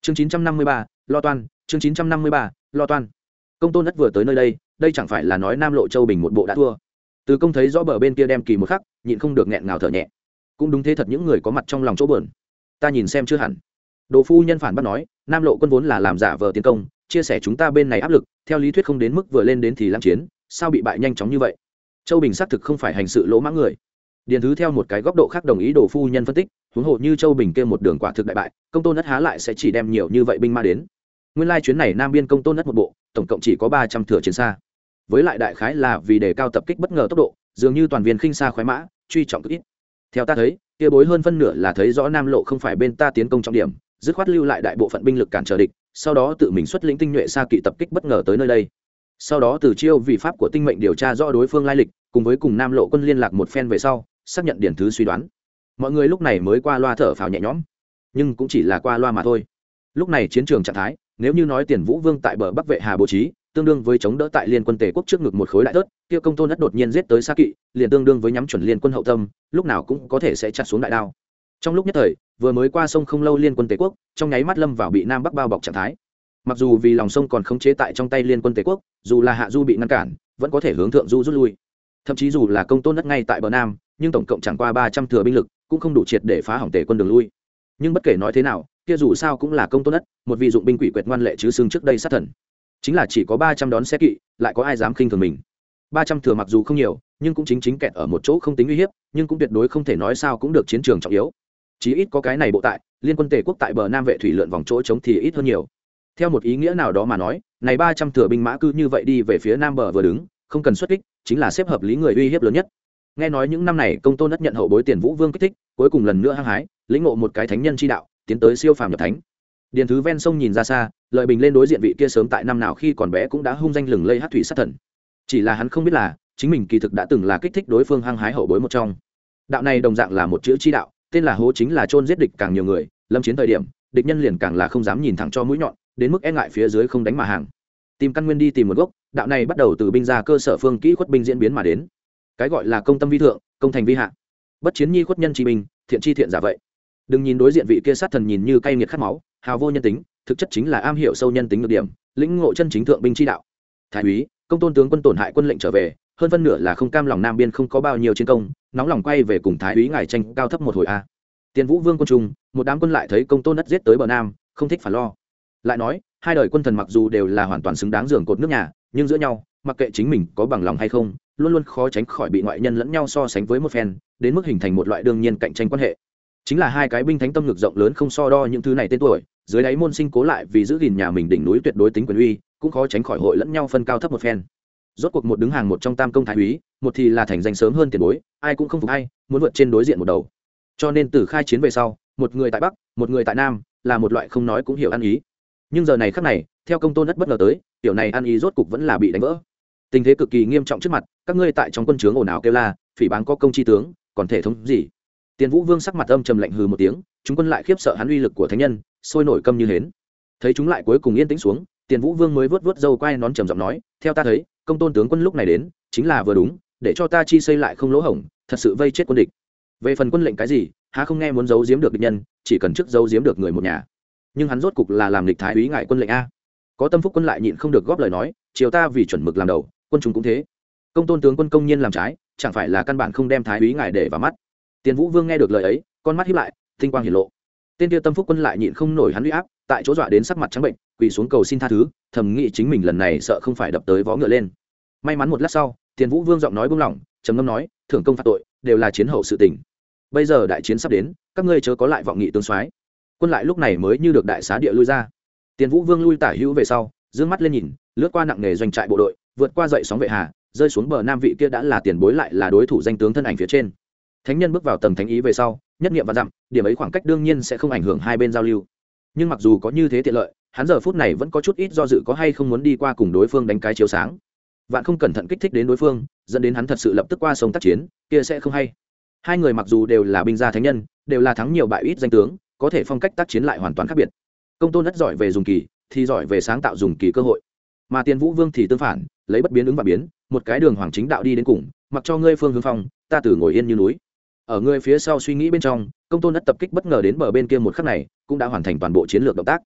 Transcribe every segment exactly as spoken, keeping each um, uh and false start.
chương chín trăm năm mươi ba lo toan chương chín trăm năm mươi ba lo toan công tôn đất vừa tới nơi đây đây chẳng phải là nói Nam Lộ Châu Bình một bộ đã thua. Từ công thấy rõ bờ bên kia đem kỳ một khắc, nhịn không được nghẹn ngào thở nhẹ. Cũng đúng thế thật, những người có mặt trong lòng chỗ buồn. Ta nhìn xem chưa hẳn. Đồ phu nhân phản bác nói, Nam Lộ quân vốn là làm giả vờ tiến công, chia sẻ chúng ta bên này áp lực, theo lý thuyết không đến mức vừa lên đến thì lăng chiến, sao bị bại nhanh chóng như vậy? Châu Bình xác thực không phải hành sự lỗ mãng người. Điền Thứ theo một cái góc độ khác đồng ý Đồ phu nhân phân tích, huống hồ như Châu Bình kia một đường quả thực đại bại, công tôn đất há lại sẽ chỉ đem nhiều như vậy binh ma đến. Nguyên lai chuyến này Nam biên công tôn đất một bộ, tổng cộng chỉ có ba trăm thừa chiến xa. Với lại đại khái là vì đề cao tập kích bất ngờ tốc độ, dường như toàn viên khinh xa khoái mã, truy trọng cực ít. Theo ta thấy, kia bối hơn phân nửa là thấy rõ Nam Lộ không phải bên ta tiến công trọng điểm, dứt khoát lưu lại đại bộ phận binh lực cản trở địch, sau đó tự mình xuất lĩnh tinh nhuệ xa kỵ tập kích bất ngờ tới nơi đây. Sau đó từ chiêu vì pháp của tinh mệnh điều tra rõ đối phương lai lịch, cùng với cùng Nam Lộ quân liên lạc một phen về sau, xác nhận Điển Thứ suy đoán. Mọi người lúc này mới qua loa thở phào nhẹ nhõm, nhưng cũng chỉ là qua loa mà thôi. Lúc này chiến trường trạng thái, nếu như nói Tiền Vũ Vương tại bờ Bắc Vệ Hà bố trí, tương đương với chống đỡ tại liên quân Tề quốc trước ngực một khối đại tớt, kia công tôn đất đột nhiên giết tới xa kỵ, liền tương đương với nhắm chuẩn liên quân hậu tâm, lúc nào cũng có thể sẽ chặt xuống đại đao. Trong lúc nhất thời, vừa mới qua sông không lâu liên quân Tề quốc, trong nháy mắt lâm vào bị Nam Bắc bao bọc trạng thái. Mặc dù vì lòng sông còn khống chế tại trong tay liên quân Tề quốc, dù là hạ du bị ngăn cản, vẫn có thể hướng thượng du rút lui. Thậm chí dù là công tôn đất ngay tại bờ Nam, nhưng tổng cộng chẳng qua ba trăm thừa binh lực, cũng không đủ triệt để phá hỏng Tề quân đường lui. Nhưng bất kể nói thế nào, kia dù sao cũng là công tôn đất, một vị dụng binh quỷ quyệt ngoan lệ chứ xương trước đây sát thần. Chính là chỉ có ba trăm đón xe kỵ, lại có ai dám khinh thường mình. ba trăm thừa mặc dù không nhiều, nhưng cũng chính chính kẹt ở một chỗ không tính uy hiếp, nhưng cũng tuyệt đối không thể nói sao cũng được chiến trường trọng yếu. Chí ít có cái này bộ tại, liên quân Tề quốc tại bờ Nam vệ thủy lượn vòng chỗ chống thì ít hơn nhiều. Theo một ý nghĩa nào đó mà nói, này ba trăm thừa binh mã cứ như vậy đi về phía Nam bờ vừa đứng, không cần xuất kích, chính là xếp hợp lý người uy hiếp lớn nhất. Nghe nói những năm này công tôn đất nhận hậu bối Tiền Vũ Vương kích thích, cuối cùng lần nữa hăng hái, lĩnh ngộ một cái thánh nhân chi đạo, tiến tới siêu phàm nhập thánh. Điền Thứ ven sông nhìn ra xa, lợi bình lên đối diện vị kia sớm tại năm nào khi còn bé cũng đã hung danh lừng lây hát thủy sát thần. Chỉ là hắn không biết là chính mình kỳ thực đã từng là kích thích đối phương hăng hái hậu bối một trong. Đạo này đồng dạng là một chữ chi đạo, tên là hố, chính là chôn giết địch càng nhiều người, lâm chiến thời điểm, địch nhân liền càng là không dám nhìn thẳng cho mũi nhọn, đến mức e ngại phía dưới không đánh mà hàng. Tìm căn nguyên đi tìm một gốc, đạo này bắt đầu từ binh gia cơ sở phương kỹ khuất binh diễn biến mà đến. Cái gọi là công tâm vi thượng, công thành vi hạ. Bất chiến nhi khuất nhân chi binh, thiện chi thiện giả vậy. Đừng nhìn đối diện vị kia sát thần nhìn như cay nghiệt khát máu, hào vô nhân tính, thực chất chính là am hiểu sâu nhân tính nhược điểm, lĩnh ngộ chân chính thượng binh chi đạo. Thái úy, công tôn tướng quân tổn hại quân lệnh trở về, hơn phân nửa là không cam lòng Nam biên không có bao nhiêu chiến công, nóng lòng quay về cùng thái úy ngài tranh cao thấp một hồi a. Tiền Vũ Vương quân trung, một đám quân lại thấy công tôn đất giết tới bờ Nam, không thích phản lo. Lại nói, hai đời quân thần mặc dù đều là hoàn toàn xứng đáng giường cột nước nhà, nhưng giữa nhau, mặc kệ chính mình có bằng lòng hay không, luôn luôn khó tránh khỏi bị ngoại nhân lẫn nhau so sánh với một phen, đến mức hình thành một loại đương nhiên cạnh tranh quan hệ. Chính là hai cái binh thánh tâm ngực rộng lớn không so đo những thứ này tên tuổi, dưới đáy môn sinh cố lại vì giữ gìn nhà mình đỉnh núi tuyệt đối tính quyền uy, cũng khó tránh khỏi hội lẫn nhau phân cao thấp một phen. Rốt cuộc một đứng hàng một trong tam công thái úy, một thì là thành danh sớm hơn tiền bối, ai cũng không phục ai, muốn vượt trên đối diện một đầu. Cho nên từ khai chiến về sau, một người tại Bắc, một người tại Nam, là một loại không nói cũng hiểu ăn ý. Nhưng giờ này khắc này, theo công tôn đất bất ngờ tới, tiểu này ăn ý rốt cục vẫn là bị đánh vỡ. Tình thế cực kỳ nghiêm trọng trước mặt, các ngươi tại trong quân trướng ồn ào kêu la, phỉ báng có công chi tướng, còn thể thống gì? Tiền Vũ Vương sắc mặt âm trầm lạnh hừ một tiếng, chúng quân lại khiếp sợ hắn uy lực của thánh nhân, sôi nổi câm như hến. Thấy chúng lại cuối cùng yên tĩnh xuống, Tiền Vũ Vương mới vớt vớt râu quai nón trầm giọng nói, theo ta thấy, công tôn tướng quân lúc này đến, chính là vừa đúng, để cho ta chi xây lại không lỗ hổng, thật sự vây chết quân địch. Về phần quân lệnh cái gì, há không nghe muốn giấu giếm được địch nhân, chỉ cần trước giấu giếm được người một nhà. Nhưng hắn rốt cục là làm địch thái úy ngại quân lệnh a. Có tâm phúc quân lại nhịn không được góp lời nói, chiều ta vì chuẩn mực làm đầu, quân chúng cũng thế. Công tôn tướng quân công nhiên làm trái, chẳng phải là căn bản không đem thái úy ngài để vào mắt. Tiền Vũ Vương nghe được lời ấy, con mắt híp lại, tinh quang hiển lộ. Tên kia tâm phúc quân lại nhịn không nổi hắn uy áp, tại chỗ dọa đến sắc mặt trắng bệnh, quỳ xuống cầu xin tha thứ, thầm nghĩ chính mình lần này sợ không phải đập tới vó ngựa lên. May mắn một lát sau, Tiền Vũ Vương giọng nói buông lỏng, trầm ngâm nói, thưởng công phạt tội, đều là chiến hậu sự tình. Bây giờ đại chiến sắp đến, các ngươi chớ có lại vọng nghị tướng soái. Quân lại lúc này mới như được đại xá địa lui ra. Tiền Vũ Vương lui tả hữu về sau, dương mắt lên nhìn, lướt qua nặng nghề doanh trại bộ đội, vượt qua dậy sóng vệ hà, rơi xuống bờ Nam vị kia đã là tiền bối lại là đối thủ danh tướng thân ảnh phía trên. Thánh nhân bước vào tầng thánh ý về sau, nhất niệm và dặm, điểm ấy khoảng cách đương nhiên sẽ không ảnh hưởng hai bên giao lưu. Nhưng mặc dù có như thế tiện lợi, hắn giờ phút này vẫn có chút ít do dự có hay không muốn đi qua cùng đối phương đánh cái chiếu sáng. Vạn không cẩn thận kích thích đến đối phương, dẫn đến hắn thật sự lập tức qua sông tác chiến, kia sẽ không hay. Hai người mặc dù đều là binh gia thánh nhân, đều là thắng nhiều bại ít danh tướng, có thể phong cách tác chiến lại hoàn toàn khác biệt. Công tôn rất giỏi về dùng kỳ, thì giỏi về sáng tạo dùng kỳ cơ hội. Mà Tiền Vũ Vương thì tương phản, lấy bất biến ứng và biến, một cái đường hoàng chính đạo đi đến cùng, mặc cho ngươi phương hướng phong, ta từ ngồi yên như núi. Ở ngươi phía sau suy nghĩ bên trong, công tôn đất tập kích bất ngờ đến bờ bên kia một khắc này, cũng đã hoàn thành toàn bộ chiến lược động tác.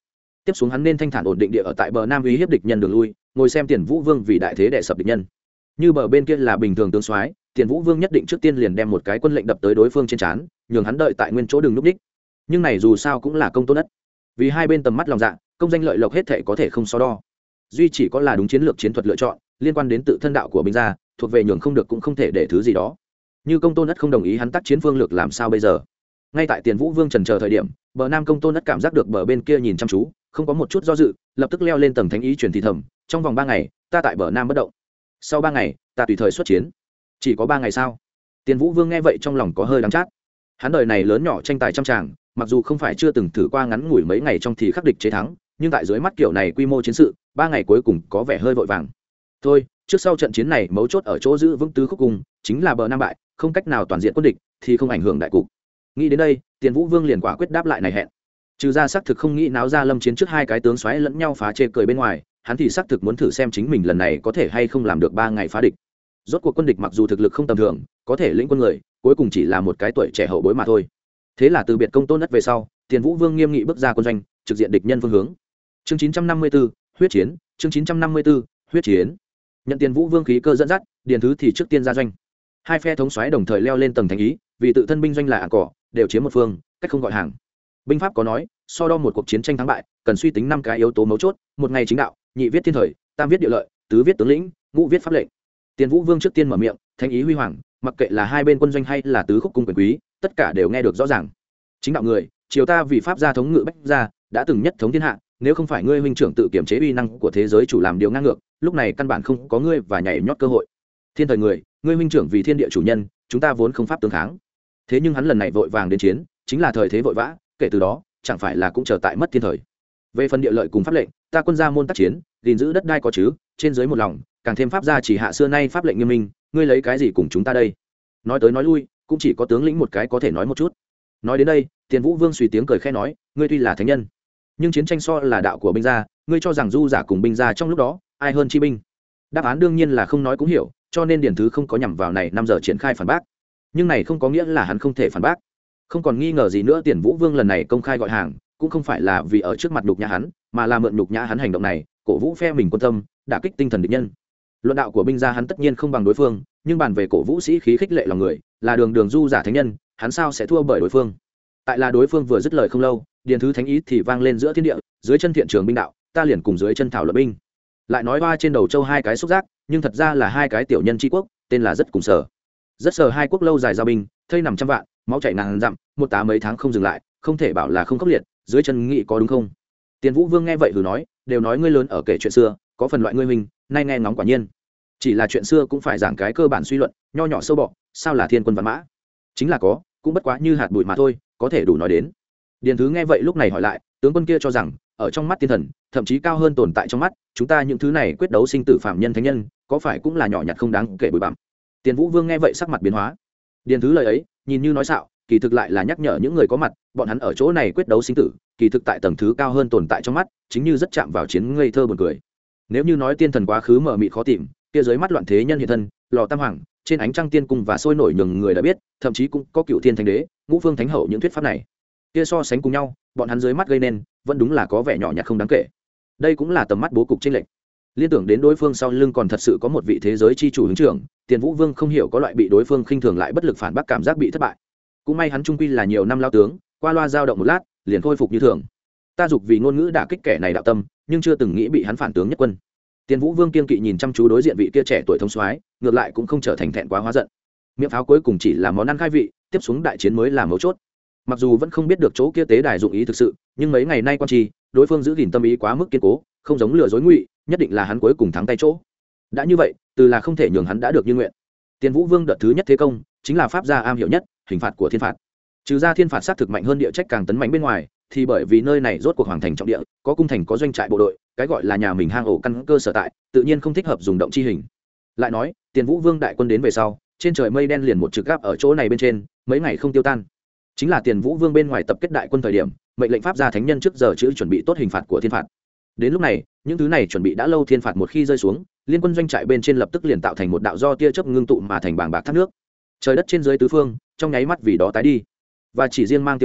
tiếp xuống hắn nên thanh thản ổn định địa ở tại bờ nam uy hiếp địch nhân đường lui, ngồi xem Tiền Vũ Vương vì đại thế đè sập địch nhân. Như bờ bên kia là bình thường tướng soái, Tiền Vũ Vương nhất định trước tiên liền đem một cái quân lệnh đập tới đối phương trên trán, nhường hắn đợi tại nguyên chỗ đừng lúc đích. Nhưng này dù sao cũng là công tốt nhất, vì hai bên tầm mắt lòng dạ, công danh lợi lộc hết thảy có thể không so đo, duy chỉ có là đúng chiến lược chiến thuật lựa chọn liên quan đến tự thân đạo của binh gia, thuộc về nhường không được cũng không thể để thứ gì đó. Như công tôn ất không đồng ý hắn tác chiến phương lược làm sao bây giờ? Ngay tại Tiền Vũ Vương trần chờ thời điểm, bờ nam công tôn ất cảm giác được bờ bên kia nhìn chăm chú, không có một chút do dự, lập tức leo lên tầng thánh ý truyền thì thầm, trong vòng ba ngày ta tại bờ nam bất động, sau ba ngày ta tùy thời xuất chiến. Chỉ có ba ngày sao? Tiền Vũ Vương nghe vậy trong lòng có hơi đắng chát. Hắn đời này lớn nhỏ tranh tài trăm tràng, mặc dù không phải chưa từng thử qua ngắn ngủi mấy ngày trong thì khắc địch chế thắng, nhưng tại dưới mắt kiểu này quy mô chiến sự, ba ngày cuối cùng có vẻ hơi vội vàng. Thôi, trước sau trận chiến này mấu chốt ở chỗ giữ vững tứ khúc cùng, chính là bờ nam bại, không cách nào toàn diện quân địch thì không ảnh hưởng đại cục. Nghĩ đến đây, Tiền Vũ Vương liền quả quyết đáp lại này hẹn. Trừ ra xác thực không nghĩ náo ra lâm chiến trước hai cái tướng xoáy lẫn nhau phá chê cười bên ngoài, hắn thì xác thực muốn thử xem chính mình lần này có thể hay không làm được ba ngày phá địch. Rốt cuộc quân địch mặc dù thực lực không tầm thường, có thể lĩnh quân người, cuối cùng chỉ là một cái tuổi trẻ hậu bối mà thôi. Thế là từ biệt công tôn đất về sau, Tiền Vũ Vương nghiêm nghị bước ra quân doanh, trực diện địch nhân phương hướng. Chương chín trăm năm mươi tư, huyết chiến, chương chín trăm năm mươi tư, huyết chiến. Nhận Tiền Vũ Vương khí cơ dẫn dắt, Điền Thứ thì trước tiên ra doanh. Hai phe thống soái đồng thời leo lên tầng thành ý, vì tự thân binh doanh là ảng cỏ, đều chiếm một phương, cách không gọi hàng. Binh pháp có nói, so đo một cuộc chiến tranh thắng bại, cần suy tính năm cái yếu tố mấu chốt, một ngày chính đạo, nhị viết thiên thời, tam viết địa lợi, tứ viết tướng lĩnh, ngũ viết pháp lệnh. Tiền Vũ Vương trước tiên mở miệng, thanh ý huy hoàng, mặc kệ là hai bên quân doanh hay là tứ khúc cung quyền quý, tất cả đều nghe được rõ ràng. Chính đạo người, triều ta vì pháp gia thống ngự bách gia, đã từng nhất thống thiên hạ, nếu không phải ngươi huynh trưởng tự kiểm chế uy năng của thế giới chủ làm điều ngang ngược, lúc này căn bản không có ngươi và nhảy nhót cơ hội. Thiên thời người, ngươi huynh trưởng vì thiên địa chủ nhân, chúng ta vốn không pháp tương kháng. Thế nhưng hắn lần này vội vàng đến chiến, chính là thời thế vội vã, kể từ đó, chẳng phải là cũng chờ tại mất thiên thời. Về phần địa lợi cùng pháp lệnh, ta quân gia môn tác chiến, gìn giữ đất đai có chứ, trên dưới một lòng, càng thêm pháp gia chỉ hạ xưa nay pháp lệnh nghiêm minh, ngươi lấy cái gì cùng chúng ta đây? Nói tới nói lui, cũng chỉ có tướng lĩnh một cái có thể nói một chút. Nói đến đây, Tiền Vũ Vương suy tiếng cười khẽ nói, ngươi tuy là thánh nhân, nhưng chiến tranh so là đạo của binh gia, ngươi cho rằng du giả cùng binh gia trong lúc đó, ai hơn chi binh? Đáp án đương nhiên là không nói cũng hiểu, cho nên Điền Thứ không có nhằm vào này năm giờ triển khai phản bác. Nhưng này không có nghĩa là hắn không thể phản bác. Không còn nghi ngờ gì nữa, Tiền Vũ Vương lần này công khai gọi hàng, cũng không phải là vì ở trước mặt nhục nhã hắn, mà là mượn nhục nhã hắn hành động này, cổ vũ phe mình quân tâm, đả kích tinh thần địch nhân. Luận đạo của binh gia hắn tất nhiên không bằng đối phương, nhưng bàn về cổ vũ sĩ khí khích lệ lòng người, là đường đường du giả thánh nhân, hắn sao sẽ thua bởi đối phương? Tại là đối phương vừa dứt lời không lâu, Điền Thứ thánh ý thì vang lên giữa thiên địa, dưới chân thiện trường binh đạo, ta liền cùng dưới chân thảo luận binh. Lại nói hoa trên đầu châu hai cái xúc giác, nhưng thật ra là hai cái tiểu nhân tri quốc, tên là rất cùng sở. Rất sở hai quốc lâu dài giao binh, thây nằm trăm vạn, máu chảy ngàn dặm, một tá mấy tháng không dừng lại, không thể bảo là không khốc liệt, dưới chân nghị có đúng không? Tiền Vũ Vương nghe vậy hừ nói, đều nói ngươi lớn ở kể chuyện xưa, có phần loại ngươi mình, nay nghe ngóng quả nhiên. Chỉ là chuyện xưa cũng phải giảng cái cơ bản suy luận, nho nhỏ sâu bọ, sao là thiên quân văn mã? Chính là có, cũng bất quá như hạt bụi mà thôi, có thể đủ nói đến. Điền Thứ nghe vậy lúc này hỏi lại, tướng quân kia cho rằng, ở trong mắt tiên thần, thậm chí cao hơn tồn tại trong mắt, chúng ta những thứ này quyết đấu sinh tử phạm nhân thánh nhân, có phải cũng là nhỏ nhặt không đáng kể bụi bặm? Tiền Vũ Vương nghe vậy sắc mặt biến hóa. Điền Thứ lời ấy, nhìn như nói xạo, kỳ thực lại là nhắc nhở những người có mặt, bọn hắn ở chỗ này quyết đấu sinh tử, kỳ thực tại tầng thứ cao hơn tồn tại trong mắt, chính như rất chạm vào chiến ngây thơ buồn cười. Nếu như nói tiên thần quá khứ mờ mịt khó tìm, kia dưới mắt loạn thế nhân hiện thân, lò tam hoàng, trên ánh trăng tiên cung và sôi nổi nhường người đã biết, thậm chí cũng có cựu thiên thánh đế, ngũ phương thánh hậu những thuyết pháp này. Kia so sánh cùng nhau, bọn hắn dưới mắt gây nên, vẫn đúng là có vẻ nhỏ nhặt không đáng kể. Đây cũng là tầm mắt bố cục chênh lệch. Liên tưởng đến đối phương sau lưng còn thật sự có một vị thế giới chi chủ hướng trưởng, Tiền Vũ Vương không hiểu có loại bị đối phương khinh thường lại bất lực phản bác cảm giác bị thất bại. Cũng may hắn trung quy là nhiều năm lao tướng, qua loa dao động một lát, liền khôi phục như thường. Ta dục vì ngôn ngữ đả kích kẻ này đạo tâm, nhưng chưa từng nghĩ bị hắn phản tướng nhất quân. Tiền Vũ Vương kiên kỵ nhìn chăm chú đối diện vị kia trẻ tuổi thông soái, ngược lại cũng không trở thành thẹn quá hóa giận. Miệng pháo cuối cùng chỉ là món ăn khai vị, tiếp xuống đại chiến mới là mấu chốt. Mặc dù vẫn không biết được chỗ kia tế đài dụng ý thực sự, nhưng mấy ngày nay quan trì, đối phương giữ gìn tâm ý quá mức kiên cố, không giống lừa dối ngụy, nhất định là hắn cuối cùng thắng tay chỗ. Đã như vậy, từ là không thể nhường hắn đã được như nguyện. Tiền Vũ Vương đợt thứ nhất thế công, chính là pháp gia am hiểu nhất, hình phạt của thiên phạt. Trừ ra thiên phạt sát thực mạnh hơn địa trách càng tấn mạnh bên ngoài, thì bởi vì nơi này rốt cuộc hoàng thành trọng địa, có cung thành có doanh trại bộ đội, cái gọi là nhà mình hang ổ căn cơ sở tại, tự nhiên không thích hợp dùng động chi hình. Lại nói, Tiền Vũ Vương đại quân đến về sau, trên trời mây đen liền một trực gáp ở chỗ này bên trên, mấy ngày không tiêu tan. Chính là Tiền Vũ Vương bên ngoài tập kết đại quân thời điểm, mệnh lệnh pháp gia thánh nhân trước giờ chữ chuẩn bị tốt hình phạt của thiên phạt. Đến lúc này, những thứ này chuẩn bị đã lâu thiên phạt một khi rơi xuống, liên quân doanh trại bên trên lập tức liền tạo thành một đạo do tia chớp ngưng tụ mà thành bảng bạc thác nước. Trời đất trên dưới tứ phương, trong nháy mắt vì đó tái đi. Và chỉ riêng mang tiêu tán,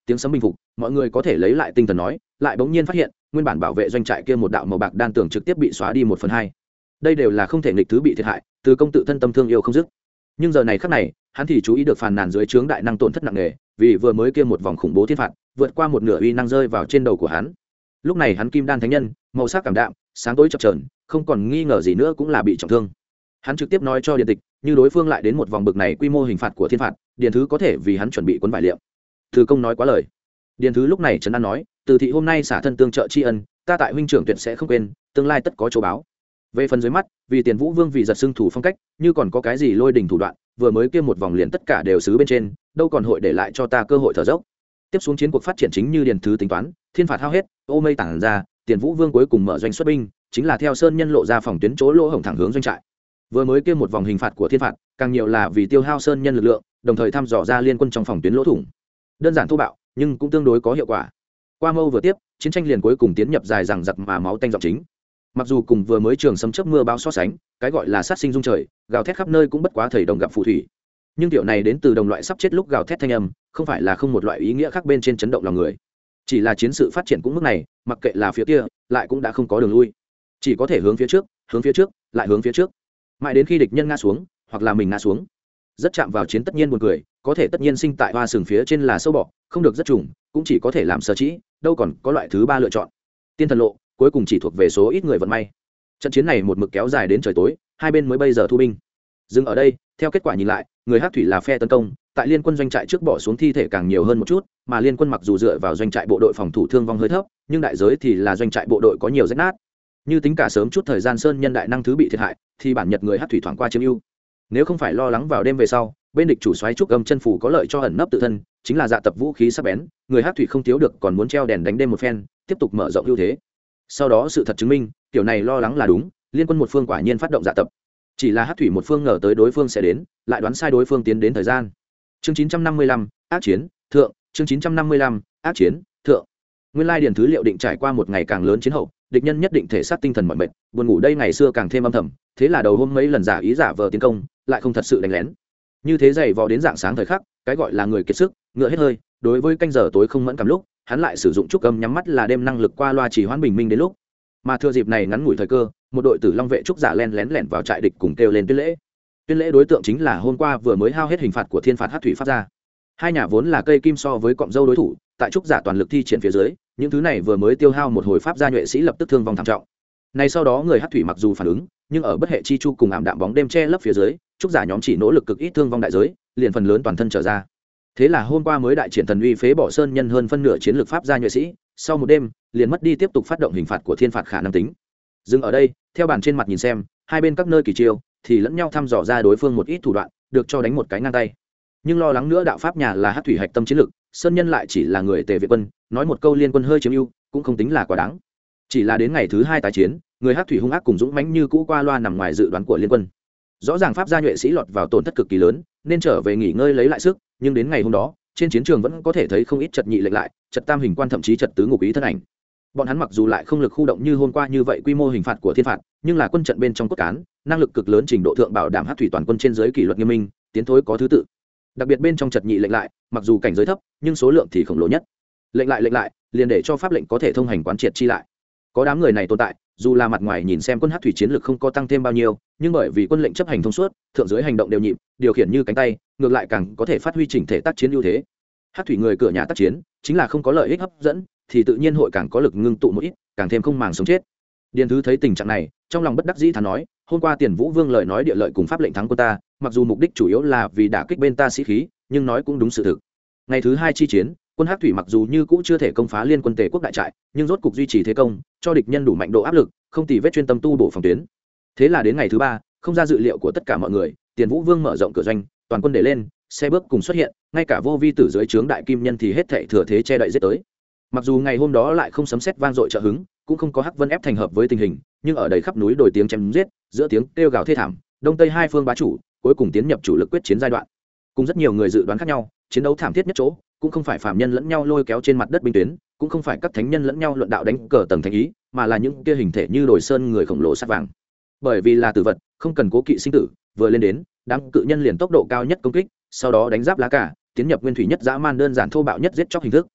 tiếng sấm bình phục, mọi người có thể lấy lại tinh thần nói, lại bỗng nhiên phát hiện nguyên bản bảo vệ doanh trại kia một đạo màu bạc đan tường trực tiếp bị xóa đi một phần hai. Đây đều là không thể nghịch thứ bị thiệt hại, từ công tự thân tâm thương yêu không dứt. Nhưng giờ này khắc này, hắn thì chú ý được phàn nàn dưới trướng đại năng tổn thất nặng nề, vì vừa mới kia một vòng khủng bố thiên phạt, vượt qua một nửa uy năng rơi vào trên đầu của hắn. Lúc này hắn kim đan thánh nhân, màu sắc cảm đạm, sáng tối chập chờn, không còn nghi ngờ gì nữa cũng là bị trọng thương. Hắn trực tiếp nói cho Điền Tịch, như đối phương lại đến một vòng bực này quy mô hình phạt của thiên phạt, Điền Thứ có thể vì hắn chuẩn bị cuốn vải liệm. Từ công nói quá lời. Điền Thứ lúc này trấn an nói, từ thị hôm nay xả thân tương trợ tri ân, ta tại huynh trưởng tuyệt sẽ không quên, tương lai tất có chỗ báo. Về phần dưới mắt, vì Tiền Vũ Vương vì giật xưng thủ phong cách, như còn có cái gì lôi đình thủ đoạn, vừa mới kia một vòng liền tất cả đều xứ bên trên, đâu còn hội để lại cho ta cơ hội thở dốc. Tiếp xuống chiến cuộc phát triển chính như Điền Thứ tính toán, thiên phạt hao hết, ô mây tản ra, Tiền Vũ Vương cuối cùng mở doanh xuất binh, chính là theo sơn nhân lộ ra phòng tuyến chỗ lỗ hổng thẳng hướng doanh trại. Vừa mới kia một vòng hình phạt của thiên phạt, càng nhiều là vì tiêu hao sơn nhân lực lượng, đồng thời thăm dò ra liên quân trong phòng tuyến lỗ thủng. Đơn giản thô bạo, nhưng cũng tương đối có hiệu quả. Qua mâu vừa tiếp, chiến tranh liền cuối cùng tiến nhập dài dằng dặc mà máu tanh giọng chính. Mặc dù cùng vừa mới trường sấm chớp mưa bão so sánh, cái gọi là sát sinh dung trời, gào thét khắp nơi cũng bất quá thầy đồng gặp phù thủy. Nhưng tiểu này đến từ đồng loại sắp chết lúc gào thét thanh âm, không phải là không một loại ý nghĩa khác bên trên chấn động lòng người. Chỉ là chiến sự phát triển cũng mức này, mặc kệ là phía kia, lại cũng đã không có đường lui, chỉ có thể hướng phía trước, hướng phía trước, lại hướng phía trước, mãi đến khi địch nhân ngã xuống, hoặc là mình ngã xuống. Rất chạm vào chiến tất nhiên buồn cười, có thể tất nhiên sinh tại hoa sừng phía trên là sâu bọ, không được rất trùng, cũng chỉ có thể làm sở chỉ, đâu còn có loại thứ ba lựa chọn. Tiên thần lộ, cuối cùng chỉ thuộc về số ít người vận may. Trận chiến này một mực kéo dài đến trời tối, hai bên mới bây giờ thu binh. Dừng ở đây, theo kết quả nhìn lại, người Hắc thủy là phe tấn công, tại liên quân doanh trại trước bỏ xuống thi thể càng nhiều hơn một chút, mà liên quân mặc dù dựa vào doanh trại bộ đội phòng thủ thương vong hơi thấp, nhưng đại giới thì là doanh trại bộ đội có nhiều rách nát. Như tính cả sớm chút thời gian sơn nhân đại năng thứ bị thiệt hại, thì bản nhật người Hắc thủy thoảng qua chiếm ưu. Nếu không phải lo lắng vào đêm về sau, bên địch chủ xoáy trúc âm chân phủ có lợi cho ẩn nấp tự thân, chính là dạ tập vũ khí sắc bén, người Hắc thủy không thiếu được còn muốn treo đèn đánh đêm một phen, tiếp tục mở rộng ưu thế. Sau đó sự thật chứng minh, tiểu này lo lắng là đúng, liên quân một phương quả nhiên phát động dạ tập. Chỉ là Hắc thủy một phương ngờ tới đối phương sẽ đến, lại đoán sai đối phương tiến đến thời gian. Chương chín trăm năm mươi lăm, ác chiến, thượng, chương chín trăm năm mươi lăm, ác chiến, thượng. Nguyên lai điển thứ liệu định trải qua một ngày càng lớn chiến hậu, địch nhân nhất định thể xác tinh thần mỏi mệt, buồn ngủ đây ngày xưa càng thêm âm thầm, thế là đầu hôm mấy lần giả ý giả vờ tiến công, lại không thật sự đánh lén. Như thế dày vò đến dạng sáng thời khắc, cái gọi là người kiệt sức, ngựa hết hơi, đối với canh giờ tối không mẫn cảm lúc, hắn lại sử dụng trúc âm nhắm mắt là đêm năng lực qua loa chỉ hoãn bình minh đến lúc. Mà thừa dịp này ngắn ngủi thời cơ, một đội tử long vệ trúc giả len lén lẻn vào trại địch cùng kêu lên tuyên lễ. Tuyên lễ đối tượng chính là hôm qua vừa mới hao hết hình phạt của thiên phạt Hắc thủy pháp gia. Hai nhà vốn là cây kim so với cọng dâu đối thủ, tại trúc giả toàn lực thi triển phía dưới, những thứ này vừa mới tiêu hao một hồi pháp gia nhuệ sĩ lập tức thương vong thảm trọng. Này sau đó người Hắc thủy mặc dù phản ứng, nhưng ở bất hệ chi chu cùng ảm đạm bóng đêm che lấp phía dưới, trúc giả nhóm chỉ nỗ lực cực ít thương vong đại giới, liền phần lớn toàn thân trở ra. Thế là hôm qua mới đại triển thần uy phế bỏ sơn nhân hơn phân nửa chiến lược pháp gia nhuệ sĩ, sau một đêm liền mất đi tiếp tục phát động hình phạt của thiên phạt khả năng tính. Dừng ở đây, theo bản trên mặt nhìn xem, hai bên các nơi kỳ chiêu thì lẫn nhau thăm dò ra đối phương một ít thủ đoạn, được cho đánh một cái ngang tay. Nhưng lo lắng nữa đạo pháp nhà là Hắc thủy hạch tâm chiến lược, sơn nhân lại chỉ là người tề Việt quân, nói một câu liên quân hơi chiếm ưu, cũng không tính là quá đáng. Chỉ là đến ngày thứ hai tái chiến, người Hắc thủy hung ác cùng dũng mãnh như cũ qua loa nằm ngoài dự đoán của liên quân. Rõ ràng pháp gia nhuệ sĩ lọt vào tổn thất cực kỳ lớn, nên trở về nghỉ ngơi lấy lại sức, nhưng đến ngày hôm đó, trên chiến trường vẫn có thể thấy không ít chật nhị lệch lại, chật tam hình quan thậm chí chật tứ ngục ý thân ảnh. Bọn hắn mặc dù lại không lực khu động như hôm qua như vậy quy mô hình phạt của thiên phạt, nhưng là quân trận bên trong cốt cán, năng lực cực lớn trình độ thượng bảo đảm Hắc thủy toàn quân trên dưới kỷ luật nghiêm minh, tiến thối có thứ tự. Đặc biệt bên trong chật nhị lệch lại, mặc dù cảnh giới thấp, nhưng số lượng thì khổng lồ nhất. Lệnh lại lệnh lại, liền để cho pháp lệnh có thể thông hành quán triệt chi lại. Có đám người này tồn tại, dù là mặt ngoài nhìn xem quân Hắc thủy chiến lực không có tăng thêm bao nhiêu, nhưng bởi vì quân lệnh chấp hành thông suốt, thượng dưới hành động đều nhịp, điều khiển như cánh tay, ngược lại càng có thể phát huy chỉnh thể tác chiến ưu thế. Hắc thủy người cửa nhà tác chiến, chính là không có lợi ích hấp dẫn, thì tự nhiên hội càng có lực ngưng tụ một ít, càng thêm không màng sống chết. Điền Thứ thấy tình trạng này, trong lòng bất đắc dĩ thán nói, hôm qua Tiền Vũ Vương lời nói địa lợi cùng pháp lệnh thắng quân ta, mặc dù mục đích chủ yếu là vì đả kích bên ta sĩ khí, nhưng nói cũng đúng sự thực. Ngày thứ hai chi chiến, quân Hắc thủy mặc dù như cũ chưa thể công phá liên quân Tề quốc đại trại, nhưng rốt cục duy trì thế công, cho địch nhân đủ mạnh độ áp lực, không tì vết chuyên tâm tu bổ phòng tuyến. Thế là đến ngày thứ ba, không ra dự liệu của tất cả mọi người, Tiền Vũ Vương mở rộng cửa doanh, toàn quân để lên, xe bước cùng xuất hiện, ngay cả vô vi tử dưới trướng đại kim nhân thì hết thảy thừa thế che đậy giết tới. Mặc dù ngày hôm đó lại không sấm sét vang dội trợ hứng, cũng không có Hắc Vân ép thành hợp với tình hình, nhưng ở đầy khắp núi đồi tiếng chém giết, giữa tiếng kêu gào thê thảm, đông tây hai phương bá chủ, cuối cùng tiến nhập chủ lực quyết chiến giai đoạn. Cùng rất nhiều người dự đoán khác nhau, chiến đấu thảm thiết nhất chỗ, cũng không phải phàm nhân lẫn nhau lôi kéo trên mặt đất binh tuyến, cũng không phải các thánh nhân lẫn nhau luận đạo đánh cờ tầng thành ý, mà là những kia hình thể như đồi sơn người khổng lồ sắt vàng. Bởi vì là tử vật, không cần cố kỵ sinh tử, vừa lên đến, đám cự nhân liền tốc độ cao nhất công kích, sau đó đánh giáp lá cả, tiến nhập nguyên thủy nhất dã man đơn giản thô bạo nhất giết chóc hình thức,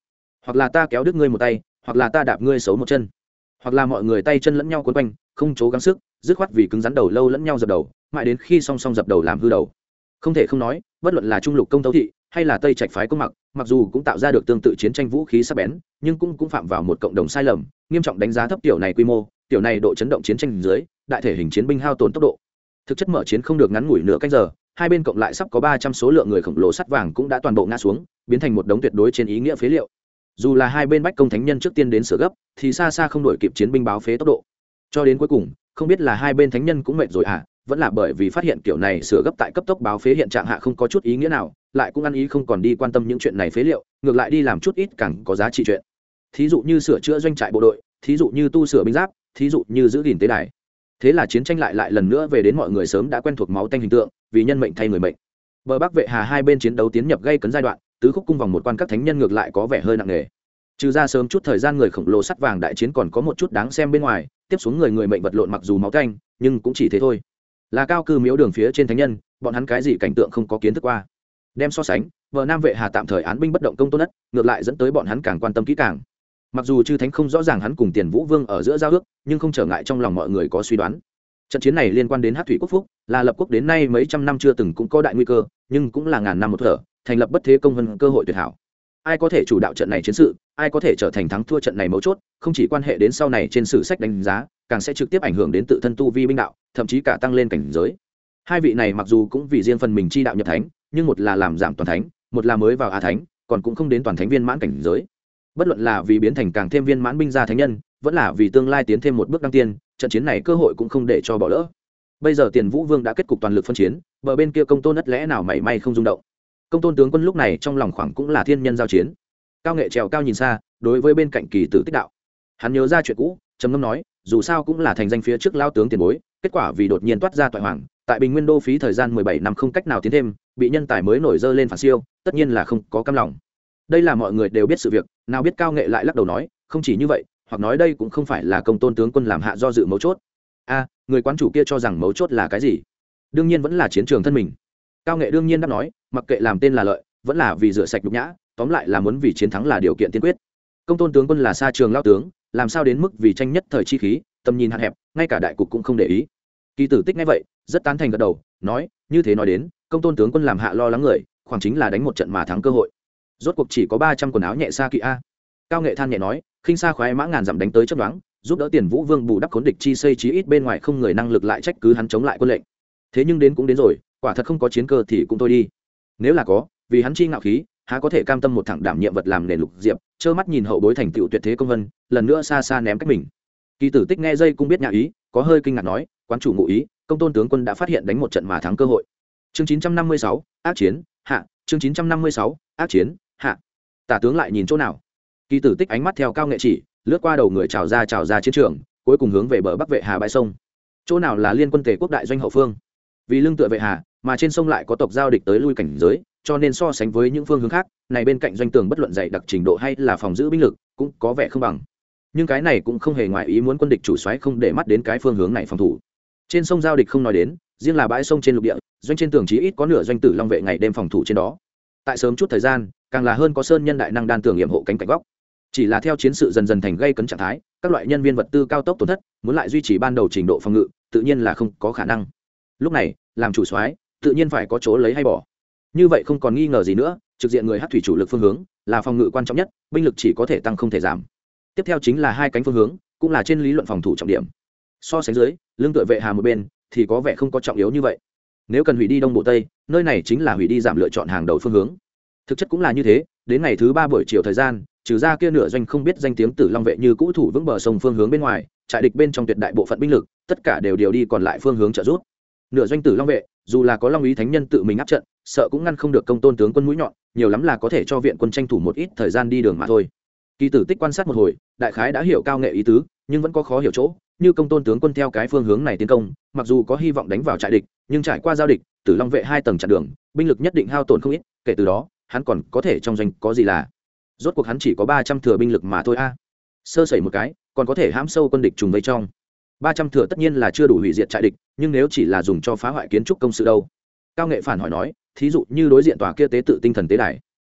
hoặc là ta kéo đứt ngươi một tay, hoặc là ta đạp ngươi xấu một chân, hoặc là mọi người tay chân lẫn nhau quấn quanh, không cố gắng sức, dứt khoát vì cứng rắn đầu lâu lẫn nhau dập đầu, mãi đến khi song song dập đầu làm hư đầu. Không thể không nói, bất luận là trung lục công tấu thị hay là tây trạch phái công mặc, mặc dù cũng tạo ra được tương tự chiến tranh vũ khí sắc bén, nhưng cũng cũng phạm vào một cộng đồng sai lầm, nghiêm trọng đánh giá thấp tiểu này quy mô, tiểu này độ chấn động chiến tranh dưới, đại thể hình chiến binh hao tổn tốc độ. Thực chất mở chiến không được ngắn ngủi nửa canh giờ, hai bên cộng lại sắp có ba trăm số lượng người khổng lồ sắt vàng cũng đã toàn bộ ngã xuống, biến thành một đống tuyệt đối trên ý nghĩa phế liệu. Dù là hai bên bách công thánh nhân trước tiên đến sửa gấp, thì xa xa không đổi kịp chiến binh báo phế tốc độ. Cho đến cuối cùng, không biết là hai bên thánh nhân cũng mệt rồi à, vẫn là bởi vì phát hiện kiểu này sửa gấp tại cấp tốc báo phế hiện trạng hạ không có chút ý nghĩa nào, lại cũng ăn ý không còn đi quan tâm những chuyện này phế liệu, ngược lại đi làm chút ít càng có giá trị chuyện. Thí dụ như sửa chữa doanh trại bộ đội, thí dụ như tu sửa binh giáp, thí dụ như giữ gìn tế đài. Thế là chiến tranh lại lại lần nữa về đến mọi người sớm đã quen thuộc máu tanh hình tượng, vì nhân mệnh thay người mệnh. Bờ Bắc Vệ Hà hai bên chiến đấu tiến nhập gây cấn giai đoạn, tứ khúc cung vòng một quan các thánh nhân ngược lại có vẻ hơi nặng nề. Trừ ra sớm chút thời gian người khổng lồ sắt vàng đại chiến còn có một chút đáng xem bên ngoài, tiếp xuống người người mệnh vật lộn mặc dù máu tanh, nhưng cũng chỉ thế thôi. Là cao cư miếu đường phía trên thánh nhân, bọn hắn cái gì cảnh tượng không có kiến thức qua. Đem so sánh, vợ Nam Vệ Hà tạm thời án binh bất động công tôn đất, ngược lại dẫn tới bọn hắn càng quan tâm kỹ càng. Mặc dù chư thánh không rõ ràng hắn cùng Tiền Vũ Vương ở giữa giao ước, nhưng không trở ngại trong lòng mọi người có suy đoán. Trận chiến này liên quan đến Hắc Thủy Quốc Phúc, là lập quốc đến nay mấy trăm năm chưa từng cũng có đại nguy cơ, nhưng cũng là ngàn năm một thở, thành lập bất thế công vân cơ hội tuyệt hảo. Ai có thể chủ đạo trận này chiến sự, ai có thể trở thành thắng thua trận này mấu chốt, không chỉ quan hệ đến sau này trên sử sách đánh giá, càng sẽ trực tiếp ảnh hưởng đến tự thân tu vi binh đạo, thậm chí cả tăng lên cảnh giới. Hai vị này mặc dù cũng vì riêng phần mình chi đạo nhập thánh, nhưng một là làm giảm toàn thánh, một là mới vào a thánh, còn cũng không đến toàn thánh viên mãn cảnh giới. Bất luận là vì biến thành càng thêm viên mãn binh gia thánh nhân, vẫn là vì tương lai tiến thêm một bước đăng tiên, trận chiến này cơ hội cũng không để cho bỏ lỡ. Bây giờ Tiền Vũ Vương đã kết cục toàn lực phân chiến, bờ bên kia công tôn đất lẽ nào mảy may không rung động. Công tôn tướng quân lúc này trong lòng khoảng cũng là thiên nhân giao chiến. Cao Nghệ trèo cao nhìn xa, đối với bên cạnh kỳ tử tích đạo, hắn nhớ ra chuyện cũ, trầm ngâm nói, dù sao cũng là thành danh phía trước lao tướng tiền bối, kết quả vì đột nhiên toát ra toại hoàng, tại Bình Nguyên đô phí thời gian mười bảy năm không cách nào tiến thêm, bị nhân tài mới nổi dơ lên phản siêu, tất nhiên là không có cam lòng. Đây là mọi người đều biết sự việc, nào biết Cao Nghệ lại lắc đầu nói, không chỉ như vậy, hoặc nói đây cũng không phải là công tôn tướng quân làm hạ do dự mấu chốt. A, người quán chủ kia cho rằng mấu chốt là cái gì? Đương nhiên vẫn là chiến trường thân mình. Cao Nghệ đương nhiên đáp nói, mặc kệ làm tên là lợi, vẫn là vì rửa sạch nhục nhã, tóm lại là muốn vì chiến thắng là điều kiện tiên quyết. Công tôn tướng quân là xa trường lao tướng, làm sao đến mức vì tranh nhất thời chi khí, tầm nhìn hạn hẹp, ngay cả đại cục cũng không để ý. Kỳ tử tích ngay vậy, rất tán thành gật đầu, nói, như thế nói đến, công tôn tướng quân làm hạ lo lắng người, khoảng chính là đánh một trận mà thắng cơ hội. Rốt cuộc chỉ có ba trăm quần áo nhẹ xa kỵ a. Cao Nghệ than nhẹ nói, khinh xa khoái mã ngàn dặm đánh tới chấp đoán, giúp đỡ Tiền Vũ Vương bù đắp khốn địch chi xây chí ít bên ngoài không người năng lực lại trách cứ hắn chống lại quân lệnh. Thế nhưng đến cũng đến rồi, quả thật không có chiến cơ thì cũng thôi đi. Nếu là có, vì hắn chi ngạo khí, há có thể cam tâm một thẳng đảm nhiệm vật làm nền lục diệp, trơ mắt nhìn hậu bối thành tựu tuyệt thế công vân, lần nữa xa xa ném cách mình. Kỳ tử tích nghe dây cũng biết nhà ý, có hơi kinh ngạc nói, quán chủ ngụ ý, công tôn tướng quân đã phát hiện đánh một trận mà thắng cơ hội. Chương chín trăm năm mươi sáu, ác chiến, hạ, chương chín trăm năm mươi sáu, ác chiến, hạ. Tả tướng lại nhìn chỗ nào? Kỳ tử tích ánh mắt theo Cao Nghệ chỉ, lướt qua đầu người trào ra trào ra chiến trường, cuối cùng hướng về bờ Bắc Vệ Hà bãi sông. Chỗ nào là liên quân Tề quốc đại doanh hậu phương? Vì lưng tựa Vệ Hà, mà trên sông lại có tộc giao địch tới lui cảnh giới, cho nên so sánh với những phương hướng khác, này bên cạnh doanh tường bất luận dày đặc trình độ hay là phòng giữ binh lực, cũng có vẻ không bằng. Nhưng cái này cũng không hề ngoài ý muốn quân địch chủ soái không để mắt đến cái phương hướng này phòng thủ. Trên sông giao địch không nói đến, riêng là bãi sông trên lục địa, doanh trên tường chí ít có nửa doanh tử long vệ ngày đêm phòng thủ trên đó. Tại sớm chút thời gian, càng là hơn có sơn nhân đại năng đan tường nghiệm hộ cánh cạnh góc. Chỉ là theo chiến sự dần dần thành gây cấn trạng thái, các loại nhân viên vật tư cao tốc tổn thất, muốn lại duy trì ban đầu trình độ phòng ngự, tự nhiên là không có khả năng. Lúc này, làm chủ soái, tự nhiên phải có chỗ lấy hay bỏ. Như vậy không còn nghi ngờ gì nữa, trực diện người Hắc thủy chủ lực phương hướng, là phòng ngự quan trọng nhất, binh lực chỉ có thể tăng không thể giảm. Tiếp theo chính là hai cánh phương hướng, cũng là trên lý luận phòng thủ trọng điểm. So sánh dưới, lương tựa Vệ Hà một bên thì có vẻ không có trọng yếu như vậy. Nếu cần hủy đi đông bộ tây, nơi này chính là hủy đi giảm lựa chọn hàng đầu phương hướng. Thực chất cũng là như thế, đến ngày thứ ba buổi chiều thời gian, trừ ra kia nửa doanh không biết danh tiếng Tử Long vệ như cũ thủ vững bờ sông phương hướng bên ngoài, trại địch bên trong tuyệt đại bộ phận binh lực, tất cả đều điều đi còn lại phương hướng trợ giúp. Nửa doanh Tử Long vệ, dù là có Long Úy thánh nhân tự mình áp trận, sợ cũng ngăn không được công tôn tướng quân mũi nhọn, nhiều lắm là có thể cho viện quân tranh thủ một ít thời gian đi đường mà thôi. Kỳ tử tích quan sát một hồi, đại khái đã hiểu Cao Nghệ ý tứ, nhưng vẫn có khó hiểu chỗ, như công tôn tướng quân theo cái phương hướng này tiến công, mặc dù có hy vọng đánh vào trại địch, nhưng trải qua giao địch, Tử Long vệ hai tầng chặn đường, binh lực nhất định hao tổn không ít, kể từ đó, hắn còn có thể trong doanh có gì là rốt cuộc hắn chỉ có ba trăm thừa binh lực mà thôi a. Sơ sẩy một cái, còn có thể hãm sâu quân địch trùng vây trong. ba trăm thừa tất nhiên là chưa đủ hủy diệt trại địch, nhưng nếu chỉ là dùng cho phá hoại kiến trúc công sự đâu? Cao Nghệ phản hỏi nói, thí dụ như đối diện tòa kia tế tự tinh thần tế đài.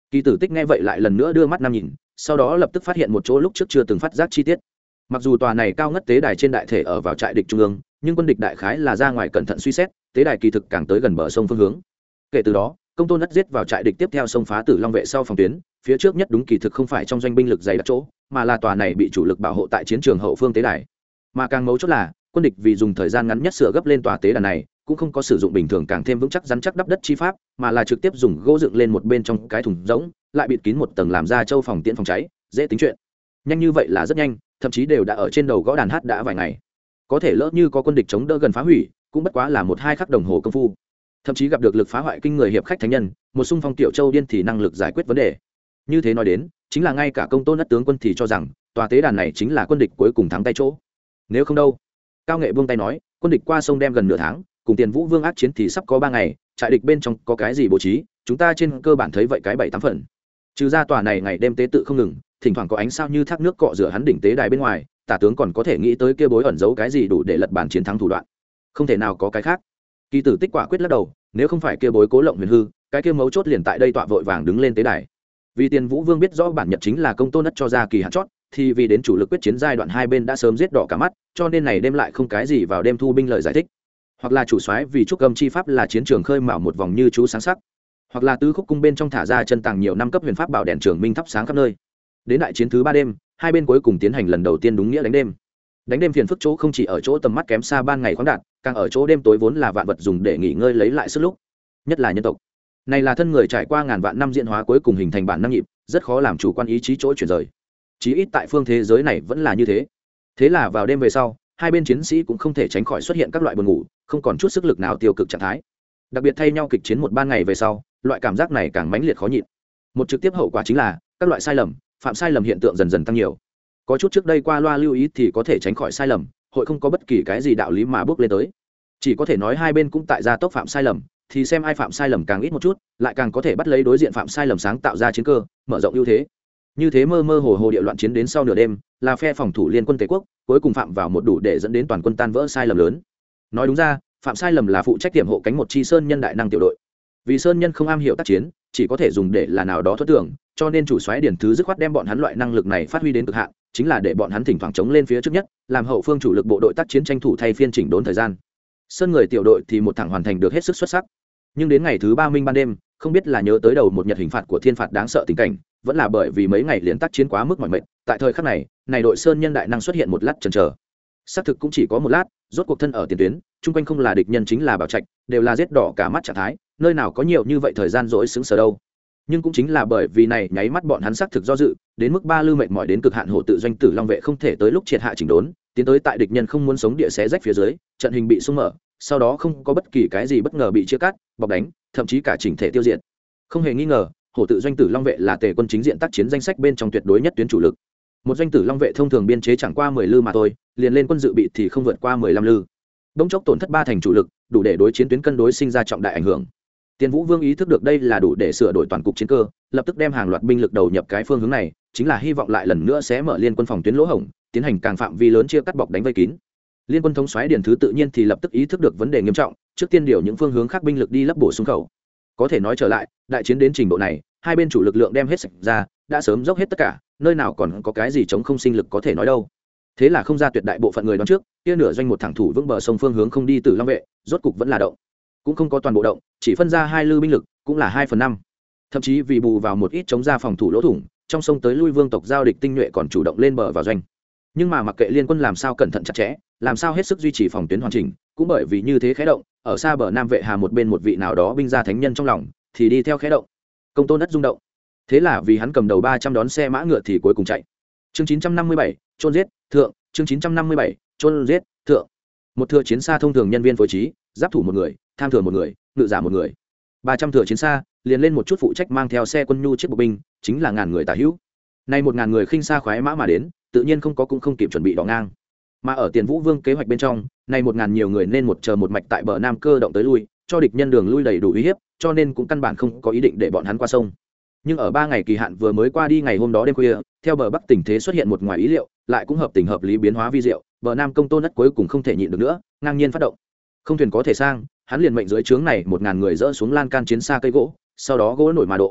Kỳ Tử Tích nghe vậy lại lần nữa đưa mắt năm nhìn, sau đó lập tức phát hiện một chỗ lúc trước chưa từng phát giác chi tiết. Mặc dù tòa này cao ngất tế đài trên đại thể ở vào trại địch trung ương, nhưng quân địch đại khái là ra ngoài cẩn thận suy xét, tế đài kỳ thực càng tới gần bờ sông phương hướng. Kể từ đó, Công Tôn Ất giết vào trại địch tiếp theo sông phá Tử Long vệ sau phòng tuyến, phía trước nhất đúng kỳ thực không phải trong doanh binh lực dày đặc chỗ, mà là tòa này bị chủ lực bảo hộ tại chiến trường hậu phương tế đài. Mà càng mấu chốt là, quân địch vì dùng thời gian ngắn nhất sửa gấp lên tòa tế đàn này, cũng không có sử dụng bình thường càng thêm vững chắc rắn chắc đắp đất chi pháp, mà là trực tiếp dùng gỗ dựng lên một bên trong cái thùng rỗng, lại bịt kín một tầng làm ra châu phòng tiễn phòng cháy, dễ tính chuyện. Nhanh như vậy là rất nhanh, thậm chí đều đã ở trên đầu gõ đàn hát đã vài ngày. Có thể lỡ như có quân địch chống đỡ gần phá hủy, cũng bất quá là một hai khắc đồng hồ công phu. Thậm chí gặp được lực phá hoại kinh người hiệp khách thánh nhân, một xung phong tiểu châu điên thì năng lực giải quyết vấn đề. Như thế nói đến, chính là ngay cả Công Tôn Ất tướng quân thì cho rằng, tòa tế đàn này chính là quân địch cuối cùng thắng tay chỗ. Nếu không đâu? Cao Nghệ buông tay nói, quân địch qua sông đem gần nửa tháng, cùng Tiền Vũ Vương ác chiến thì sắp có ba ngày, trại địch bên trong có cái gì bố trí, chúng ta trên cơ bản thấy vậy cái bảy tám phần. Trừ ra tòa này ngày đêm tế tự không ngừng, thỉnh thoảng có ánh sao như thác nước cọ rửa hắn đỉnh tế đài bên ngoài, tả tướng còn có thể nghĩ tới kia bối ẩn giấu cái gì đủ để lật bàn chiến thắng thủ đoạn. Không thể nào có cái khác. Kỳ Tử Tích quả quyết lắc đầu, nếu không phải kia bối cố lộng huyền hư, cái kia mấu chốt liền tại đây tọa vội vàng đứng lên tế đài. Vì Tiền Vũ Vương biết rõ bản nhật chính là Công Tôn Ất cho ra kỳ hạn chót, thì vì đến chủ lực quyết chiến giai đoạn hai bên đã sớm giết đỏ cả mắt, cho nên này đêm lại không cái gì vào đêm thu binh lời giải thích. Hoặc là chủ soái vì trúc âm chi pháp là chiến trường khơi mào một vòng như chú sáng sắc, hoặc là tứ khúc cung bên trong thả ra chân tàng nhiều năm cấp huyền pháp bảo đèn trường minh thắp sáng khắp nơi. Đến đại chiến thứ ba đêm, hai bên cuối cùng tiến hành lần đầu tiên đúng nghĩa đánh đêm. Đánh đêm phiền phức chỗ không chỉ ở chỗ tầm mắt kém xa ban ngày khoáng đạt, càng ở chỗ đêm tối vốn là vạn vật dùng để nghỉ ngơi lấy lại sức lúc, nhất là nhân tộc. Này là thân người trải qua ngàn vạn năm diễn hóa cuối cùng hình thành bản năng nhịp, rất khó làm chủ quan ý chí chỗ chuyển rời. Chí ít tại phương thế giới này vẫn là như thế. Thế là vào đêm về sau, hai bên chiến sĩ cũng không thể tránh khỏi xuất hiện các loại buồn ngủ, không còn chút sức lực nào tiêu cực trạng thái. Đặc biệt thay nhau kịch chiến một ban ngày về sau, loại cảm giác này càng mãnh liệt khó nhịn. Một trực tiếp hậu quả chính là các loại sai lầm, phạm sai lầm hiện tượng dần dần tăng nhiều. Có chút trước đây qua loa lưu ý thì có thể tránh khỏi sai lầm, hội không có bất kỳ cái gì đạo lý mà bước lên tới. Chỉ có thể nói hai bên cũng tại gia tốc phạm sai lầm, thì xem ai phạm sai lầm càng ít một chút, lại càng có thể bắt lấy đối diện phạm sai lầm sáng tạo ra chiến cơ, mở rộng ưu thế. Như thế mơ mơ hồ hồ địa loạn chiến đến sau nửa đêm, là phe phòng thủ liên quân Tề quốc, cuối cùng phạm vào một đủ để dẫn đến toàn quân tan vỡ sai lầm lớn. Nói đúng ra, phạm sai lầm là phụ trách tiềm hộ cánh một chi sơn nhân đại năng tiểu đội. Vì sơn nhân không am hiểu tác chiến, chỉ có thể dùng để là nào đó thoát tưởng, cho nên chủ soái điển thứ dứt khoát đem bọn hắn loại năng lực này phát huy đến cực hạn, chính là để bọn hắn thỉnh thoảng chống lên phía trước nhất, làm hậu phương chủ lực bộ đội tác chiến tranh thủ thay phiên chỉnh đốn thời gian. Sơn người tiểu đội thì một thẳng hoàn thành được hết sức xuất sắc. Nhưng đến ngày thứ ba minh ban đêm, không biết là nhớ tới đầu một nhật hình phạt của thiên phạt đáng sợ tình cảnh, vẫn là bởi vì mấy ngày liên tác chiến quá mức mỏi mệt, tại thời khắc này, này đội sơn nhân đại năng xuất hiện một lát chần chờ. Xác thực cũng chỉ có một lát, rốt cuộc thân ở tiền tuyến, chung quanh không là địch nhân chính là bảo trạch, đều là giết đỏ cả mắt trạng thái, nơi nào có nhiều như vậy thời gian dỗi xứng sở đâu. Nhưng cũng chính là bởi vì này nháy mắt bọn hắn xác thực do dự, đến mức ba lư mệt mỏi đến cực hạn hổ tự doanh Tử Long vệ không thể tới lúc triệt hạ chỉnh đốn, tiến tới tại địch nhân không muốn sống địa xé rách phía dưới, trận hình bị xung mở, sau đó không có bất kỳ cái gì bất ngờ bị chia cắt, bọc đánh, thậm chí cả chỉnh thể tiêu diệt. Không hề nghi ngờ, hổ tự doanh Tử Long vệ là tề quân chính diện tác chiến danh sách bên trong tuyệt đối nhất tuyến chủ lực. Một doanh Tử Long vệ thông thường biên chế chẳng qua mười lư mà thôi, liền lên quân dự bị thì không vượt qua mười lăm lư. Đống chốc tổn thất ba thành chủ lực, đủ để đối chiến tuyến cân đối sinh ra trọng đại ảnh hưởng. Tiền Vũ Vương ý thức được đây là đủ để sửa đổi toàn cục chiến cơ, lập tức đem hàng loạt binh lực đầu nhập cái phương hướng này, chính là hy vọng lại lần nữa sẽ mở liên quân phòng tuyến lỗ hổng, tiến hành càng phạm vi lớn chia cắt bọc đánh vây kín. Liên quân thống soái điển thứ tự nhiên thì lập tức ý thức được vấn đề nghiêm trọng, trước tiên điều những phương hướng khác binh lực đi lấp bổ sung khẩu. Có thể nói trở lại, đại chiến đến trình độ này, hai bên chủ lực lượng đem hết sạch ra, đã sớm dốc hết tất cả, nơi nào còn có cái gì chống không sinh lực có thể nói đâu. Thế là không ra tuyệt đại bộ phận người đoán trước, kia nửa doanh một thẳng thủ vững bờ sông phương hướng không đi Tử Long vệ, rốt cục vẫn là động. Cũng không có toàn bộ động, chỉ phân ra hai lư binh lực, cũng là hai phần năm. Thậm chí vì bù vào một ít chống ra phòng thủ lỗ thủng, trong sông tới lui vương tộc giao địch tinh nhuệ còn chủ động lên bờ vào doanh. Nhưng mà mặc kệ liên quân làm sao cẩn thận chặt chẽ, làm sao hết sức duy trì phòng tuyến hoàn chỉnh, cũng bởi vì như thế khẽ động, ở xa bờ Nam Vệ Hà một bên một vị nào đó binh gia thánh nhân trong lòng, thì đi theo khẽ động. Công Tôn Ất rung động. Thế là vì hắn cầm đầu ba trăm đón xe mã ngựa thì cuối cùng chạy. Chương chín trăm năm mươi bảy, chôn giết, thượng, chương chín trăm năm mươi bảy, chôn giết, thượng. Một thừa chiến xa thông thường nhân viên phối trí, giáp thủ một người, tham thừa một người, ngự giả một người. ba trăm thừa chiến xa, liền lên một chút phụ trách mang theo xe quân nhu chiếc bộ binh, chính là ngàn người tả hữu. Nay một ngàn người khinh xa khoái mã mà đến, tự nhiên không có cũng không kịp chuẩn bị đỏ ngang. Mà ở Tiền Vũ Vương kế hoạch bên trong, nay một ngàn nhiều người nên một chờ một mạch tại bờ Nam cơ động tới lui, cho địch nhân đường lui đầy đủ uy hiếp, cho nên cũng căn bản không có ý định để bọn hắn qua sông. Nhưng ở ba ngày kỳ hạn vừa mới qua đi ngày hôm đó đêm khuya, theo bờ Bắc tình thế xuất hiện một ngoài ý liệu, lại cũng hợp tình hợp lý biến hóa vi diệu, bờ Nam Công Tôn Ất cuối cùng không thể nhịn được nữa, ngang nhiên phát động. Không thuyền có thể sang, hắn liền mệnh dưới trướng này một ngàn người dỡ xuống lan can chiến xa cây gỗ, sau đó gỗ nổi mà độ.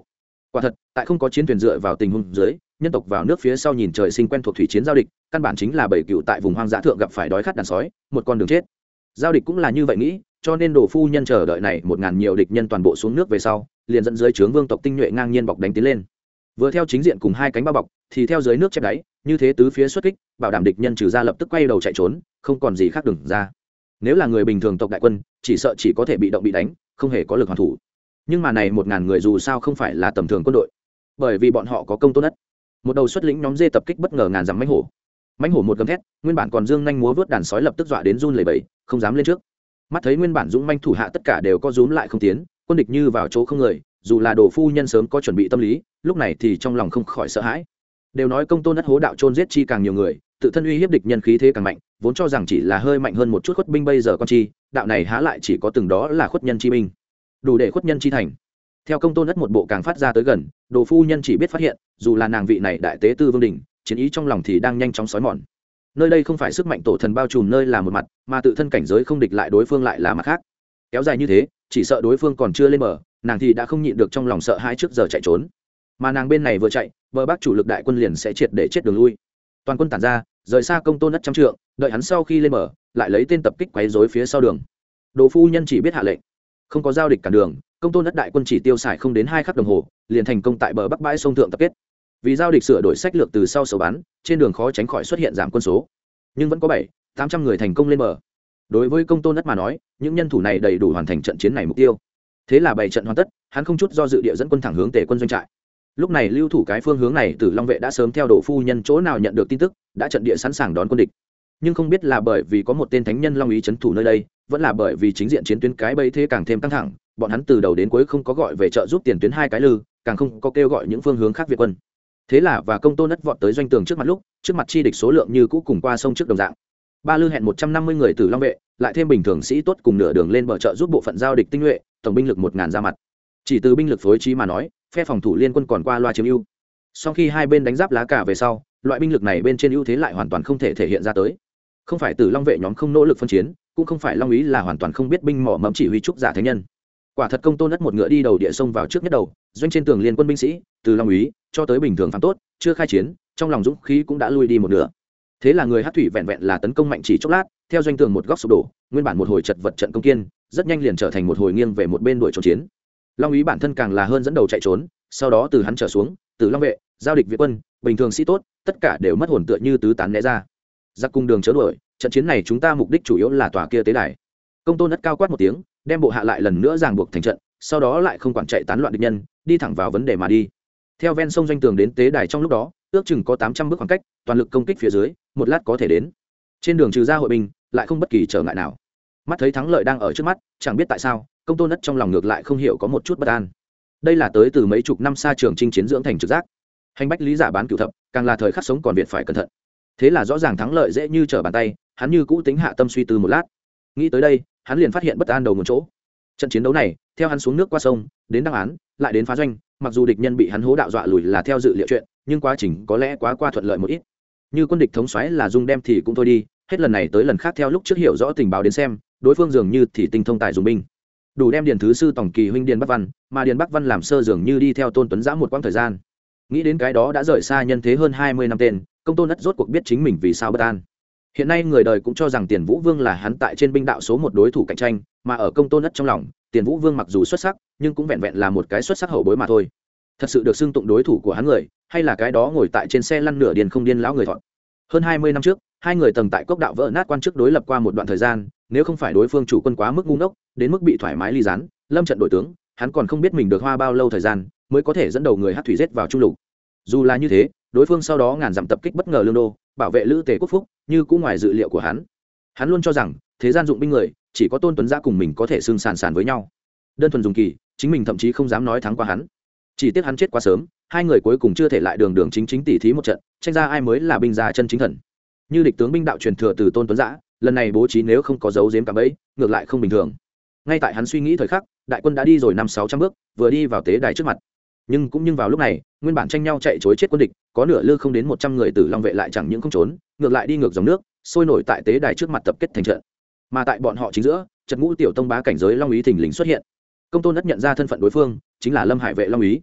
Quả thật, tại không có chiến thuyền dựa vào tình huống dưới, nhân tộc vào nước phía sau nhìn trời sinh quen thuộc thủy chiến giao địch, căn bản chính là bảy cựu tại vùng hoang dã thượng gặp phải đói khát đàn sói, một con đường chết. Giao địch cũng là như vậy nghĩ, cho nên Đồ phu nhân chờ đợi này một ngàn nhiều địch nhân toàn bộ xuống nước về sau, liền dẫn dưới trướng vương tộc tinh nhuệ ngang nhiên bọc đánh tiến lên. Vừa theo chính diện cùng hai cánh bao bọc, thì theo dưới nước chép đáy, như thế tứ phía xuất kích, bảo đảm địch nhân trừ ra lập tức quay đầu chạy trốn, không còn gì khác đừng ra. Nếu là người bình thường tộc đại quân, chỉ sợ chỉ có thể bị động bị đánh, không hề có lực hoàn thủ. Nhưng mà này một ngàn người dù sao không phải là tầm thường quân đội, bởi vì bọn họ có công tôn đất. Một đầu xuất lĩnh nhóm dê tập kích bất ngờ ngàn dặm mãnh hổ. Mãnh hổ một gầm thét, nguyên bản còn dương nhanh múa vớt đàn sói lập tức dọa đến run lẩy bẩy, không dám lên trước. Mắt thấy nguyên bản dũng manh thủ hạ tất cả đều có rúm lại không tiến, quân địch như vào chỗ không người, dù là Đồ phu nhân sớm có chuẩn bị tâm lý, lúc này thì trong lòng không khỏi sợ hãi. Đều nói công tôn đất hố đạo chôn giết chi càng nhiều người, tự thân uy hiếp địch nhân khí thế càng mạnh, vốn cho rằng chỉ là hơi mạnh hơn một chút khuất binh, bây giờ con chi đạo này há lại chỉ có từng đó là khuất nhân chi binh, đủ để khuất nhân chi thành. Theo công tôn đất một bộ càng phát ra tới gần, Đồ phu nhân chỉ biết phát hiện, dù là nàng vị này đại tế tư vương đình, chiến ý trong lòng thì đang nhanh chóng xói mòn. Nơi đây không phải sức mạnh tổ thần bao trùm nơi là một mặt, mà tự thân cảnh giới không địch lại đối phương lại là mặt khác. Kéo dài như thế, chỉ sợ đối phương còn chưa lên bờ, nàng thì đã không nhịn được trong lòng sợ hãi trước giờ chạy trốn. Mà nàng bên này vừa chạy, bờ bắc chủ lực đại quân liền sẽ triệt để chết đường lui. Toàn quân tản ra, rời xa công tôn đất trăm trượng, đợi hắn sau khi lên bờ, lại lấy tên tập kích quấy rối phía sau đường. Đồ phu nhân chỉ biết hạ lệnh, không có giao địch cản đường, công tôn đất đại quân chỉ tiêu xài không đến hai khắc đồng hồ, liền thành công tại bờ bắc bãi sông thượng tập kết. Vì giao địch sửa đổi sách lược từ sau sầu bắn, trên đường khó tránh khỏi xuất hiện giảm quân số, nhưng vẫn có bảy tám trăm người thành công lên bờ. Đối với công tôn đất mà nói, những nhân thủ này đầy đủ hoàn thành trận chiến này mục tiêu. Thế là bảy trận hoàn tất, hắn không chút do dự địa dẫn quân thẳng hướng Tề quân doanh trại. Lúc này lưu thủ cái phương hướng này, Tử Long vệ đã sớm theo Đồ phu nhân chỗ nào nhận được tin tức, đã trận địa sẵn sàng đón quân địch. Nhưng không biết là bởi vì có một tên thánh nhân Long Ý trấn thủ nơi đây, vẫn là bởi vì chính diện chiến tuyến cái bẫy thế càng thêm căng thẳng, bọn hắn từ đầu đến cuối không có gọi về trợ giúp tiền tuyến hai cái lư, càng không có kêu gọi những phương hướng khác việt quân. Thế là và công tôn đất vọt tới doanh tường trước mặt lúc, trước mặt chi địch số lượng như cũ cùng qua sông trước đồng dạng. Ba lư hẹn một trăm năm mươi người Tử Long vệ, lại thêm bình thường sĩ tốt cùng nửa đường lên bờ trợ giúp bộ phận giao địch tinh nhuệ, tổng binh lực một ngàn ra mặt. Chỉ từ binh lực phối trí mà nói, phe phòng thủ liên quân còn qua loa chiếm ưu. Sau khi hai bên đánh giáp lá cả về sau, loại binh lực này bên trên ưu thế lại hoàn toàn không thể thể hiện ra tới. Không phải Tử Long vệ nhóm không nỗ lực phân chiến, cũng không phải Long Ý là hoàn toàn không biết binh mỏ mẫm chỉ huy trúc giả thánh nhân. Quả thật công tôn đất một ngựa đi đầu địa sông vào trước nhất đầu, doanh trên tường liên quân binh sĩ, từ Long Ý cho tới bình thường phàm tốt, chưa khai chiến, trong lòng dũng khí cũng đã lui đi một nửa. Thế là người hát thủy vẹn vẹn là tấn công mạnh chỉ chốc lát, theo doanh tường một góc sụp đổ, nguyên bản một hồi chật vật trận công kiên, rất nhanh liền trở thành một hồi nghiêng về một bên đuổi trốn chiến. Long Ý bản thân càng là hơn dẫn đầu chạy trốn, sau đó từ hắn trở xuống, từ Long vệ, giao địch việt quân, bình thường sĩ tốt, tất cả đều mất hồn tựa như tứ tán né ra. Giặc cung đường chớ đuổi, trận chiến này chúng ta mục đích chủ yếu là tòa kia tế đài. Công tôn đất cao quát một tiếng, đem bộ hạ lại lần nữa ràng buộc thành trận, sau đó lại không quản chạy tán loạn địch nhân, đi thẳng vào vấn đề mà đi. Theo ven sông doanh tường đến tế đài trong lúc đó, ước chừng có tám trăm bước khoảng cách, toàn lực công kích phía dưới, một lát có thể đến. Trên đường trừ ra hội binh, lại không bất kỳ trở ngại nào. Mắt thấy thắng lợi đang ở trước mắt, chẳng biết tại sao, công tôn đất trong lòng ngược lại không hiểu có một chút bất an. Đây là tới từ mấy chục năm xa trường chinh chiến dưỡng thành trực giác. Hành bách lý giả bán cửu thập, càng là thời khắc sống còn việt phải cẩn thận. Thế là rõ ràng thắng lợi dễ như trở bàn tay, hắn như cũ tính hạ tâm suy tư một lát. Nghĩ tới đây, hắn liền phát hiện bất an đầu một chỗ. Trận chiến đấu này, theo hắn xuống nước qua sông, đến đăng án, lại đến phá doanh, mặc dù địch nhân bị hắn hố đạo dọa lùi là theo dự liệu chuyện, nhưng quá trình có lẽ quá qua thuận lợi một ít. Như quân địch thống soái là dung đem thì cũng thôi đi, hết lần này tới lần khác theo lúc trước hiểu rõ tình báo đến xem, đối phương dường như thì tinh thông tài dùng binh, đủ đem điền thứ sư tổng kỳ huynh điền bắc văn, mà điền bắc văn làm sơ dường như đi theo tôn tuấn giã một quãng thời gian. Nghĩ đến cái đó đã rời xa nhân thế hơn hai mươi năm tên, công tôn đất rốt cuộc biết chính mình vì sao bất an. Hiện nay người đời cũng cho rằng Tiền Vũ Vương là hắn tại trên binh đạo số một đối thủ cạnh tranh, mà ở công tôn đất trong lòng, Tiền Vũ Vương mặc dù xuất sắc, nhưng cũng vẹn vẹn là một cái xuất sắc hậu bối mà thôi. Thật sự được xưng tụng đối thủ của hắn người, hay là cái đó ngồi tại trên xe lăn nửa điền không điên lão người thọ. Hơn hai mươi năm trước, hai người tầng tại cốc đạo vỡ nát quan chức đối lập qua một đoạn thời gian, nếu không phải đối phương chủ quân quá mức ngu ngốc, đến mức bị thoải mái ly gián, lâm trận đổi tướng, hắn còn không biết mình được hoa bao lâu thời gian mới có thể dẫn đầu người hát thủy giết vào trung lục. Dù là như thế, đối phương sau đó ngàn dặm tập kích bất ngờ lương đô, bảo vệ lữ tề quốc phúc, như cũng ngoài dự liệu của hắn. Hắn luôn cho rằng thế gian dụng binh người chỉ có tôn tuấn giã cùng mình có thể xưng sàn sàn với nhau, đơn thuần dùng kỳ, chính mình thậm chí không dám nói thắng qua hắn. Chỉ tiếc hắn chết quá sớm, hai người cuối cùng chưa thể lại đường đường chính chính tỉ thí một trận, tranh ra ai mới là binh gia chân chính thần. Như địch tướng binh đạo truyền thừa từ tôn tuấn giã, lần này bố trí nếu không có dấu giếm cả bẫy, ngược lại không bình thường. Ngay tại hắn suy nghĩ thời khắc, đại quân đã đi rồi năm sáu trăm bước, vừa đi vào tế đài trước mặt. Nhưng cũng nhưng vào lúc này, nguyên bản tranh nhau chạy chối chết quân địch, có nửa lư không đến một trăm người Tử Long vệ lại chẳng những không trốn, ngược lại đi ngược dòng nước, sôi nổi tại tế đài trước mặt tập kết thành trận. Mà tại bọn họ chính giữa, trận ngũ tiểu tông bá cảnh giới Long Ý thình lình xuất hiện. Công tôn đất nhận ra thân phận đối phương, chính là Lâm Hải vệ Long Ý.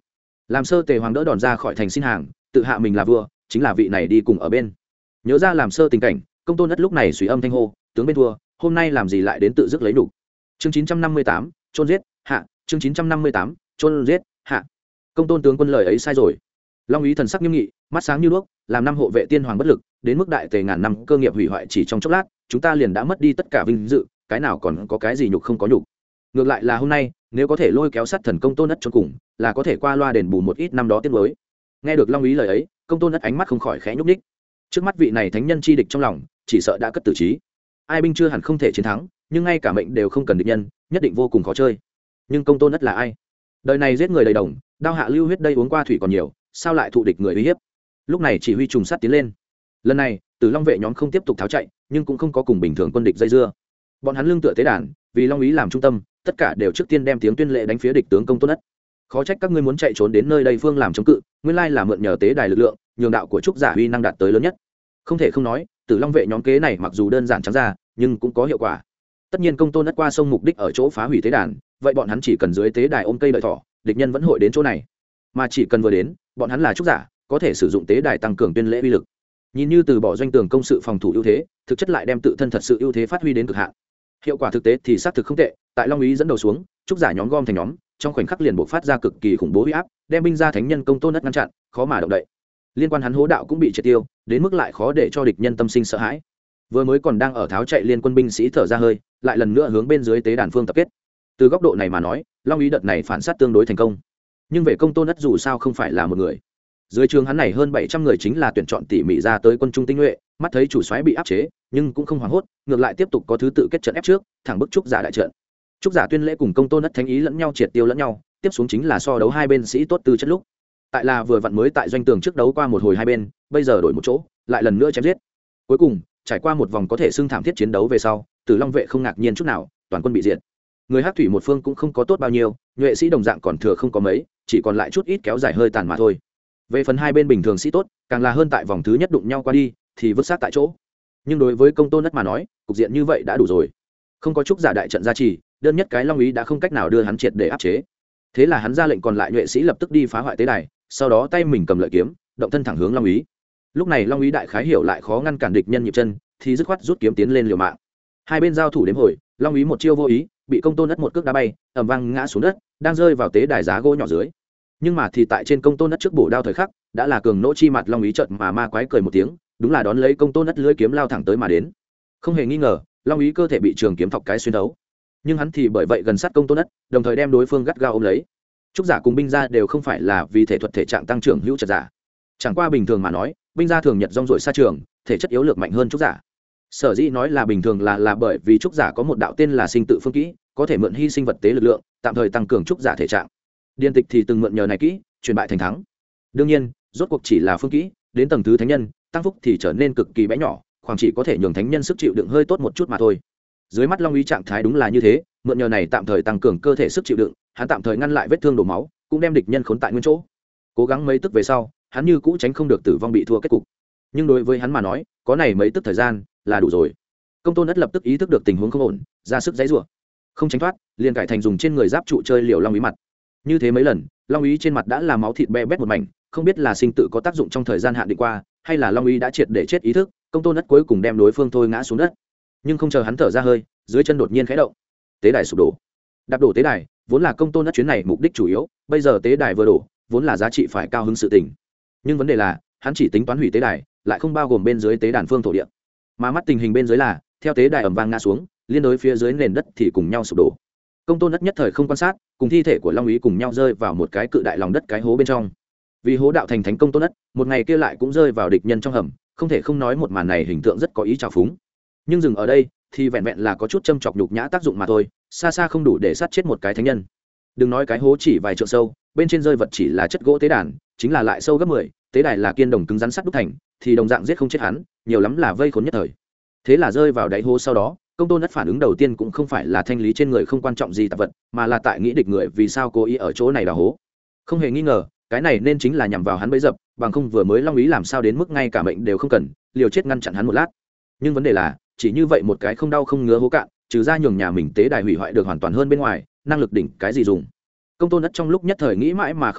làm sơ tề hoàng đỡ đòn ra khỏi thành xin hàng, tự hạ mình là vua, chính là vị này đi cùng ở bên. Nhớ ra làm sơ tình cảnh, công tôn ất lúc này suy âm thanh hô, tướng bên thua, hôm nay làm gì lại đến tự dứt lấy đủ. Chương chín trăm năm mươi tám, chôn giết, hạ, chương chín trăm năm mươi tám, chôn giết, hạ. Công tôn tướng quân lời ấy sai rồi. Long Úy thần sắc nghiêm nghị, mắt sáng như đuốc, làm năm hộ vệ tiên hoàng bất lực, đến mức đại tề ngàn năm cơ nghiệp hủy hoại chỉ trong chốc lát, chúng ta liền đã mất đi tất cả vinh dự, cái nào còn có cái gì nhục không có nhục. Ngược lại là hôm nay, nếu có thể lôi kéo sát thần công tôn ất cho cùng, là có thể qua loa đền bù một ít năm đó tiếc nuối. Nghe được Long Úy lời ấy, công tôn ất ánh mắt không khỏi khẽ nhúc nhích. Trước mắt vị này thánh nhân chi địch trong lòng, chỉ sợ đã cất tử trí. Ai binh chưa hẳn không thể chiến thắng, nhưng ngay cả mệnh đều không cần địch nhân, nhất định vô cùng khó chơi. Nhưng công tôn ất là ai? Đời này giết người đầy đồng, đao hạ lưu huyết đây uống qua thủy còn nhiều, sao lại thụ địch người uy hiếp? Lúc này chỉ huy trùng sát tiến lên. Lần này, Tử Long vệ nhóm không tiếp tục tháo chạy, nhưng cũng không có cùng bình thường quân địch dây dưa. Bọn hắn lưng tựa tế đàn, vì Long Úy làm trung tâm, tất cả đều trước tiên đem tiếng tuyên lệ đánh phía địch tướng công tôn ất. Khó trách các ngươi muốn chạy trốn đến nơi đây phương làm chống cự, nguyên lai là mượn nhờ tế đài lực lượng, nhường đạo của trúc giả uy năng đạt tới lớn nhất. Không thể không nói, Tử Long vệ nhóm kế này mặc dù đơn giản trắng ra, nhưng cũng có hiệu quả. Tất nhiên công tôn ất qua sông mục đích ở chỗ phá hủy tế đàn, vậy bọn hắn chỉ cần dưới tế đài ôm cây đợi thỏ, địch nhân vẫn hội đến chỗ này. Mà chỉ cần vừa đến, bọn hắn là trúc giả, có thể sử dụng tế đài tăng cường tuyên lễ uy lực. Nhìn như từ bỏ doanh tường công sự phòng thủ ưu thế, thực chất lại đem tự thân thật sự ưu thế phát huy đến cực hạn. Hiệu quả thực tế thì xác thực không tệ, tại Long Úy dẫn đầu xuống, trúc giả nhóm gom thành nhóm, trong khoảnh khắc liền bộc phát ra cực kỳ khủng bố uy áp, đem binh gia thánh nhân công tôn ất ngăn chặn, khó mà động đậy. Liên quan hắn hố đạo cũng bị triệt tiêu, đến mức lại khó để cho địch nhân tâm sinh sợ hãi. Vừa mới còn đang ở tháo chạy liên quân binh sĩ thở ra hơi, lại lần nữa hướng bên dưới tế đàn phương tập kết. Từ góc độ này mà nói, Long Úy đợt này phản sát tương đối thành công. Nhưng về công tôn ất dù sao không phải là một người. Dưới trường hắn này hơn bảy trăm người chính là tuyển chọn tỉ mỉ ra tới quân trung tinh nhuệ, mắt thấy chủ soái bị áp chế, nhưng cũng không hoảng hốt, ngược lại tiếp tục có thứ tự kết trận ép trước, thẳng bức trúc giả đại trận. Trúc giả tuyên lễ cùng công tôn ất thánh ý lẫn nhau triệt tiêu lẫn nhau, tiếp xuống chính là so đấu hai bên sĩ tốt tư chất lúc. Tại là vừa vặn mới tại doanh tường trước đấu qua một hồi hai bên, bây giờ đổi một chỗ, lại lần nữa chém giết. Cuối cùng, trải qua một vòng có thể xưng thảm thiết chiến đấu về sau, Tử Long vệ không ngạc nhiên chút nào, toàn quân bị diệt. Người Hắc thủy một phương cũng không có tốt bao nhiêu, nhuệ sĩ đồng dạng còn thừa không có mấy, chỉ còn lại chút ít kéo dài hơi tàn mà thôi. Về phần hai bên bình thường sĩ tốt, càng là hơn tại vòng thứ nhất đụng nhau qua đi, thì vứt xác tại chỗ. Nhưng đối với công tôn ất mà nói, cục diện như vậy đã đủ rồi. Không có trúc giả đại trận gia trì, đơn nhất cái Long Úy đã không cách nào đưa hắn triệt để áp chế. Thế là hắn ra lệnh còn lại nhuệ sĩ lập tức đi phá hoại tế đài, sau đó tay mình cầm lợi kiếm, động thân thẳng hướng Long Úy. Lúc này Long Úy đại khái hiểu lại khó ngăn cản địch nhân nhịp chân, thì dứt khoát rút kiếm tiến lên liều mạng. Hai bên giao thủ đến hồi, Long Úy một chiêu vô ý, bị công tôn ất một cước đá bay, ầm vang ngã xuống đất, đang rơi vào tế đài giá gỗ nhỏ dưới. Nhưng mà thì tại trên công tôn ất trước bổ đao thời khắc, đã là cường nỗ chi mặt Long Úy chợt mà ma quái cười một tiếng, đúng là đón lấy công tôn ất lưỡi kiếm lao thẳng tới mà đến. Không hề nghi ngờ, Long Úy cơ thể bị trường kiếm thọc cái xuyên thấu, nhưng hắn thì bởi vậy gần sát công tôn ất, đồng thời đem đối phương gắt gao ôm lấy. Trúc giả cùng binh gia đều không phải là vì thể thuật thể trạng tăng trưởng hữu trật giả, chẳng qua bình thường mà nói, binh gia thường nhật rong ruổi xa trường, thể chất yếu lược mạnh hơn trúc giả. Sở dĩ nói là bình thường là là bởi vì trúc giả có một đạo tên là sinh tự phương kỹ, có thể mượn hy sinh vật tế lực lượng, tạm thời tăng cường trúc giả thể trạng. Điền Tịch thì từng mượn nhờ này kỹ, truyền bại thành thắng. Đương nhiên, rốt cuộc chỉ là phương kỹ, đến tầng thứ thánh nhân, tăng phúc thì trở nên cực kỳ bé nhỏ, khoảng chỉ có thể nhường thánh nhân sức chịu đựng hơi tốt một chút mà thôi. Dưới mắt Long Úy trạng thái đúng là như thế, mượn nhờ này tạm thời tăng cường cơ thể sức chịu đựng, hắn tạm thời ngăn lại vết thương đổ máu, cũng đem địch nhân khốn tại nguyên chỗ. Cố gắng mấy tức về sau, hắn như cũ tránh không được tử vong bị thua kết cục. Nhưng đối với hắn mà nói, có này mấy tức thời gian là đủ rồi. Công tôn ất lập tức ý thức được tình huống không ổn, ra sức giãy giụa. Không tránh thoát, liền cải thành dùng trên người giáp trụ chơi liều Long Úy mặt. Như thế mấy lần, Long Úy trên mặt đã là máu thịt be bét một mảnh, không biết là sinh tự có tác dụng trong thời gian hạn định qua, hay là Long Úy đã triệt để chết ý thức, công tôn ất cuối cùng đem đối phương thôi ngã xuống đất. Nhưng không chờ hắn thở ra hơi, dưới chân đột nhiên khẽ động, tế đài sụp đổ. Đạp đổ tế đài, vốn là công tôn ất chuyến này mục đích chủ yếu, bây giờ tế đài vừa đổ, vốn là giá trị phải cao hứng sự tình. Nhưng vấn đề là, hắn chỉ tính toán hủy tế đài, lại không bao gồm bên dưới tế đàn phương thổ địa. Mà mắt tình hình bên dưới là, theo tế đài ầm vang ngã xuống, liên đối phía dưới nền đất thì cùng nhau sụp đổ. Công tôn ất nhất thời không quan sát, cùng thi thể của Long Úy cùng nhau rơi vào một cái cự đại lòng đất cái hố bên trong. Vì hố đạo thành thánh công tôn ất, một ngày kia lại cũng rơi vào địch nhân trong hầm, không thể không nói một màn này hình tượng rất có ý trào phúng. Nhưng dừng ở đây thì vẹn vẹn là có chút châm chọc nhục nhã tác dụng mà thôi, xa xa không đủ để sát chết một cái thánh nhân. Đừng nói cái hố chỉ vài trượng sâu, bên trên rơi vật chỉ là chất gỗ tế đàn, chính là lại sâu gấp mười, tế đài là kiên đồng cứng rắn sắt đúc thành, thì đồng dạng giết không chết hắn, nhiều lắm là vây khốn nhất thời. Thế là rơi vào đáy hố sau đó, công tôn ất phản ứng đầu tiên cũng không phải là thanh lý trên người không quan trọng gì tạp vật, mà là tại nghĩ địch người vì sao cố ý ở chỗ này đào hố. Không hề nghi ngờ, cái này nên chính là nhằm vào hắn bẫy dập, bằng không vừa mới Long Úy làm sao đến mức ngay cả mệnh đều không cần, liều chết ngăn chặn hắn một lát. Nhưng vấn đề là, chỉ như vậy một cái không đau không ngứa hố cạn, trừ ra nhường nhà mình tế đài hủy hoại được hoàn toàn hơn bên ngoài, năng lực đỉnh cái gì dùng. Công tôn ất trong lúc nhất thời nghĩ mãi mà không rõ,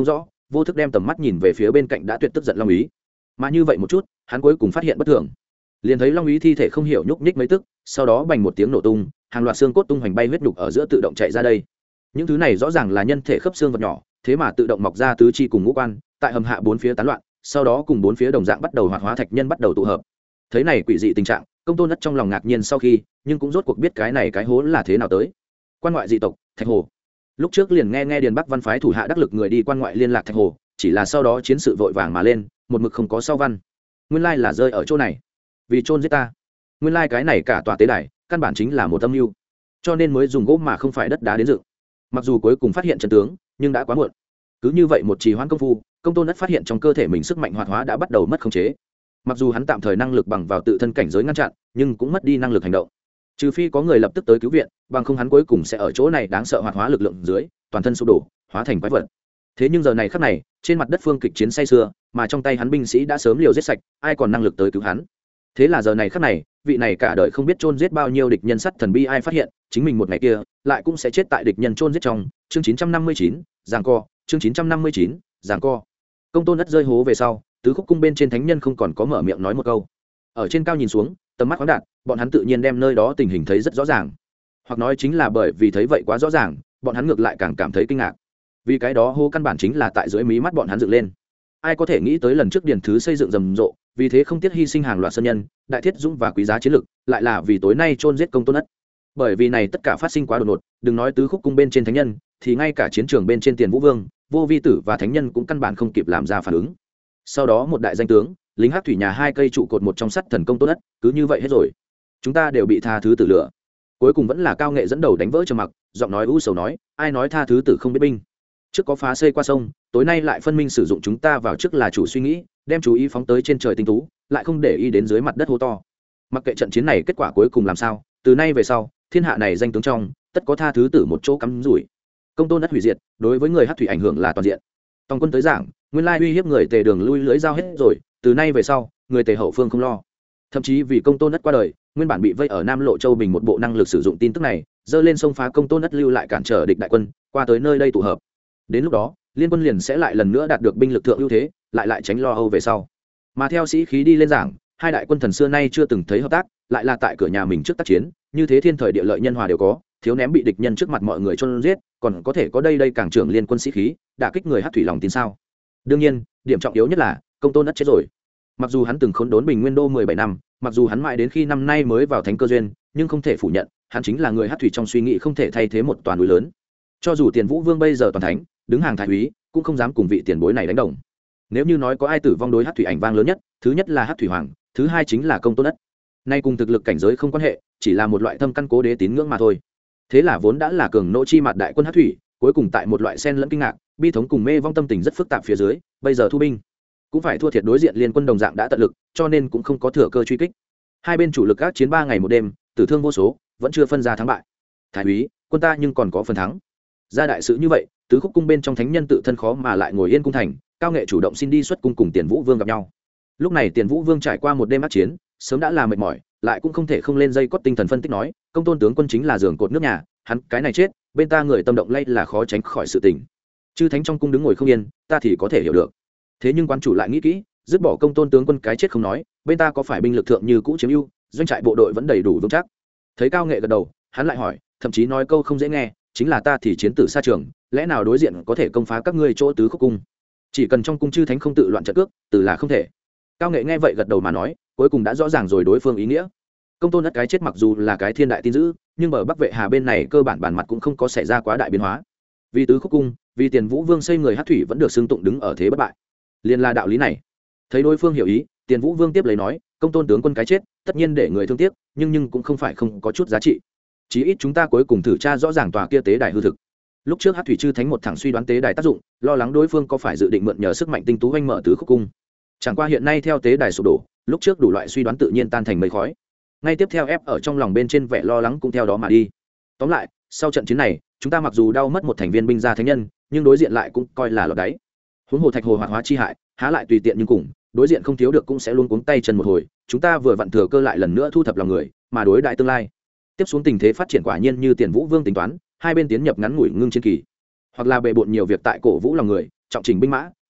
vô thức đem tầm mắt nhìn về phía bên cạnh đã tuyệt tức giận long ý. Mà như vậy một chút, hắn cuối cùng phát hiện bất thường, liền thấy long ý thi thể không hiểu nhúc nhích mấy tức, sau đó bành một tiếng nổ tung, hàng loạt xương cốt tung hoành bay huyết nhục ở giữa tự động chạy ra đây. Những thứ này rõ ràng là nhân thể khớp xương vật nhỏ, thế mà tự động mọc ra tứ chi cùng ngũ quan, tại hầm hạ bốn phía tán loạn, sau đó cùng bốn phía đồng dạng bắt đầu hoạt hóa thạch nhân bắt đầu tụ hợp. Thấy này quỷ dị tình trạng, Công Tôn Ất trong lòng ngạc nhiên sau khi, nhưng cũng rốt cuộc biết cái này cái hố là thế nào tới. Quan ngoại dị tộc, Thạch Hồ. Lúc trước liền nghe nghe Điền Bắc văn phái thủ hạ đắc lực người đi quan ngoại liên lạc Thạch Hồ, chỉ là sau đó chiến sự vội vàng mà lên, một mực không có sau văn. Nguyên lai là rơi ở chỗ này, vì chôn giết ta. Nguyên lai cái này cả tòa tế đài, căn bản chính là một âm mưu, cho nên mới dùng gỗ mà không phải đất đá đến dựng. Mặc dù cuối cùng phát hiện chân tướng, nhưng đã quá muộn. Cứ như vậy một trì hoãn công phu, Công Tôn Ất phát hiện trong cơ thể mình sức mạnh hoạt hóa đã bắt đầu mất khống chế. Mặc dù hắn tạm thời năng lực bằng vào tự thân cảnh giới ngăn chặn, nhưng cũng mất đi năng lực hành động. Trừ phi có người lập tức tới cứu viện, bằng không hắn cuối cùng sẽ ở chỗ này đáng sợ hoạt hóa lực lượng dưới, toàn thân sụp đổ, hóa thành quái vật. Thế nhưng giờ này khắc này, trên mặt đất phương kịch chiến say sưa, mà trong tay hắn binh sĩ đã sớm liều giết sạch, ai còn năng lực tới cứu hắn. Thế là giờ này khắc này, vị này cả đời không biết chôn giết bao nhiêu địch nhân sắt thần bi ai phát hiện, chính mình một ngày kia, lại cũng sẽ chết tại địch nhân chôn giết trong. Chương chín trăm năm mươi chín, giằng co, chương chín trăm năm mươi chín, giằng co. Công Tôn Ất rơi hố về sau, tứ khúc cung bên trên thánh nhân không còn có mở miệng nói một câu. Ở trên cao nhìn xuống, tầm mắt khoáng đạt, bọn hắn tự nhiên đem nơi đó tình hình thấy rất rõ ràng. Hoặc nói chính là bởi vì thấy vậy quá rõ ràng, bọn hắn ngược lại càng cảm thấy kinh ngạc. Vì cái đó hô căn bản chính là tại dưới mí mắt bọn hắn dựng lên. Ai có thể nghĩ tới lần trước điền thứ xây dựng rầm rộ, vì thế không tiếc hy sinh hàng loạt sơn nhân, đại thiết dũng và quý giá chiến lực, lại là vì tối nay chôn giết Công Tôn Ất. Bởi vì này tất cả phát sinh quá đột ngột, đừng nói tứ khúc cung bên trên thánh nhân, thì ngay cả chiến trường bên trên Tiền Vũ Vương, Vô Vi Tử và thánh nhân cũng căn bản không kịp làm ra phản ứng. Sau đó một đại danh tướng, lính hắc thủy nhà hai cây trụ cột một trong sắt thần Công Tôn Ất, cứ như vậy hết rồi. Chúng ta đều bị tha thứ tử lửa. Cuối cùng vẫn là Cao Nghệ dẫn đầu đánh vỡ trầm mặc, giọng nói u sầu nói, ai nói tha thứ tử không biết binh. Trước có phá xây qua sông, tối nay lại phân minh sử dụng chúng ta vào trước là chủ suy nghĩ, đem chú ý phóng tới trên trời tinh tú, lại không để ý đến dưới mặt đất hô to. Mặc kệ trận chiến này kết quả cuối cùng làm sao, từ nay về sau, thiên hạ này danh tướng trong, tất có tha thứ tử một chỗ cắm rủi. Công Tôn Ất hủy diệt, đối với người hắc thủy ảnh hưởng là toàn diện. Tòng quân tới giảng, nguyên lai uy hiếp người tề đường lui lưới giao hết rồi, từ nay về sau, người tề hậu phương không lo. Thậm chí vì Công Tôn Ất qua đời, nguyên bản bị vây ở Nam Lộ Châu Bình một bộ năng lực sử dụng tin tức này, dơ lên sông phá Công Tôn Ất lưu lại cản trở địch đại quân, qua tới nơi đây tụ hợp. Đến lúc đó, liên quân liền sẽ lại lần nữa đạt được binh lực thượng ưu thế, lại lại tránh lo âu về sau. Mà theo sĩ khí đi lên giảng, hai đại quân thần xưa nay chưa từng thấy hợp tác, lại là tại cửa nhà mình trước tác chiến, như thế thiên thời địa lợi nhân hòa đều có, thiếu ném bị địch nhân trước mặt mọi người chôn giết, còn có thể có đây đây càng trưởng liên quân sĩ khí, đả kích người hắc thủy lòng tin sao? Đương nhiên, điểm trọng yếu nhất là Công Tôn Ất chết rồi. Mặc dù hắn từng khốn đốn Bình Nguyên đô mười bảy năm, mặc dù hắn mãi đến khi năm nay mới vào thánh cơ duyên, nhưng không thể phủ nhận, hắn chính là người hắc thủy trong suy nghĩ không thể thay thế một toàn núi lớn. Cho dù Tiền Vũ Vương bây giờ toàn thánh, đứng hàng thái úy, cũng không dám cùng vị tiền bối này đánh đồng. Nếu như nói có ai tử vong đối hắc thủy ảnh vang lớn nhất, thứ nhất là hắc thủy hoàng, thứ hai chính là Công Tôn Ất. Nay cùng thực lực cảnh giới không quan hệ, chỉ là một loại thâm căn cố đế tín ngưỡng mà thôi. Thế là vốn đã là cường nỗ chi mặt đại quân hắc thủy, cuối cùng tại một loại sen lẫn kinh ngạc, bi thống cùng mê vong tâm tình rất phức tạp phía dưới, bây giờ thu binh cũng phải thua thiệt đối diện liên quân đồng dạng đã tận lực, cho nên cũng không có thừa cơ truy kích. Hai bên chủ lực các chiến ba ngày một đêm, tử thương vô số, vẫn chưa phân ra thắng bại. Thái úy, quân ta nhưng còn có phần thắng. Ra đại sự như vậy, tứ khúc cung bên trong thánh nhân tự thân khó mà lại ngồi yên cung thành, Cao Nghệ chủ động xin đi xuất cung cùng Tiền Vũ Vương gặp nhau. Lúc này Tiền Vũ Vương trải qua một đêm ác chiến, sớm đã là mệt mỏi, lại cũng không thể không lên dây cót tinh thần phân tích nói, Công Tôn tướng quân chính là giường cột nước nhà, hắn cái này chết, bên ta người tâm động lay là khó tránh khỏi sự tình. Chư thánh trong cung đứng ngồi không yên, ta thì có thể hiểu được. Thế nhưng quan chủ lại nghĩ kỹ, dứt bỏ Công Tôn tướng quân cái chết không nói, bên ta có phải binh lực thượng như cũ chiếm ưu, doanh trại bộ đội vẫn đầy đủ vững chắc. Thấy Cao Nghệ gật đầu, hắn lại hỏi, thậm chí nói câu không dễ nghe, chính là ta thì chiến tử xa trường, lẽ nào đối diện có thể công phá các ngươi chỗ tứ khúc cung? Chỉ cần trong cung chư thánh không tự loạn trận cước, từ là không thể. Cao Nghệ nghe vậy gật đầu mà nói, cuối cùng đã rõ ràng rồi đối phương ý nghĩa. Công Tôn Ất cái chết mặc dù là cái thiên đại tin dữ, nhưng ở Bắc Vệ Hà bên này cơ bản bản mặt cũng không có xảy ra quá đại biến hóa. Vì tứ khúc cung, vì Tiền Vũ Vương xây người hắc thủy vẫn được xưng tụng đứng ở thế bất bại. Liên là đạo lý này. Thấy đối phương hiểu ý, Tiền Vũ Vương tiếp lấy nói, Công Tôn tướng quân cái chết, tất nhiên để người thương tiếc, nhưng nhưng cũng không phải không có chút giá trị. Chí ít chúng ta cuối cùng thử tra rõ ràng tòa kia tế đài hư thực. Lúc trước hắc thủy chư thánh một thẳng suy đoán tế đài tác dụng, lo lắng đối phương có phải dự định mượn nhờ sức mạnh tinh tú hoành mở tứ khúc cung. Chẳng qua hiện nay theo tế đài sụp đổ, lúc trước đủ loại suy đoán tự nhiên tan thành mây khói. Ngay tiếp theo ép ở trong lòng bên trên vẻ lo lắng cũng theo đó mà đi. Tóm lại, sau trận chiến này, chúng ta mặc dù đau mất một thành viên binh gia thánh nhân, nhưng đối diện lại cũng coi là lọt đáy. Huống hồ Thạch Hồ hoạt hóa chi hại, há lại tùy tiện nhưng cùng, đối diện không thiếu được cũng sẽ luôn cuống tay chân một hồi, chúng ta vừa vặn thừa cơ lại lần nữa thu thập lòng người, mà đối đại tương lai. Tiếp xuống tình thế phát triển quả nhiên như Tiền Vũ Vương tính toán, hai bên tiến nhập ngắn ngủi ngưng chiến kỳ, hoặc là bệ bội nhiều việc tại cổ vũ lòng người, trọng chỉnh binh mã,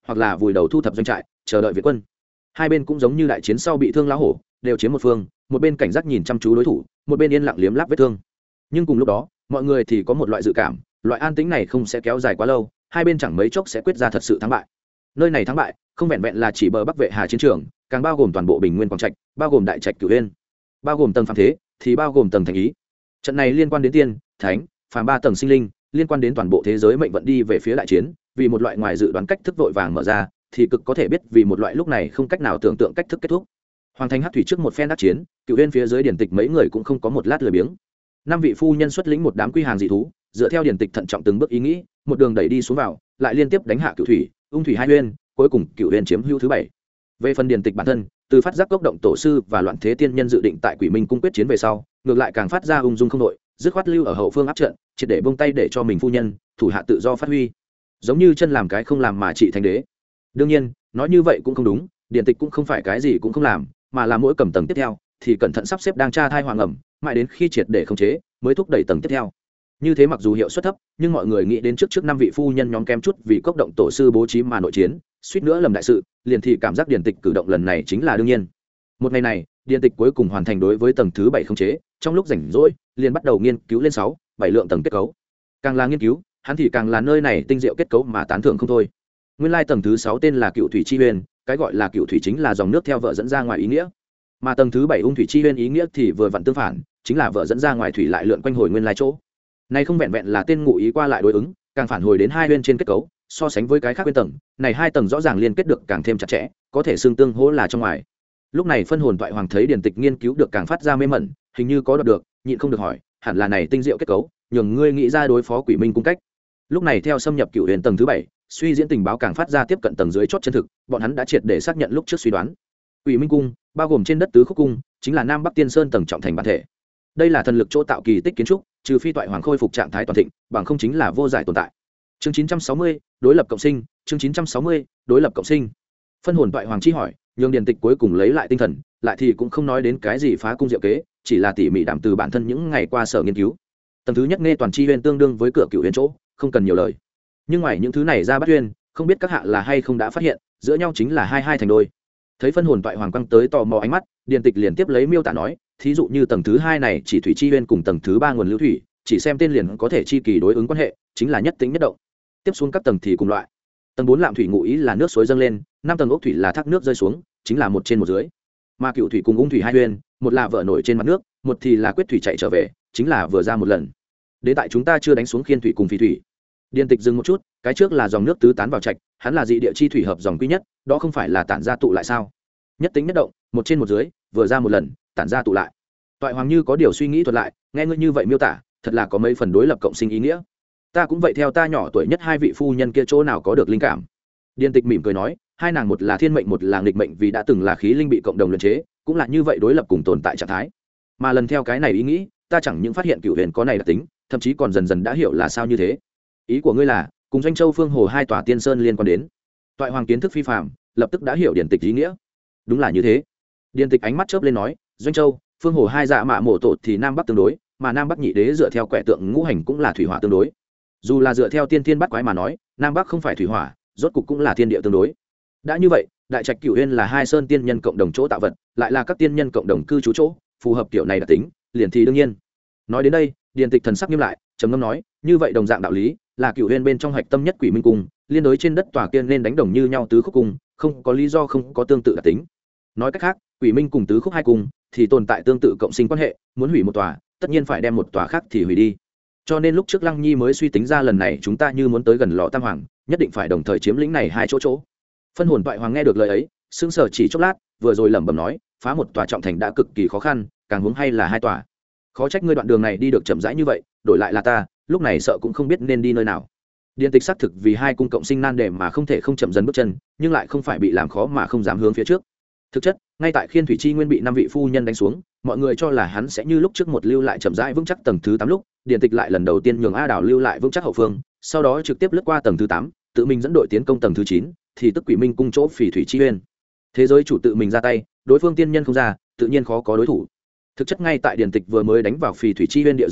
hoặc là vùi đầu thu thập doanh trại chờ đợi viện quân. Hai bên cũng giống như đại chiến sau bị thương lão hổ, đều chiếm một phương, một bên cảnh giác nhìn chăm chú đối thủ, một bên yên lặng liếm láp vết thương. Nhưng cùng lúc đó mọi người thì có một loại dự cảm, loại an tĩnh này không sẽ kéo dài quá lâu, hai bên chẳng mấy chốc sẽ quyết ra thật sự thắng bại. Nơi này thắng bại không vẹn vẹn là chỉ bờ bắc vệ hà chiến trường, càng bao gồm toàn bộ bình nguyên quảng trạch, bao gồm đại trạch Cửu Uyên, bao gồm tầng phàm thế, thì bao gồm tầng thành ý. Trận này liên quan đến tiên, thánh, phàm ba tầng sinh linh, liên quan đến toàn bộ thế giới mệnh vận đi về phía đại chiến, vì một loại ngoài dự đoán cách thức vội vàng mở ra, thì cực có thể biết vì một loại lúc này không cách nào tưởng tượng cách thức kết thúc. Hoàng thành hắc thủy trước một phen đắc chiến, Cửu Uyên phía dưới điển tịch mấy người cũng không có một lát lười biếng. Năm vị phu nhân xuất lĩnh một đám quy hàng dị thú, dựa theo điển tịch thận trọng từng bước ý nghĩ, một đường đẩy đi xuống vào, lại liên tiếp đánh hạ Cửu thủy, ung thủy hai uyên, cuối cùng Cửu Uyên chiếm hữu thứ bảy. Về phần điển tịch bản thân, từ phát giác cốc động tổ sư và loạn thế tiên nhân dự định tại Quỷ Minh cung quyết chiến về sau, ngược lại càng phát ra ung dung không đội, dứt khoát lưu ở hậu phương áp trận, triệt để buông tay để cho mình phu nhân thủ hạ tự do phát huy, giống như chân làm cái không làm mà trị thành đế. Đương nhiên nói như vậy cũng không đúng, điển tịch cũng không phải cái gì cũng không làm, mà là mỗi cầm tầng tiếp theo thì cẩn thận sắp xếp đang tra thai hoàng ẩm, mãi đến khi triệt để khống chế mới thúc đẩy tầng tiếp theo. Như thế mặc dù hiệu suất thấp, nhưng mọi người nghĩ đến trước trước năm vị phu nhân nhóm kém chút vì cốc động tổ sư bố trí mà nội chiến, suýt nữa lầm đại sự, liền thì cảm giác điển tịch cử động lần này chính là đương nhiên. Một ngày này điển tịch cuối cùng hoàn thành đối với tầng thứ bảy khống chế, trong lúc rảnh rỗi liền bắt đầu nghiên cứu lên sáu bảy lượng tầng kết cấu. Càng là nghiên cứu, hắn thì càng là nơi này tinh diệu kết cấu mà tán thưởng không thôi. Nguyên lai tầng thứ sáu tên là Cựu thủy chi uyên, cái gọi là Cựu thủy chính là dòng nước theo vợ dẫn ra ngoài ý nghĩa, mà tầng thứ bảy ung thủy chi uyên ý nghĩa thì vừa vặn tương phản, chính là vợ dẫn ra ngoài thủy lại lượn quanh hồi nguyên lai chỗ. Này không vẹn vẹn là tên ngụ ý qua lại đối ứng, càng phản hồi đến hai uyên trên kết cấu, so sánh với cái khác uyên tầng, này hai tầng rõ ràng liên kết được càng thêm chặt chẽ, có thể xương tương hỗ là trong ngoài. Lúc này phân hồn toại hoàng thấy điển tịch nghiên cứu được càng phát ra mê mẩn, hình như có đoạt được, nhịn không được hỏi, hẳn là này tinh diệu kết cấu, nhường ngươi nghĩ ra đối phó Quỷ Minh cung cách. Lúc này theo xâm nhập Cựu Huyền tầng thứ bảy, suy diễn tình báo càng phát ra tiếp cận tầng dưới chót chân thực, bọn hắn đã triệt để xác nhận lúc trước suy đoán. Quỷ Minh cung bao gồm trên đất tứ khúc cung, chính là Nam Bắc Tiên Sơn tầng trọng thành bản thể. Đây là thần lực chỗ tạo kỳ tích kiến trúc, trừ phi toại hoàng khôi phục trạng thái toàn thịnh, bằng không chính là vô giải tồn tại. Chương chín trăm sáu mươi, đối lập cộng sinh, chương chín trăm sáu mươi, đối lập cộng sinh. Phân hồn toại hoàng chi hỏi, nhường điển tịch cuối cùng lấy lại tinh thần, lại thì cũng không nói đến cái gì phá cung diệu kế, chỉ là tỉ mỉ đảm từ bản thân những ngày qua sở nghiên cứu. Tầng thứ nhất nghe toàn chi huyền tương đương với cửa Cựu Huyền chỗ, không cần nhiều lời. Nhưng ngoài những thứ này ra bắt huyền, không biết các hạ là hay không đã phát hiện, giữa nhau chính là hai hai thành đôi. Thấy phân hồn toại hoàng quang tới tò mò ánh mắt, điển tịch liền tiếp lấy miêu tả nói, thí dụ như tầng thứ hai này chỉ thủy chi huyền cùng tầng thứ ba nguồn lưu thủy, chỉ xem tên liền có thể chi kỳ đối ứng quan hệ, chính là nhất tính nhất động. Tiếp xuống các tầng thì cùng loại. Tầng bốn lạm thủy ngụ ý là nước suối dâng lên, năm tầng ốc thủy là thác nước rơi xuống, chính là một trên một dưới. Mà Cựu thủy cùng ung thủy hai huyền, một là vợ nổi trên mặt nước, một thì là quyết thủy chạy trở về, chính là vừa ra một lần. Đến tại chúng ta chưa đánh xuống khiên thủy cùng phỉ thủy. Điển tịch dừng một chút, cái trước là dòng nước tứ tán vào trạch, hắn là dị địa chi thủy hợp dòng quý nhất, đó không phải là tản ra tụ lại sao? Nhất tính nhất động, một trên một dưới, vừa ra một lần, tản ra tụ lại. Toại hoàng như có điều suy nghĩ thuật lại, nghe ngươi như vậy miêu tả, thật là có mấy phần đối lập cộng sinh ý nghĩa. Ta cũng vậy, theo ta nhỏ tuổi nhất hai vị phu nhân kia chỗ nào có được linh cảm. Điển tịch mỉm cười nói, hai nàng một là thiên mệnh một là nghịch mệnh, vì đã từng là khí linh bị cộng đồng luyện chế, cũng là như vậy đối lập cùng tồn tại trạng thái. Mà lần theo cái này ý nghĩ, ta chẳng những phát hiện Cựu Huyền có này đặc tính, thậm chí còn dần dần đã hiểu là sao như thế. Ý của ngươi là cùng Doanh Châu Phương Hồ hai tòa tiên sơn liên quan đến. Toại hoàng kiến thức phi phàm, lập tức đã hiểu điển tịch ý nghĩa. Đúng là như thế. Điển tịch ánh mắt chớp lên nói, Doanh Châu, Phương Hồ hai dạ mạ mổ tổ thì Nam Bắc tương đối, mà Nam Bắc nhị đế dựa theo quẻ tượng ngũ hành cũng là thủy hỏa tương đối. Dù là dựa theo tiên thiên bắt quái mà nói, Nam Bắc không phải thủy hỏa, rốt cục cũng là thiên địa tương đối. Đã như vậy, đại trạch Cửu Uyên là hai sơn tiên nhân cộng đồng chỗ tạo vật, lại là các tiên nhân cộng đồng cư trú chỗ, phù hợp kiểu này đặc tính, liền thì đương nhiên. Nói đến đây, điển tịch thần sắc nghiêm lại, trầm ngâm nói, như vậy đồng dạng đạo lý, là Cửu Uyên bên trong hạch tâm nhất Quỷ Minh cung, liên đối trên đất tòa kia nên đánh đồng như nhau tứ khúc cung, không có lý do không có tương tự đặc tính. Nói cách khác, Quỷ Minh cùng tứ khúc hai cung thì tồn tại tương tự cộng sinh quan hệ, muốn hủy một tòa, tất nhiên phải đem một tòa khác thì hủy đi. Cho nên lúc trước Lăng Nhi mới suy tính ra lần này chúng ta như muốn tới gần lò Tam Hoàng, nhất định phải đồng thời chiếm lĩnh này hai chỗ chỗ. Phân hồn toại hoàng nghe được lời ấy, sững sờ chỉ chốc lát, vừa rồi lẩm bẩm nói, phá một tòa trọng thành đã cực kỳ khó khăn, càng huống hay là hai tòa. Khó trách ngươi đoạn đường này đi được chậm rãi như vậy, đổi lại là ta, lúc này sợ cũng không biết nên đi nơi nào. Điển tịch xác thực vì hai cung cộng sinh nan đề mà không thể không chậm dần bước chân, nhưng lại không phải bị làm khó mà không dám hướng phía trước. Thực chất, ngay tại khiên thủy chi nguyên bị năm vị phu nhân đánh xuống, mọi người cho là hắn sẽ như lúc trước một lưu lại chậm rãi vững chắc tầng thứ tám lúc, điển tịch lại lần đầu tiên nhường A Đào lưu lại vững chắc hậu phương, sau đó trực tiếp lướt qua tầng thứ tám, tự mình dẫn đội tiến công tầng thứ chín, thì tức Quỷ Minh cung chỗ phỉ thủy chi nguyên. Thế giới chủ tự mình ra tay, đối phương tiên nhân không ra, tự nhiên khó có đối thủ. Thực chất ngay tại điển tịch vừa mới đánh vào phỉ thủy chi nguyên địa giới lúc,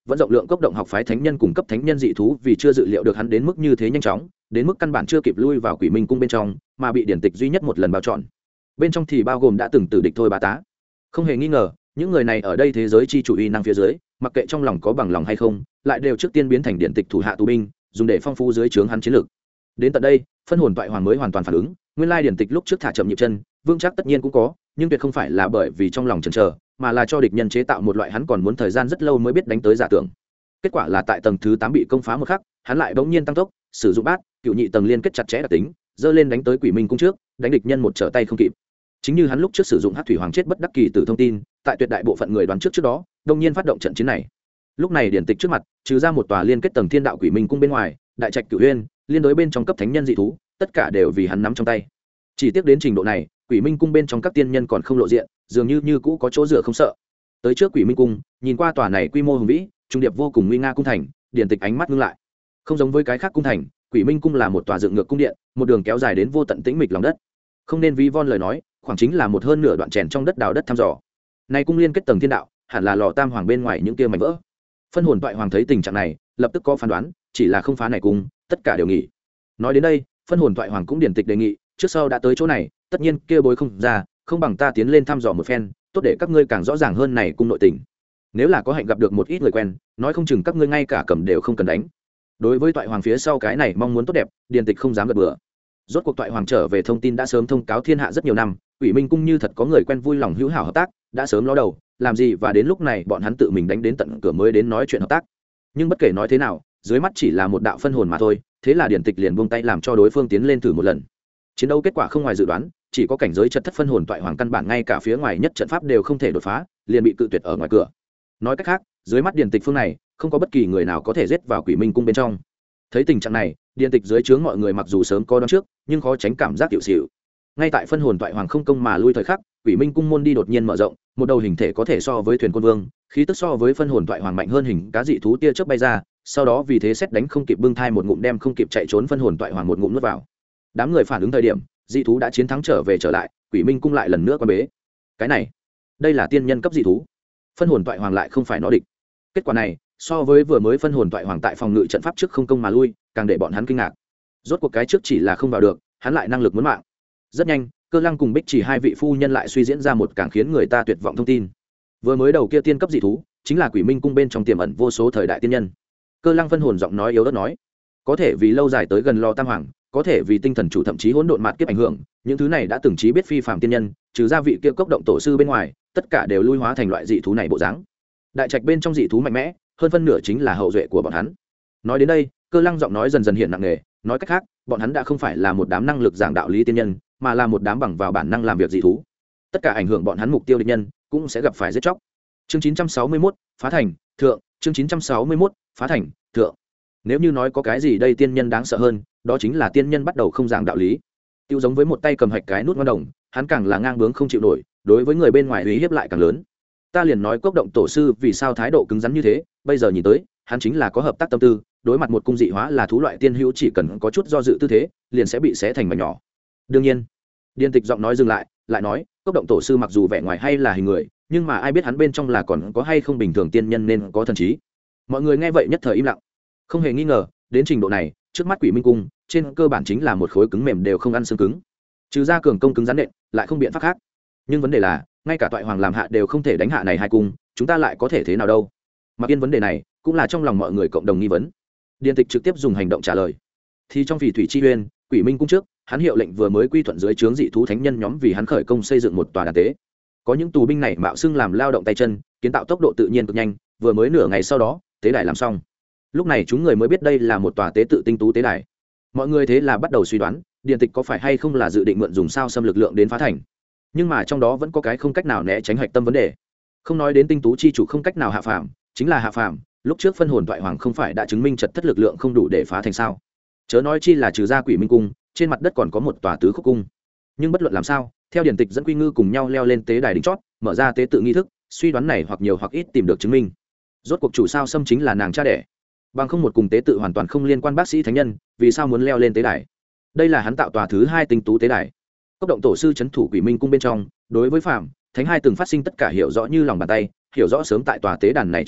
vẫn rộng lượng cốc động học phái thánh nhân cùng cấp thánh nhân dị thú vì chưa dự liệu được hắn đến mức như thế nhanh chóng, đến mức căn bản chưa kịp lui vào Quỷ Minh cung bên trong, mà bị điển tịch duy nhất một lần bao trọn. Bên trong thì bao gồm đã từng tử địch thôi bá tá. Không hề nghi ngờ, những người này ở đây thế giới chi chủ uy năng phía dưới, mặc kệ trong lòng có bằng lòng hay không, lại đều trước tiên biến thành điển tịch thủ hạ tù binh, dùng để phong phú dưới trướng hắn chiến lược. Đến tận đây, phân hồn toại hoàng mới hoàn toàn phản ứng, nguyên lai điển tịch lúc trước thả chậm nhịp chân, vương chắc tất nhiên cũng có, nhưng tuyệt không phải là bởi vì trong lòng chần chờ, mà là cho địch nhân chế tạo một loại hắn còn muốn thời gian rất lâu mới biết đánh tới giả tưởng. Kết quả là tại tầng thứ tám bị công phá một khắc, hắn lại bỗng nhiên tăng tốc, sử dụng bát cựu nhị tầng liên kết chặt chẽ đặc tính, dơ lên đánh tới Quỷ Minh cung trước, đánh địch nhân một trở tay không kịp. Chính như hắn lúc trước sử dụng Hắc thủy hoàng chết bất đắc kỳ tử thông tin, tại tuyệt đại bộ phận người đoán trước trước đó, đông nhiên phát động trận chiến này. Lúc này điển tịch trước mặt, trừ ra một tòa liên kết tầng thiên đạo Quỷ Minh cung bên ngoài, đại trạch Cửu Uyên, liên đối bên trong cấp thánh nhân dị thú, tất cả đều vì hắn nắm trong tay. Chỉ tiếc đến trình độ này, Quỷ Minh cung bên trong các tiên nhân còn không lộ diện, dường như như cũ có chỗ dựa không sợ. Tới trước Quỷ Minh cung, nhìn qua tòa này quy mô hùng vĩ, trung điệp vô cùng nguy nga cung thành, điển tịch ánh mắt ngưng lại. Không giống với cái khác cung thành, Quỷ Minh cung là một tòa dựng ngược cung điện, một đường kéo dài đến vô tận tĩnh mịch lòng đất. Không nên ví von lời nói, khoảng chính là một hơn nửa đoạn chèn trong đất đào đất thăm dò. Này cung liên kết tầng thiên đạo, hẳn là lò tam hoàng bên ngoài những kia mảnh vỡ. Phân hồn toại hoàng thấy tình trạng này, lập tức có phán đoán, chỉ là không phá này cung, tất cả đều nghỉ. Nói đến đây, phân hồn toại hoàng cũng điển tịch đề nghị, trước sau đã tới chỗ này, tất nhiên kia bối không ra, không bằng ta tiến lên thăm dò một phen, tốt để các ngươi càng rõ ràng hơn này cung nội tình. Nếu là có hạnh gặp được một ít người quen, nói không chừng các ngươi ngay cả cầm đều không cần đánh. Đối với toại hoàng phía sau cái này mong muốn tốt đẹp, điển tịch không dám gật bừa. Rốt cuộc toại hoàng trở về thông tin đã sớm thông cáo thiên hạ rất nhiều năm, Quỷ Minh cung như thật có người quen vui lòng hữu hảo hợp tác, đã sớm ló đầu, làm gì và đến lúc này bọn hắn tự mình đánh đến tận cửa mới đến nói chuyện hợp tác. Nhưng bất kể nói thế nào, dưới mắt chỉ là một đạo phân hồn mà thôi, thế là điển tịch liền buông tay làm cho đối phương tiến lên thử một lần. Chiến đấu kết quả không ngoài dự đoán, chỉ có cảnh giới chật thất phân hồn toại hoàng căn bản ngay cả phía ngoài nhất trận pháp đều không thể đột phá, liền bị cự tuyệt ở ngoài cửa. Nói cách khác, dưới mắt điển tịch phương này, không có bất kỳ người nào có thể giết vào Quỷ Minh cung bên trong. Thấy tình trạng này, điển tịch dưới trướng mọi người mặc dù sớm có đoán trước, nhưng khó tránh cảm giác tiểu xỉu. Ngay tại phân hồn toại hoàng không công mà lui thời khắc, Quỷ Minh cung môn đi đột nhiên mở rộng, một đầu hình thể có thể so với thuyền quân vương, khí tức so với phân hồn toại hoàng mạnh hơn hình cá dị thú tia chớp bay ra, sau đó vì thế xét đánh không kịp bưng thai một ngụm đem không kịp chạy trốn phân hồn toại hoàng một ngụm nuốt vào. Đám người phản ứng thời điểm, dị thú đã chiến thắng trở về trở lại, Quỷ Minh cung lại lần nữa quan bế. Cái này, đây là tiên nhân cấp dị thú, phân hồn toại hoàng lại không phải nó địch. Kết quả này, so với vừa mới phân hồn toại hoàng tại phòng ngự trận pháp trước không công mà lui, càng để bọn hắn kinh ngạc. Rốt cuộc cái trước chỉ là không vào được, hắn lại năng lực muốn mạng. Rất nhanh, Cơ Lăng cùng Bích Chỉ hai vị phu nhân lại suy diễn ra một càng khiến người ta tuyệt vọng thông tin. Vừa mới đầu kia tiên cấp dị thú, chính là Quỷ Minh cung bên trong tiềm ẩn vô số thời đại tiên nhân. Cơ Lăng phân hồn giọng nói yếu ớt nói, có thể vì lâu dài tới gần lo tam hoàng, có thể vì tinh thần chủ thậm chí hỗn độn mạt kiếp ảnh hưởng, những thứ này đã từng trí biết phi phàm tiên nhân, trừ ra vị kia cốc động tổ sư bên ngoài, tất cả đều lui hóa thành loại dị thú này bộ dáng. Đại trạch bên trong dị thú mạnh mẽ, hơn phân nửa chính là hậu duệ của bọn hắn. Nói đến đây, Cơ Lăng giọng nói dần dần hiện nặng nề, nói cách khác, bọn hắn đã không phải là một đám năng lực giảng đạo lý tiên nhân, mà là một đám bằng vào bản năng làm việc dị thú. Tất cả ảnh hưởng bọn hắn mục tiêu địch nhân cũng sẽ gặp phải giết chóc. Chương chín trăm sáu mươi mốt, phá thành, thượng, chương chín trăm sáu mươi mốt, phá thành, thượng. Nếu như nói có cái gì đây tiên nhân đáng sợ hơn, đó chính là tiên nhân bắt đầu không giảng đạo lý. Tiêu giống với một tay cầm hạch cái nút ngon đồng, hắn càng là ngang bướng không chịu nổi, đối với người bên ngoài uy hiếp lại càng lớn. Ta liền nói Cốc động tổ sư vì sao thái độ cứng rắn như thế, bây giờ nhìn tới, hắn chính là có hợp tác tâm tư, đối mặt một cung dị hóa là thú loại tiên hữu chỉ cần có chút do dự tư thế, liền sẽ bị xé thành mảnh nhỏ. Đương nhiên, điển tịch giọng nói dừng lại, lại nói, Cốc động tổ sư mặc dù vẻ ngoài hay là hình người, nhưng mà ai biết hắn bên trong là còn có hay không bình thường tiên nhân nên có thần trí. Mọi người nghe vậy nhất thời im lặng. Không hề nghi ngờ, đến trình độ này, trước mắt Quỷ Minh cung, trên cơ bản chính là một khối cứng mềm đều không ăn xương cứng. Trừ ra cường công cứng rắn nện, lại không biện pháp khác. Nhưng vấn đề là, ngay cả toại hoàng làm hạ đều không thể đánh hạ này hai cung, chúng ta lại có thể thế nào đâu? Mặc yên vấn đề này, cũng là trong lòng mọi người cộng đồng nghi vấn. Điển tịch trực tiếp dùng hành động trả lời. Thì trong Phỉ Thủy Chi Uyên, Quỷ Minh cung trước, hắn hiệu lệnh vừa mới quy thuận dưới trướng dị thú thánh nhân nhóm vì hắn khởi công xây dựng một tòa đàn tế. Có những tù binh này mạo xưng làm lao động tay chân, kiến tạo tốc độ tự nhiên cực nhanh, vừa mới nửa ngày sau đó, tế đài làm xong. Lúc này chúng người mới biết đây là một tòa tế tự tinh tú tế đài. Mọi người thế là bắt đầu suy đoán, điển tịch có phải hay không là dự định mượn dùng sao xâm lực lượng đến phá thành. Nhưng mà trong đó vẫn có cái không cách nào né tránh hạch tâm vấn đề. Không nói đến tinh tú chi chủ không cách nào hạ phàm, chính là hạ phàm, lúc trước phân hồn toại hoàng không phải đã chứng minh chật thất lực lượng không đủ để phá thành sao? Chớ nói chi là trừ ra Quỷ Minh cung, trên mặt đất còn có một tòa tứ khúc cung. Nhưng bất luận làm sao, theo điển tịch dẫn Quy Ngư cùng nhau leo lên tế đài đỉnh chót, mở ra tế tự nghi thức, suy đoán này hoặc nhiều hoặc ít tìm được chứng minh. Rốt cuộc chủ sao xâm chính là nàng cha đẻ. Bằng không một cùng tế tự hoàn toàn không liên quan bác sĩ thánh nhân, vì sao muốn leo lên tế đài? Đây là hắn tạo tòa thứ hai tinh tú tế đài. Cốc động tổ sư trấn thủ Quỷ Minh cung bên trong, đối với phạm thánh hai từng phát sinh tất cả hiểu rõ như lòng bàn tay, hiểu rõ sớm tại tòa tế đàn này trước đó,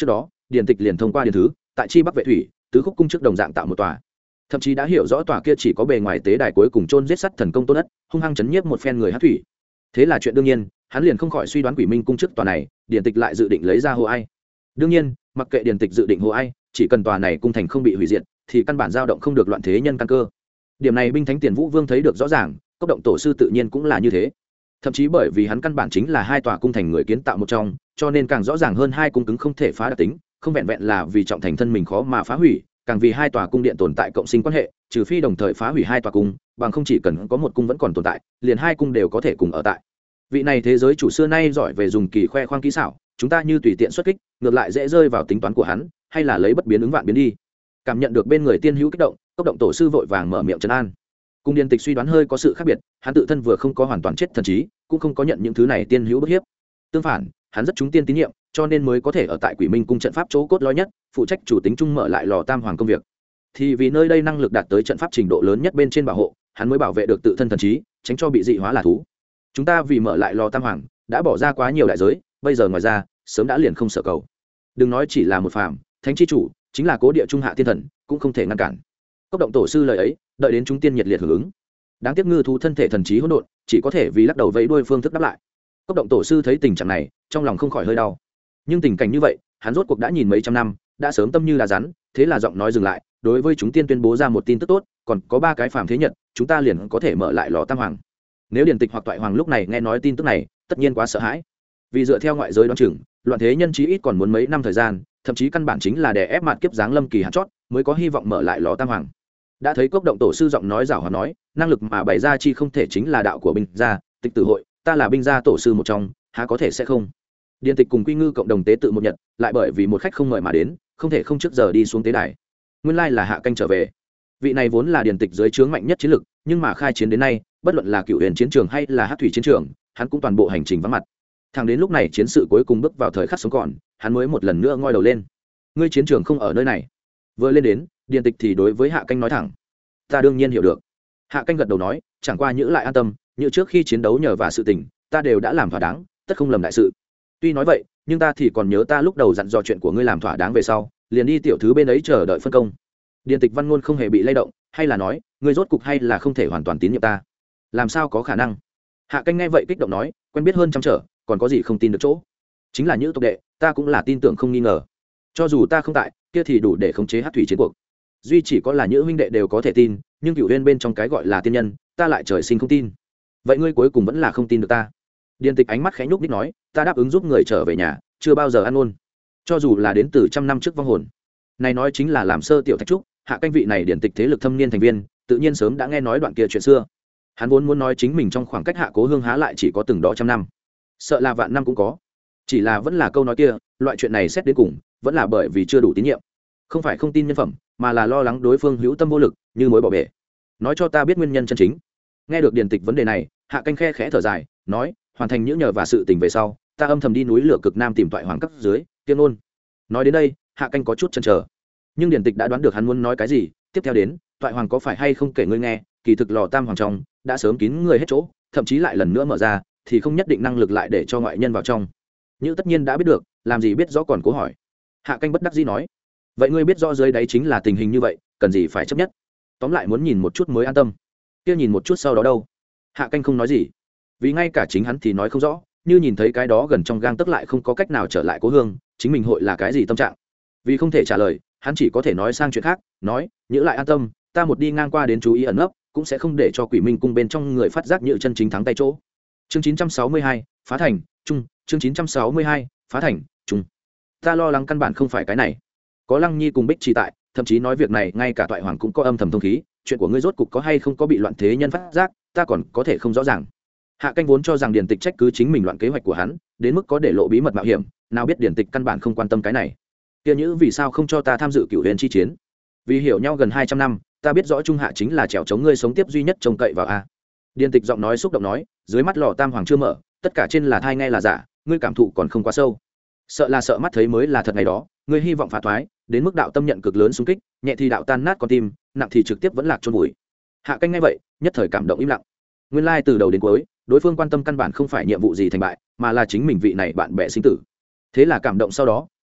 điền tịch liền thông qua điền thứ tại chi bắc vệ thủy tứ khúc cung trước đồng dạng tạo một tòa, thậm chí đã hiểu rõ tòa kia chỉ có bề ngoài tế đài cuối cùng chôn giết sắt thần công tôn đất, hung hăng chấn nhiếp một phen người hát thủy. Thế là chuyện đương nhiên, hắn liền không khỏi suy đoán quỷ minh cung trước tòa này điền tịch lại dự định lấy ra hồ ai. Đương nhiên mặc kệ điền tịch dự định hồ ai, chỉ cần tòa này cung thành không bị hủy diệt thì căn bản dao động không được loạn thế nhân căn cơ. Điểm này binh thánh tiền vũ vương thấy được rõ ràng, cốc động tổ sư tự nhiên cũng là như thế. Thậm chí bởi vì hắn căn bản chính là hai tòa cung thành người kiến tạo một trong, cho nên càng rõ ràng hơn hai cung cứng không thể phá đặc tính, không vẹn vẹn là vì trọng thành thân mình khó mà phá hủy, càng vì hai tòa cung điện tồn tại cộng sinh quan hệ, trừ phi đồng thời phá hủy hai tòa cung, bằng không chỉ cần có một cung vẫn còn tồn tại, liền hai cung đều có thể cùng ở tại. Vị này thế giới chủ xưa nay giỏi về dùng kỳ khoe khoang kỹ xảo, chúng ta như tùy tiện xuất kích, ngược lại dễ rơi vào tính toán của hắn, hay là lấy bất biến ứng vạn biến đi. Cảm nhận được bên người tiên hữu kích động, cốc động tổ sư vội vàng mở miệng trấn an. Cung điền tịch suy đoán hơi có sự khác biệt, hắn tự thân vừa không có hoàn toàn chết thần trí, cũng không có nhận những thứ này tiên hữu bức hiếp. Tương phản, hắn rất trúng tiên tín nhiệm, cho nên mới có thể ở tại Quỷ Minh cung trận pháp chỗ cốt lõi nhất, phụ trách chủ tính chung mở lại lò tam hoàng công việc. Thì vì nơi đây năng lực đạt tới trận pháp trình độ lớn nhất bên trên bảo hộ, hắn mới bảo vệ được tự thân thần trí, tránh cho bị dị hóa là thú. Chúng ta vì mở lại lò tam hoàng, đã bỏ ra quá nhiều đại giới, bây giờ ngoài ra, sớm đã liền không sợ cầu. Đừng nói chỉ là một phàm, thánh chi chủ, chính là cố địa trung hạ thiên thần, cũng không thể ngăn cản. Cốc động tổ sư lời ấy, đợi đến chúng tiên nhiệt liệt hưởng ứng. Đáng tiếc ngư thú thân thể thần trí hỗn độn, chỉ có thể vì lắc đầu vẫy đuôi phương thức đáp lại. Cốc động tổ sư thấy tình trạng này, trong lòng không khỏi hơi đau. Nhưng tình cảnh như vậy, hắn rốt cuộc đã nhìn mấy trăm năm, đã sớm tâm như đá rắn, thế là giọng nói dừng lại, đối với chúng tiên tuyên bố ra một tin tức tốt, còn có ba cái phàm thế nhật, chúng ta liền có thể mở lại lò tam hoàng. Nếu điển tịch hoặc toại hoàng lúc này nghe nói tin tức này, tất nhiên quá sợ hãi. Vì dựa theo ngoại giới đoán chừng, loạn thế nhân chí ít còn muốn mấy năm thời gian, thậm chí căn bản chính là để ép mạt kiếp giáng lâm kỳ hạn chót, mới có hy vọng mở lại lò tam hoàng. Đã thấy Cốc động tổ sư giọng nói giảo hòa nói, năng lực mà bày ra chi không thể chính là đạo của binh gia, tịch tử hội, ta là binh gia tổ sư một trong, há có thể sẽ không. Điền tịch cùng Quy Ngư cộng đồng tế tự một nhật, lại bởi vì một khách không mời mà đến, không thể không trước giờ đi xuống tế đài. Nguyên lai là Hạ Canh trở về. Vị này vốn là điền tịch dưới trướng mạnh nhất chiến lực, nhưng mà khai chiến đến nay, bất luận là Cửu Huyền chiến trường hay là Hắc thủy chiến trường, hắn cũng toàn bộ hành trình vắng mặt. Thẳng đến lúc này chiến sự cuối cùng bước vào thời khắc sống còn, hắn mới một lần nữa ngoi đầu lên. Ngươi chiến trường không ở nơi này. Vừa lên đến, điền tịch thì đối với Hạ Canh nói thẳng. Ta đương nhiên hiểu được. Hạ Canh gật đầu nói, chẳng qua nhữ lại an tâm, như trước khi chiến đấu nhờ và sự tình, ta đều đã làm thỏa đáng, tất không lầm đại sự. Tuy nói vậy, nhưng ta thì còn nhớ ta lúc đầu dặn dò chuyện của ngươi làm thỏa đáng về sau, liền đi tiểu thứ bên ấy chờ đợi phân công. Điền tịch văn ngôn không hề bị lay động, hay là nói, ngươi rốt cục hay là không thể hoàn toàn tín nhiệm ta? Làm sao có khả năng? Hạ Canh nghe vậy kích động nói, quen biết hơn trăm trở, còn có gì không tin được chỗ? Chính là những tộc đệ, ta cũng là tin tưởng không nghi ngờ. Cho dù ta không tại, kia thì đủ để khống chế Hắc thủy chiến cuộc. Duy chỉ có là những huynh đệ đều có thể tin, nhưng Cửu Huyên bên trong cái gọi là tiên nhân, ta lại trời sinh không tin. Vậy ngươi cuối cùng vẫn là không tin được ta? Điền tịch ánh mắt khẽ nhúc nhích nói, ta đáp ứng giúp người trở về nhà, chưa bao giờ ăn ôn. Cho dù là đến từ trăm năm trước vong hồn. Này nói chính là làm sơ tiểu thạch trúc, Hạ Canh vị này điển tịch thế lực thâm niên thành viên, tự nhiên sớm đã nghe nói đoạn kia chuyện xưa. Hắn vốn muốn nói chính mình trong khoảng cách Hạ Cố Hương há lại chỉ có từng đó trăm năm, sợ là vạn năm cũng có. Chỉ là vẫn là câu nói kia, loại chuyện này xét đến cùng, vẫn là bởi vì chưa đủ tín nhiệm. Không phải không tin nhân phẩm, mà là lo lắng đối phương hữu tâm vô lực, như mối bỏ bể. Nói cho ta biết nguyên nhân chân chính. Nghe được điển tịch vấn đề này, Hạ Canh khe khẽ thở dài, nói, hoàn thành những nhờ và sự tình về sau, ta âm thầm đi núi lửa cực nam tìm toại hoàng cấp dưới, tiên ôn. Nói đến đây, Hạ Canh có chút chần chờ, nhưng điển tịch đã đoán được hắn muốn nói cái gì. Tiếp theo đến, toại hoàng có phải hay không kể ngươi nghe, kỳ thực lò tam hoàng trong đã sớm kín người hết chỗ, thậm chí lại lần nữa mở ra, thì không nhất định năng lực lại để cho ngoại nhân vào trong. Như tất nhiên đã biết được, làm gì biết rõ còn cố hỏi. Hạ Canh bất đắc dĩ nói, vậy ngươi biết rõ dưới đáy chính là tình hình như vậy, cần gì phải chấp nhất? Tóm lại muốn nhìn một chút mới an tâm. Kia nhìn một chút sau đó đâu? Hạ Canh không nói gì, vì ngay cả chính hắn thì nói không rõ, như nhìn thấy cái đó gần trong gang tấc lại không có cách nào trở lại cố hương, chính mình hội là cái gì tâm trạng? Vì không thể trả lời, hắn chỉ có thể nói sang chuyện khác, nói, nhữ lại an tâm, ta một đi ngang qua đến chú ý ẩn nấp, cũng sẽ không để cho Quỷ Minh cung bên trong người phát giác Nhự chân chính thắng tay chỗ. Chương chín trăm sáu mươi hai, phá thành, trung, chương chín trăm sáu mươi hai, phá thành, trung. Ta lo lắng căn bản không phải cái này. Có Lăng Nhi cùng Bích Trì tại, thậm chí nói việc này ngay cả toại hoàng cũng có âm thầm thông khí, chuyện của ngươi rốt cục có hay không có bị loạn thế nhân phát giác, ta còn có thể không rõ ràng. Hạ Canh vốn cho rằng điển tịch trách cứ chính mình loạn kế hoạch của hắn, đến mức có để lộ bí mật mạo hiểm, nào biết điển tịch căn bản không quan tâm cái này. Kia nhữ vì sao không cho ta tham dự Cửu Huyền chi chiến? Vì hiểu nhau gần hai trăm năm, ta biết rõ trung hạ chính là trèo chống ngươi sống tiếp duy nhất trông cậy vào a. Điển tịch giọng nói xúc động nói, dưới mắt lò tam hoàng chưa mở, tất cả trên là thai nghe là giả, ngươi cảm thụ còn không quá sâu. Sợ là sợ mắt thấy mới là thật ngày đó, ngươi hy vọng phá thoái, đến mức đạo tâm nhận cực lớn xung kích, nhẹ thì đạo tan nát con tim, nặng thì trực tiếp vẫn lạc chôn vùi. Hạ Canh nghe vậy, nhất thời cảm động im lặng. Nguyên lai từ đầu đến cuối, đối phương quan tâm căn bản không phải nhiệm vụ gì thành bại, mà là chính mình vị này bạn bè sinh tử. Thế là cảm động sau đó,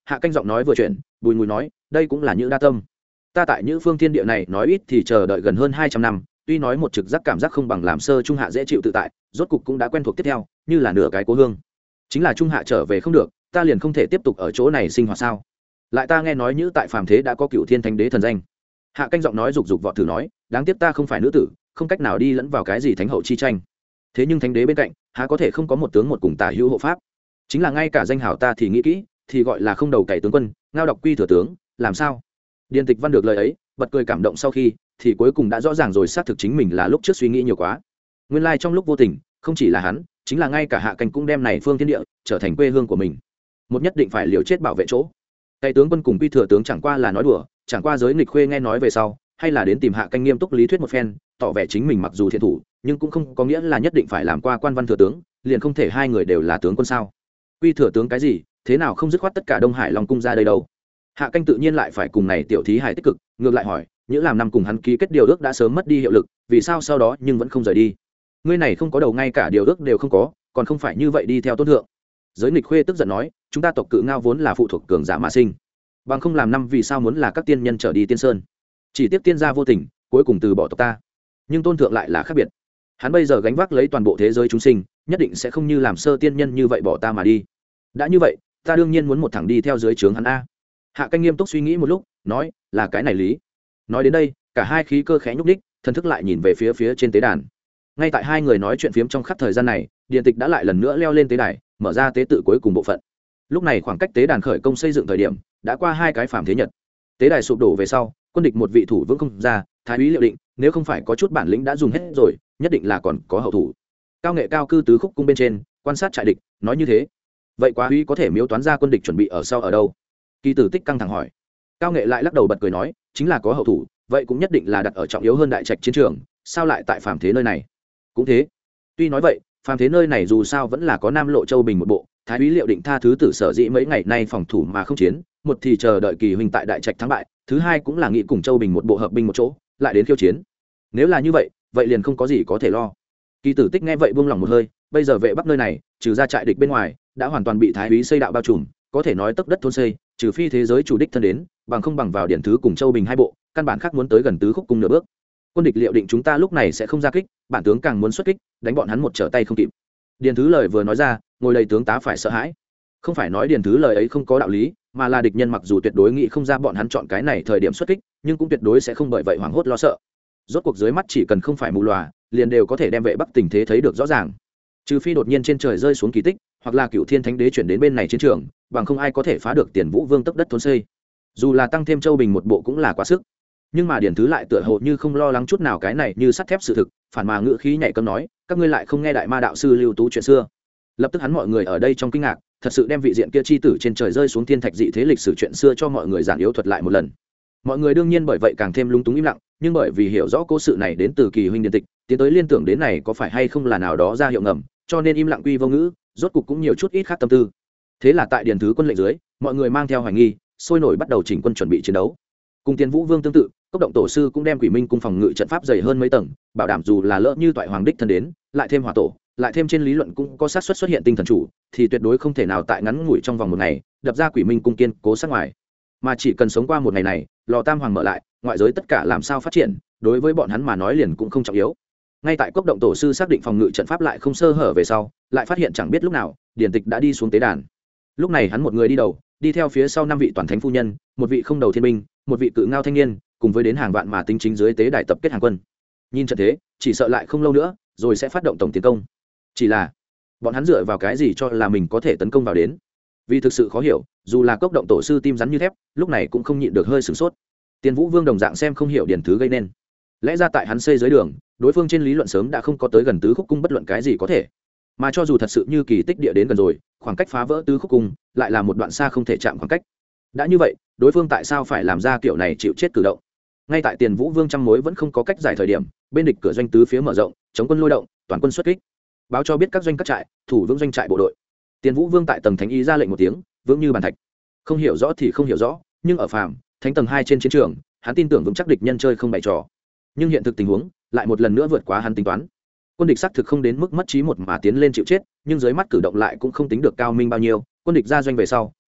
Hạ Canh giọng nói vừa chuyển, bùi ngùi nói, đây cũng là Nhữ đa tâm. Ta tại Nhữ phương thiên địa này nói ít thì chờ đợi gần hơn hai trăm năm, tuy nói một trực giác cảm giác không bằng làm sơ trung hạ dễ chịu tự tại, rốt cục cũng đã quen thuộc tiếp theo, như là nửa cái cố hương. Chính là trung hạ trở về không được, ta liền không thể tiếp tục ở chỗ này sinh hoạt sao? Lại ta nghe nói Nhữ tại phàm thế đã có Cựu Thiên Thánh Đế thần danh. Hạ Canh giọng nói rục rục vọt thử nói, đáng tiếc ta không phải nữ tử, không cách nào đi lẫn vào cái gì thánh hậu chi tranh. Thế nhưng thánh đế bên cạnh, há có thể không có một tướng một cùng tả hữu hộ pháp? Chính là ngay cả danh hảo ta thì nghĩ kỹ, thì gọi là không đầu cày tướng quân, ngao đọc quy thừa tướng, làm sao? Điền Tịch Văn được lời ấy, bật cười cảm động sau khi, thì cuối cùng đã rõ ràng rồi, xác thực chính mình là lúc trước suy nghĩ nhiều quá. Nguyên lai trong lúc vô tình, không chỉ là hắn, chính là ngay cả Hạ Canh cũng đem này phương thiên địa trở thành quê hương của mình. Một nhất định phải liều chết bảo vệ chỗ. Cày tướng quân cùng quy thừa tướng chẳng qua là nói đùa, chẳng qua giới nghịch khuê nghe nói về sau, hay là đến tìm Hạ Canh nghiêm túc lý thuyết một phen, tỏ vẻ chính mình mặc dù thiện thủ, nhưng cũng không có nghĩa là nhất định phải làm qua quan văn thừa tướng, liền không thể hai người đều là tướng quân sao? Quy thừa tướng cái gì, thế nào không dứt khoát tất cả Đông Hải Long cung ra đây đâu? Hạ Canh tự nhiên lại phải cùng này tiểu thí hài tích cực, ngược lại hỏi, Nhữ làm năm cùng hắn ký kết điều ước đã sớm mất đi hiệu lực, vì sao sau đó nhưng vẫn không rời đi? Ngươi này không có đầu, ngay cả điều ước đều không có, còn không phải như vậy đi theo tôn thượng? Giới nghịch khuê tức giận nói, chúng ta tộc Cự Ngao vốn là phụ thuộc cường giả mà sinh, bằng không làm năm vì sao muốn là các tiên nhân trở đi tiên sơn? Chỉ tiếc tiên gia vô tình, cuối cùng từ bỏ tộc ta. Nhưng tôn thượng lại là khác biệt, hắn bây giờ gánh vác lấy toàn bộ thế giới chúng sinh, nhất định sẽ không như làm sơ tiên nhân như vậy bỏ ta mà đi. Đã như vậy, ta đương nhiên muốn một thẳng đi theo dưới trướng hắn a. Hạ Canh nghiêm túc suy nghĩ một lúc, nói, là cái này lý. Nói đến đây, cả hai khí cơ khẽ nhúc đích, thần thức lại nhìn về phía phía trên tế đàn. Ngay tại hai người nói chuyện phiếm trong khắp thời gian này, Điền Tịch đã lại lần nữa leo lên tế đài, mở ra tế tự cuối cùng bộ phận. Lúc này khoảng cách tế đàn khởi công xây dựng thời điểm đã qua hai cái phàm thế nhật. Tế đài sụp đổ về sau, quân địch một vị thủ vững không ra, thái úy Liệu Định nếu không phải có chút bản lĩnh đã dùng hết rồi, nhất định là còn có hậu thủ. Cao Nghệ cao cư tứ khúc cung bên trên, quan sát trại địch, nói như thế, vậy quá úy có thể miếu toán ra quân địch chuẩn bị ở sau ở đâu? Kỳ Tử Tích căng thẳng hỏi. Cao Nghệ lại lắc đầu bật cười nói, chính là có hậu thủ, vậy cũng nhất định là đặt ở trọng yếu hơn đại trạch chiến trường, sao lại tại phàm thế nơi này? Cũng thế. Tuy nói vậy, phàm thế nơi này dù sao vẫn là có Nam Lộ Châu Bình một bộ, thái úy Liệu Định tha thứ tử sở dĩ mấy ngày nay phòng thủ mà không chiến, một thì chờ đợi Kỳ huynh tại đại trạch thắng bại, thứ hai cũng là nghĩ cùng Châu Bình một bộ hợp binh một chỗ, lại đến khiêu chiến. Nếu là như vậy, vậy liền không có gì có thể lo. Kỳ Tử Tích nghe vậy buông lòng một hơi, bây giờ vệ bắc nơi này, trừ ra trại địch bên ngoài, đã hoàn toàn bị thái úy xây đạo bao trùm, có thể nói tấc đất thôn xây, trừ phi thế giới chủ đích thân đến, bằng không bằng vào điển thứ cùng Châu Bình hai bộ, căn bản khác muốn tới gần tứ khúc cung nửa bước. Quân địch Liệu Định chúng ta lúc này sẽ không ra kích, bản tướng càng muốn xuất kích, đánh bọn hắn một trở tay không kịp. Điền thứ lời vừa nói ra, ngồi đầy tướng tá phải sợ hãi. Không phải nói Điền thứ lời ấy không có đạo lý, mà là địch nhân mặc dù tuyệt đối nghĩ không ra bọn hắn chọn cái này thời điểm xuất kích, nhưng cũng tuyệt đối sẽ không bởi vậy hoảng hốt lo sợ. Rốt cuộc dưới mắt chỉ cần không phải mù lòa, liền đều có thể đem vệ bắc tình thế thấy được rõ ràng. Trừ phi đột nhiên trên trời rơi xuống kỳ tích, hoặc là Cựu Thiên Thánh Đế chuyển đến bên này chiến trường, bằng không ai có thể phá được Tiền Vũ Vương tấc đất thôn xây. Dù là tăng thêm Châu Bình một bộ cũng là quá sức. Nhưng mà Điền thứ lại tựa hồ như không lo lắng chút nào cái này như sắt thép sự thực, phản mà ngữ khí nhạy cấm nói, các ngươi lại không nghe đại ma đạo sư Lưu Tú chuyện xưa. Lập tức hắn mọi người ở đây trong kinh ngạc, thật sự đem vị diện kia chi tử trên trời rơi xuống thiên thạch dị thế lịch sử chuyện xưa cho mọi người giảng yếu thuật lại một lần. Mọi người đương nhiên bởi vậy càng thêm lung túng im lặng, nhưng bởi vì hiểu rõ cố sự này đến từ Kỳ huynh Điền Tịch, tiến tới liên tưởng đến này có phải hay không là nào đó ra hiệu ngầm, cho nên im lặng quy vô ngữ, rốt cục cũng nhiều chút ít khác tâm tư. Thế là tại Điền thứ quân lệnh dưới, mọi người mang theo hoài nghi, sôi nổi bắt đầu chỉnh quân chuẩn bị chiến đấu. Cùng Tiền Vũ Vương tương tự, Cốc Động tổ sư cũng đem Quỷ Minh cung phòng ngự trận pháp dày hơn mấy tầng, bảo đảm dù là lỡ như toại hoàng đích thân đến, lại thêm hỏa tổ, lại thêm trên lý luận cũng có xác suất xuất hiện tinh thần chủ, thì tuyệt đối không thể nào tại ngắn ngủi trong vòng một ngày đập ra Quỷ Minh cung kiên cố sát ngoài. Mà chỉ cần sống qua một ngày này, lò tam hoàng mở lại, ngoại giới tất cả làm sao phát triển, đối với bọn hắn mà nói liền cũng không trọng yếu. Ngay tại Cốc Động tổ sư xác định phòng ngự trận pháp lại không sơ hở về sau, lại phát hiện chẳng biết lúc nào, Điền Tịch đã đi xuống tế đàn. Lúc này hắn một người đi đầu, đi theo phía sau năm vị toàn thánh phu nhân, một vị không đầu thiên binh, một vị cự ngao thanh niên, cùng với đến hàng vạn mà tính chính dưới tế đài tập kết hàng quân. Nhìn trận thế, chỉ sợ lại không lâu nữa, rồi sẽ phát động tổng tiến công. Chỉ là, bọn hắn dựa vào cái gì cho là mình có thể tấn công vào đến? Vì thực sự khó hiểu, dù là Cốc Động tổ sư tim rắn như thép, lúc này cũng không nhịn được hơi sửng sốt. Tiền Vũ Vương đồng dạng xem không hiểu Điền thứ gây nên. Lẽ ra tại hắn xây dưới đường, đối phương trên lý luận sớm đã không có tới gần tứ khúc cung bất luận cái gì có thể. Mà cho dù thật sự như kỳ tích địa đến gần rồi, khoảng cách phá vỡ tứ khúc cung lại là một đoạn xa không thể chạm khoảng cách. Đã như vậy, đối phương tại sao phải làm ra kiểu này chịu chết cử động? Ngay tại Tiền Vũ Vương trăm mối vẫn không có cách giải thời điểm, bên địch cửa doanh tứ phía mở rộng, chống quân lôi động, toàn quân xuất kích, báo cho biết các doanh các trại, thủ vững doanh trại bộ đội. Tiền Vũ Vương tại tầng thánh ý ra lệnh một tiếng, vững như bàn thạch. Không hiểu rõ thì không hiểu rõ, nhưng ở phàm thánh tầng hai trên chiến trường, hắn tin tưởng vững chắc địch nhân chơi không bày trò. Nhưng hiện thực tình huống lại một lần nữa vượt quá hắn tính toán. Quân địch xác thực không đến mức mất trí một mà tiến lên chịu chết, nhưng dưới mắt cử động lại cũng không tính được cao minh bao nhiêu. Quân địch ra doanh về sau,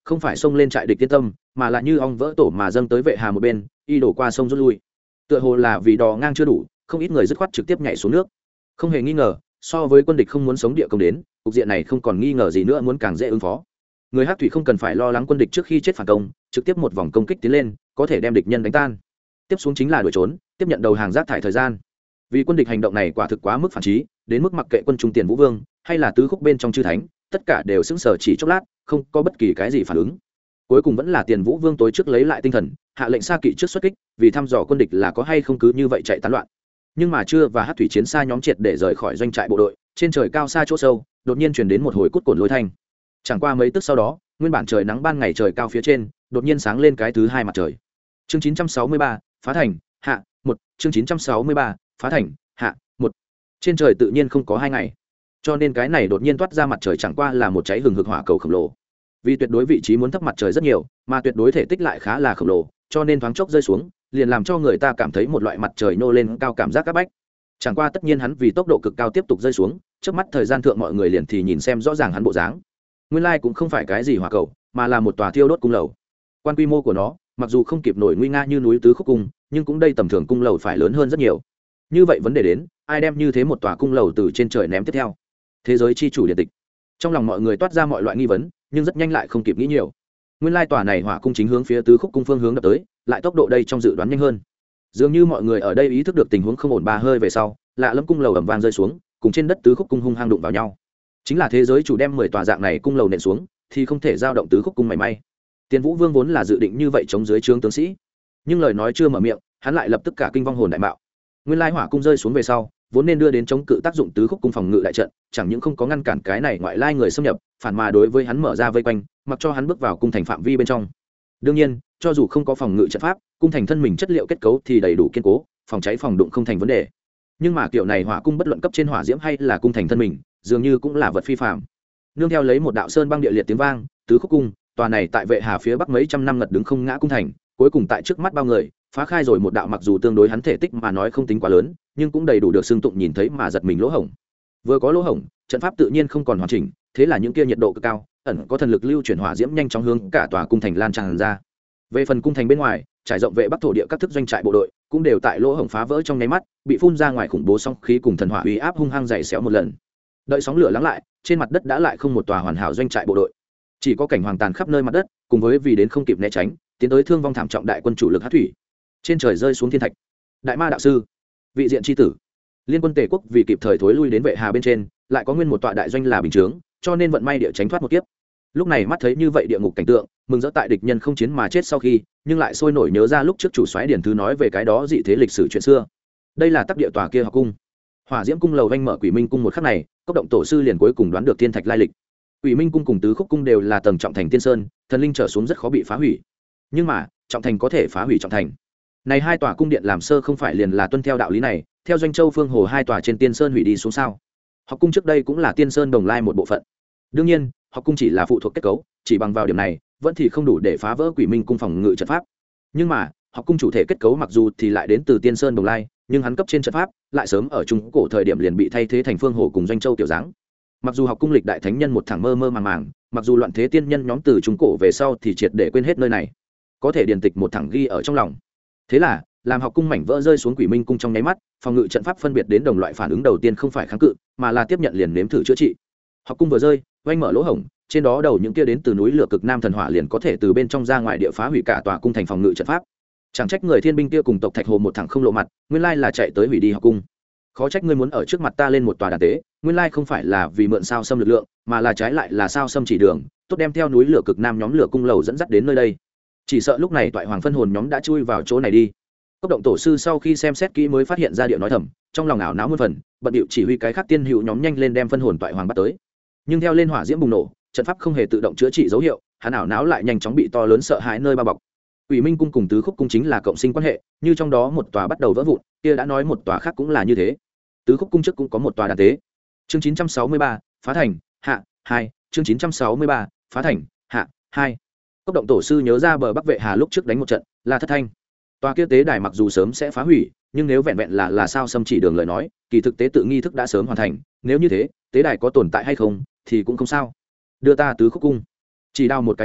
không phải xông lên trại địch tiên tâm, mà là như ong vỡ tổ mà dâng tới vệ hà một bên, y đổ qua sông rút lui. Tựa hồ là vì đò ngang chưa đủ, không ít người dứt khoát trực tiếp nhảy xuống nước. Không hề nghi ngờ, so với quân địch không muốn sống địa công đến, cục diện này không còn nghi ngờ gì nữa, muốn càng dễ ứng phó. Người Hắc thủy không cần phải lo lắng quân địch trước khi chết phản công, trực tiếp một vòng công kích tiến lên, có thể đem địch nhân đánh tan. Tiếp xuống chính là đuổi trốn, tiếp nhận đầu hàng rác thải thời gian. Vì quân địch hành động này quả thực quá mức phản trí, đến mức mặc kệ quân trung Tiền Vũ Vương hay là tứ khúc bên trong chư thánh, tất cả đều sững sờ chỉ chốc lát, không có bất kỳ cái gì phản ứng. Cuối cùng vẫn là Tiền Vũ Vương tối trước lấy lại tinh thần, hạ lệnh xa kỵ trước xuất kích, vì thăm dò quân địch là có hay không cứ như vậy chạy tán loạn. Nhưng mà chưa và Hắc thủy chiến xa nhóm triệt để rời khỏi doanh trại bộ đội, trên trời cao xa chỗ sâu, đột nhiên truyền đến một hồi cút cồn lôi thanh. Chẳng qua mấy tức sau đó, nguyên bản trời nắng ban ngày trời cao phía trên, đột nhiên sáng lên cái thứ hai mặt trời. Chương chín trăm sáu mươi ba, phá thành, hạ, một, chương chín trăm sáu mươi ba, phá thành, hạ, một. Trên trời tự nhiên không có hai ngày, cho nên cái này đột nhiên toát ra mặt trời chẳng qua là một cháy hừng hực hỏa cầu khổng lồ. Vì tuyệt đối vị trí muốn thấp mặt trời rất nhiều, mà tuyệt đối thể tích lại khá là khổng lồ, cho nên thoáng chốc rơi xuống, liền làm cho người ta cảm thấy một loại mặt trời nô lên cao cảm giác áp bách. Chẳng qua tất nhiên hắn vì tốc độ cực cao tiếp tục rơi xuống, trước mắt thời gian thượng mọi người liền thì nhìn xem rõ ràng hắn bộ dáng. Nguyên lai cũng không phải cái gì hỏa cầu, mà là một tòa thiêu đốt cung lầu. Quan quy mô của nó, mặc dù không kịp nổi nguy nga như núi Tứ Khúc cung, nhưng cũng đây tầm thường cung lầu phải lớn hơn rất nhiều. Như vậy vấn đề đến, ai đem như thế một tòa cung lầu từ trên trời ném tiếp theo? Thế giới chi chủ điện tịch. Trong lòng mọi người toát ra mọi loại nghi vấn, nhưng rất nhanh lại không kịp nghĩ nhiều. Nguyên lai tòa này hỏa cung chính hướng phía Tứ Khúc cung phương hướng đập tới, lại tốc độ đây trong dự đoán nhanh hơn. Dường như mọi người ở đây ý thức được tình huống không ổn, ba hơi về sau, lạ lẫm cung lầu ầm vang rơi xuống, cùng trên đất Tứ Khúc cung hung hăng đụng vào nhau. Chính là thế giới chủ đem mười tòa dạng này cung lầu nện xuống, thì không thể giao động Tứ Khúc cung mảy may. Tiền Vũ Vương vốn là dự định như vậy chống dưới trướng tướng sĩ, nhưng lời nói chưa mở miệng, hắn lại lập tức cả kinh vong hồn đại mạo. Nguyên lai hỏa cung rơi xuống về sau, vốn nên đưa đến chống cự tác dụng Tứ Khúc cung phòng ngự đại trận, chẳng những không có ngăn cản cái này ngoại lai người xâm nhập, phản mà đối với hắn mở ra vây quanh, mặc cho hắn bước vào cung thành phạm vi bên trong. Đương nhiên, cho dù không có phòng ngự trận pháp, cung thành thân mình chất liệu kết cấu thì đầy đủ kiên cố, phòng cháy phòng đụng không thành vấn đề. Nhưng mà kiểu này hỏa cung bất luận cấp trên hỏa diễm hay là cung thành thân mình, dường như cũng là vật phi phàm. Nương theo lấy một đạo sơn băng địa liệt tiếng vang, Tứ Khúc cung, tòa này tại Vệ Hà phía bắc mấy trăm năm ngật đứng không ngã cung thành, cuối cùng tại trước mắt bao người, phá khai rồi một đạo mặc dù tương đối hắn thể tích mà nói không tính quá lớn, nhưng cũng đầy đủ được xương tụng nhìn thấy mà giật mình lỗ hổng. Vừa có lỗ hổng, trận pháp tự nhiên không còn hoàn chỉnh, thế là những kia nhiệt độ cực cao, ẩn có thần lực lưu chuyển hỏa diễm nhanh chóng hướng cả tòa cung thành lan tràn ra. Về phần cung thành bên ngoài, trải rộng vệ bắc thổ địa các thức doanh trại bộ đội, cũng đều tại lỗ hổng phá vỡ trong nháy mắt, bị phun ra ngoài khủng bố sóng khí cùng thần hỏa uy áp hung hăng dày xéo một lần. Đợi sóng lửa lắng lại, trên mặt đất đã lại không một tòa hoàn hảo doanh trại bộ đội, chỉ có cảnh hoàng tàn khắp nơi mặt đất, cùng với vì đến không kịp né tránh, tiến tới thương vong thảm trọng đại quân chủ lực Hắc thủy. Trên trời rơi xuống thiên thạch, đại ma đạo sư, vị diện chi tử, liên quân Tề quốc vì kịp thời thối lui đến Vệ Hà bên trên, lại có nguyên một tọa đại doanh là bình chướng, cho nên vận may địa tránh thoát một kiếp. Lúc này mắt thấy như vậy địa ngục cảnh tượng, mừng rỡ tại địch nhân không chiến mà chết sau khi, nhưng lại sôi nổi nhớ ra lúc trước chủ soái điển thứ nói về cái đó dị thế lịch sử chuyện xưa. Đây là tác địa tòa kia học cung, hỏa diễm cung lầu vanh mở Quỷ Minh cung một khắc này, cốc động tổ sư liền cuối cùng đoán được thiên thạch lai lịch. Quỷ Minh cung cùng Tứ Khúc cung đều là tầng trọng thành tiên sơn, thần linh trở xuống rất khó bị phá hủy. Nhưng mà trọng thành có thể phá hủy trọng thành. Này hai tòa cung điện làm sơ không phải liền là tuân theo đạo lý này, theo Doanh Châu Phương Hồ hai tòa trên tiên sơn hủy đi xuống sao? Học cung trước đây cũng là tiên sơn đồng lai một bộ phận. Đương nhiên, học cung chỉ là phụ thuộc kết cấu, chỉ bằng vào điểm này, vẫn thì không đủ để phá vỡ Quỷ Minh cung phòng ngự trận pháp. Nhưng mà, học cung chủ thể kết cấu mặc dù thì lại đến từ tiên sơn đồng lai, nhưng hắn cấp trên trận pháp lại sớm ở trung cổ thời điểm liền bị thay thế thành Phương Hồ cùng Doanh Châu tiểu dáng. Mặc dù học cung lịch đại thánh nhân một thằng mơ mơ màng màng, mặc dù loạn thế tiên nhân nhóm từ trung cổ về sau thì triệt để quên hết nơi này, có thể điển tịch một thằng ghi ở trong lòng. Thế là, làm học cung mảnh vỡ rơi xuống Quỷ Minh cung trong nháy mắt, phòng ngự trận pháp phân biệt đến đồng loại phản ứng đầu tiên không phải kháng cự, mà là tiếp nhận liền nếm thử chữa trị. Học cung vừa rơi, oanh mở lỗ hổng, trên đó đầu những kia đến từ núi lửa cực nam thần hỏa liền có thể từ bên trong ra ngoài địa phá hủy cả tòa cung thành phòng ngự trận pháp. Chẳng trách người thiên binh kia cùng tộc Thạch Hồ một thằng không lộ mặt, nguyên lai là chạy tới hủy đi học cung. Khó trách ngươi muốn ở trước mặt ta lên một tòa đàn tế, nguyên lai không phải là vì mượn sao xâm lực lượng, mà là trái lại là sao xâm chỉ đường, tốt đem theo núi lửa cực nam nhóm lửa cung lầu dẫn dắt đến nơi đây. Chỉ sợ lúc này toại hoàng phân hồn nhóm đã chui vào chỗ này đi. Cốc động tổ sư sau khi xem xét kỹ mới phát hiện ra điệu nói thầm, trong lòng ảo não muôn phần, bận điệu chỉ huy cái khác tiên hữu nhóm nhanh lên đem phân hồn toại hoàng bắt tới. Nhưng theo lên hỏa diễm bùng nổ, trận pháp không hề tự động chữa trị dấu hiệu, hắn ảo não lại nhanh chóng bị to lớn sợ hãi nơi bao bọc. Quỷ Minh cung cùng Tứ Khúc cung chính là cộng sinh quan hệ, như trong đó một tòa bắt đầu vỡ vụn, kia đã nói một tòa khác cũng là như thế. Tứ Khúc cung trước cũng có một tòa đàn tế. Chương chín trăm sáu mươi ba, phá thành, hạ, hai, chương chín trăm sáu mươi ba, phá thành, hạ, hai. Cốc động tổ sư nhớ ra bờ Bắc Vệ Hà lúc trước đánh một trận, là thất thanh. Tòa kia tế đài mặc dù sớm sẽ phá hủy, nhưng nếu vẹn vẹn là là sao xâm chỉ đường lời nói, kỳ thực tế tự nghi thức đã sớm hoàn thành, nếu như thế, tế đài có tồn tại hay không thì cũng không sao. Đưa ta Tứ Khúc cung. Chỉ đào một cái hố,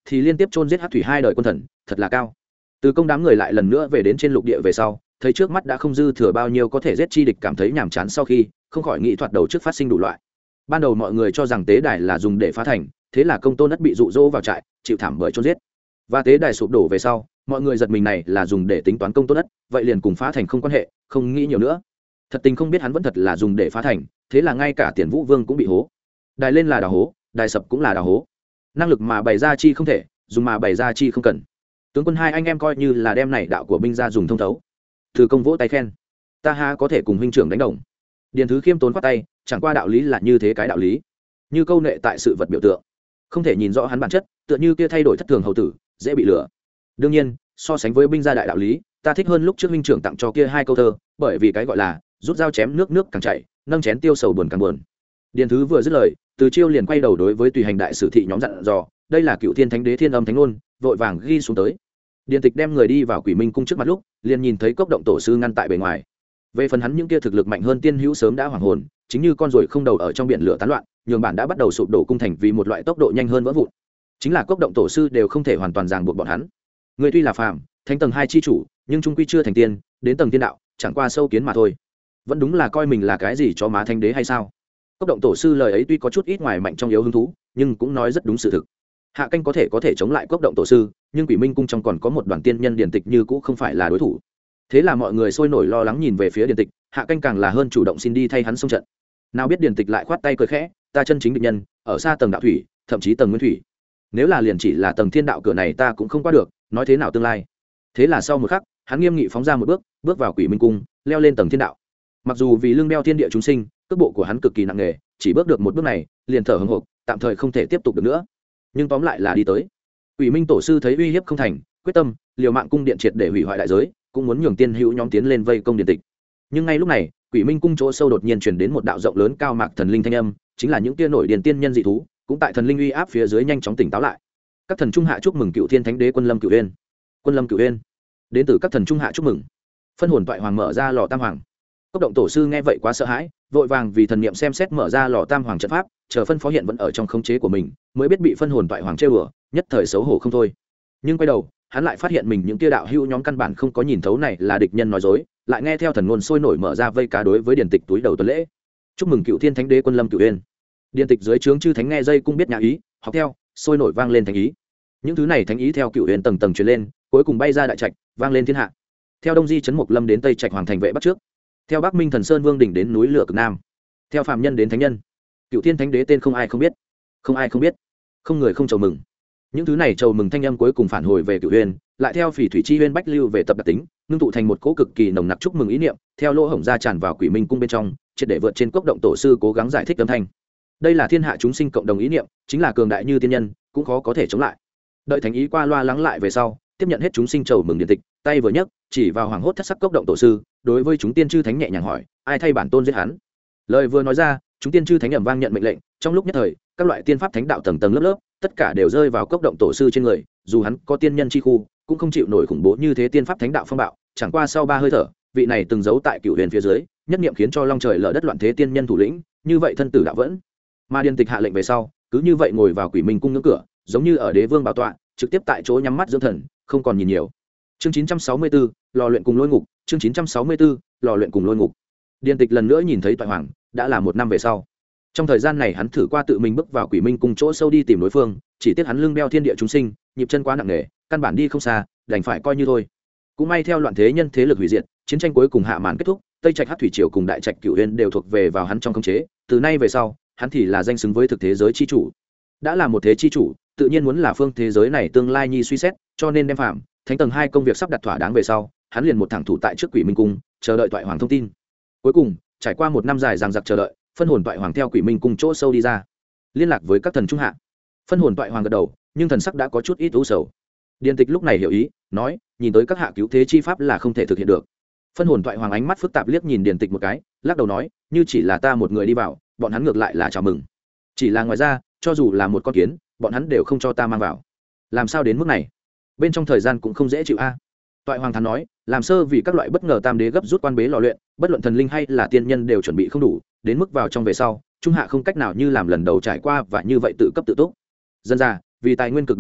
thì liên tiếp chôn giết Hắc thủy hai đời quân thần, thật là cao. Từ công đám người lại lần nữa về đến trên lục địa về sau, thấy trước mắt đã không dư thừa bao nhiêu có thể giết chi địch, cảm thấy nhàm chán sau khi, không khỏi nghĩ thoạt đầu trước phát sinh đủ loại. Ban đầu mọi người cho rằng tế đài là dùng để phá thành, thế là Công Tôn Ất bị dụ dỗ vào trại, chịu thảm bởi chôn giết. Và tế đài sụp đổ về sau, mọi người giật mình này là dùng để tính toán Công Tôn Ất, vậy liền cùng phá thành không quan hệ, không nghĩ nhiều nữa. Thật tình không biết hắn vẫn thật là dùng để phá thành, thế là ngay cả Tiền Vũ Vương cũng bị hố. Đài lên là đào hố, đài sập cũng là đào hố. Năng lực mà bày ra chi không thể, dùng mà bày ra chi không cần. Tướng quân hai anh em coi như là đem này đạo của binh ra dùng thông thấu. Từ công vỗ tay khen, ta ha có thể cùng huynh trưởng đánh đồng. Điền Thứ khiêm tốn quát tay, chẳng qua đạo lý là như thế cái đạo lý, như câu nệ tại sự vật biểu tượng, không thể nhìn rõ hắn bản chất, tựa như kia thay đổi thất thường hầu tử, dễ bị lừa. Đương nhiên, so sánh với binh gia đại đạo lý, ta thích hơn lúc trước huynh trưởng tặng cho kia hai câu thơ, bởi vì cái gọi là rút dao chém nước nước càng chảy, nâng chén tiêu sầu buồn càng buồn. Điền Thứ vừa dứt lời, Từ Chiêu liền quay đầu đối với tùy hành đại sử thị nhóm dặn dò, đây là Cựu Thiên Thánh Đế Thiên Âm Thánh Ngôn, vội vàng ghi xuống tới. Điền Tịch đem người đi vào Quỷ Minh cung trước mặt lúc, liền nhìn thấy Cốc Động tổ sư ngăn tại bề ngoài. Về phần hắn những kia thực lực mạnh hơn tiên hữu sớm đã hoảng hồn, chính như con ruồi không đầu ở trong biển lửa tán loạn, nhường bản đã bắt đầu sụp đổ cung thành vì một loại tốc độ nhanh hơn vỡ vụn. Chính là Cốc Động tổ sư đều không thể hoàn toàn ràng buộc bọn hắn. Người tuy là phàm, thánh tầng hai chi chủ, nhưng trung quy chưa thành tiên, đến tầng tiên đạo, chẳng qua sâu kiến mà thôi. Vẫn đúng là coi mình là cái gì cho má thánh đế hay sao? Cốc Động tổ sư lời ấy tuy có chút ít ngoài mạnh trong yếu hứng thú, nhưng cũng nói rất đúng sự thực. Hạ Canh có thể có thể chống lại Cốc Động tổ sư, nhưng Quỷ Minh cung trong còn có một đoàn tiên nhân Điền Tịch như cũ không phải là đối thủ. Thế là mọi người sôi nổi lo lắng nhìn về phía Điền Tịch, Hạ Canh càng là hơn chủ động xin đi thay hắn xông trận. Nào biết Điền Tịch lại khoát tay cười khẽ, ta chân chính địch nhân ở xa tầng đạo thủy, thậm chí tầng nguyên thủy. Nếu là liền chỉ là tầng thiên đạo cửa này ta cũng không qua được, nói thế nào tương lai. Thế là sau một khắc, hắn nghiêm nghị phóng ra một bước, bước vào Quỷ Minh cung, leo lên tầng thiên đạo. Mặc dù vì lưng đeo thiên địa chúng sinh, cước bộ của hắn cực kỳ nặng nề, chỉ bước được một bước này, liền thở hổn hộc, tạm thời không thể tiếp tục được nữa. Nhưng tóm lại là đi tới. Quỷ Minh tổ sư thấy uy hiếp không thành, quyết tâm liều mạng cung điện triệt để hủy hoại đại giới, cũng muốn nhường tiên hữu nhóm tiến lên vây công Điền Tịch. Nhưng ngay lúc này, Quỷ Minh cung chỗ sâu đột nhiên truyền đến một đạo rộng lớn cao mạc thần linh thanh âm, chính là những tia nổi điền tiên nhân dị thú, cũng tại thần linh uy áp phía dưới nhanh chóng tỉnh táo lại. Các thần trung hạ chúc mừng Cựu Thiên Thánh Đế Quân Lâm Cựu Uyên. Quân Lâm Cựu Uyên. Đến từ các thần trung hạ chúc mừng. Phân hồn toại hoàng mở ra lò tam hoàng. Cốc Động tổ sư nghe vậy quá sợ hãi, vội vàng vì thần niệm xem xét mở ra lò tam hoàng trận pháp, chờ phân phó hiện vẫn ở trong khống chế của mình, mới biết bị phân hồn toại hoàng trêu đùa, nhất thời xấu hổ không thôi. Nhưng quay đầu, hắn lại phát hiện mình những tia đạo hữu nhóm căn bản không có nhìn thấu này là địch nhân nói dối, lại nghe theo thần ngôn sôi nổi mở ra vây cá đối với Điền Tịch túi đầu tuần lễ. Chúc mừng Cựu Thiên Thánh Đế Quân Lâm Cựu Uyên. Điền Tịch dưới trướng chư thánh nghe dây cung biết nhà ý, học theo, sôi nổi vang lên thánh ý. Những thứ này thánh ý theo Cựu Uyên tầng tầng truyền lên, cuối cùng bay ra đại trạch, vang lên thiên hạ. Theo Đông Di trấn Mộc Lâm đến Tây Trạch Hoàng thành vệ bắc trước, theo Bắc Minh Thần Sơn Vương đỉnh đến núi lửa cực nam, theo phàm nhân đến thánh nhân. Cựu Thiên Thánh Đế tên không ai không biết, không ai không biết, không người không chầu mừng. Những thứ này chầu mừng thanh âm cuối cùng phản hồi về Cựu Uyên, lại theo Phỉ Thủy Chi Uyên bách lưu về tập đặc tính, ngưng tụ thành một cỗ cực kỳ nồng nặc chúc mừng ý niệm, theo lỗ hổng ra tràn vào Quỷ Minh cung bên trong, triệt để vượt trên Cốc Động tổ sư cố gắng giải thích âm thanh. Đây là thiên hạ chúng sinh cộng đồng ý niệm, chính là cường đại như tiên nhân, cũng khó có thể chống lại. Đợi thánh ý qua loa lắng lại về sau, tiếp nhận hết chúng sinh chầu mừng Điền Tịch, tay vừa nhấc, chỉ vào hoàng hốt thất sắc Cốc Động tổ sư, đối với chúng tiên chư thánh nhẹ nhàng hỏi, ai thay bản tôn giết hắn? Lời vừa nói ra, chúng tiên chư thánh ầm vang nhận mệnh lệnh, trong lúc nhất thời, các loại tiên pháp thánh đạo tầng tầng lớp lớp, tất cả đều rơi vào Cốc Động tổ sư trên người, dù hắn có tiên nhân chi khu, cũng không chịu nổi khủng bố như thế tiên pháp thánh đạo phong bạo, chẳng qua sau ba hơi thở, vị này từng giấu tại Cựu Huyền phía dưới, nhất niệm khiến cho long trời lở đất loạn thế tiên nhân thủ lĩnh, như vậy thân tử đạo vẫn. Mà Điền Tịch hạ lệnh về sau, cứ như vậy ngồi vào Quỷ Minh cung ngưỡng cửa, giống như ở đế vương bảo tọa, trực tiếp tại chỗ nhắm mắt dưỡng thần, không còn nhìn nhiều. Chương chín trăm sáu mươi tư, lò luyện cùng lôi ngục, chương chín trăm sáu mươi tư, lò luyện cùng lôi ngục. Điền Tịch lần nữa nhìn thấy Toại Hoàng, đã là một năm về sau. Trong thời gian này hắn thử qua tự mình bước vào Quỷ Minh cung chỗ sâu đi tìm đối phương, chỉ tiếc hắn lưng đeo thiên địa chúng sinh, nhịp chân quá nặng nề, căn bản đi không xa, đành phải coi như thôi. Cũng may theo loạn thế nhân thế lực hủy diệt, chiến tranh cuối cùng hạ màn kết thúc, Tây Trạch Hắc thủy triều cùng Đại Trạch Cửu Uyên đều thuộc về vào hắn trong khống chế, từ nay về sau, hắn thì là danh xứng với thực thế giới chi chủ. Đã là một thế chi chủ, tự nhiên muốn là phương thế giới này tương lai nhi suy xét, cho nên đem phạm thánh tầng hai công việc sắp đặt thỏa đáng về sau, hắn liền một thẳng thủ tại trước Quỷ Minh cung, chờ đợi Toại Hoàng thông tin. Cuối cùng, trải qua một năm dài dằng dặc chờ đợi, phân hồn Toại Hoàng theo Quỷ Minh cung chỗ sâu đi ra, liên lạc với các thần trung hạ. Phân hồn Toại Hoàng gật đầu, nhưng thần sắc đã có chút ít u sầu. Điền Tịch lúc này hiểu ý, nói, nhìn tới các hạ cứu thế chi pháp là không thể thực hiện được. Phân hồn Toại Hoàng ánh mắt phức tạp liếc nhìn Điền Tịch một cái, lắc đầu nói, như chỉ là ta một người đi vào, bọn hắn ngược lại là chào mừng. Chỉ là ngoài ra, cho dù là một con kiến, bọn hắn đều không cho ta mang vào. Làm sao đến mức này? Bên trong thời gian cũng không dễ chịu a. Toại Hoàng thán nói, làm sơ vì các loại bất ngờ tam đế gấp rút quan bế lò luyện, bất luận thần linh hay là tiên nhân đều chuẩn bị không đủ, đến mức vào trong về sau, trung hạ không cách nào như làm lần đầu trải qua và như vậy tự cấp tự túc. Dân ra, vì tài nguyên cực độ thiếu,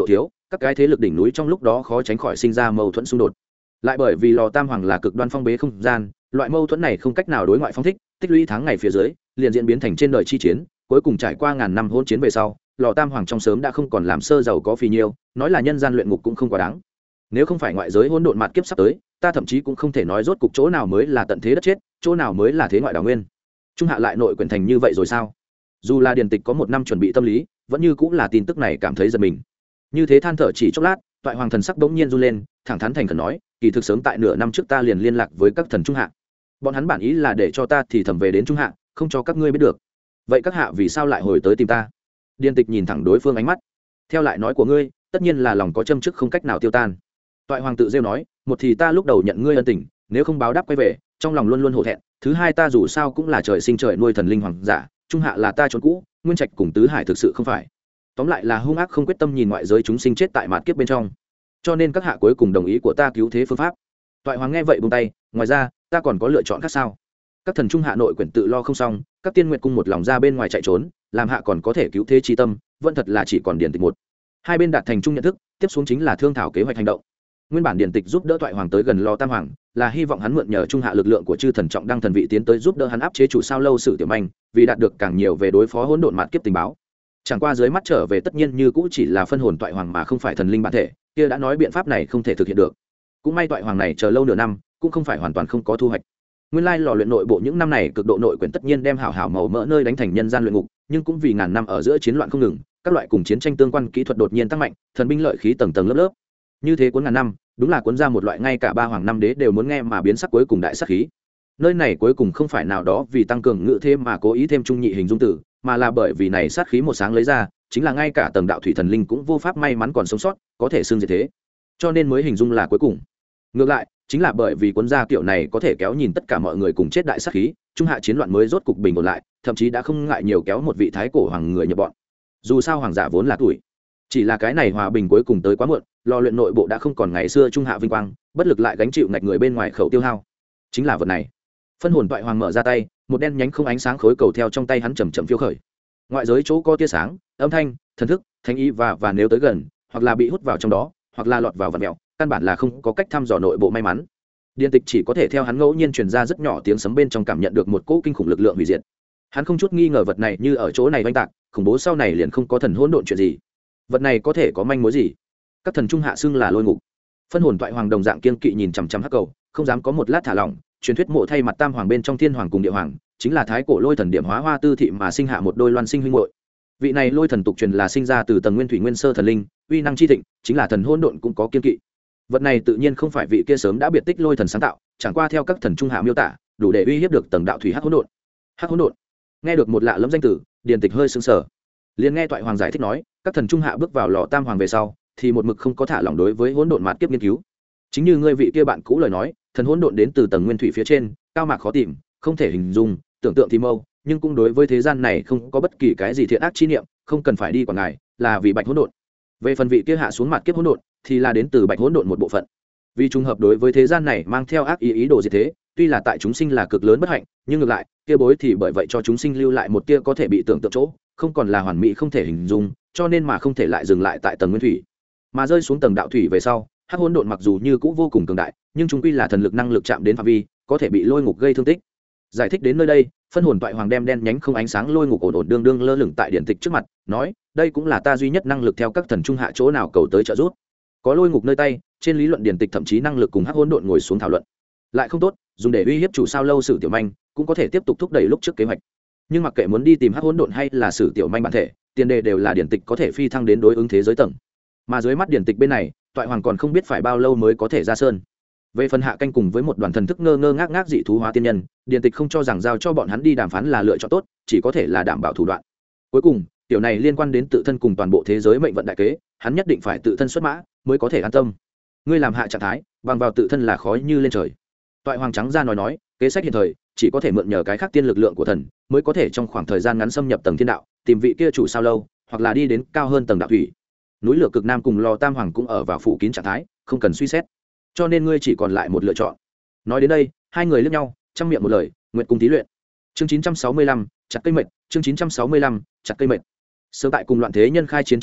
các cái thế lực đỉnh núi trong lúc đó khó tránh khỏi sinh ra mâu thuẫn xung đột. Lại bởi vì lò tam hoàng là cực đoan phong bế không gian, loại mâu thuẫn này không cách nào đối ngoại phong thích, tích lũy tháng ngày phía dưới liền diễn biến thành trên đời chi chiến, cuối cùng trải qua ngàn năm hỗn chiến về sau, lò tam hoàng trong sớm đã không còn làm sơ giàu có phì nhiêu, nói là nhân gian luyện ngục cũng không quá đáng. Nếu không phải ngoại giới hỗn độn mạt kiếp sắp tới, ta thậm chí cũng không thể nói rốt cục chỗ nào mới là tận thế đất chết, chỗ nào mới là thế ngoại đảo nguyên. Trung hạ lại nội quyển thành như vậy rồi sao? Dù là điền tịch có một năm chuẩn bị tâm lý, vẫn như cũng là tin tức này cảm thấy giật mình. Như thế than thở chỉ chốc lát, toại hoàng thần sắc bỗng nhiên run lên, thẳng thắn thành khẩn nói, kỳ thực sớm tại nửa năm trước ta liền liên lạc với các thần trung hạ. Bọn hắn bản ý là để cho ta thì thầm về đến trung hạ, không cho các ngươi biết được. Vậy các hạ vì sao lại hồi tới tìm ta? Điền tịch nhìn thẳng đối phương ánh mắt. Theo lại nói của ngươi, tất nhiên là lòng có châm chức không cách nào tiêu tan. Toại hoàng tự rêu nói, một thì ta lúc đầu nhận ngươi ân tình, nếu không báo đáp quay về, trong lòng luôn luôn hổ thẹn. Thứ hai ta dù sao cũng là trời sinh trời nuôi thần linh hoàng giả, trung hạ là ta trốn cũ, nguyên trạch cùng tứ hải thực sự không phải. Tóm lại là hung ác không quyết tâm nhìn ngoại giới chúng sinh chết tại mạt kiếp bên trong, cho nên các hạ cuối cùng đồng ý của ta cứu thế phương pháp. Toại hoàng nghe vậy buông tay, ngoài ra ta còn có lựa chọn khác sao? Các thần trung hạ nội quyển tự lo không xong, các tiên nguyệt cung một lòng ra bên ngoài chạy trốn, làm hạ còn có thể cứu thế chi tâm, vẫn thật là chỉ còn điển tịch một. Hai bên đạt thành chung nhận thức, tiếp xuống chính là thương thảo kế hoạch hành động. Nguyên bản điển tịch giúp đỡ toại hoàng tới gần lo tam hoàng, là hy vọng hắn mượn nhờ trung hạ lực lượng của chư thần trọng đăng thần vị tiến tới giúp đỡ hắn áp chế chủ sao lâu sử tiểu manh, vì đạt được càng nhiều về đối phó hỗn độn mạt kiếp tình báo. Chẳng qua dưới mắt trở về tất nhiên như cũ chỉ là phân hồn toại hoàng mà không phải thần linh bản thể, kia đã nói biện pháp này không thể thực hiện được. Cũng may toại hoàng này chờ lâu nửa năm, cũng không phải hoàn toàn không có thu hoạch. Nguyên lai lò luyện nội bộ những năm này cực độ nội quyển tất nhiên đem hảo hảo màu mỡ nơi đánh thành nhân gian luyện ngục, nhưng cũng vì ngàn năm ở giữa chiến loạn không ngừng, các loại cùng chiến tranh tương quan kỹ thuật đột nhiên tăng mạnh, thần binh lợi khí tầng tầng lớp lớp. Như thế cuốn ngàn năm, đúng là cuốn ra một loại ngay cả ba hoàng năm đế đều muốn nghe mà biến sắc cuối cùng đại sát khí. Nơi này cuối cùng không phải nào đó vì tăng cường ngự thêm mà cố ý thêm trung nhị hình dung tử, mà là bởi vì này sát khí một sáng lấy ra, chính là ngay cả tầng đạo thủy thần linh cũng vô pháp may mắn còn sống sót, có thể xương diệt thế. Cho nên mới hình dung là cuối cùng. Ngược lại, chính là bởi vì cuốn ra kiểu này có thể kéo nhìn tất cả mọi người cùng chết đại sát khí, trung hạ chiến loạn mới rốt cục bình ổn lại, thậm chí đã không ngại nhiều kéo một vị thái cổ hoàng người nhập bọn. Dù sao hoàng giả vốn là tuổi, chỉ là cái này hòa bình cuối cùng tới quá muộn, lò luyện nội bộ đã không còn ngày xưa trung hạ vinh quang, bất lực lại gánh chịu ngạch người bên ngoài khẩu tiêu hao. Chính là vật này. Phân hồn toại hoàng mở ra tay, một đen nhánh không ánh sáng khối cầu theo trong tay hắn chậm chậm phiêu khởi. Ngoại giới chỗ có tia sáng, âm thanh, thần thức, thanh ý và và nếu tới gần, hoặc là bị hút vào trong đó, hoặc là lọt vào vật mèo, căn bản là không có cách thăm dò nội bộ may mắn. Điền tịch chỉ có thể theo hắn ngẫu nhiên truyền ra rất nhỏ tiếng sấm bên trong cảm nhận được một cỗ kinh khủng lực lượng hủy diệt. Hắn không chút nghi ngờ vật này như ở chỗ này oanh tạc, khủng bố sau này liền không có thần hỗn độn chuyện gì. Vật này có thể có manh mối gì? Các thần trung hạ xưng là lôi ngục. Phân hồn toại hoàng đồng dạng kiên kỵ nhìn chằm chằm hắc cầu, không dám có một lát thả lỏng. Truyền thuyết mộ thay mặt tam hoàng bên trong thiên hoàng cùng địa hoàng, chính là thái cổ lôi thần điểm hóa hoa tư thị mà sinh hạ một đôi loan sinh huynh muội. Vị này lôi thần tục truyền là sinh ra từ tầng nguyên thủy nguyên sơ thần linh, uy năng chi thịnh, chính là thần hỗn độn cũng có kiên kỵ. Vật này tự nhiên không phải vị kia sớm đã biệt tích lôi thần sáng tạo, chẳng qua theo các thần trung hạ miêu tả, đủ để uy hiếp được tầng đạo thủy hắc hỗn độn. Hắc hỗn độn. Nghe được một lạ lẫm danh tử, điền tịch hơi sững sờ. Liền nghe toại hoàng giải thích nói, các thần trung hạ bước vào lò tam hoàng về sau, thì một mực không có thả lỏng đối với hỗn độn mạt kiếp nghiên cứu. Chính như ngươi vị kia bạn cũ lời nói, thần hỗn độn đến từ tầng nguyên thủy phía trên, cao mạc khó tìm, không thể hình dung, tưởng tượng thì mâu, nhưng cũng đối với thế gian này không có bất kỳ cái gì thiện ác chi niệm, không cần phải đi quản ngài, là vì bạch hỗn độn. Về phần vị kia hạ xuống mặt kiếp hỗn độn, thì là đến từ bạch hỗn độn một bộ phận. Vì trùng hợp đối với thế gian này mang theo ác ý ý đồ diệt thế, tuy là tại chúng sinh là cực lớn bất hạnh, nhưng ngược lại, kia bối thì bởi vậy cho chúng sinh lưu lại một tia có thể bị tưởng tượng chỗ, không còn là hoàn mỹ không thể hình dung, cho nên mà không thể lại dừng lại tại tầng nguyên thủy, mà rơi xuống tầng đạo thủy về sau. Hắc hỗn độn mặc dù như cũ vô cùng cường đại, nhưng chúng quy là thần lực năng lực chạm đến phạm vi, có thể bị lôi ngục gây thương tích. Giải thích đến nơi đây, phân hồn toại hoàng đem đen nhánh không ánh sáng lôi ngục ổn ổn đương đương lơ lửng tại điện tịch trước mặt, nói, đây cũng là ta duy nhất năng lực theo các thần trung hạ chỗ nào cầu tới trợ giúp. Có lôi ngục nơi tay, trên lý luận điện tịch thậm chí năng lực cùng hắc hỗn độn ngồi xuống thảo luận. Lại không tốt, dùng để uy hiếp chủ sao lâu sử tiểu manh, cũng có thể tiếp tục thúc đẩy lúc trước kế hoạch. Nhưng mặc kệ muốn đi tìm hắc hỗn độn hay là sử tiểu manh bản thể, tiền đề đều là điện tịch có thể phi thăng đến đối ứng thế giới tầng. Mà dưới mắt điện tịch bên này, toại hoàng còn không biết phải bao lâu mới có thể ra sơn. Về phần hạ canh cùng với một đoàn thần thức ngơ ngơ ngác ngác dị thú hóa tiên nhân, điện tịch không cho rằng giao cho bọn hắn đi đàm phán là lựa chọn tốt, chỉ có thể là đảm bảo thủ đoạn. Cuối cùng, tiểu này liên quan đến tự thân cùng toàn bộ thế giới mệnh vận đại kế, hắn nhất định phải tự thân xuất mã mới có thể an tâm. Ngươi làm hạ trạng thái, bằng vào tự thân là khói như lên trời. Toại hoàng trắng ra nói nói, kế sách hiện thời chỉ có thể mượn nhờ cái khác tiên lực lượng của thần, mới có thể trong khoảng thời gian ngắn xâm nhập tầng thiên đạo, tìm vị kia chủ sao lâu, hoặc là đi đến cao hơn tầng đạo thủy. Núi lửa cực nam cùng lò tam hoàng cũng ở vào phủ kín trạng thái, không cần suy xét, cho nên ngươi chỉ còn lại một lựa chọn. Nói đến đây, hai người liếc nhau, chăm miệng một lời, nguyện cùng thí luyện. Chương chín trăm sáu mươi lăm, chặt cây mệnh. Chương chín trăm sáu mươi lăm, chặt cây mệnh. Sớm tại cùng loạn thế nhân khai chiến trước đó,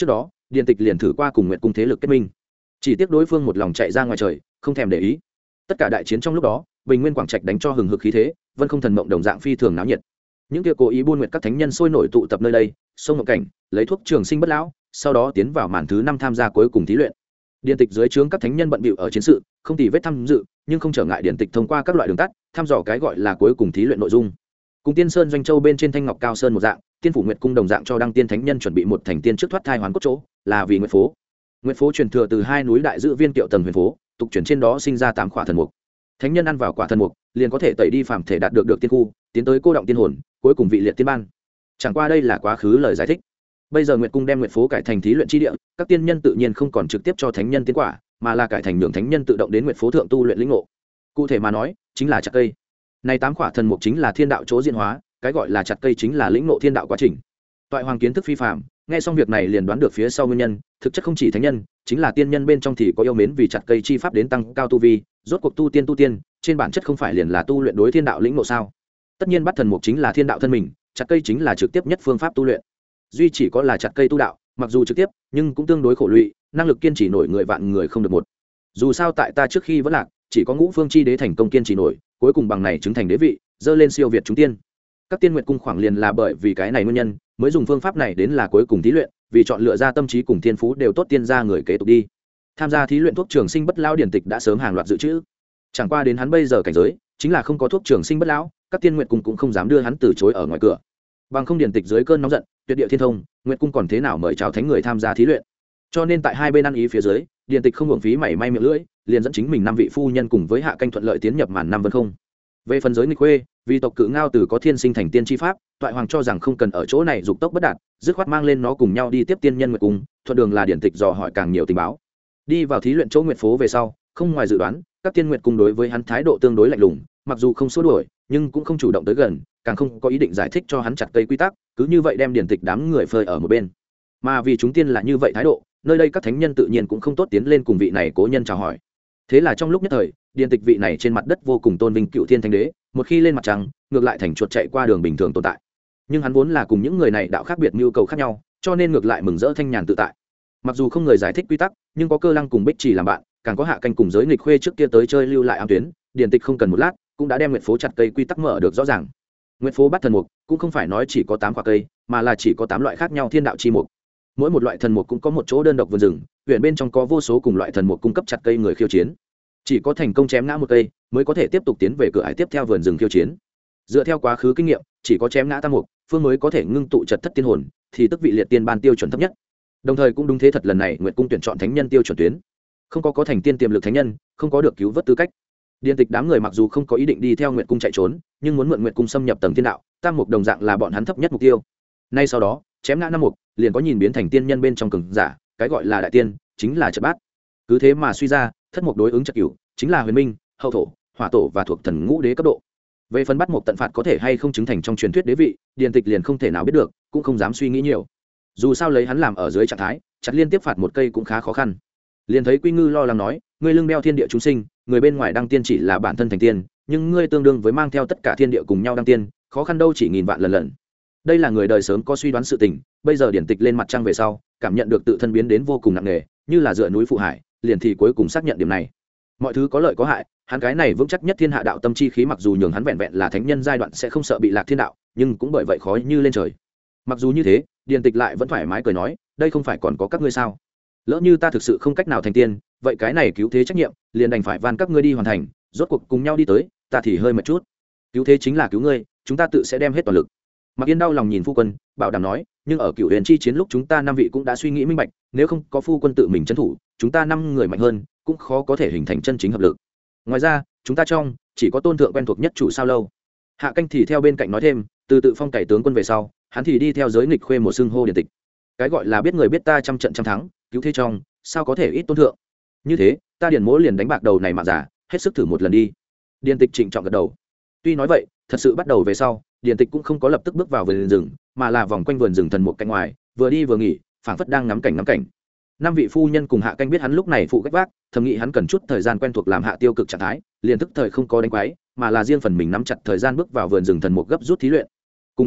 điền tịch liền thử qua cùng nguyệt cung thế lực kết minh, chỉ tiếc đối phương một lòng chạy ra ngoài trời, không thèm để ý. Tất cả đại chiến trong lúc đó, bình nguyên quảng trạch đánh cho hừng hực khí thế, vân không thần mộng đồng dạng phi thường náo nhiệt. Những kia cố ý buôn nguyệt các thánh nhân sôi nổi tụ tập nơi đây, sông mộng cảnh lấy thuốc trường sinh bất lão, sau đó tiến vào màn thứ năm tham gia cuối cùng thí luyện. Điền tịch dưới trướng các thánh nhân bận bịu ở chiến sự, không tì vết tham dự, nhưng không trở ngại điền tịch thông qua các loại đường tắt thăm dò cái gọi là cuối cùng thí luyện nội dung. Cùng Tiên Sơn Doanh Châu bên trên Thanh Ngọc Cao Sơn một dạng, Tiên phủ Nguyệt cung đồng dạng cho đăng tiên thánh nhân chuẩn bị một thành tiên trước thoát thai hoàn cốt chỗ, là vì Nguyệt phố. Nguyệt phố truyền thừa từ hai núi đại dự viên kiệu tầng huyền phố, tục chuyển trên đó sinh ra tám quả thần mục. Thánh nhân ăn vào quả thần mục, liền có thể tẩy đi phàm thể đạt được được tiên khu, tiến tới cô động tiên hồn, cuối cùng vị liệt tiên ban. Chẳng qua đây là quá khứ lời giải thích. Bây giờ Nguyệt cung đem Nguyệt phố cải thành thí luyện chi địa, các tiên nhân tự nhiên không còn trực tiếp cho thánh nhân tiến quả, mà là cải thành nhường thánh nhân tự động đến Nguyệt phố thượng tu luyện lĩnh ngộ. Cụ thể mà nói, chính là chặt cây. Này tám quả thần mục chính là thiên đạo chỗ diễn hóa, cái gọi là chặt cây chính là lĩnh ngộ thiên đạo quá trình. Toại hoàng kiến thức phi phàm, nghe xong việc này liền đoán được phía sau nguyên nhân, thực chất không chỉ thánh nhân, chính là tiên nhân bên trong thì có yêu mến vì chặt cây chi pháp đến tăng cao tu vi, rốt cuộc tu tiên tu tiên, trên bản chất không phải liền là tu luyện đối thiên đạo lĩnh ngộ sao? Tất nhiên bắt thần mục chính là thiên đạo thân mình, chặt cây chính là trực tiếp nhất phương pháp tu luyện. Duy chỉ có là chặt cây tu đạo, mặc dù trực tiếp, nhưng cũng tương đối khổ lụy, năng lực kiên trì nổi người vạn người không được một. Dù sao tại ta trước khi vẫn lạc, chỉ có ngũ phương chi đế thành công kiên trì nổi, cuối cùng bằng này chứng thành đế vị, dơ lên siêu việt chúng tiên. Các tiên nguyệt cung khoảng liền là bởi vì cái này nguyên nhân, mới dùng phương pháp này đến là cuối cùng thí luyện, vì chọn lựa ra tâm trí cùng thiên phú đều tốt tiên ra người kế tục đi. Tham gia thí luyện thuốc trường sinh bất lão điển tịch đã sớm hàng loạt dự trữ. Chẳng qua đến hắn bây giờ cảnh giới, chính là không có thuốc trường sinh bất lão, các tiên nguyệt cung cũng không dám đưa hắn từ chối ở ngoài cửa. Bằng không điển tịch dưới cơn nóng giận, tuyệt địa thiên thông, nguyệt cung còn thế nào mời chào thánh người tham gia thí luyện. Cho nên tại hai bên ăn ý phía dưới, điển tịch không hưởng phí mảy may miệng lưỡi, liền dẫn chính mình năm vị phu nhân cùng với hạ canh thuận lợi tiến nhập màn năm vân không. Về phần giới nghịch khuê, vì tộc cự ngao từ có thiên sinh thành tiên chi pháp, toại hoàng cho rằng không cần ở chỗ này dục tốc bất đạt, dứt khoát mang lên nó cùng nhau đi tiếp tiên nhân nguyệt cung, thuận đường là điển tịch dò hỏi càng nhiều tình báo. Đi vào thí luyện chỗ nguyệt phố về sau, không ngoài dự đoán, các tiên nguyệt cung đối với hắn thái độ tương đối lạnh lùng, mặc dù không xua đuổi, nhưng cũng không chủ động tới gần, càng không có ý định giải thích cho hắn chặt cây quy tắc, cứ như vậy đem điển tịch đám người phơi ở một bên. Mà vì chúng tiên là như vậy thái độ, nơi đây các thánh nhân tự nhiên cũng không tốt tiến lên cùng vị này cố nhân chào hỏi. Thế là trong lúc nhất thời, điển tịch vị này trên mặt đất vô cùng tôn vinh cựu thiên thánh đế, một khi lên mặt trăng, ngược lại thành chuột chạy qua đường bình thường tồn tại. Nhưng hắn vốn là cùng những người này đạo khác biệt nhu cầu khác nhau, cho nên ngược lại mừng rỡ thanh nhàn tự tại. Mặc dù không người giải thích quy tắc, nhưng có Cơ Lăng cùng Bích Trì làm bạn, càng có hạ canh cùng giới nghịch khuê trước kia tới chơi lưu lại ám tuyến, điển tịch không cần một lát cũng đã đem nguyệt phố chặt cây quy tắc mở được rõ ràng. Nguyệt phố bắt thần mục cũng không phải nói chỉ có tám quả cây, mà là chỉ có tám loại khác nhau thiên đạo chi mục. Mỗi một loại thần mục cũng có một chỗ đơn độc vườn rừng, huyện bên trong có vô số cùng loại thần mục cung cấp chặt cây người khiêu chiến. Chỉ có thành công chém ngã một cây mới có thể tiếp tục tiến về cửa ải tiếp theo vườn rừng khiêu chiến. Dựa theo quá khứ kinh nghiệm, chỉ có chém ngã tam mục phương mới có thể ngưng tụ chật thất tiên hồn, thì tức vị liệt tiên ban tiêu chuẩn thấp nhất. Đồng thời cũng đúng thế thật lần này nguyệt cung tuyển chọn thánh nhân tiêu chuẩn tuyến, không có có thành tiên tiềm lực thánh nhân, không có được cứu vớt tư cách. Điền tịch đám người mặc dù không có ý định đi theo nguyệt cung chạy trốn, nhưng muốn mượn nguyệt cung xâm nhập tầng thiên đạo, tam mục đồng dạng là bọn hắn thấp nhất mục tiêu. Nay sau đó chém ngã năm mục, liền có nhìn biến thành tiên nhân bên trong cường giả, cái gọi là đại tiên chính là chật bát. Cứ thế mà suy ra, thất mục đối ứng chật cửu chính là huyền minh, hậu thổ, hỏa tổ và thuộc thần ngũ đế cấp độ. Về phần bắt mục tận phạt có thể hay không chứng thành trong truyền thuyết đế vị, điền tịch liền không thể nào biết được, cũng không dám suy nghĩ nhiều. Dù sao lấy hắn làm ở dưới trạng thái, chặt liên tiếp phạt một cây cũng khá khó khăn. Liền thấy Quy Ngư lo lắng nói, ngươi lưng đeo thiên địa chúng sinh, người bên ngoài đăng tiên chỉ là bản thân thành tiên, nhưng ngươi tương đương với mang theo tất cả thiên địa cùng nhau đăng tiên, khó khăn đâu chỉ nghìn vạn lần lần. Đây là người đời sớm có suy đoán sự tình, bây giờ điển tịch lên mặt trăng về sau, cảm nhận được tự thân biến đến vô cùng nặng nề, như là dựa núi phụ hải, liền thì cuối cùng xác nhận điểm này. Mọi thứ có lợi có hại, hắn cái này vững chắc nhất thiên hạ đạo tâm chi khí, mặc dù nhường hắn vẹn vẹn là thánh nhân giai đoạn sẽ không sợ bị lạc thiên đạo, nhưng cũng bởi vậy khó như lên trời. Mặc dù như thế, điền tịch lại vẫn thoải mái cười nói, đây không phải còn có các ngươi sao? Lỡ như ta thực sự không cách nào thành tiên, vậy cái này cứu thế trách nhiệm liền đành phải van các ngươi đi hoàn thành, rốt cuộc cùng nhau đi tới, ta thì hơi mệt chút. Cứu thế chính là cứu ngươi, chúng ta tự sẽ đem hết toàn lực. Mặc Yên đau lòng nhìn phu quân, bảo đảm nói, nhưng ở Cửu Huyền chi chiến lúc chúng ta năm vị cũng đã suy nghĩ minh bạch, nếu không có phu quân tự mình trấn thủ, chúng ta năm người mạnh hơn, cũng khó có thể hình thành chân chính hợp lực. Ngoài ra, chúng ta trong chỉ có tôn thượng quen thuộc nhất chủ sao lâu. Hạ canh thì theo bên cạnh nói thêm, từ tự phong cải tướng quân về sau, hắn thì đi theo giới nghịch khuê một xưng hô điển tịch. Cái gọi là biết người biết ta trăm trận trăm thắng, cứu thế trong, sao có thể ít tôn thượng. Như thế, ta điển mỗ liền đánh bạc đầu này mà giả, hết sức thử một lần đi. Điển tịch trịnh trọng gật đầu. Tuy nói vậy, thật sự bắt đầu về sau, điển tịch cũng không có lập tức bước vào vườn rừng, mà là vòng quanh vườn rừng thần một cạnh ngoài, vừa đi vừa nghỉ, phảng phất đang ngắm cảnh ngắm cảnh. Năm vị phu nhân cùng Hạ canh biết hắn lúc này phụ gách vác, thầm nghĩ hắn cần chút thời gian quen thuộc làm hạ tiêu cực trạng thái, liền tức thời không có đánh quái, mà là riêng phần mình nắm chặt thời gian bước vào vườn rừng thần một gấp rút thí luyện. Cùng lúc đó,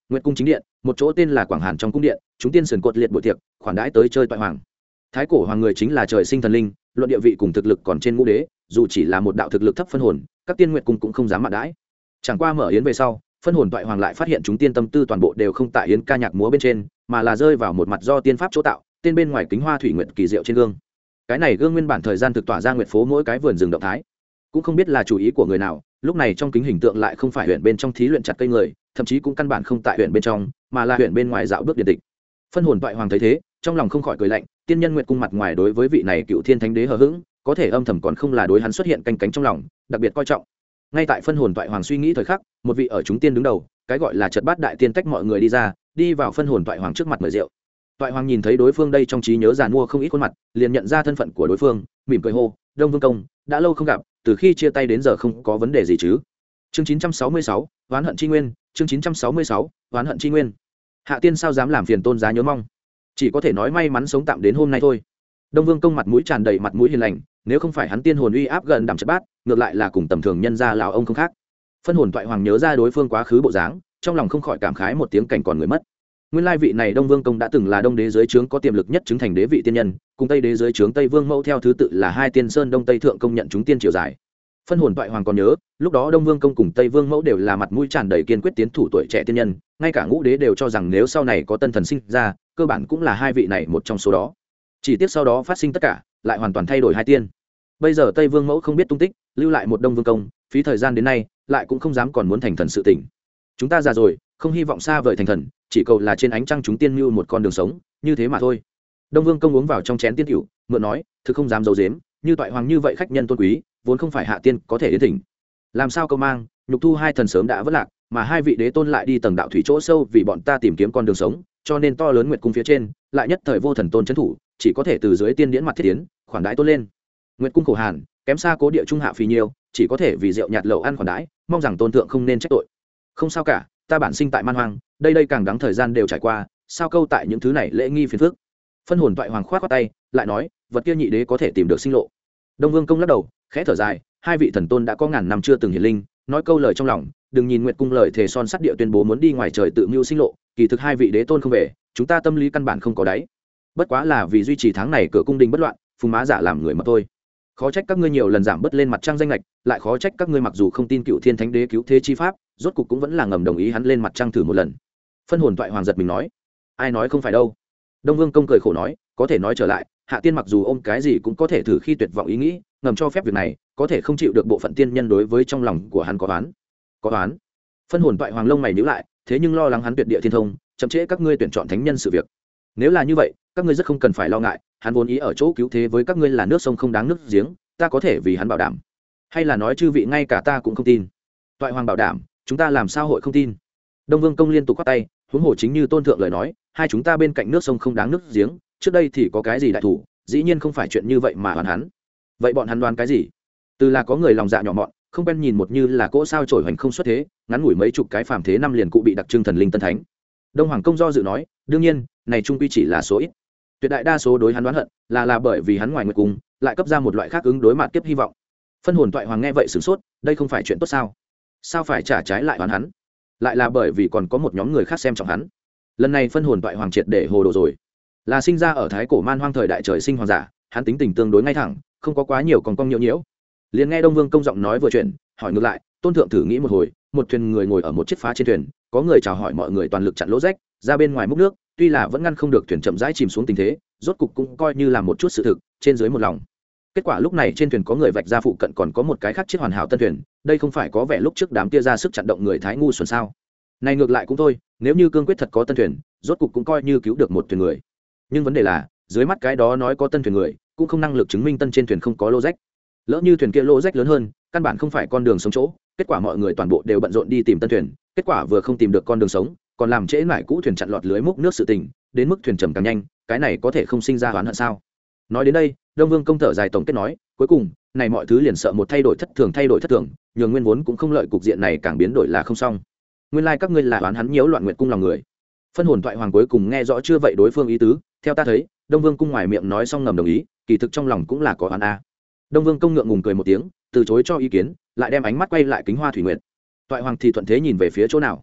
nguyệt cung chính điện một chỗ tên là quảng hàn trong cung điện, chúng tiên sườn cột liệt buổi tiệc khoản đãi tới chơi toại hoàng. Thái cổ hoàng người chính là trời sinh thần linh, luận địa vị cùng thực lực còn trên ngũ đế, dù chỉ là một đạo thực lực thấp phân hồn, các tiên nguyệt cung cũng không dám mạn đãi. Chẳng qua mở yến về sau, phân hồn toại hoàng lại phát hiện chúng tiên tâm tư toàn bộ đều không tại yến ca nhạc múa bên trên, mà là rơi vào một mặt do tiên pháp chỗ tạo, tên bên ngoài kính hoa thủy nguyệt kỳ diệu trên gương. Cái này gương nguyên bản thời gian thực tỏa ra nguyệt phố mỗi cái vườn rừng động thái, cũng không biết là chủ ý của người nào, lúc này trong kính hình tượng lại không phải huyện bên trong thí luyện chặt cây người, thậm chí cũng căn bản không tại huyện bên trong, mà là huyện bên ngoài dạo bước điện tịch. Phân hồn toại hoàng thấy thế, trong lòng không khỏi cười lạnh, tiên nhân nguyệt cung mặt ngoài đối với vị này cựu thiên thánh đế hờ hững, có thể âm thầm còn không là đối hắn xuất hiện canh cánh trong lòng, đặc biệt coi trọng. Ngay tại phân hồn toại hoàng suy nghĩ thời khắc, một vị ở chúng tiên đứng đầu, cái gọi là chợt bát đại tiên tách mọi người đi ra, đi vào phân hồn toại hoàng trước mặt mời rượu. Toại hoàng nhìn thấy đối phương đây trong trí nhớ giàn mua không ít khuôn mặt, liền nhận ra thân phận của đối phương, mỉm cười hô, Đông Vương công, đã lâu không gặp, từ khi chia tay đến giờ không có vấn đề gì chứ? Chương chín trăm sáu mươi sáu, oán hận chi nguyên, chương chín trăm sáu mươi sáu, oán hận chi nguyên. Hạ tiên sao dám làm phiền tôn giá nhớ mong, chỉ có thể nói may mắn sống tạm đến hôm nay thôi. Đông Vương công mặt mũi tràn đầy mặt mũi hiền lành, nếu không phải hắn tiên hồn uy áp gần đẳng chất bát, ngược lại là cùng tầm thường nhân gia lão ông không khác. Phân hồn toại hoàng nhớ ra đối phương quá khứ bộ dáng, trong lòng không khỏi cảm khái một tiếng cảnh còn người mất. Nguyên lai vị này Đông Vương công đã từng là Đông đế dưới trướng có tiềm lực nhất chứng thành đế vị tiên nhân, cùng Tây đế dưới trướng Tây Vương mẫu theo thứ tự là hai tiên sơn Đông Tây thượng công nhận chúng tiên triều dài. Phân hồn toại hoàng còn nhớ, lúc đó Đông Vương công cùng Tây Vương mẫu đều là mặt mũi tràn đầy kiên quyết tiến thủ tuổi trẻ tiên nhân, ngay cả ngũ đế đều cho rằng nếu sau này có tân thần sinh ra, cơ bản cũng là hai vị này một trong số đó. Chỉ tiếc sau đó phát sinh tất cả, lại hoàn toàn thay đổi hai tiên. Bây giờ Tây Vương mẫu không biết tung tích, lưu lại một Đông Vương công, phí thời gian đến nay, lại cũng không dám còn muốn thành thần sự tỉnh. Chúng ta già rồi, không hy vọng xa vời thành thần, chỉ cầu là trên ánh trăng chúng tiên mưu một con đường sống, như thế mà thôi. Đông Vương công uống vào trong chén tiên rượu, mượn nói, thực không dám giấu giếm, như toại hoàng như vậy khách nhân tôn quý, vốn không phải hạ tiên có thể đến thỉnh. Làm sao câu mang, nhục thu hai thần sớm đã vất lạc, mà hai vị đế tôn lại đi tầng đạo thủy chỗ sâu vì bọn ta tìm kiếm con đường sống, cho nên to lớn nguyệt cung phía trên, lại nhất thời vô thần tôn trấn thủ, chỉ có thể từ dưới tiên điển mặt thiết tiến, khoản đãi tôn lên. Nguyệt cung khổ hàn, kém xa cố địa trung hạ phì nhiều, chỉ có thể vì rượu nhạt lẩu ăn khoản đãi, mong rằng tôn thượng không nên trách tội. Không sao cả, ta bản sinh tại man hoang, đây đây càng đáng thời gian đều trải qua, sao câu tại những thứ này lễ nghi phiền phức. Phân hồn toại hoàng khoát khoát tay, lại nói, vật kia nhị đế có thể tìm được sinh lộ. Đông Vương công lắc đầu, khẽ thở dài, hai vị thần tôn đã có ngàn năm chưa từng hiển linh, nói câu lời trong lòng, đừng nhìn Nguyệt cung lời thề son sắt địa tuyên bố muốn đi ngoài trời tự mưu sinh lộ, kỳ thực hai vị đế tôn không về, chúng ta tâm lý căn bản không có đáy. Bất quá là vì duy trì tháng này cửa cung đình bất loạn, phùng má giả làm người mà thôi. Khó trách các ngươi nhiều lần giảm bớt lên mặt trăng danh lệch, lại khó trách các ngươi mặc dù không tin cựu thiên thánh đế cứu thế chi pháp, rốt cục cũng vẫn là ngầm đồng ý hắn lên mặt trăng thử một lần. Phân hồn toại hoàng giật mình nói, ai nói không phải đâu. Đông Vương công cười khổ nói, có thể nói trở lại, hạ tiên mặc dù ôm cái gì cũng có thể thử khi tuyệt vọng ý nghĩ, ngầm cho phép việc này, có thể không chịu được bộ phận tiên nhân đối với trong lòng của hắn có oán. Có oán. Phân hồn toại hoàng lông mày nhíu lại, thế nhưng lo lắng hắn tuyệt địa thiên thông, chậm trễ các ngươi tuyển chọn thánh nhân sự việc. Nếu là như vậy, các ngươi rất không cần phải lo ngại, hắn vốn ý ở chỗ cứu thế với các ngươi là nước sông không đáng nước giếng, ta có thể vì hắn bảo đảm. Hay là nói chư vị ngay cả ta cũng không tin. Toại hoàng bảo đảm, chúng ta làm sao hội không tin. Đông Vương công liên tục quát tay, huống hồ chính như tôn thượng lời nói, hai chúng ta bên cạnh nước sông không đáng nước giếng, trước đây thì có cái gì đại thủ, dĩ nhiên không phải chuyện như vậy mà đoán hắn. Vậy bọn hắn đoán cái gì? Từ là có người lòng dạ nhỏ mọn, không quen nhìn một như là cỗ sao trổi hoành không xuất thế, ngắn ngủi mấy chục cái phàm thế năm liền cụ bị đặc trưng thần linh tân thánh. Đông Hoàng công do dự nói, đương nhiên, này trung quy chỉ là số ít. Tuyệt đại đa số đối hắn đoán hận, là là bởi vì hắn ngoài nguyệt cung, lại cấp ra một loại khác ứng đối mặt kiếp hy vọng. Phân hồn toại hoàng nghe vậy sửng sốt, đây không phải chuyện tốt sao? Sao phải trả trái lại đoán hắn? Lại là bởi vì còn có một nhóm người khác xem trọng hắn. Lần này phân hồn toại hoàng triệt để hồ đồ rồi. Là sinh ra ở thái cổ man hoang thời đại trời sinh hoàng giả, hắn tính tình tương đối ngay thẳng, không có quá nhiều còn cong nhiễu nhiễu. Liền nghe Đông Vương công giọng nói vừa chuyện, hỏi ngược lại, tôn thượng thử nghĩ một hồi, một thuyền người ngồi ở một chiếc phá trên thuyền, có người chào hỏi mọi người toàn lực chặn lỗ rách, ra bên ngoài múc nước, tuy là vẫn ngăn không được thuyền chậm rãi chìm xuống tình thế, rốt cục cũng coi như là một chút sự thực, trên dưới một lòng. Kết quả lúc này trên thuyền có người vạch ra phụ cận còn có một cái khác chiếc hoàn hảo tân thuyền, đây không phải có vẻ lúc trước đám kia ra sức chặn động người thái ngu xuẩn sao? Này ngược lại cũng thôi, nếu như cương quyết thật có tân thuyền, rốt cục cũng coi như cứu được một thuyền người. Nhưng vấn đề là, dưới mắt cái đó nói có tân thuyền người, cũng không năng lực chứng minh tân trên thuyền không có lô rách. Lỡ như thuyền kia lô rách lớn hơn, căn bản không phải con đường sống chỗ, kết quả mọi người toàn bộ đều bận rộn đi tìm tân thuyền, kết quả vừa không tìm được con đường sống, còn làm trễ mãi cũ thuyền chặn lọt lưới múc nước sự tình, đến mức thuyền trầm càng nhanh, cái này có thể không sinh ra oán hận sao? Nói đến đây, Đông Vương công thở dài tổng kết nói, cuối cùng, này mọi thứ liền sợ một thay đổi thất thường thay đổi thất thường, nhường nguyên vốn cũng không lợi cục diện này càng biến đổi là không xong. Nguyên lai like các ngươi là oán hắn nhiễu loạn nguyệt cung lòng người. Phân hồn toại hoàng cuối cùng nghe rõ chưa vậy đối phương ý tứ, theo ta thấy, Đông Vương cung ngoài miệng nói xong ngầm đồng ý, kỳ thực trong lòng cũng là có oán a. Đông Vương công ngượng ngùng cười một tiếng, từ chối cho ý kiến, lại đem ánh mắt quay lại kính hoa thủy nguyệt. Toại hoàng thì thuận thế nhìn về phía chỗ nào.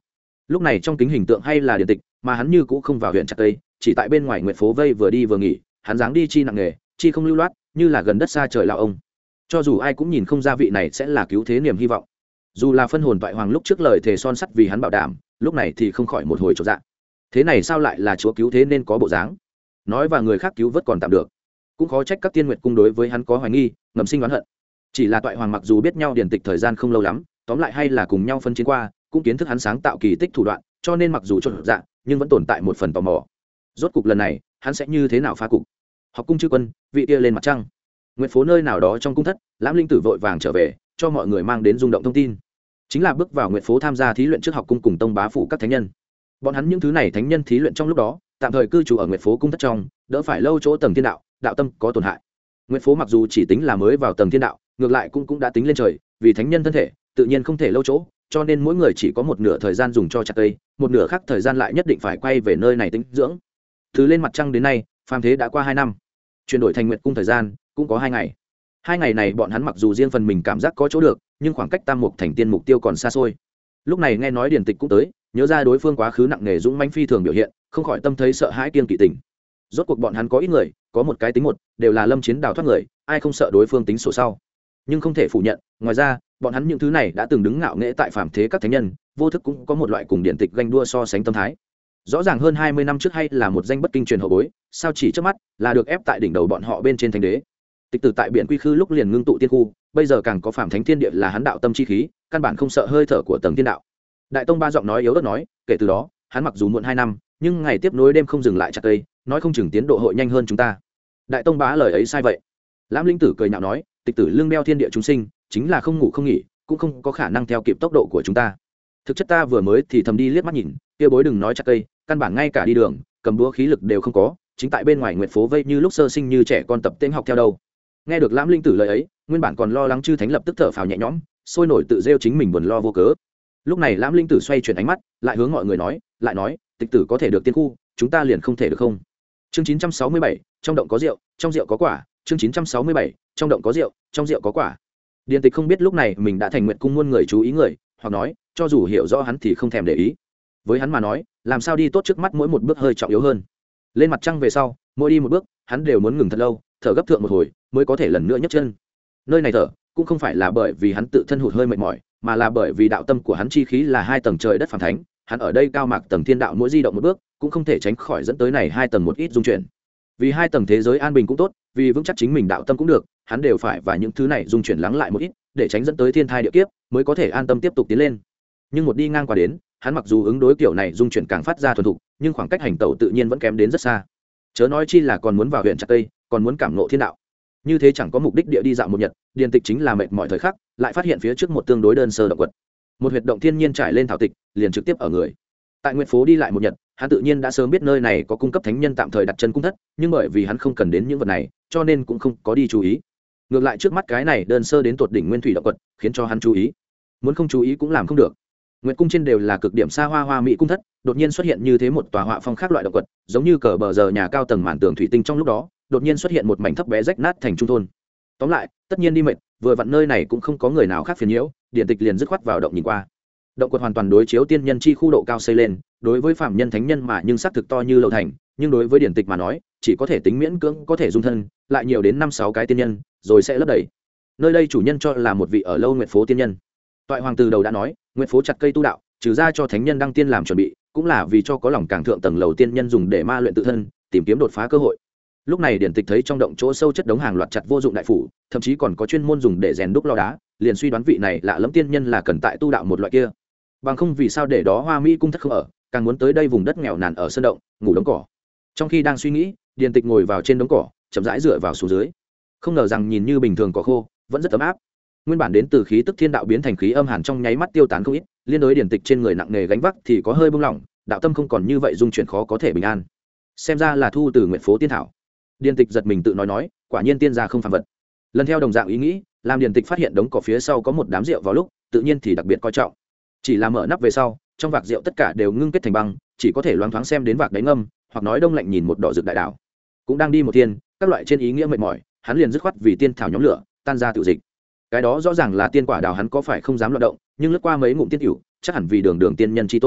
lúc này trong kính hình tượng hay là điển tịch mà hắn như cũ không vào huyện chặt tây, chỉ tại bên ngoài nguyệt phố vây vừa đi vừa nghỉ, hắn dáng đi chi nặng nghề, chi không lưu loát, như là gần đất xa trời lao ông. Cho dù ai cũng nhìn không ra vị này sẽ là cứu thế niềm hy vọng. Dù là phân hồn toại hoàng lúc trước lời thề son sắt vì hắn bảo đảm, lúc này thì không khỏi một hồi chột dạ. Thế này sao lại là chúa cứu thế nên có bộ dáng? Nói và người khác cứu vớt còn tạm được, cũng khó trách các tiên nguyệt cung đối với hắn có hoài nghi, ngầm sinh oán hận. Chỉ là toại hoàng mặc dù biết nhau điển tịch thời gian không lâu lắm, tóm lại hay là cùng nhau phân chiến qua, cũng kiến thức hắn sáng tạo kỳ tích thủ đoạn, cho nên mặc dù chột dạ, nhưng vẫn tồn tại một phần tò mò. Rốt cục lần này, hắn sẽ như thế nào phá cục? Học cung chư quân, vị kia lên mặt trăng. Nguyệt phố nơi nào đó trong cung thất, Lãm Linh Tử vội vàng trở về, cho mọi người mang đến rung động thông tin. Chính là bước vào Nguyệt phố tham gia thí luyện trước học cung cùng tông bá phụ các thánh nhân. Bọn hắn những thứ này thánh nhân thí luyện trong lúc đó, tạm thời cư trú ở Nguyệt phố cung thất trong, đỡ phải lâu chỗ tầng thiên đạo, đạo tâm có tổn hại. Nguyệt phố mặc dù chỉ tính là mới vào tầng thiên đạo, ngược lại cũng cũng đã tính lên trời, vì thánh nhân thân thể, tự nhiên không thể lâu chỗ, cho nên mỗi người chỉ có một nửa thời gian dùng cho chặt cây, một nửa khác thời gian lại nhất định phải quay về nơi này tĩnh dưỡng. Từ lên mặt trăng đến nay, phàm thế đã qua hai năm, chuyển đổi thành Nguyệt cung thời gian cũng có hai ngày. Hai ngày này bọn hắn mặc dù riêng phần mình cảm giác có chỗ được, nhưng khoảng cách tam mục thành tiên mục tiêu còn xa xôi. Lúc này nghe nói điển tịch cũng tới, nhớ ra đối phương quá khứ nặng nề dũng mãnh phi thường biểu hiện, không khỏi tâm thấy sợ hãi kiêng kỵ tình. Rốt cuộc bọn hắn có ít người, có một cái tính một, đều là lâm chiến đào thoát người, ai không sợ đối phương tính sổ sau. Nhưng không thể phủ nhận, ngoài ra, bọn hắn những thứ này đã từng đứng ngạo nghễ tại phàm thế các thánh nhân, vô thức cũng có một loại cùng điển tịch ganh đua so sánh tâm thái. Rõ ràng hơn hai mươi năm trước hay là một danh bất kinh truyền hậu bối, sao chỉ trước mắt là được ép tại đỉnh đầu bọn họ bên trên thánh đế. Tịch tử tại biển quy khư lúc liền ngưng tụ tiên khu, bây giờ càng có phàm thánh thiên địa là hắn đạo tâm chi khí, căn bản không sợ hơi thở của tầng thiên đạo. Đại tông ba giọng nói yếu ớt nói, kể từ đó, hắn mặc dù muộn hai năm, nhưng ngày tiếp nối đêm không dừng lại chặt cây, nói không chừng tiến độ hội nhanh hơn chúng ta. Đại tông bá lời ấy sai vậy? Lãm Linh Tử cười nhạo nói, tịch tử lương đeo thiên địa chúng sinh, chính là không ngủ không nghỉ, cũng không có khả năng theo kịp tốc độ của chúng ta. Thực chất ta vừa mới thì thầm đi liếc mắt nhìn, kia bối đừng nói chặt cây, căn bản ngay cả đi đường, cầm búa khí lực đều không có, chính tại bên ngoài nguyệt phố vây như lúc sơ sinh như trẻ con tập tên học theo đâu. Nghe được Lãm Linh Tử lời ấy, nguyên bản còn lo lắng chư thánh lập tức thở phào nhẹ nhõm, sôi nổi tự rêu chính mình buồn lo vô cớ. Lúc này Lãm Linh Tử xoay chuyển ánh mắt, lại hướng mọi người nói, lại nói, tịch tử có thể được tiên khu, chúng ta liền không thể được không? Chương chín trăm sáu mươi bảy, trong động có rượu, trong rượu có quả. Chương chín trăm sáu mươi bảy, trong động có rượu, trong rượu có quả. Điền Tịch không biết lúc này mình đã thành nguyện cung muôn người chú ý người, hoặc nói, cho dù hiểu rõ hắn thì không thèm để ý. Với hắn mà nói, làm sao đi tốt trước mắt mỗi một bước hơi trọng yếu hơn. Lên mặt trăng về sau, mỗi đi một bước, hắn đều muốn ngừng thật lâu, thở gấp thượng một hồi, mới có thể lần nữa nhấc chân. Nơi này thở, cũng không phải là bởi vì hắn tự thân hụt hơi mệt mỏi, mà là bởi vì đạo tâm của hắn chi khí là hai tầng trời đất phàm thánh, hắn ở đây cao mạc tầng thiên đạo mỗi di động một bước, cũng không thể tránh khỏi dẫn tới này hai tầng một ít dung chuyển. Vì hai tầng thế giới an bình cũng tốt, vì vững chắc chính mình đạo tâm cũng được, hắn đều phải và những thứ này dung chuyển lắng lại một ít, để tránh dẫn tới thiên thai địa kiếp, mới có thể an tâm tiếp tục tiến lên. Nhưng một đi ngang qua đến, hắn mặc dù ứng đối kiểu này dung chuyển càng phát ra thuần thục, nhưng khoảng cách hành tẩu tự nhiên vẫn kém đến rất xa. Chớ nói chi là còn muốn vào huyện chặt tây, còn muốn cảm ngộ thiên đạo. Như thế chẳng có mục đích địa đi dạo một nhật, Điền Tịch chính là mệt mỏi thời khắc, lại phát hiện phía trước một tương đối đơn sơ động quật. Một huyệt động thiên nhiên trải lên thảo tịch, liền trực tiếp ở người. Tại Nguyệt phố đi lại một nhật, hắn tự nhiên đã sớm biết nơi này có cung cấp thánh nhân tạm thời đặt chân cung thất, nhưng bởi vì hắn không cần đến những vật này, cho nên cũng không có đi chú ý. Ngược lại trước mắt cái này đơn sơ đến tột đỉnh nguyên thủy động quật, khiến cho hắn chú ý. Muốn không chú ý cũng làm không được. Nguyệt cung trên đều là cực điểm xa hoa hoa mỹ cung thất, đột nhiên xuất hiện như thế một tòa họa phong khác loại động quật, giống như cờ bờ giờ nhà cao tầng màn tường thủy tinh trong lúc đó, đột nhiên xuất hiện một mảnh thấp bé rách nát thành trung thôn. Tóm lại, tất nhiên đi mệt, vừa vặn nơi này cũng không có người nào khác phiền nhiễu, Điền Tịch liền dứt khoát vào động nhìn qua. Động quật hoàn toàn đối chiếu tiên nhân chi khu độ cao xây lên, đối với phạm nhân thánh nhân mà nhưng xác thực to như lầu thành, nhưng đối với Điền Tịch mà nói, chỉ có thể tính miễn cưỡng có thể dung thân, lại nhiều đến năm sáu cái tiên nhân, rồi sẽ lấp đầy. Nơi đây chủ nhân cho là một vị ở lâu Nguyệt phố tiên nhân. Toại hoàng từ đầu đã nói, Nguyệt phố chặt cây tu đạo, trừ ra cho thánh nhân đăng tiên làm chuẩn bị, cũng là vì cho có lòng càng thượng tầng lầu tiên nhân dùng để ma luyện tự thân, tìm kiếm đột phá cơ hội. Lúc này Điển Tịch thấy trong động chỗ sâu chất đống hàng loạt chặt vô dụng đại phủ, thậm chí còn có chuyên môn dùng để rèn đúc lò đá, liền suy đoán vị này lạ lẫm tiên nhân là cần tại tu đạo một loại kia. Bằng không vì sao để đó Hoa Mỹ cung thất không ở, càng muốn tới đây vùng đất nghèo nàn ở sơn động, ngủ đống cỏ. Trong khi đang suy nghĩ, Điển Tịch ngồi vào trên đống cỏ, chậm rãi dựa vào xuống dưới. Không ngờ rằng nhìn như bình thường cỏ khô, vẫn rất ấm áp. Nguyên bản đến từ khí tức thiên đạo biến thành khí âm hàn trong nháy mắt tiêu tán không ít, liên đối Điển Tịch trên người nặng nề gánh vác thì có hơi buông lỏng, đạo tâm không còn như vậy dung chuyển khó có thể bình an. Xem ra là thu từ Nguyệt phố tiên thảo. Điền Tịch giật mình tự nói nói, quả nhiên tiên gia không phàm vật. Lần theo đồng dạng ý nghĩ, làm Điền Tịch phát hiện đống cỏ phía sau có một đám rượu vào lúc, tự nhiên thì đặc biệt coi trọng. Chỉ là mở nắp về sau, trong vạc rượu tất cả đều ngưng kết thành băng, chỉ có thể loáng thoáng xem đến vạc đáy ngâm, hoặc nói đông lạnh nhìn một đỏ rực đại đảo. Cũng đang đi một thiên, các loại trên ý nghĩa mệt mỏi, hắn liền dứt khoát vì tiên thảo nhóm lửa, tan ra tự dịch. Cái đó rõ ràng là tiên quả đào, hắn có phải không dám loạn động, nhưng lướt qua mấy ngụm tiên tiểu, chắc hẳn vì đường đường tiên nhân chi tôn,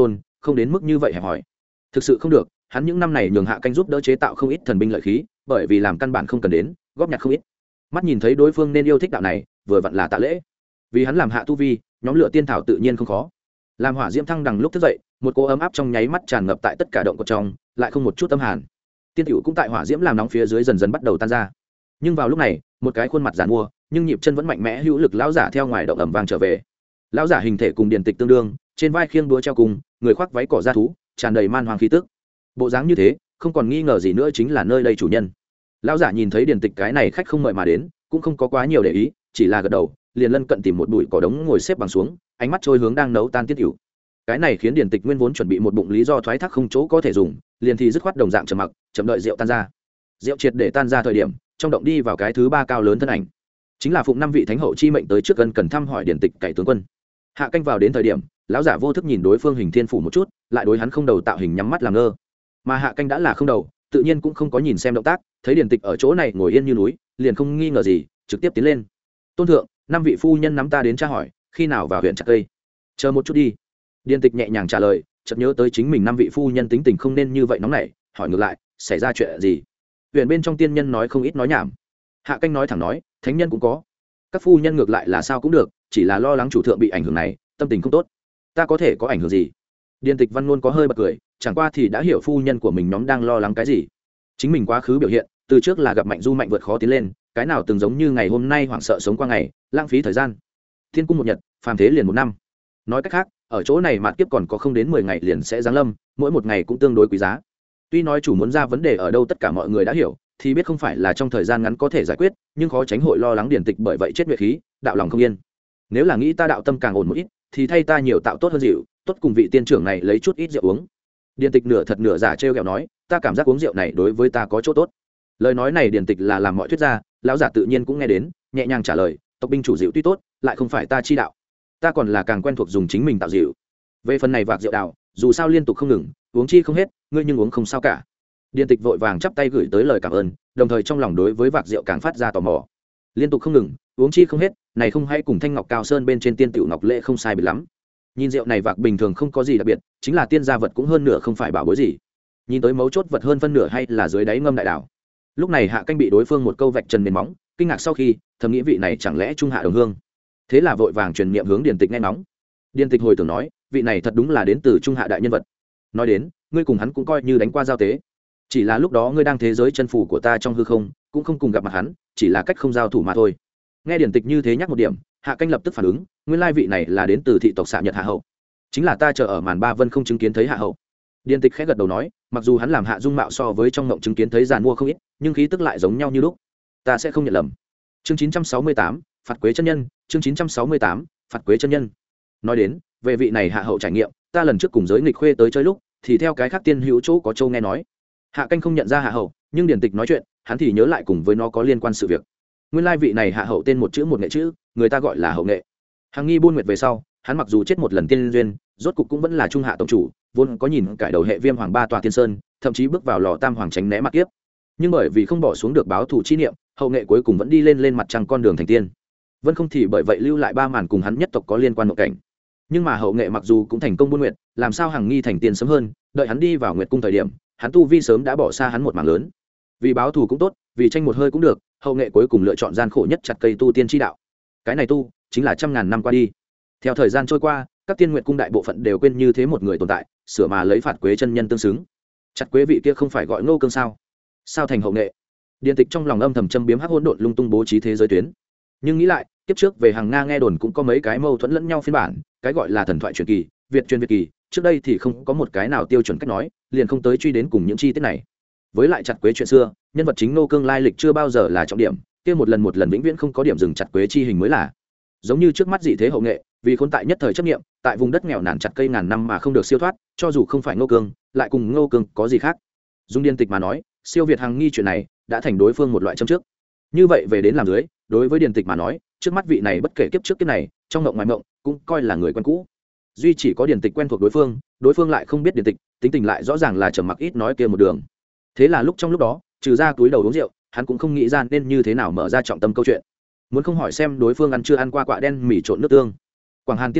không đến mức như vậy hẹp hòi. Thực sự không được, hắn những năm này nhường Hạ Canh giúp đỡ chế tạo không ít thần binh lợi khí, bởi vì làm căn bản không cần đến, góp nhặt không ít. Mắt nhìn thấy đối phương nên yêu thích đạo này, vừa vặn là tạ lễ. Vì hắn làm hạ tu vi, nhóm lửa tiên thảo tự nhiên không khó. Làm hỏa diễm thăng đằng lúc thức dậy, một cỗ ấm áp trong nháy mắt tràn ngập tại tất cả động của trong, lại không một chút âm hàn. Tiên tiểu cũng tại hỏa diễm làm nóng phía dưới dần dần bắt đầu tan ra. Nhưng vào lúc này, một cái khuôn mặt giàn mua, nhưng nhịp chân vẫn mạnh mẽ hữu lực lão giả theo ngoài động ầm vang trở về. Lão giả hình thể cùng điền tịch tương đương, trên vai khiêng đũa treo cùng, người khoác váy cỏ da thú, tràn đầy man hoang khí tức. Bộ dáng như thế, không còn nghi ngờ gì nữa chính là nơi đây chủ nhân. Lão giả nhìn thấy điền tịch cái này khách không mời mà đến, cũng không có quá nhiều để ý, chỉ là gật đầu, liền lân cận tìm một bụi cỏ đống ngồi xếp bằng xuống, ánh mắt trôi hướng đang nấu tan tiết tiểu. Cái này khiến điền tịch nguyên vốn chuẩn bị một bụng lý do thoái thác không chỗ có thể dùng, liền thì dứt khoát đồng dạng trầm mặc, chậm đợi rượu tan ra. Rượu triệt để tan ra thời điểm, trong động đi vào cái thứ ba cao lớn thân ảnh, chính là phụng năm vị thánh hậu chi mệnh tới trước gần cần thăm hỏi điền tịch cải tướng quân. Hạ Canh vào đến thời điểm, lão giả vô thức nhìn đối phương hình thiên phủ một chút, lại đối hắn không đầu tạo hình nhắm mắt làm ngơ. Mà Hạ Canh đã là không đầu, tự nhiên cũng không có nhìn xem động tác, thấy điền tịch ở chỗ này ngồi yên như núi, liền không nghi ngờ gì, trực tiếp tiến lên. Tôn thượng, năm vị phu nhân nắm ta đến tra hỏi, khi nào vào huyện chặt cây? Chờ một chút đi. Điền tịch nhẹ nhàng trả lời, chợt nhớ tới chính mình năm vị phu nhân tính tình không nên như vậy nóng nảy, hỏi ngược lại, xảy ra chuyện gì? Huyện bên trong tiên nhân nói không ít nói nhảm. Hạ Canh nói thẳng nói, thánh nhân cũng có. Các phu nhân ngược lại là sao cũng được, chỉ là lo lắng chủ thượng bị ảnh hưởng này, tâm tình không tốt. Ta có thể có ảnh hưởng gì? Điền tịch văn luôn có hơi bật cười, chẳng qua thì đã hiểu phu nhân của mình nhóm đang lo lắng cái gì. Chính mình quá khứ biểu hiện, từ trước là gặp mạnh du mạnh vượt khó tiến lên, cái nào từng giống như ngày hôm nay hoảng sợ sống qua ngày, lãng phí thời gian. Thiên cung một nhật, phàm thế liền một năm. Nói cách khác, ở chỗ này mạt kiếp còn có không đến mười ngày liền sẽ giáng lâm, mỗi một ngày cũng tương đối quý giá. Tuy nói chủ muốn ra vấn đề ở đâu tất cả mọi người đã hiểu, thì biết không phải là trong thời gian ngắn có thể giải quyết, nhưng khó tránh hội lo lắng điển tịch bởi vậy chết nhuệ khí, đạo lòng không yên. Nếu là nghĩ ta đạo tâm càng ổn một ít, thì thay ta nhiều tạo tốt hơn rượu, tốt cùng vị tiên trưởng này lấy chút ít rượu uống. Điển tịch nửa thật nửa giả trêu ghẹo nói, ta cảm giác uống rượu này đối với ta có chỗ tốt. Lời nói này điển tịch là làm mọi thuyết ra, lão giả tự nhiên cũng nghe đến, nhẹ nhàng trả lời, tộc binh chủ rượu tuy tốt, lại không phải ta chi đạo, ta còn là càng quen thuộc dùng chính mình tạo rượu. Về phần này vạc rượu đào, dù sao liên tục không ngừng, uống chi không hết, ngươi nhưng uống không sao cả. Điền tịch vội vàng chắp tay gửi tới lời cảm ơn, đồng thời trong lòng đối với vạc rượu càng phát ra tò mò. Liên tục không ngừng, uống chi không hết, này không hay cùng thanh ngọc cao sơn bên trên tiên tiểu ngọc lễ không sai biệt lắm. Nhìn rượu này vạc bình thường không có gì đặc biệt, chính là tiên gia vật cũng hơn nửa không phải bảo bối gì. Nhìn tới mấu chốt vật hơn phân nửa hay là dưới đáy ngâm đại đảo. Lúc này Hạ Canh bị đối phương một câu vạch trần nền móng, kinh ngạc sau khi, thầm nghĩ vị này chẳng lẽ trung hạ đồng hương. Thế là vội vàng truyền niệm hướng Điền tịch nghe nóng. Điền tịch hồi tưởng nói, vị này thật đúng là đến từ trung hạ đại nhân vật. Nói đến, ngươi cùng hắn cũng coi như đánh qua giao tế. Chỉ là lúc đó ngươi đang thế giới chân phủ của ta trong hư không, cũng không cùng gặp mặt hắn, chỉ là cách không giao thủ mà thôi. Nghe Điền tịch như thế nhắc một điểm, Hạ Canh lập tức phản ứng, nguyên lai vị này là đến từ thị tộc xạ Nhật Hạ hậu, chính là ta chờ ở màn ba vân không chứng kiến thấy Hạ hậu. Điền tịch khẽ gật đầu nói, mặc dù hắn làm hạ dung mạo so với trong ngộng chứng kiến thấy giàn mua không ít, nhưng khí tức lại giống nhau như lúc, ta sẽ không nhận lầm. Chương chín trăm sáu mươi tám, phạt quế chân nhân. Chương chín trăm sáu mươi tám, phạt quế chân nhân. Nói đến về vị này Hạ hậu trải nghiệm, ta lần trước cùng giới nghịch khuê tới chơi lúc, thì theo cái khác tiên hữu chỗ có châu nghe nói. Hạ Canh không nhận ra Hạ hậu, nhưng Điền tịch nói chuyện, hắn thì nhớ lại cùng với nó có liên quan sự việc. Nguyên lai vị này Hạ hậu tên một chữ một nghệ chữ, người ta gọi là hậu nghệ. Hằng nghi buôn nguyệt về sau, hắn mặc dù chết một lần tiên duyên, rốt cục cũng vẫn là trung hạ tổng chủ, vốn có nhìn cải đầu hệ viêm hoàng ba tòa tiên sơn, thậm chí bước vào lò tam hoàng tránh né mặt kiếp. Nhưng bởi vì không bỏ xuống được báo thù chi niệm, hậu nghệ cuối cùng vẫn đi lên lên mặt trăng con đường thành tiên. Vân không thì bởi vậy lưu lại ba màn cùng hắn nhất tộc có liên quan mộng cảnh. Nhưng mà hậu nghệ mặc dù cũng thành công buôn nguyệt, làm sao Hằng nghi thành tiên sớm hơn, đợi hắn đi vào nguyệt cung thời điểm, hắn tu vi sớm đã bỏ xa hắn một mảng lớn. Vì báo thù cũng tốt, vì tranh một hơi cũng được, hậu nghệ cuối cùng lựa chọn gian khổ nhất chặt cây tu tiên chi đạo. Cái này tu chính là trăm ngàn năm qua đi. Theo thời gian trôi qua, các tiên nguyệt cung đại bộ phận đều quên như thế một người tồn tại, sửa mà lấy phạt quế chân nhân tương xứng. Chặt quế vị kia không phải gọi Ngô Cương sao? Sao thành hậu nghệ? Điền tịch trong lòng âm thầm châm biếm hắc hỗn độn lung tung bố trí thế giới tuyến. Nhưng nghĩ lại, kiếp trước về Hằng Nga nghe đồn cũng có mấy cái mâu thuẫn lẫn nhau phiên bản, cái gọi là thần thoại truyền kỳ, Việt truyền Việt kỳ, trước đây thì không có một cái nào tiêu chuẩn cách nói, liền không tới truy đến cùng những chi tiết này. Với lại chặt quế chuyện xưa, nhân vật chính Ngô Cương lai lịch chưa bao giờ là trọng điểm, kia một lần một lần vĩnh viễn không có điểm dừng chặt quế chi hình mới là. Giống như trước mắt dị thế hậu nghệ, vì khốn tại nhất thời chấp niệm, tại vùng đất nghèo nàn chặt cây ngàn năm mà không được siêu thoát, cho dù không phải Ngô Cương, lại cùng Ngô Cương có gì khác. Dung Điền tịch mà nói, siêu việt Hằng nghi chuyện này đã thành đối phương một loại châm trước. Như vậy về đến làm dưới, đối với Điền tịch mà nói, trước mắt vị này bất kể kiếp trước kiếp này, trong mộng ngoài mộng, cũng coi là người quen cũ. Duy chỉ có Điền tịch quen thuộc đối phương, đối phương lại không biết Điền tịch, tính tình lại rõ ràng là trầm mặc ít nói kia một đường. Thế là lúc trong lúc đó, trừ ra túi đầu uống rượu, hắn cũng không nghĩ ra nên như thế nào mở ra trọng tâm câu chuyện. Muốn không hỏi xem đối phương ăn chưa ăn qua quạ đen mì trộn nước tương. Quảng Hàn tiên tử,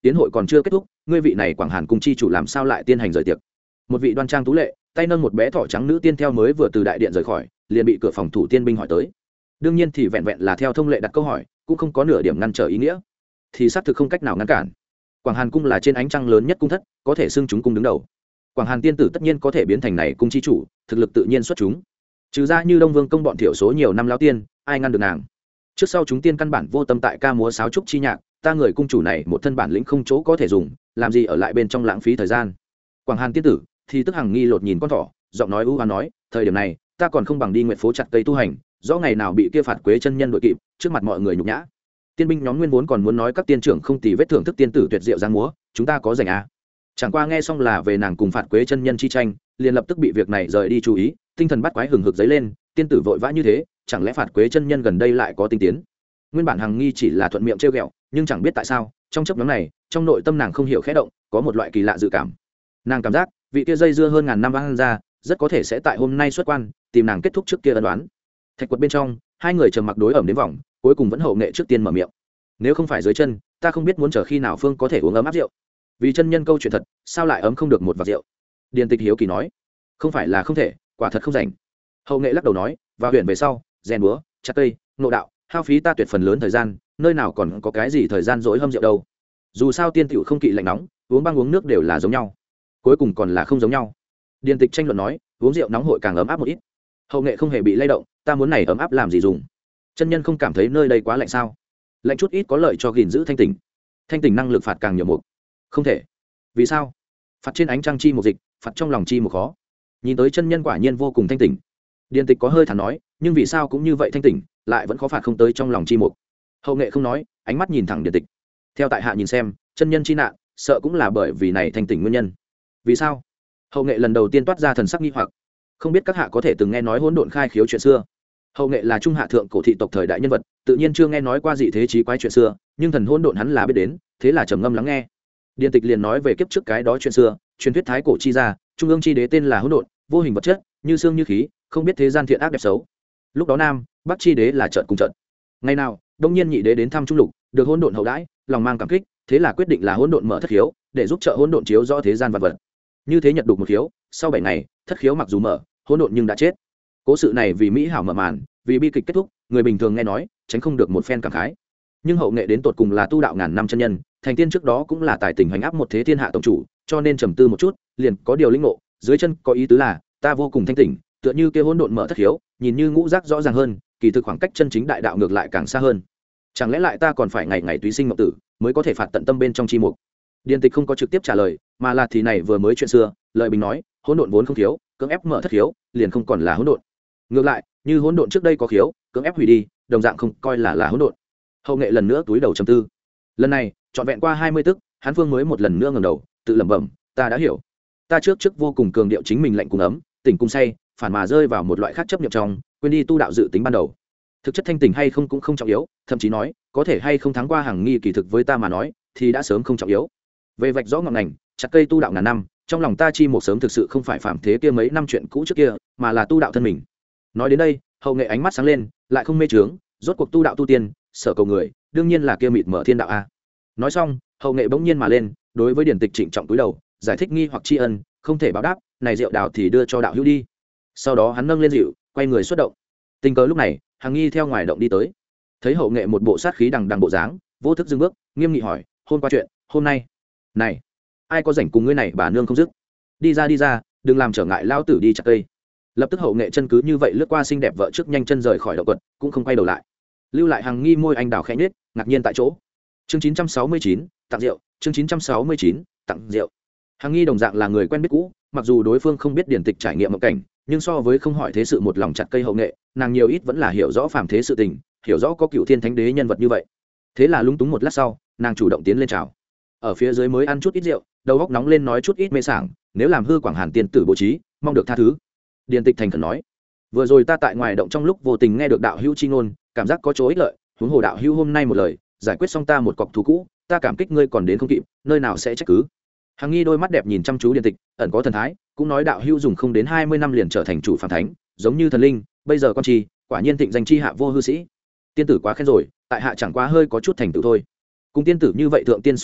tiến hội còn chưa kết thúc, ngươi vị này Quảng Hàn cung chi chủ làm sao lại tiên hành rời tiệc? Một vị đoan trang tú lệ, tay nâng một bé thỏ trắng nữ tiên theo mới vừa từ đại điện rời khỏi, liền bị cửa phòng thủ tiên binh hỏi tới. Đương nhiên thì vẹn vẹn là theo thông lệ đặt câu hỏi, cũng không có nửa điểm ngăn trở ý nghĩa, thì xác thực không cách nào ngăn cản. Quảng Hàn cung là trên ánh trăng lớn nhất cung thất, có thể xưng chúng cung đứng đầu. Quảng Hàn tiên tử tất nhiên có thể biến thành này cung chi chủ, thực lực tự nhiên xuất chúng. Trừ ra như Đông Vương công bọn thiểu số nhiều năm lão tiên, ai ngăn được nàng? Trước sau chúng tiên căn bản vô tâm tại ca múa sáo trúc chi nhạc, ta người cung chủ này một thân bản lĩnh không chỗ có thể dùng, làm gì ở lại bên trong lãng phí thời gian. Quảng Hàn tiên tử thì tức hằng nghi lột nhìn con thỏ, giọng nói u hoán nói, thời điểm này ta còn không bằng đi nguyệt phố chặt cây tu hành, rõ ngày nào bị kia phạt quế chân nhân đội kịp, trước mặt mọi người nhục nhã. Tiên binh nhóm nguyên vốn còn muốn nói các tiên trưởng không tì vết thưởng thức tiên tử tuyệt diệu giang múa, chúng ta có rảnh à? Chẳng qua nghe xong là về nàng cùng phạt quế chân nhân chi tranh, liền lập tức bị việc này rời đi chú ý, tinh thần bắt quái hừng hực dấy lên, tiên tử vội vã như thế, chẳng lẽ phạt quế chân nhân gần đây lại có tinh tiến? Nguyên bản hằng nghi chỉ là thuận miệng trêu ghẹo, nhưng chẳng biết tại sao, trong chấp nhóm này, trong nội tâm nàng không hiểu khẽ động, có một loại kỳ lạ dự cảm. Nàng cảm giác, vị kia dây dưa hơn ngàn năm vang ra, rất có thể sẽ tại hôm nay xuất quan, tìm nàng kết thúc trước kia ân đoán. Thạch quật bên trong, hai người trầm mặc đối ẩm đến vòng, cuối cùng vẫn hậu nghệ trước tiên mở miệng. Nếu không phải dưới chân, ta không biết muốn chờ khi nào phương có thể uống ấm áp rượu. Vì chân nhân câu chuyện thật, sao lại ấm không được một vạt rượu? Điền Tịch hiếu kỳ nói, không phải là không thể, quả thật không rảnh. Hậu nghệ lắc đầu nói, vào huyện về sau, rèn búa, chặt cây, ngộ đạo, hao phí ta tuyệt phần lớn thời gian, nơi nào còn có cái gì thời gian dỗi hâm rượu đâu. Dù sao tiên tiểu không kỵ lạnh nóng, uống băng uống nước đều là giống nhau, cuối cùng còn là không giống nhau. Điền Tịch tranh luận nói, uống rượu nóng hội càng ấm áp một ít. Hậu nghệ không hề bị lay động, ta muốn này ấm áp làm gì dùng? Chân nhân không cảm thấy nơi đây quá lạnh sao? Lạnh chút ít có lợi cho gìn giữ thanh tỉnh. Thanh tỉnh năng lực phạt càng nhiều mục. Không thể. Vì sao? Phạt trên ánh trăng chi một dịch, phạt trong lòng chi một khó. Nhìn tới chân nhân quả nhiên vô cùng thanh tỉnh. Điền Tịch có hơi thản nói, nhưng vì sao cũng như vậy thanh tỉnh, lại vẫn khó phạt không tới trong lòng chi mục. Hậu nghệ không nói, ánh mắt nhìn thẳng Điền Tịch. Theo tại hạ nhìn xem, chân nhân chi nạn, sợ cũng là bởi vì này thanh tỉnh nguyên nhân. Vì sao? Hậu nghệ lần đầu tiên toát ra thần sắc nghi hoặc. Không biết các hạ có thể từng nghe nói hỗn độn khai khiếu chuyện xưa? Hậu nghệ là trung hạ thượng cổ thị tộc thời đại nhân vật, tự nhiên chưa nghe nói qua dị thế chí quái chuyện xưa, nhưng thần hỗn độn hắn là biết đến, thế là trầm ngâm lắng nghe. Điền Tịch liền nói về kiếp trước cái đó chuyện xưa, truyền thuyết thái cổ chi gia, trung ương chi đế tên là hỗn độn, vô hình vật chất, như xương như khí, không biết thế gian thiện ác đẹp xấu. Lúc đó nam, bắc chi đế là trận cùng trận. Ngày nào, đông nhiên nhị đế đến thăm trung lục, được hỗn độn hậu đãi, lòng mang cảm kích, thế là quyết định là hỗn độn mở thất khiếu, để giúp trợ hỗn độn chiếu rõ thế gian vật vật. Như thế nhật đục một khiếu, sau bảy ngày, thất khiếu mặc dù mở, hỗn độn nhưng đã chết. Cố sự này vì mỹ hảo mở màn, vì bi kịch kết thúc, người bình thường nghe nói, tránh không được một phen cảm khái. Nhưng hậu nghệ đến tột cùng là tu đạo ngàn năm chân nhân, thành tiên trước đó cũng là tài tình hoành áp một thế thiên hạ tổng chủ, cho nên trầm tư một chút, liền có điều lĩnh ngộ, dưới chân có ý tứ là, ta vô cùng thanh tỉnh, tựa như kia hỗn độn mở thất khiếu, nhìn như ngũ giác rõ ràng hơn, kỳ thực khoảng cách chân chính đại đạo ngược lại càng xa hơn. Chẳng lẽ lại ta còn phải ngày ngày túy sinh ngọc tử, mới có thể phạt tận tâm bên trong chi mục? Điền Tịch không có trực tiếp trả lời, mà là thì này vừa mới chuyện xưa, lợi bình nói, hỗn độn vốn không thiếu, cưỡng ép mở thất khiếu, liền không còn là hỗn độn. Ngược lại, như hỗn độn trước đây có khiếu, cưỡng ép hủy đi, đồng dạng không coi là là hỗn độn. Hậu nghệ lần nữa túi đầu trầm tư. Lần này, trọn vẹn qua hai mươi tức, hắn phương mới một lần nữa ngẩng đầu, tự lẩm bẩm, ta đã hiểu. Ta trước trước vô cùng cường điệu chính mình lạnh cùng ấm, tỉnh cùng say, phản mà rơi vào một loại khác chấp niệm trong, quên đi tu đạo dự tính ban đầu. Thực chất thanh tỉnh hay không cũng không trọng yếu, thậm chí nói, có thể hay không thắng qua hàng nghi kỳ thực với ta mà nói, thì đã sớm không trọng yếu. Về vạch rõ ngọn ngành, chặt cây tu đạo ngàn năm, trong lòng ta chi một sớm thực sự không phải phạm thế kia mấy năm chuyện cũ trước kia, mà là tu đạo thân mình. Nói đến đây, hậu nghệ ánh mắt sáng lên, lại không mê trướng, rốt cuộc tu đạo tu tiên, sở cầu người, đương nhiên là kia mịt mở thiên đạo a. Nói xong, hậu nghệ bỗng nhiên mà lên, đối với Điền Tịch trịnh trọng cúi đầu, giải thích nghi hoặc tri ân, không thể báo đáp, này rượu đào thì đưa cho đạo hữu đi. Sau đó hắn nâng lên rượu, quay người xuất động. Tình cờ lúc này, Hằng Nghi theo ngoài động đi tới, thấy hậu nghệ một bộ sát khí đằng đằng bộ dáng, vô thức dừng bước, nghiêm nghị hỏi, hôm qua chuyện, hôm nay, này, ai có rảnh cùng ngươi này bà nương không dứt? Đi ra đi ra, đừng làm trở ngại lao tử đi chặt cây. Lập tức hậu nghệ chân cứ như vậy lướt qua xinh đẹp vợ trước, nhanh chân rời khỏi động quật, cũng không quay đầu lại, lưu lại Hằng Nghi môi anh đào khẽ nhếch, ngạc nhiên tại chỗ. Chương chín trăm sáu mươi chín, tặng rượu. Chương chín trăm sáu mươi chín, tặng rượu. Hằng Nghi đồng dạng là người quen biết cũ, mặc dù đối phương không biết Điển Tịch trải nghiệm mộng cảnh, nhưng so với không hỏi thế sự một lòng chặt cây hậu nghệ, nàng nhiều ít vẫn là hiểu rõ phàm thế sự tình, hiểu rõ có cựu thiên thánh đế nhân vật như vậy. Thế là lúng túng một lát sau, nàng chủ động tiến lên chào. Ở phía dưới mới ăn chút ít rượu, đầu óc nóng lên nói chút ít mê sảng, nếu làm hư Quảng Hàn tiên tử bố trí, mong được tha thứ. Điền Tịch thành khẩn nói, vừa rồi ta tại ngoài động trong lúc vô tình nghe được đạo hữu chi ngôn, cảm giác có chỗ ích lợi, huống hồ đạo hữu hôm nay một lời, giải quyết xong ta một cọc thù cũ, ta cảm kích ngươi còn đến không kịp, nơi nào sẽ trách cứ. Hằng Nghi đôi mắt đẹp nhìn chăm chú Điền Tịch, ẩn có thần thái, cũng nói đạo hữu dùng không đến hai mươi năm liền trở thành chủ phàm thánh, giống như thần linh, bây giờ con chi, quả nhiên thịnh danh chi hạ vô hư sĩ. Tiên tử quá khen rồi, tại hạ chẳng quá hơi có chút thành tựu thôi. Cùng tiên tử như vậy thượng tiên so sánh,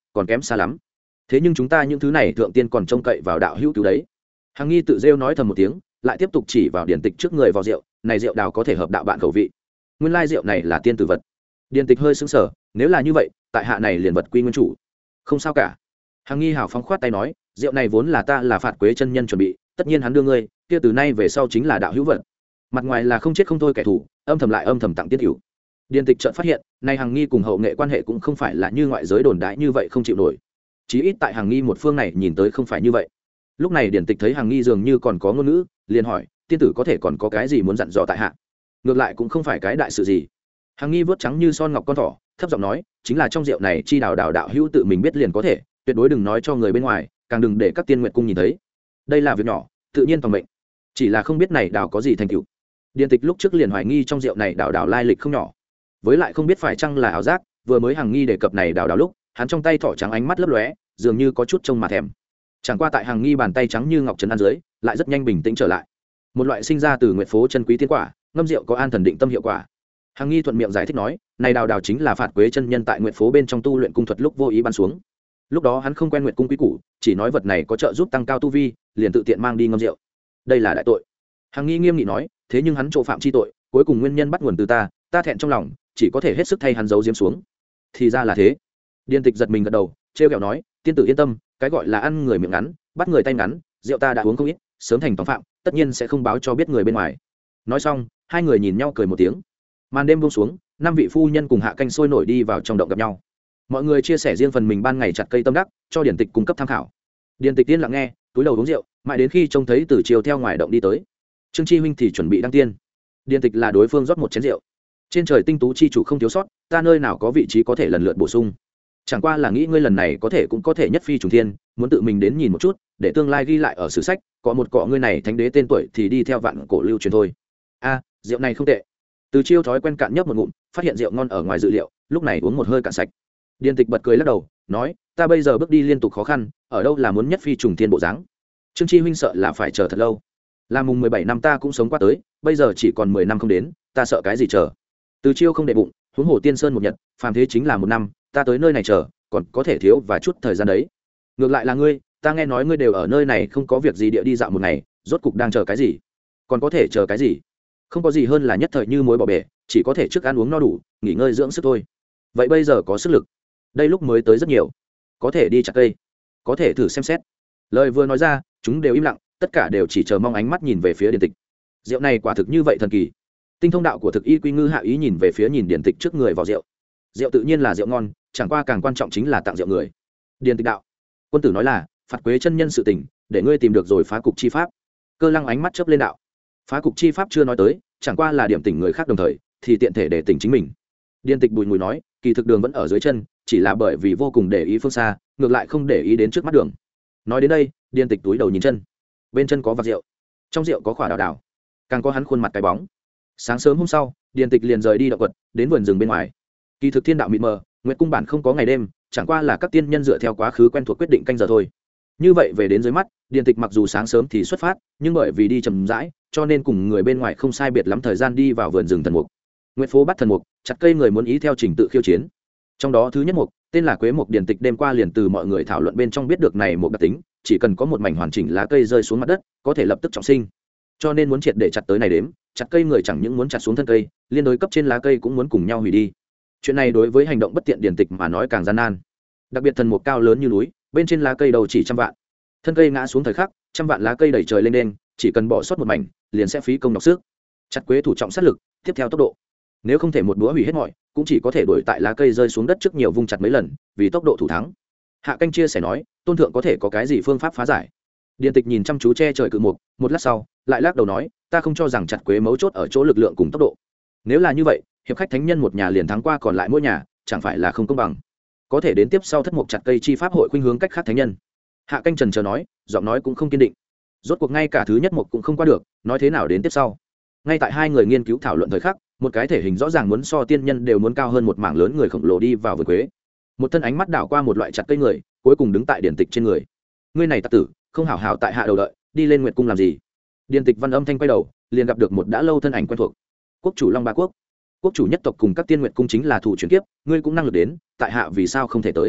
còn kém xa lắm. Thế nhưng chúng ta những thứ này thượng tiên còn trông cậy vào đạo hữu cứu đấy. Hằng nghi tự rêu nói thầm một tiếng, lại tiếp tục chỉ vào điển tịch trước người vào rượu, này rượu đào có thể hợp đạo bạn khẩu vị. Nguyên lai rượu này là tiên tử vật. Điển tịch hơi sững sờ, nếu là như vậy, tại hạ này liền vật quy nguyên chủ. Không sao cả. Hằng nghi hào phóng khoát tay nói, rượu này vốn là ta là Phạt Quế chân nhân chuẩn bị, tất nhiên hắn đưa ngươi, kia từ nay về sau chính là đạo hữu vật. Mặt ngoài là không chết không thôi kẻ thù, âm thầm lại âm thầm tặng tiết hữu. Điền tịch chợt phát hiện, này Hằng nghi cùng hậu nghệ quan hệ cũng không phải là như ngoại giới đồn đại như vậy không chịu nổi. Chí ít tại Hằng nghi một phương này nhìn tới không phải như vậy. Lúc này Điền tịch thấy Hằng nghi dường như còn có ngôn ngữ, liền hỏi, tiên tử có thể còn có cái gì muốn dặn dò tại hạ? Ngược lại cũng không phải cái đại sự gì. Hằng nghi vớt trắng như son ngọc con thỏ, thấp giọng nói, chính là trong rượu này chi đào đào đạo hữu tự mình biết liền có thể, tuyệt đối đừng nói cho người bên ngoài, càng đừng để các tiên nguyện cung nhìn thấy. Đây là việc nhỏ, tự nhiên toàn mệnh. Chỉ là không biết này đào có gì thành tựu. Điền tịch lúc trước liền hoài nghi trong rượu này đào đào lai lịch không nhỏ, với lại không biết phải chăng là ảo giác, vừa mới Hằng nghi đề cập này đào đào lúc, hắn trong tay thỏ trắng ánh mắt lấp lóe, dường như có chút trông mà thèm. Chẳng qua tại Hằng nghi bàn tay trắng như ngọc trấn an dưới, lại rất nhanh bình tĩnh trở lại. Một loại sinh ra từ nguyệt phố chân quý tiên quả, ngâm rượu có an thần định tâm hiệu quả. Hằng nghi thuận miệng giải thích nói, này đào đào chính là Phạt Quế chân nhân tại nguyệt phố bên trong tu luyện cung thuật lúc vô ý ban xuống. Lúc đó hắn không quen nguyệt cung quý củ, chỉ nói vật này có trợ giúp tăng cao tu vi, liền tự tiện mang đi ngâm rượu. Đây là đại tội. Hằng nghi nghiêm nghị nói, thế nhưng hắn chỗ phạm chi tội, cuối cùng nguyên nhân bắt nguồn từ ta, ta thẹn trong lòng, chỉ có thể hết sức thay hắn giấu diếm xuống. Thì ra là thế. Điền tịch giật mình gật đầu, trêu ghẹo nói, tiên tử yên tâm, cái gọi là ăn người miệng ngắn, bắt người tay ngắn, rượu ta đã uống không ít, sớm thành tòng phạm, tất nhiên sẽ không báo cho biết người bên ngoài. Nói xong, hai người nhìn nhau cười một tiếng. Màn đêm buông xuống, năm vị phu nhân cùng Hạ Canh sôi nổi đi vào trong động gặp nhau. Mọi người chia sẻ riêng phần mình ban ngày chặt cây tâm đắc, cho điển tịch cung cấp tham khảo. Điển tịch tiên lặng nghe, túi đầu uống rượu, mãi đến khi trông thấy Từ Chiều theo ngoài động đi tới. Trương Chi huynh thì chuẩn bị đăng tiên. Điển tịch là đối phương rót một chén rượu. Trên trời tinh tú chi chủ không thiếu sót, ta nơi nào có vị trí có thể lần lượt bổ sung. Chẳng qua là nghĩ ngươi lần này có thể cũng có thể nhất phi trùng thiên, muốn tự mình đến nhìn một chút, để tương lai ghi lại ở sử sách, có một cọ ngươi này thánh đế tên tuổi thì đi theo vạn cổ lưu truyền thôi. A, rượu này không tệ. Từ Chiêu thói quen cạn nhấp một ngụm, phát hiện rượu ngon ở ngoài dự liệu, lúc này uống một hơi cạn sạch. Điền tịch bật cười lắc đầu, nói, ta bây giờ bước đi liên tục khó khăn, ở đâu là muốn nhất phi trùng thiên bộ dáng. Trương Chi huynh sợ là phải chờ thật lâu. Là mùng mười bảy năm ta cũng sống qua tới, bây giờ chỉ còn mười năm không đến, ta sợ cái gì chờ. Từ Chiêu không để bụng, huống hồ tiên sơn một nhật, phàm thế chính là một năm, ta tới nơi này chờ, còn có thể thiếu và chút thời gian đấy. Ngược lại là ngươi, ta nghe nói ngươi đều ở nơi này không có việc gì địa đi dạo một ngày, rốt cục đang chờ cái gì? Còn có thể chờ cái gì? Không có gì hơn là nhất thời như muối bỏ bể, chỉ có thể trước ăn uống no đủ, nghỉ ngơi dưỡng sức thôi. Vậy bây giờ có sức lực, đây lúc mới tới rất nhiều, có thể đi chặt cây, có thể thử xem xét. Lời vừa nói ra, chúng đều im lặng, tất cả đều chỉ chờ mong ánh mắt nhìn về phía Điền Tịch. Rượu này quả thực như vậy thần kỳ. Tinh thông đạo của thực y quy ngư hạ ý nhìn về phía nhìn Điền Tịch trước người vào rượu. Rượu tự nhiên là rượu ngon, chẳng qua càng quan trọng chính là tặng rượu người. Điền Tịch đạo, quân tử nói là Phạt Quế chân nhân sự tình, để ngươi tìm được rồi phá cục chi pháp. Cơ Lăng ánh mắt chớp lên đạo, phá cục chi pháp chưa nói tới, chẳng qua là điểm tỉnh người khác đồng thời, thì tiện thể để tỉnh chính mình. Điền Tịch bùi ngùi nói, kỳ thực đường vẫn ở dưới chân, chỉ là bởi vì vô cùng để ý phương xa, ngược lại không để ý đến trước mắt đường. Nói đến đây, Điền Tịch túi đầu nhìn chân, bên chân có vạc rượu, trong rượu có khỏa đào đào, càng có hắn khuôn mặt cái bóng. Sáng sớm hôm sau, Điền Tịch liền rời đi động quật, đến vườn rừng bên ngoài. Kỳ thực thiên đạo mịt mờ, nguyệt cung bản không có ngày đêm, chẳng qua là các tiên nhân dựa theo quá khứ quen thuộc quyết định canh giờ thôi. Như vậy về đến dưới mắt, Điền Tịch mặc dù sáng sớm thì xuất phát, nhưng bởi vì đi chậm rãi, cho nên cùng người bên ngoài không sai biệt lắm thời gian đi vào vườn rừng thần mục. Nguyệt phố bắt thần mục, chặt cây người muốn ý theo trình tự khiêu chiến. Trong đó thứ nhất mục, tên là Quế mục. Điền Tịch đêm qua liền từ mọi người thảo luận bên trong biết được này một đặc tính, chỉ cần có một mảnh hoàn chỉnh lá cây rơi xuống mặt đất, có thể lập tức trọng sinh. Cho nên muốn triệt để chặt tới này đếm, chặt cây người chẳng những muốn chặt xuống thân cây, liên đối cấp trên lá cây cũng muốn cùng nhau hủy đi. Chuyện này đối với hành động bất tiện Điền Tịch mà nói càng gian nan. Đặc biệt thần mục cao lớn như núi, bên trên lá cây đầu chỉ trăm vạn, thân cây ngã xuống thời khắc, trăm vạn lá cây đẩy trời lên đen, chỉ cần bỏ sót một mảnh, liền sẽ phí công đọc sức. Chặt quế thủ trọng sát lực, tiếp theo tốc độ. Nếu không thể một búa hủy hết mọi, cũng chỉ có thể đuổi tại lá cây rơi xuống đất trước nhiều vung chặt mấy lần, vì tốc độ thủ thắng. Hạ Canh chia sẻ nói, tôn thượng có thể có cái gì phương pháp phá giải? Điền Tịch nhìn chăm chú che trời cự mục, một lát sau, lại lắc đầu nói, ta không cho rằng chặt quế mấu chốt ở chỗ lực lượng cùng tốc độ. Nếu là như vậy, hiệp khách thánh nhân một nhà liền thắng qua còn lại mỗi nhà, chẳng phải là không công bằng? Có thể đến tiếp sau thất mục chặt cây chi pháp hội khuynh hướng cách khác thánh nhân. Hạ Canh trần chờ nói, giọng nói cũng không kiên định. Rốt cuộc ngay cả thứ nhất mục cũng không qua được, nói thế nào đến tiếp sau? Ngay tại hai người nghiên cứu thảo luận thời khắc, một cái thể hình rõ ràng muốn so tiên nhân đều muốn cao hơn một mảng lớn người khổng lồ đi vào vườn quế. Một thân ánh mắt đảo qua một loại chặt cây người, cuối cùng đứng tại Điền Tịch trên người. Ngươi này tặc tử, không hảo hảo tại hạ đầu đợi, đi lên nguyệt cung làm gì? Điền Tịch văn âm thanh quay đầu, liền gặp được một đã lâu thân ảnh quen thuộc. Quốc chủ Long Ba Quốc, quốc chủ nhất tộc cùng các tiên nguyệt cung chính là thủ chuyển kiếp, ngươi cũng năng lực đến, tại hạ vì sao không thể tới?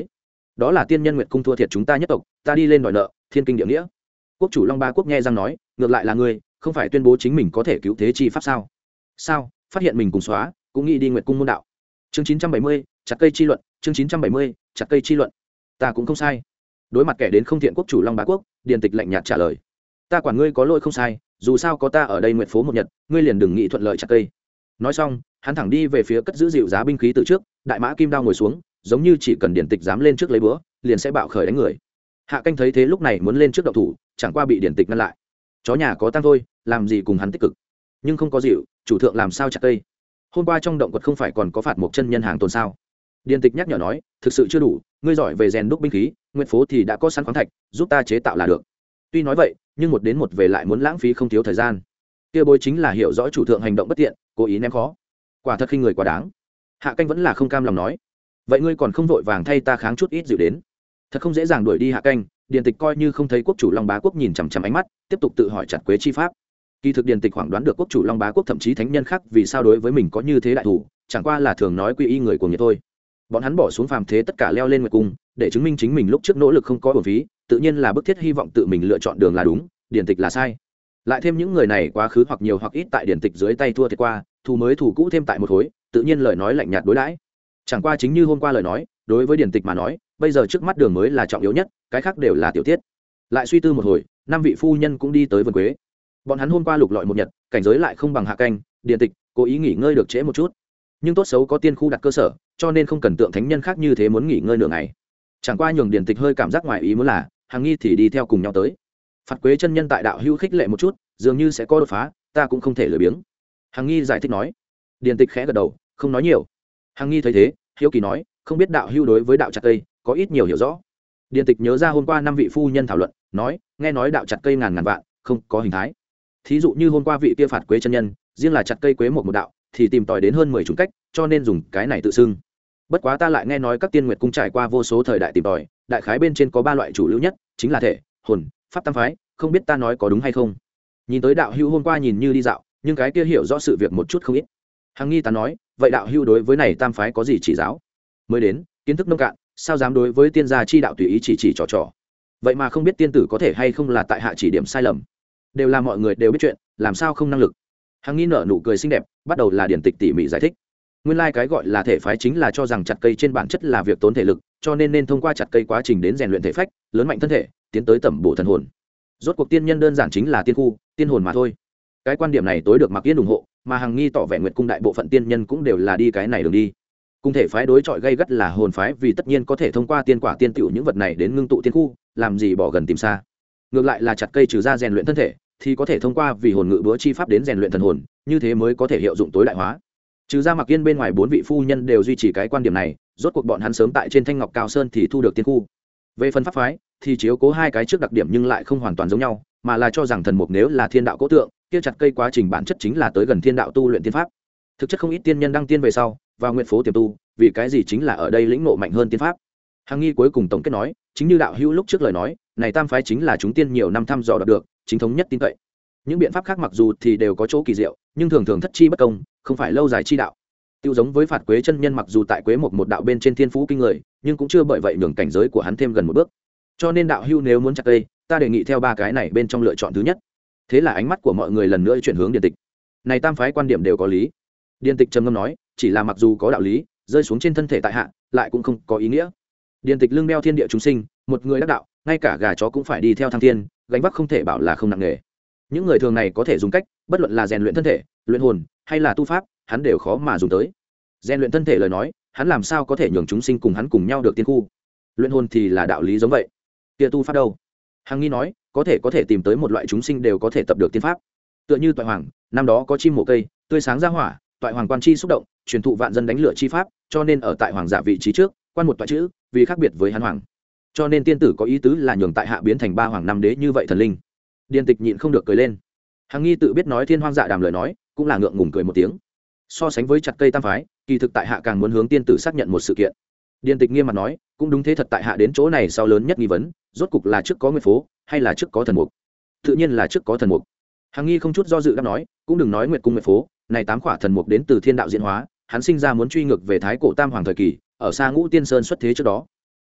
đó là tiên nhân nguyệt cung thua thiệt chúng ta nhất tộc, ta đi lên đòi nợ, thiên kinh địa nghĩa. Quốc chủ Long Ba Quốc nghe răng nói, ngược lại là ngươi không phải tuyên bố chính mình có thể cứu thế chi pháp sao? Sao phát hiện mình cùng xóa cũng nghĩ đi nguyệt cung môn đạo? Chương chín trăm bảy mươi, chặt cây chi luận. Chương chín trăm bảy mươi, chặt cây chi luận. Ta cũng không sai. Đối mặt kẻ đến không thiện quốc chủ Long Bá Quốc, Điền Tịch lạnh nhạt trả lời. Ta quản ngươi có lỗi không sai, dù sao có ta ở đây nguyệt phố một nhật, ngươi liền đừng nghĩ thuận lợi chặt cây. Nói xong, hắn thẳng đi về phía cất giữ dịu giá binh khí từ trước, đại mã kim đao ngồi xuống, giống như chỉ cần Điền Tịch dám lên trước lấy búa, liền sẽ bạo khởi đánh người. Hạ Canh thấy thế lúc này muốn lên trước động thủ, chẳng qua bị Điền Tịch ngăn lại. Chó nhà có tăng thôi, làm gì cùng hắn tích cực. Nhưng không có dịu, chủ thượng làm sao chặt cây? Hôm qua trong động quật không phải còn có phạt một chân nhân hàng tồn sao? Điền Tịch nhắc nhở nói, thực sự chưa đủ, ngươi giỏi về rèn đúc binh khí, nguyệt phố thì đã có sẵn khoáng thạch, giúp ta chế tạo là được. Tuy nói vậy, nhưng một đến một về lại muốn lãng phí không thiếu thời gian. Kia bối chính là hiểu rõ chủ thượng hành động bất tiện, cố ý ném khó. Quả thật khinh người quá đáng. Hạ Canh vẫn là không cam lòng nói, vậy ngươi còn không vội vàng thay ta kháng chút ít dịu đến. Thật không dễ dàng đuổi đi Hạ Canh, Điền Tịch coi như không thấy quốc chủ Long Bá Quốc nhìn chằm chằm ánh mắt, tiếp tục tự hỏi chặt quế chi pháp. Kỳ thực Điền Tịch khoảng đoán được quốc chủ Long Bá Quốc thậm chí thánh nhân khác vì sao đối với mình có như thế đại thủ, chẳng qua là thường nói quy y người cuồng nhiệt thôi. Bọn hắn bỏ xuống phàm thế tất cả leo lên nguyệt cung, để chứng minh chính mình lúc trước nỗ lực không có uổng phí, tự nhiên là bức thiết hy vọng tự mình lựa chọn đường là đúng, Điền Tịch là sai. Lại thêm những người này quá khứ hoặc nhiều hoặc ít tại Điền Tịch dưới tay thua thiệt qua, thù mới thù cũ thêm tại một khối, tự nhiên lời nói lạnh nhạt đối đãi. Chẳng qua chính như hôm qua lời nói, đối với Điền Tịch mà nói, bây giờ trước mắt đường mới là trọng yếu nhất, cái khác đều là tiểu tiết. Lại suy tư một hồi, năm vị phu nhân cũng đi tới vườn quế. Bọn hắn hôm qua lục lọi một nhật, cảnh giới lại không bằng Hạ Canh, Điền Tịch cố ý nghỉ ngơi được trễ một chút. Nhưng tốt xấu có tiên khu đặt cơ sở, cho nên không cần tượng thánh nhân khác như thế muốn nghỉ ngơi nửa ngày. Chẳng qua nhường Điền Tịch hơi cảm giác ngoài ý muốn là, Hằng Nghi thì đi theo cùng nhau tới. Phạt Quế chân nhân tại đạo hữu khích lệ một chút, dường như sẽ có đột phá, ta cũng không thể lười biếng. Hằng Nghi giải thích nói. Điền Tịch khẽ gật đầu, không nói nhiều. Hằng Nghi thấy thế, hiếu kỳ nói, không biết đạo hữu đối với đạo chặt cây có ít nhiều hiểu rõ. Điền Tịch nhớ ra hôm qua năm vị phu nhân thảo luận, nói, nghe nói đạo chặt cây ngàn ngàn vạn, không có hình thái. Thí dụ như hôm qua vị kia Phạt Quế chân nhân, riêng là chặt cây quế một một đạo, thì tìm tòi đến hơn mười chủng cách, cho nên dùng cái này tự xưng. Bất quá ta lại nghe nói các tiên nguyệt cung trải qua vô số thời đại tìm tòi, đại khái bên trên có ba loại chủ lưu nhất, chính là thể, hồn, pháp tam phái, không biết ta nói có đúng hay không. Nhìn tới đạo hữu hôm qua nhìn như đi dạo, nhưng cái kia hiểu rõ sự việc một chút không ít. Hằng Nghi ta nói, vậy đạo hữu đối với này tam phái có gì chỉ giáo? Mới đến, kiến thức nông cạn, sao dám đối với tiên gia chi đạo tùy ý chỉ chỉ trò trò. Vậy mà không biết tiên tử có thể hay không là tại hạ chỉ điểm sai lầm. Đều là mọi người đều biết chuyện, làm sao không năng lực. Hằng Nghi nở nụ cười xinh đẹp, bắt đầu là Điển Tịch tỉ mỉ giải thích. Nguyên lai like cái gọi là thể phái chính là cho rằng chặt cây trên bản chất là việc tốn thể lực, cho nên nên thông qua chặt cây quá trình đến rèn luyện thể phách, lớn mạnh thân thể, tiến tới tẩm bổ thần hồn. Rốt cuộc tiên nhân đơn giản chính là tiên khu, tiên hồn mà thôi. Cái quan điểm này tối được Mặc Yên ủng hộ, mà Hằng Nghi tỏ vẻ Nguyệt cung đại bộ phận tiên nhân cũng đều là đi cái này đường đi. Cung thể phái đối chọi gay gắt là hồn phái, vì tất nhiên có thể thông qua tiên quả tiên tiểu những vật này đến ngưng tụ tiên khu, làm gì bỏ gần tìm xa. Ngược lại là chặt cây trừ ra rèn luyện thân thể, thì có thể thông qua vì hồn ngự búa chi pháp đến rèn luyện thần hồn, như thế mới có thể hiệu dụng tối đại hóa. Trừ ra Mặc Yên bên ngoài bốn vị phu nhân đều duy trì cái quan điểm này, rốt cuộc bọn hắn sớm tại trên Thanh Ngọc Cao Sơn thì thu được tiên khu. Về phần pháp phái thì chiếu cố hai cái trước đặc điểm nhưng lại không hoàn toàn giống nhau, mà là cho rằng thần mục nếu là thiên đạo cố tượng, kia chặt cây quá trình bản chất chính là tới gần thiên đạo tu luyện tiên pháp. Thực chất không ít tiên nhân đăng tiên về sau, vào nguyện phố tiềm tu, vì cái gì chính là ở đây lĩnh ngộ mạnh hơn tiên pháp. Hằng Nghi cuối cùng tổng kết nói, chính như đạo hữu lúc trước lời nói, này tam phái chính là chúng tiên nhiều năm thăm dò đạt được, chính thống nhất tin cậy. Những biện pháp khác mặc dù thì đều có chỗ kỳ diệu, nhưng thường thường thất chi bất công, không phải lâu dài chi đạo. Tiêu giống với Phạt Quế chân nhân mặc dù tại Quế một một đạo bên trên thiên phú kinh người, nhưng cũng chưa bởi vậy nhường cảnh giới của hắn thêm gần một bước. Cho nên đạo hữu nếu muốn chặt cây, ta đề nghị theo ba cái này bên trong lựa chọn thứ nhất. Thế là ánh mắt của mọi người lần nữa chuyển hướng Điền Tịch. Này tam phái quan điểm đều có lý. Điền Tịch trầm ngâm nói, chỉ là mặc dù có đạo lý, rơi xuống trên thân thể tại hạ, lại cũng không có ý nghĩa. Điền Tịch lưng đeo thiên địa chúng sinh, một người đắc đạo, ngay cả gà chó cũng phải đi theo thăng thiên, gánh vác không thể bảo là không nặng nghề. Những người thường này có thể dùng cách, bất luận là rèn luyện thân thể, luyện hồn, hay là tu pháp, hắn đều khó mà dùng tới. Rèn luyện thân thể lời nói, hắn làm sao có thể nhường chúng sinh cùng hắn cùng nhau được tiên khu? Luyện hồn thì là đạo lý giống vậy. Kia tu pháp đâu? Hằng Nghi nói, có thể có thể tìm tới một loại chúng sinh đều có thể tập được tiên pháp. Tựa như Toại Hoàng, năm đó có chim mổ cây, tươi sáng ra hỏa, Toại Hoàng quan chi xúc động, truyền thụ vạn dân đánh lửa chi pháp, cho nên ở tại hoàng giả vị trí trước, quan một toại chữ, vì khác biệt với hắn hoàng. Cho nên tiên tử có ý tứ là nhường tại hạ biến thành ba hoàng năm đế như vậy thần linh. Điền Tịch nhịn không được cười lên. Hằng Nghi tự biết nói thiên hoang dạ đàm lời nói, cũng là ngượng ngùng cười một tiếng. So sánh với chặt cây tam phái, kỳ thực tại hạ càng muốn hướng tiên tử xác nhận một sự kiện. Điền Tịch nghiêm mặt nói, cũng đúng thế thật, tại hạ đến chỗ này sau lớn nhất nghi vấn, rốt cục là trước có nguyệt phố, hay là trước có thần mục? Tự nhiên là trước có thần mục. Hằng Nghi không chút do dự đáp nói, cũng đừng nói nguyệt cung nguyệt phố, này tám khỏa thần mục đến từ thiên đạo diễn hóa, hắn sinh ra muốn truy ngược về thái cổ tam hoàng thời kỳ, ở xa Ngũ Tiên Sơn xuất thế trước đó.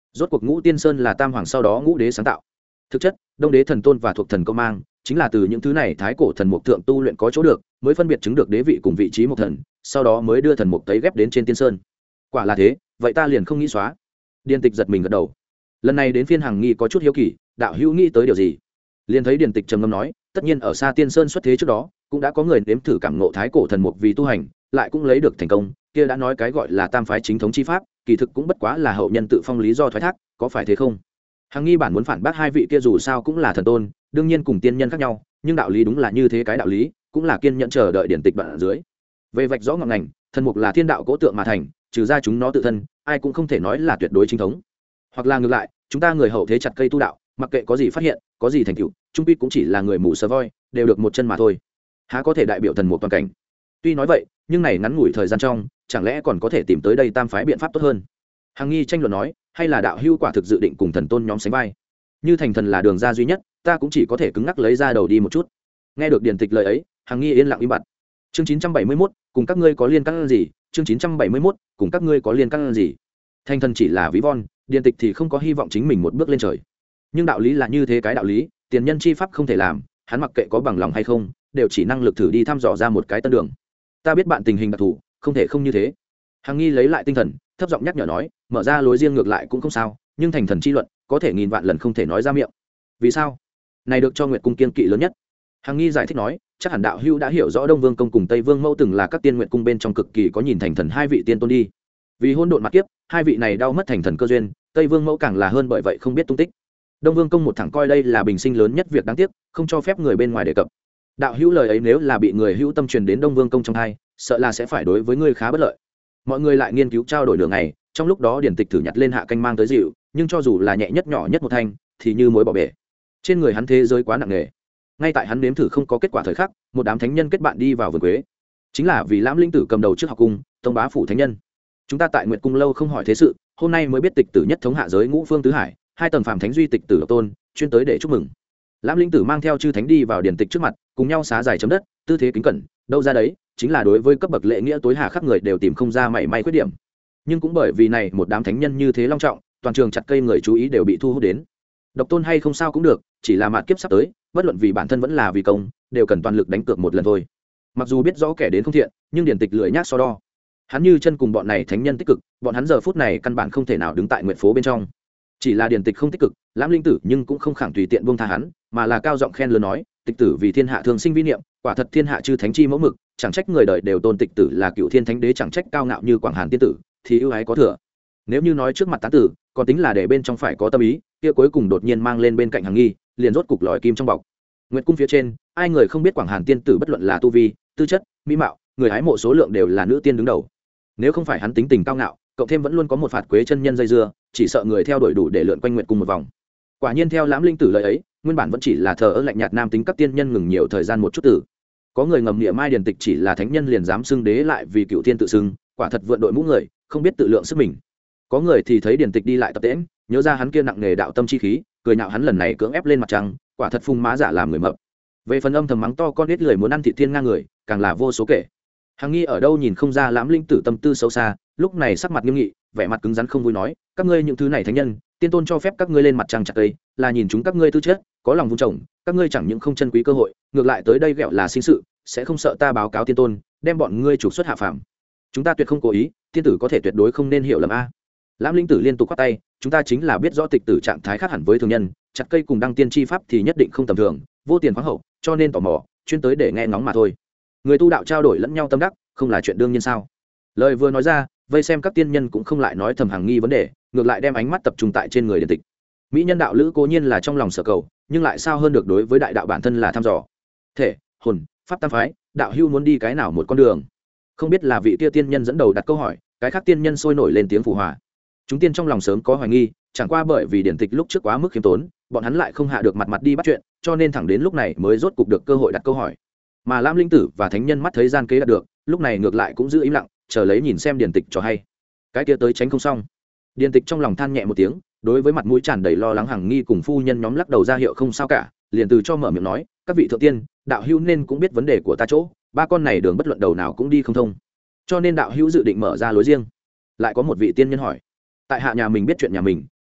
Rốt cuộc Ngũ Tiên Sơn là Tam Hoàng sau đó Ngũ Đế sáng tạo. Thực chất, Đông Đế thần tôn và thuộc thần công mang, chính là từ những thứ này thái cổ thần mục thượng tu luyện có chỗ được, mới phân biệt chứng được đế vị cùng vị trí một thần, sau đó mới đưa thần mục tấy ghép đến trên Tiên Sơn. Quả là thế, vậy ta liền không nghĩ xóa. Điền Tịch giật mình gật đầu. Lần này đến phiên Hằng Nghi có chút hiếu kỳ, đạo hữu nghĩ tới điều gì? Liền thấy Điền Tịch trầm ngâm nói, tất nhiên ở xa Tiên Sơn xuất thế trước đó, cũng đã có người nếm thử cảm ngộ thái cổ thần mục vì tu hành, lại cũng lấy được thành công, kia đã nói cái gọi là tam phái chính thống chi pháp, kỳ thực cũng bất quá là hậu nhân tự phong lý do thoái thác, có phải thế không? Hằng Nghi bản muốn phản bác hai vị kia dù sao cũng là thần tôn, đương nhiên cùng tiên nhân khác nhau, nhưng đạo lý đúng là như thế, cái đạo lý cũng là kiên nhẫn chờ đợi Điển Tịch đoạn ở dưới. Về vạch rõ ngọn ngành, thần mục là thiên đạo cố tượng mà thành, trừ ra chúng nó tự thân, ai cũng không thể nói là tuyệt đối chính thống. Hoặc là ngược lại, chúng ta người hậu thế chặt cây tu đạo, mặc kệ có gì phát hiện, có gì thành tựu, trung quy cũng chỉ là người mù sờ voi, đều được một chân mà thôi. Há có thể đại biểu thần mục toàn cảnh? Tuy nói vậy, nhưng này ngắn ngủi thời gian trong, chẳng lẽ còn có thể tìm tới đây tam phái biện pháp tốt hơn? Hằng Nghi tranh luận nói, hay là đạo hữu quả thực dự định cùng thần tôn nhóm sánh vai? Như thành thần là đường ra duy nhất, ta cũng chỉ có thể cứng ngắc lấy ra đầu đi một chút. Nghe được Điển Tịch lời ấy, Hằng Nghi yên lặng im bặt. Chương chín trăm bảy mươi mốt, cùng các ngươi có liên căn gì? Chương chín trăm bảy mươi mốt, cùng các ngươi có liên căn gì? Thành thần chỉ là ví von, Điển Tịch thì không có hy vọng chính mình một bước lên trời. Nhưng đạo lý là như thế, cái đạo lý, tiền nhân chi pháp không thể làm, hắn mặc kệ có bằng lòng hay không, đều chỉ năng lực thử đi thăm dò ra một cái tân đường. Ta biết bạn tình hình đặc thù, không thể không như thế. Hằng Nghi lấy lại tinh thần, thấp giọng nhắc nhở nói, mở ra lối riêng ngược lại cũng không sao, nhưng thành thần chi luận, có thể nghìn vạn lần không thể nói ra miệng. Vì sao? Này được cho Nguyệt cung kiên kỵ lớn nhất. Hằng Nghi giải thích nói, chắc hẳn đạo hữu đã hiểu rõ Đông Vương công cùng Tây Vương mẫu từng là các tiên nguyệt cung bên trong cực kỳ có nhìn thành thần hai vị tiên tôn đi. Vì hỗn độn mặt kiếp, hai vị này đau mất thành thần cơ duyên, Tây Vương mẫu càng là hơn bởi vậy không biết tung tích. Đông Vương công một thẳng coi đây là bình sinh lớn nhất việc đáng tiếc, không cho phép người bên ngoài đề cập. Đạo hữu lời ấy nếu là bị người hữu tâm truyền đến Đông Vương công trong hai, sợ là sẽ phải đối với ngươi khá bất lợi. Mọi người lại nghiên cứu trao đổi đường này, trong lúc đó Điển Tịch thử nhặt lên hạ canh mang tới dịu, nhưng cho dù là nhẹ nhất nhỏ nhất một thanh, thì như mối bỏ bể. Trên người hắn thế giới quá nặng nề. Ngay tại hắn nếm thử không có kết quả thời khắc, một đám thánh nhân kết bạn đi vào vườn quế. Chính là vì Lãm Linh Tử cầm đầu trước học cung, tông bá phủ thánh nhân. Chúng ta tại Nguyệt cung lâu không hỏi thế sự, hôm nay mới biết tịch tử nhất thống hạ giới ngũ phương tứ hải, hai tầng phàm thánh duy tịch tử độc tôn, chuyên tới để chúc mừng. Lãm Linh Tử mang theo chư thánh đi vào Điển Tịch trước mặt, cùng nhau xá dài chấm đất, tư thế kính cẩn, đâu ra đấy, chính là đối với cấp bậc lễ nghĩa tối hà khắc người đều tìm không ra mảy may khuyết điểm. Nhưng cũng bởi vì này một đám thánh nhân như thế long trọng, toàn trường chặt cây người chú ý đều bị thu hút đến. Độc tôn hay không sao cũng được, chỉ là mạt kiếp sắp tới, bất luận vì bản thân vẫn là vì công, đều cần toàn lực đánh cược một lần thôi. Mặc dù biết rõ kẻ đến không thiện, nhưng Điển Tịch lười nhác so đo. Hắn như chân cùng bọn này thánh nhân tích cực, bọn hắn giờ phút này căn bản không thể nào đứng tại nguyện phố bên trong. Chỉ là Điển Tịch không tích cực, Lãm Linh Tử nhưng cũng không khẳng tùy tiện buông tha hắn, mà là cao giọng khen lớn nói, tịch tử vì thiên hạ thường sinh vi niệm, quả thật thiên hạ chư thánh chi mẫu mực, chẳng trách người đời đều tôn tịch tử là cựu thiên thánh đế, chẳng trách cao ngạo như Quảng Hàn tiên tử, thì ưu ái có thừa. Nếu như nói trước mặt tán tử, còn tính là để bên trong phải có tâm ý, kia cuối cùng đột nhiên mang lên bên cạnh Hằng Nghi, liền rốt cục lòi kim trong bọc. Nguyệt cung phía trên, ai người không biết Quảng Hàn tiên tử bất luận là tu vi, tư chất, mỹ mạo, người hái mộ số lượng đều là nữ tiên đứng đầu. Nếu không phải hắn tính tình cao ngạo, cộng thêm vẫn luôn có một phạt quế chân nhân dây dưa, chỉ sợ người theo đuổi đủ để lượn quanh Nguyệt cung một vòng. Quả nhiên theo Lãm Linh Tử lời ấy, nguyên bản vẫn chỉ là thờ ơ lạnh nhạt nam tính các tiên nhân ngừng nhiều thời gian một chút tử. Có người ngầm niệm mai Điển Tịch chỉ là thánh nhân liền dám xưng đế lại vì cựu thiên tự xưng, quả thật vượn đội mũ người, không biết tự lượng sức mình. Có người thì thấy Điển Tịch đi lại tập tễnh, nhớ ra hắn kia nặng nghề đạo tâm chi khí, cười nhạo hắn lần này cưỡng ép lên mặt trăng, quả thật phung má giả làm người mập. Về phần âm thầm mắng to con ít lười muốn ăn thịt thiên ngang người, càng là vô số kể. Hằng Nghi ở đâu nhìn không ra Lãm Linh Tử tâm tư sâu xa, lúc này sắc mặt nghiêm nghị, vẻ mặt cứng rắn không vui nói, các ngươi những thứ này thánh nhân, tiên tôn cho phép các ngươi lên mặt trăng chặt cây, là nhìn chúng các ngươi tư chất, có lòng vun trồng, các ngươi chẳng những không chân quý cơ hội, ngược lại tới đây ghẹo là sinh sự, sẽ không sợ ta báo cáo tiên tôn, đem bọn ngươi trục xuất hạ phàm. Chúng ta tuyệt không cố ý, tiên tử có thể tuyệt đối không nên hiểu lầm a. Lãm Linh Tử liên tục quát tay, chúng ta chính là biết rõ tịch tử trạng thái khác hẳn với thường nhân, chặt cây cùng đăng tiên chi pháp thì nhất định không tầm thường, vô tiền khoáng hậu, cho nên tò mò, chuyên tới để nghe ngóng mà thôi. Người tu đạo trao đổi lẫn nhau tâm đắc, không là chuyện đương nhiên sao? Lời vừa nói ra, vây xem các tiên nhân cũng không lại nói thầm Hằng Nghi vấn đề, ngược lại đem ánh mắt tập trung tại trên người Điển Tịch. Mỹ nhân đạo lữ cố nhiên là trong lòng sở cầu, nhưng lại sao hơn được đối với đại đạo bản thân là thăm dò. Thể, hồn, pháp tam phái, đạo hưu muốn đi cái nào một con đường? Không biết là vị kia tiên nhân dẫn đầu đặt câu hỏi, cái khác tiên nhân sôi nổi lên tiếng phụ hòa. Chúng tiên trong lòng sớm có hoài nghi, chẳng qua bởi vì Điển Tịch lúc trước quá mức khiêm tốn, bọn hắn lại không hạ được mặt mặt đi bắt chuyện, cho nên thẳng đến lúc này mới rốt cục được cơ hội đặt câu hỏi. Mà Lãm Linh Tử và thánh nhân mắt thấy gian kế đạt được, lúc này ngược lại cũng giữ im lặng, chờ lấy nhìn xem Điển Tịch cho hay. Cái kia tới tránh không xong. Điển Tịch trong lòng than nhẹ một tiếng, đối với mặt mũi tràn đầy lo lắng Hằng Nghi cùng phu nhân nhóm lắc đầu ra hiệu không sao cả, liền từ cho mở miệng nói, các vị thượng tiên, đạo hữu nên cũng biết vấn đề của ta chỗ, ba con này đường bất luận đầu nào cũng đi không thông, cho nên đạo hữu dự định mở ra lối riêng. Lại có một vị tiên nhân hỏi, tại hạ nhà mình biết chuyện nhà mình,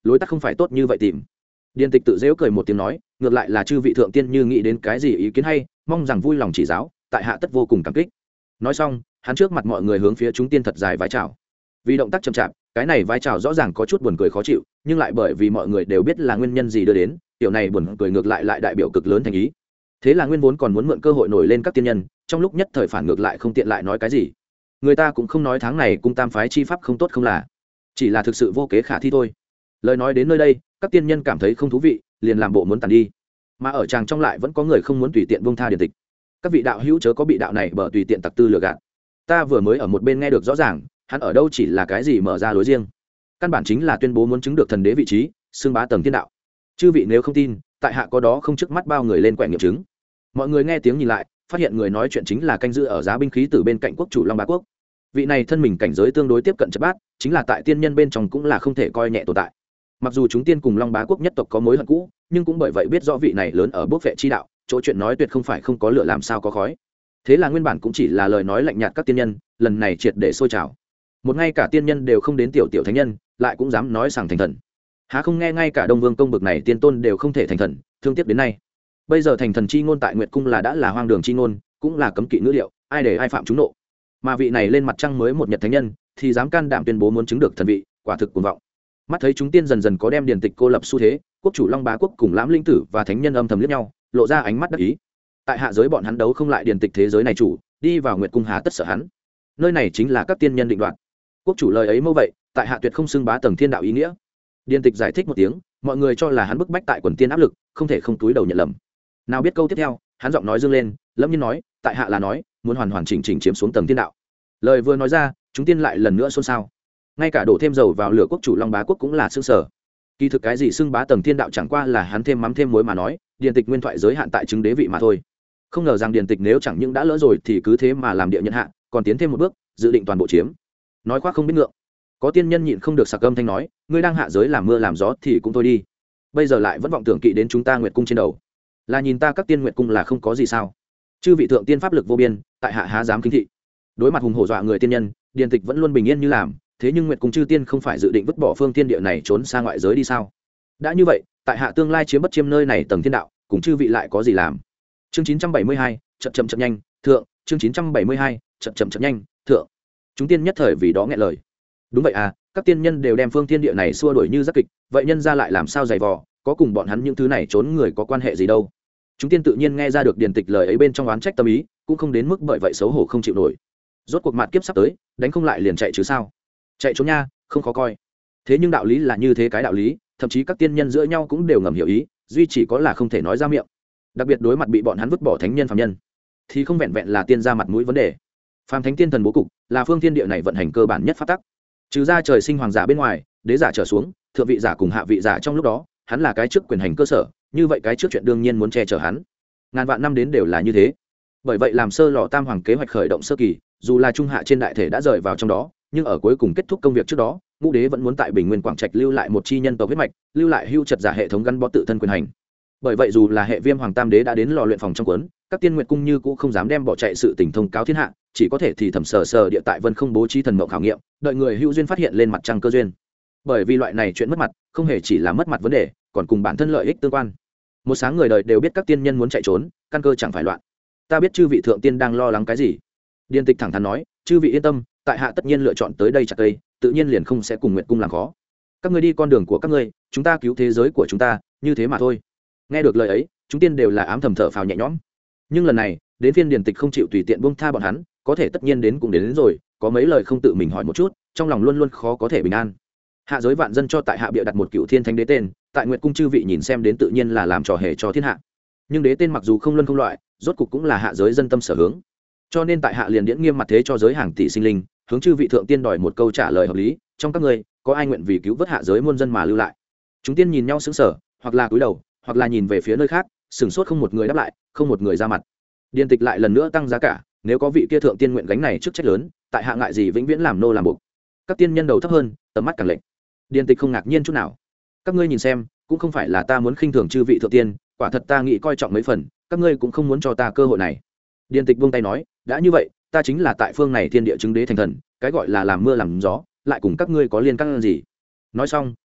lối tắt không phải tốt như vậy tìm. Điền Tịch tự dễu cười một tiếng nói, ngược lại là chư vị thượng tiên như nghĩ đến cái gì ý kiến hay, mong rằng vui lòng chỉ giáo, tại hạ tất vô cùng cảm kích. Nói xong, hắn trước mặt mọi người hướng phía chúng tiên thật dài vái chào. Vì động tác chậm chạp, cái này vái chào rõ ràng có chút buồn cười khó chịu, nhưng lại bởi vì mọi người đều biết là nguyên nhân gì đưa đến, tiểu này buồn cười ngược lại lại đại biểu cực lớn thành ý. Thế là Nguyên vốn còn muốn mượn cơ hội nổi lên các tiên nhân, trong lúc nhất thời phản ngược lại không tiện lại nói cái gì. Người ta cũng không nói tháng này cung tam phái chi pháp không tốt không là, chỉ là thực sự vô kế khả thi thôi. Lời nói đến nơi đây, các tiên nhân cảm thấy không thú vị, liền làm bộ muốn tàn đi. Mà ở tràng trong lại vẫn có người không muốn tùy tiện buông tha Điền Tịch. Các vị đạo hữu chớ có bị đạo này bở tùy tiện tặc tư lừa gạt. Ta vừa mới ở một bên nghe được rõ ràng, hắn ở đâu chỉ là cái gì mở ra lối riêng, căn bản chính là tuyên bố muốn chứng được thần đế vị trí, xưng bá tầng thiên đạo. Chư vị nếu không tin, tại hạ có đó không trước mắt bao người lên quẻ nghiệm chứng. Mọi người nghe tiếng nhìn lại, phát hiện người nói chuyện chính là canh giữ ở giá binh khí từ bên cạnh quốc chủ Long Bá Quốc. Vị này thân mình cảnh giới tương đối tiếp cận chập bát, chính là tại tiên nhân bên trong cũng là không thể coi nhẹ tồn tại. Mặc dù chúng tiên cùng Long Bá Quốc nhất tộc có mối hận cũ, nhưng cũng bởi vậy biết rõ vị này lớn ở bốc vệ chi đạo, chỗ chuyện nói tuyệt không phải không có lửa làm sao có khói. Thế là nguyên bản cũng chỉ là lời nói lạnh nhạt các tiên nhân, lần này triệt để sôi trào. Một ngay cả tiên nhân đều không đến tiểu tiểu thánh nhân, lại cũng dám nói rằng thành thần. Há không nghe ngay cả Đông Vương công bực này tiên tôn đều không thể thành thần, thương tiếc đến nay. Bây giờ thành thần chi ngôn tại Nguyệt cung là đã là hoang đường chi ngôn, cũng là cấm kỵ ngữ liệu, ai để ai phạm chúng nộ. Mà vị này lên mặt trăng mới một nhật thánh nhân, thì dám can đảm tuyên bố muốn chứng được thần vị, quả thực cuồng vọng. Mắt thấy chúng tiên dần dần có đem Điền Tịch cô lập xu thế, quốc chủ Long Bá Quốc cùng Lãm Linh Tử và thánh nhân âm thầm liếc nhau, lộ ra ánh mắt đắc ý. Tại hạ giới bọn hắn đấu không lại Điền Tịch thế giới này chủ, đi vào Nguyệt cung há tất sợ hắn. Nơi này chính là các tiên nhân định đoạt. Quốc chủ lời ấy mâu vậy, tại hạ tuyệt không xưng bá tầng thiên đạo ý nghĩa. Điền Tịch giải thích một tiếng, mọi người cho là hắn bức bách tại quần tiên áp lực, không thể không túi đầu nhận lầm. Nào biết câu tiếp theo, hắn giọng nói dương lên, lâm nhiên nói, tại hạ là nói, muốn hoàn hoàn chỉnh chỉnh chiếm xuống tầng thiên đạo. Lời vừa nói ra, chúng tiên lại lần nữa xôn xao. Ngay cả đổ thêm dầu vào lửa quốc chủ Long Bá Quốc cũng là xương sở. Kỳ thực cái gì xưng bá tầng thiên đạo chẳng qua là hắn thêm mắm thêm muối mà nói, Điền Tịch nguyên thoại giới hạn tại chứng đế vị mà thôi. Không ngờ rằng Điền Tịch nếu chẳng những đã lỡ rồi thì cứ thế mà làm địa nhận hạ, còn tiến thêm một bước, dự định toàn bộ chiếm. Nói khoác không biết ngượng. Có tiên nhân nhịn không được sặc âm thanh nói, ngươi đang hạ giới làm mưa làm gió thì cũng thôi đi, bây giờ lại vẫn vọng tưởng kỵ đến chúng ta Nguyệt cung trên đầu, là nhìn ta các tiên Nguyệt cung là không có gì sao? Chư vị thượng tiên pháp lực vô biên, tại hạ há dám kính thị. Đối mặt hùng hổ dọa người tiên nhân, Điền Tịch vẫn luôn bình yên như làm, thế nhưng Nguyệt cung chư tiên không phải dự định vứt bỏ phương thiên địa này trốn xa ngoại giới đi sao? Đã như vậy, tại hạ tương lai chiếm bất chiêm nơi này tầng thiên đạo, cùng chư vị lại có gì làm? Chương chín trăm bảy mươi hai, chậm chậm chậm nhanh, thượng, chương chín trăm bảy mươi hai, chậm chậm chậm nhanh, thượng. Chúng tiên nhất thời vì đó nghẹn lời. Đúng vậy à, các tiên nhân đều đem phương thiên địa này xua đuổi như rất kịch, vậy nhân ra lại làm sao giày vò, có cùng bọn hắn những thứ này trốn người có quan hệ gì đâu? Chúng tiên tự nhiên nghe ra được Điền Tịch lời ấy bên trong oán trách tâm ý, cũng không đến mức bởi vậy xấu hổ không chịu nổi. Rốt cuộc mặt kiếp sắp tới, đánh không lại liền chạy chứ sao? Chạy trốn nha, không khó coi. Thế nhưng đạo lý là như thế cái đạo lý, thậm chí các tiên nhân giữa nhau cũng đều ngầm hiểu ý, duy chỉ có là không thể nói ra miệng. Đặc biệt đối mặt bị bọn hắn vứt bỏ thánh nhân phàm nhân, thì không vẹn vẹn là tiên ra mặt mũi vấn đề. Phàm thánh tiên thần bố cục, là phương thiên địa này vận hành cơ bản nhất pháp tắc. Trừ ra trời sinh hoàng giả bên ngoài, đế giả trở xuống, thượng vị giả cùng hạ vị giả trong lúc đó, hắn là cái trước quyền hành cơ sở, như vậy cái trước chuyện đương nhiên muốn che chở hắn. Ngàn vạn năm đến đều là như thế. Bởi vậy làm sơ lò tam hoàng kế hoạch khởi động sơ kỳ, dù là trung hạ trên đại thể đã rời vào trong đó, nhưng ở cuối cùng kết thúc công việc trước đó, ngũ đế vẫn muốn tại Bình Nguyên Quảng Trạch lưu lại một chi nhân tộc huyết mạch, lưu lại hưu trật giả hệ thống gắn bó tự thân quyền hành. Bởi vậy dù là hệ Viêm Hoàng Tam đế đã đến lò luyện phòng trong cuốn, các tiên nguyệt cung như cũng không dám đem bỏ chạy sự tình thông cáo thiên hạ, chỉ có thể thì thầm sờ sờ địa tại Vân không bố trí thần mộng khảo nghiệm, đợi người hữu duyên phát hiện lên mặt trăng cơ duyên. Bởi vì loại này chuyện mất mặt, không hề chỉ là mất mặt vấn đề, còn cùng bản thân lợi ích tương quan. Một sáng người đời đều biết các tiên nhân muốn chạy trốn, căn cơ chẳng phải loạn. Ta biết chư vị thượng tiên đang lo lắng cái gì. Điền Tịch thẳng thắn nói, chư vị yên tâm, tại hạ tất nhiên lựa chọn tới đây chặt cây, tự nhiên liền không sẽ cùng Nguyệt cung làm khó. Các ngươi đi con đường của các ngươi, chúng ta cứu thế giới của chúng ta, như thế mà thôi. Nghe được lời ấy, chúng tiên đều là ám thầm thở phào nhẹ nhõm. Nhưng lần này, đến phiên Điền Tịch không chịu tùy tiện buông tha bọn hắn, có thể tất nhiên đến cũng đến, đến rồi, có mấy lời không tự mình hỏi một chút, trong lòng luôn luôn khó có thể bình an. Hạ giới vạn dân cho tại hạ bịa đặt một cựu thiên thánh đế tên, tại Nguyệt cung chư vị nhìn xem đến tự nhiên là làm trò hề cho thiên hạ. Nhưng đế tên mặc dù không luân không loại, rốt cục cũng là hạ giới dân tâm sở hướng. Cho nên tại hạ liền điễn nghiêm mặt thế cho giới hàng tỷ sinh linh, hướng chư vị thượng tiên đòi một câu trả lời hợp lý, trong các ngươi, có ai nguyện vì cứu vớt hạ giới muôn dân mà lưu lại? Chúng tiên nhìn nhau sững sờ, hoặc là cúi đầu, hoặc là nhìn về phía nơi khác, sửng sốt không một người đáp lại, không một người ra mặt. Điền Tịch lại lần nữa tăng giá cả, nếu có vị kia thượng tiên nguyện gánh này chức trách lớn, tại hạ ngại gì vĩnh viễn làm nô làm buộc. Các tiên nhân đầu thấp hơn, tầm mắt càng lệnh. Điền Tịch không ngạc nhiên chút nào. Các ngươi nhìn xem, cũng không phải là ta muốn khinh thường chư vị thượng tiên, quả thật ta nghĩ coi trọng mấy phần, các ngươi cũng không muốn cho ta cơ hội này. Điền Tịch buông tay nói, đã như vậy, ta chính là tại phương này thiên địa chứng đế thành thần, cái gọi là làm mưa làm gió, lại cùng các ngươi có liên can gì? Nói xong,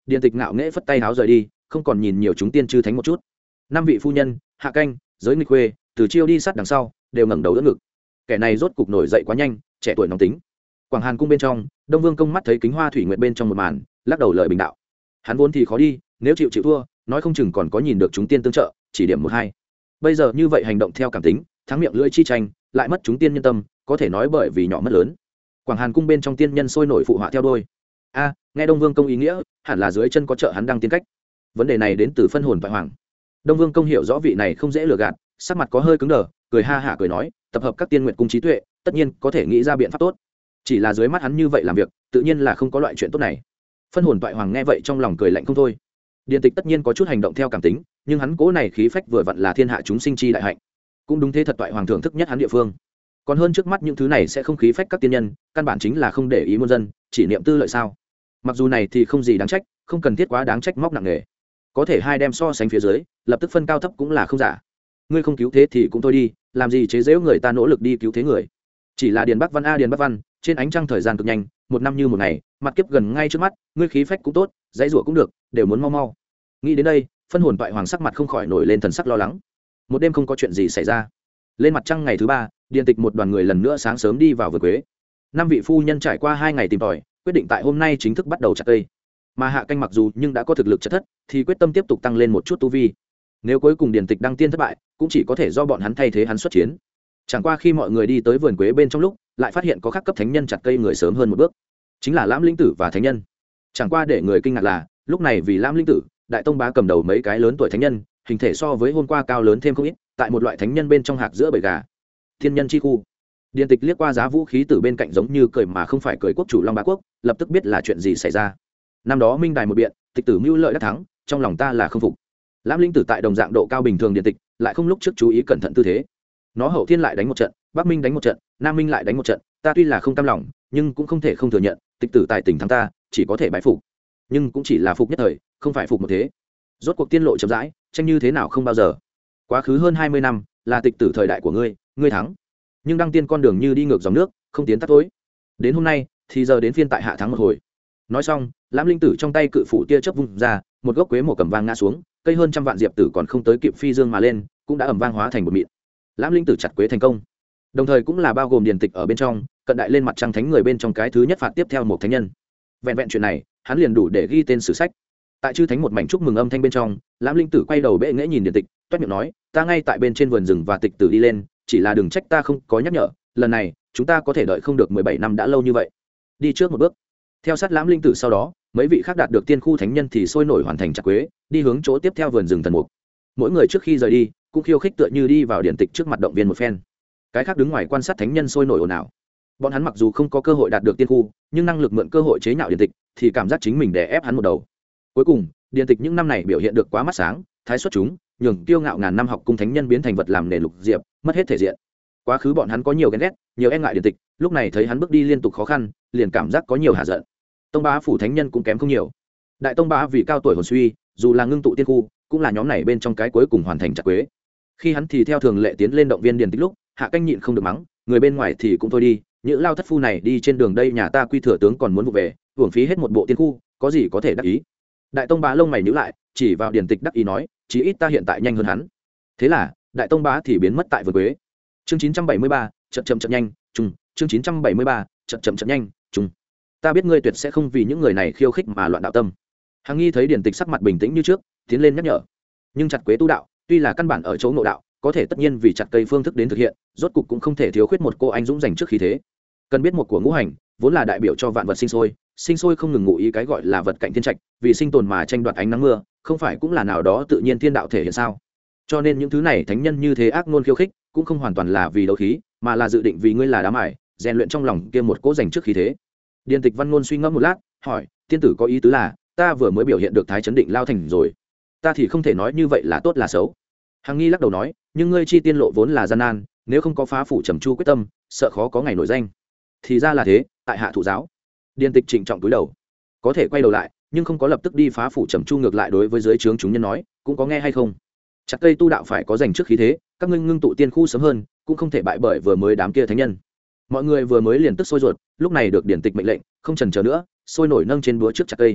Điền Tịch ngạo nghễ phất tay háo rời đi, không còn nhìn nhiều chúng tiên chư thánh một chút. Năm vị phu nhân, Hạ Canh, Giới Nghịch Khuê, Từ Chiêu đi sát đằng sau, đều ngẩng đầu đỡ ngực. Kẻ này rốt cục nổi dậy quá nhanh, trẻ tuổi nóng tính. Quảng Hàn cung bên trong, Đông Vương công mắt thấy Kính Hoa Thủy Nguyệt bên trong một màn, lắc đầu lời bình đạo. Hắn vốn thì khó đi, nếu chịu chịu thua, nói không chừng còn có nhìn được chúng tiên tương trợ, chỉ điểm một hai. Bây giờ như vậy hành động theo cảm tính, thắng miệng lưỡi chi tranh, lại mất chúng tiên nhân tâm, có thể nói bởi vì nhỏ mất lớn. Quảng Hàn cung bên trong tiên nhân sôi nổi phụ họa theo đôi. A, nghe Đông Vương công ý nghĩa, hẳn là dưới chân có trợ hắn đăng tiên cách. Vấn đề này đến từ phân hồn toại hoàng. Đông Vương công hiểu rõ vị này không dễ lừa gạt, sắc mặt có hơi cứng đờ, cười ha hả cười nói, tập hợp các tiên nguyện cung trí tuệ, tất nhiên có thể nghĩ ra biện pháp tốt. Chỉ là dưới mắt hắn như vậy làm việc, tự nhiên là không có loại chuyện tốt này. Phân hồn toại hoàng nghe vậy trong lòng cười lạnh không thôi. Điền Tịch tất nhiên có chút hành động theo cảm tính, nhưng hắn cố này khí phách vừa vặn là thiên hạ chúng sinh chi đại hạnh. Cũng đúng thế, thật toại hoàng thưởng thức nhất hắn địa phương. Còn hơn trước mắt những thứ này sẽ không khí phách các tiên nhân, căn bản chính là không để ý muôn dân, chỉ niệm tư lợi sao? Mặc dù này thì không gì đáng trách, không cần thiết quá đáng trách móc nặng nề. Có thể hai đem so sánh phía dưới, lập tức phân cao thấp cũng là không giả. Ngươi không cứu thế thì cũng thôi đi, làm gì chế giễu người ta nỗ lực đi cứu thế người. Chỉ là Điền Bắc Văn a Điền Bắc Văn, trên ánh trăng thời gian cực nhanh, một năm như một ngày, mặt kiếp gần ngay trước mắt, ngươi khí phách cũng tốt, dãy rủa cũng được, đều muốn mau mau. Nghĩ đến đây, phân hồn toại hoàng sắc mặt không khỏi nổi lên thần sắc lo lắng. Một đêm không có chuyện gì xảy ra. Lên mặt trăng ngày thứ ba, Điền Tịch một đoàn người lần nữa sáng sớm đi vào vườn quế. Năm vị phu nhân trải qua hai ngày tìm tòi, quyết định tại hôm nay chính thức bắt đầu chặt cây. Mà Hạ Canh mặc dù nhưng đã có thực lực chặt thất, thì quyết tâm tiếp tục tăng lên một chút tu vi. Nếu cuối cùng Điền Tịch đăng tiên thất bại, cũng chỉ có thể do bọn hắn thay thế hắn xuất chiến. Chẳng qua khi mọi người đi tới vườn quế bên trong lúc, lại phát hiện có khác cấp thánh nhân chặt cây người sớm hơn một bước, chính là Lãm Linh Tử và thánh nhân. Chẳng qua để người kinh ngạc là, lúc này vì Lãm Linh Tử, Đại Tông Bá cầm đầu mấy cái lớn tuổi thánh nhân, hình thể so với hôm qua cao lớn thêm không ít, tại một loại thánh nhân bên trong hạc giữa bầy gà. Thiên nhân chi khu. Điền Tịch liếc qua giá vũ khí từ bên cạnh giống như cười mà không phải cười quốc chủ Long Bá Quốc, lập tức biết là chuyện gì xảy ra. Năm đó minh đài một biện, tịch tử mưu lợi đắc thắng, trong lòng ta là không phục. Lãm Linh Tử tại đồng dạng độ cao bình thường Điền Tịch, lại không lúc trước chú ý cẩn thận tư thế. Nó hậu thiên lại đánh một trận, Bắc Minh đánh một trận, Nam Minh lại đánh một trận, ta tuy là không cam lòng, nhưng cũng không thể không thừa nhận, tịch tử tài tình thắng ta, chỉ có thể bái phục. Nhưng cũng chỉ là phục nhất thời, không phải phục một thế. Rốt cuộc tiên lộ chậm rãi, tranh như thế nào không bao giờ. Quá khứ hơn hai mươi năm, là tịch tử thời đại của ngươi, ngươi thắng. Nhưng đăng tiên con đường như đi ngược dòng nước, không tiến tắt tối. Đến hôm nay, thì giờ đến phiên tại hạ thắng một hồi. Nói xong, Lãm Linh Tử trong tay cự phủ tia chớp vung ra, một gốc quế màu cầm vang ngã xuống, cây hơn trăm vạn diệp tử còn không tới kịp phi dương mà lên, cũng đã ầm vang hóa thành một mịn. Lãm Linh Tử chặt quế thành công, đồng thời cũng là bao gồm Điền Tịch ở bên trong, cận đại lên mặt trăng thánh người bên trong cái thứ nhất phạt tiếp theo một thánh nhân. Vẹn vẹn chuyện này, hắn liền đủ để ghi tên sử sách. Tại chư thánh một mảnh chúc mừng âm thanh bên trong, Lãm Linh Tử quay đầu bệ nghễ nhìn Điền Tịch, toét miệng nói, ta ngay tại bên trên vườn rừng và Tịch tử đi lên, chỉ là đừng trách ta không có nhắc nhở, lần này chúng ta có thể đợi không được mười bảy năm đã lâu như vậy. Đi trước một bước. Theo sát Lãm Linh Tử sau đó, mấy vị khác đạt được tiên khu thánh nhân thì sôi nổi hoàn thành chặt quế, đi hướng chỗ tiếp theo vườn rừng thần mục. Mỗi người trước khi rời đi, cũng khiêu khích tựa như đi vào Điển Tịch trước mặt động viên một phen. Cái khác đứng ngoài quan sát thánh nhân sôi nổi ồn ào. Bọn hắn mặc dù không có cơ hội đạt được tiên khu, nhưng năng lực mượn cơ hội chế nhạo Điển Tịch, thì cảm giác chính mình đè ép hắn một đầu. Cuối cùng, Điển Tịch những năm này biểu hiện được quá mắt sáng, thái xuất chúng, nhường kiêu ngạo ngàn năm học cung thánh nhân biến thành vật làm nền lục diệp, mất hết thể diện. Quá khứ bọn hắn có nhiều ghen ghét, nhiều e ngại Điển Tịch, lúc này thấy hắn bước đi liên tục khó khăn, liền cảm giác có nhiều hạ giận. Tông bá phủ thánh nhân cũng kém không nhiều. Đại tông bá vì cao tuổi hồn suy, dù là ngưng tụ tiên khu, cũng là nhóm này bên trong cái cuối cùng hoàn thành chặt quế. Khi hắn thì theo thường lệ tiến lên động viên Điền Tịch lúc, Hạ Canh nhịn không được mắng, người bên ngoài thì cũng thôi đi, những lao thất phu này đi trên đường đây nhà ta quy thừa tướng còn muốn vụ về, hưởng phí hết một bộ tiên khu, có gì có thể đắc ý. Đại tông bá lông mày nhíu lại, chỉ vào Điền Tịch đắc ý nói, chí ít ta hiện tại nhanh hơn hắn. Thế là, đại tông bá thì biến mất tại vườn quế. Chương chín trăm bảy mươi ba, chậm chậm chậm nhanh, trùng, chương chín trăm bảy mươi ba, chậm chậm chậm nhanh, trùng. Ta biết ngươi tuyệt sẽ không vì những người này khiêu khích mà loạn đạo tâm. Hằng Nghi thấy Điền Tịch sắc mặt bình tĩnh như trước, tiến lên nhắc nhở. Nhưng chặt quế tu đạo, tuy là căn bản ở chỗ ngộ đạo, có thể tất nhiên vì chặt cây phương thức đến thực hiện, rốt cục cũng không thể thiếu khuyết một cô anh dũng dành trước khí thế. Cần biết một của ngũ hành, vốn là đại biểu cho vạn vật sinh sôi, sinh sôi không ngừng ngụ ý cái gọi là vật cạnh thiên trạch, vì sinh tồn mà tranh đoạt ánh nắng mưa, không phải cũng là nào đó tự nhiên thiên đạo thể hiện sao? Cho nên những thứ này thánh nhân như thế ác ngôn khiêu khích, cũng không hoàn toàn là vì đấu khí, mà là dự định vì ngươi là đá mài, rèn luyện trong lòng kia một cố dành trước khí thế. Điền Tịch văn ngôn suy ngẫm một lát, hỏi, tiên tử có ý tứ là, ta vừa mới biểu hiện được thái chấn định lao thành rồi, ta thì không thể nói như vậy là tốt là xấu. Hằng Nghi lắc đầu nói, nhưng ngươi chi tiên lộ vốn là gian nan, nếu không có phá phủ trầm chu quyết tâm, sợ khó có ngày nổi danh. Thì ra là thế, tại hạ thụ giáo. Điền Tịch trịnh trọng cúi đầu, có thể quay đầu lại, nhưng không có lập tức đi phá phủ trầm chu, ngược lại đối với dưới trướng chúng nhân nói, cũng có nghe hay không. Chặt cây tu đạo phải có dành trước khí thế, các ngươi ngưng tụ tiên khu sớm hơn, cũng không thể bại bởi vừa mới đám kia thánh nhân. Mọi người vừa mới liền tức sôi ruột, lúc này được Điển Tịch mệnh lệnh, không chần chờ nữa, sôi nổi nâng trên búa trước chặt cây.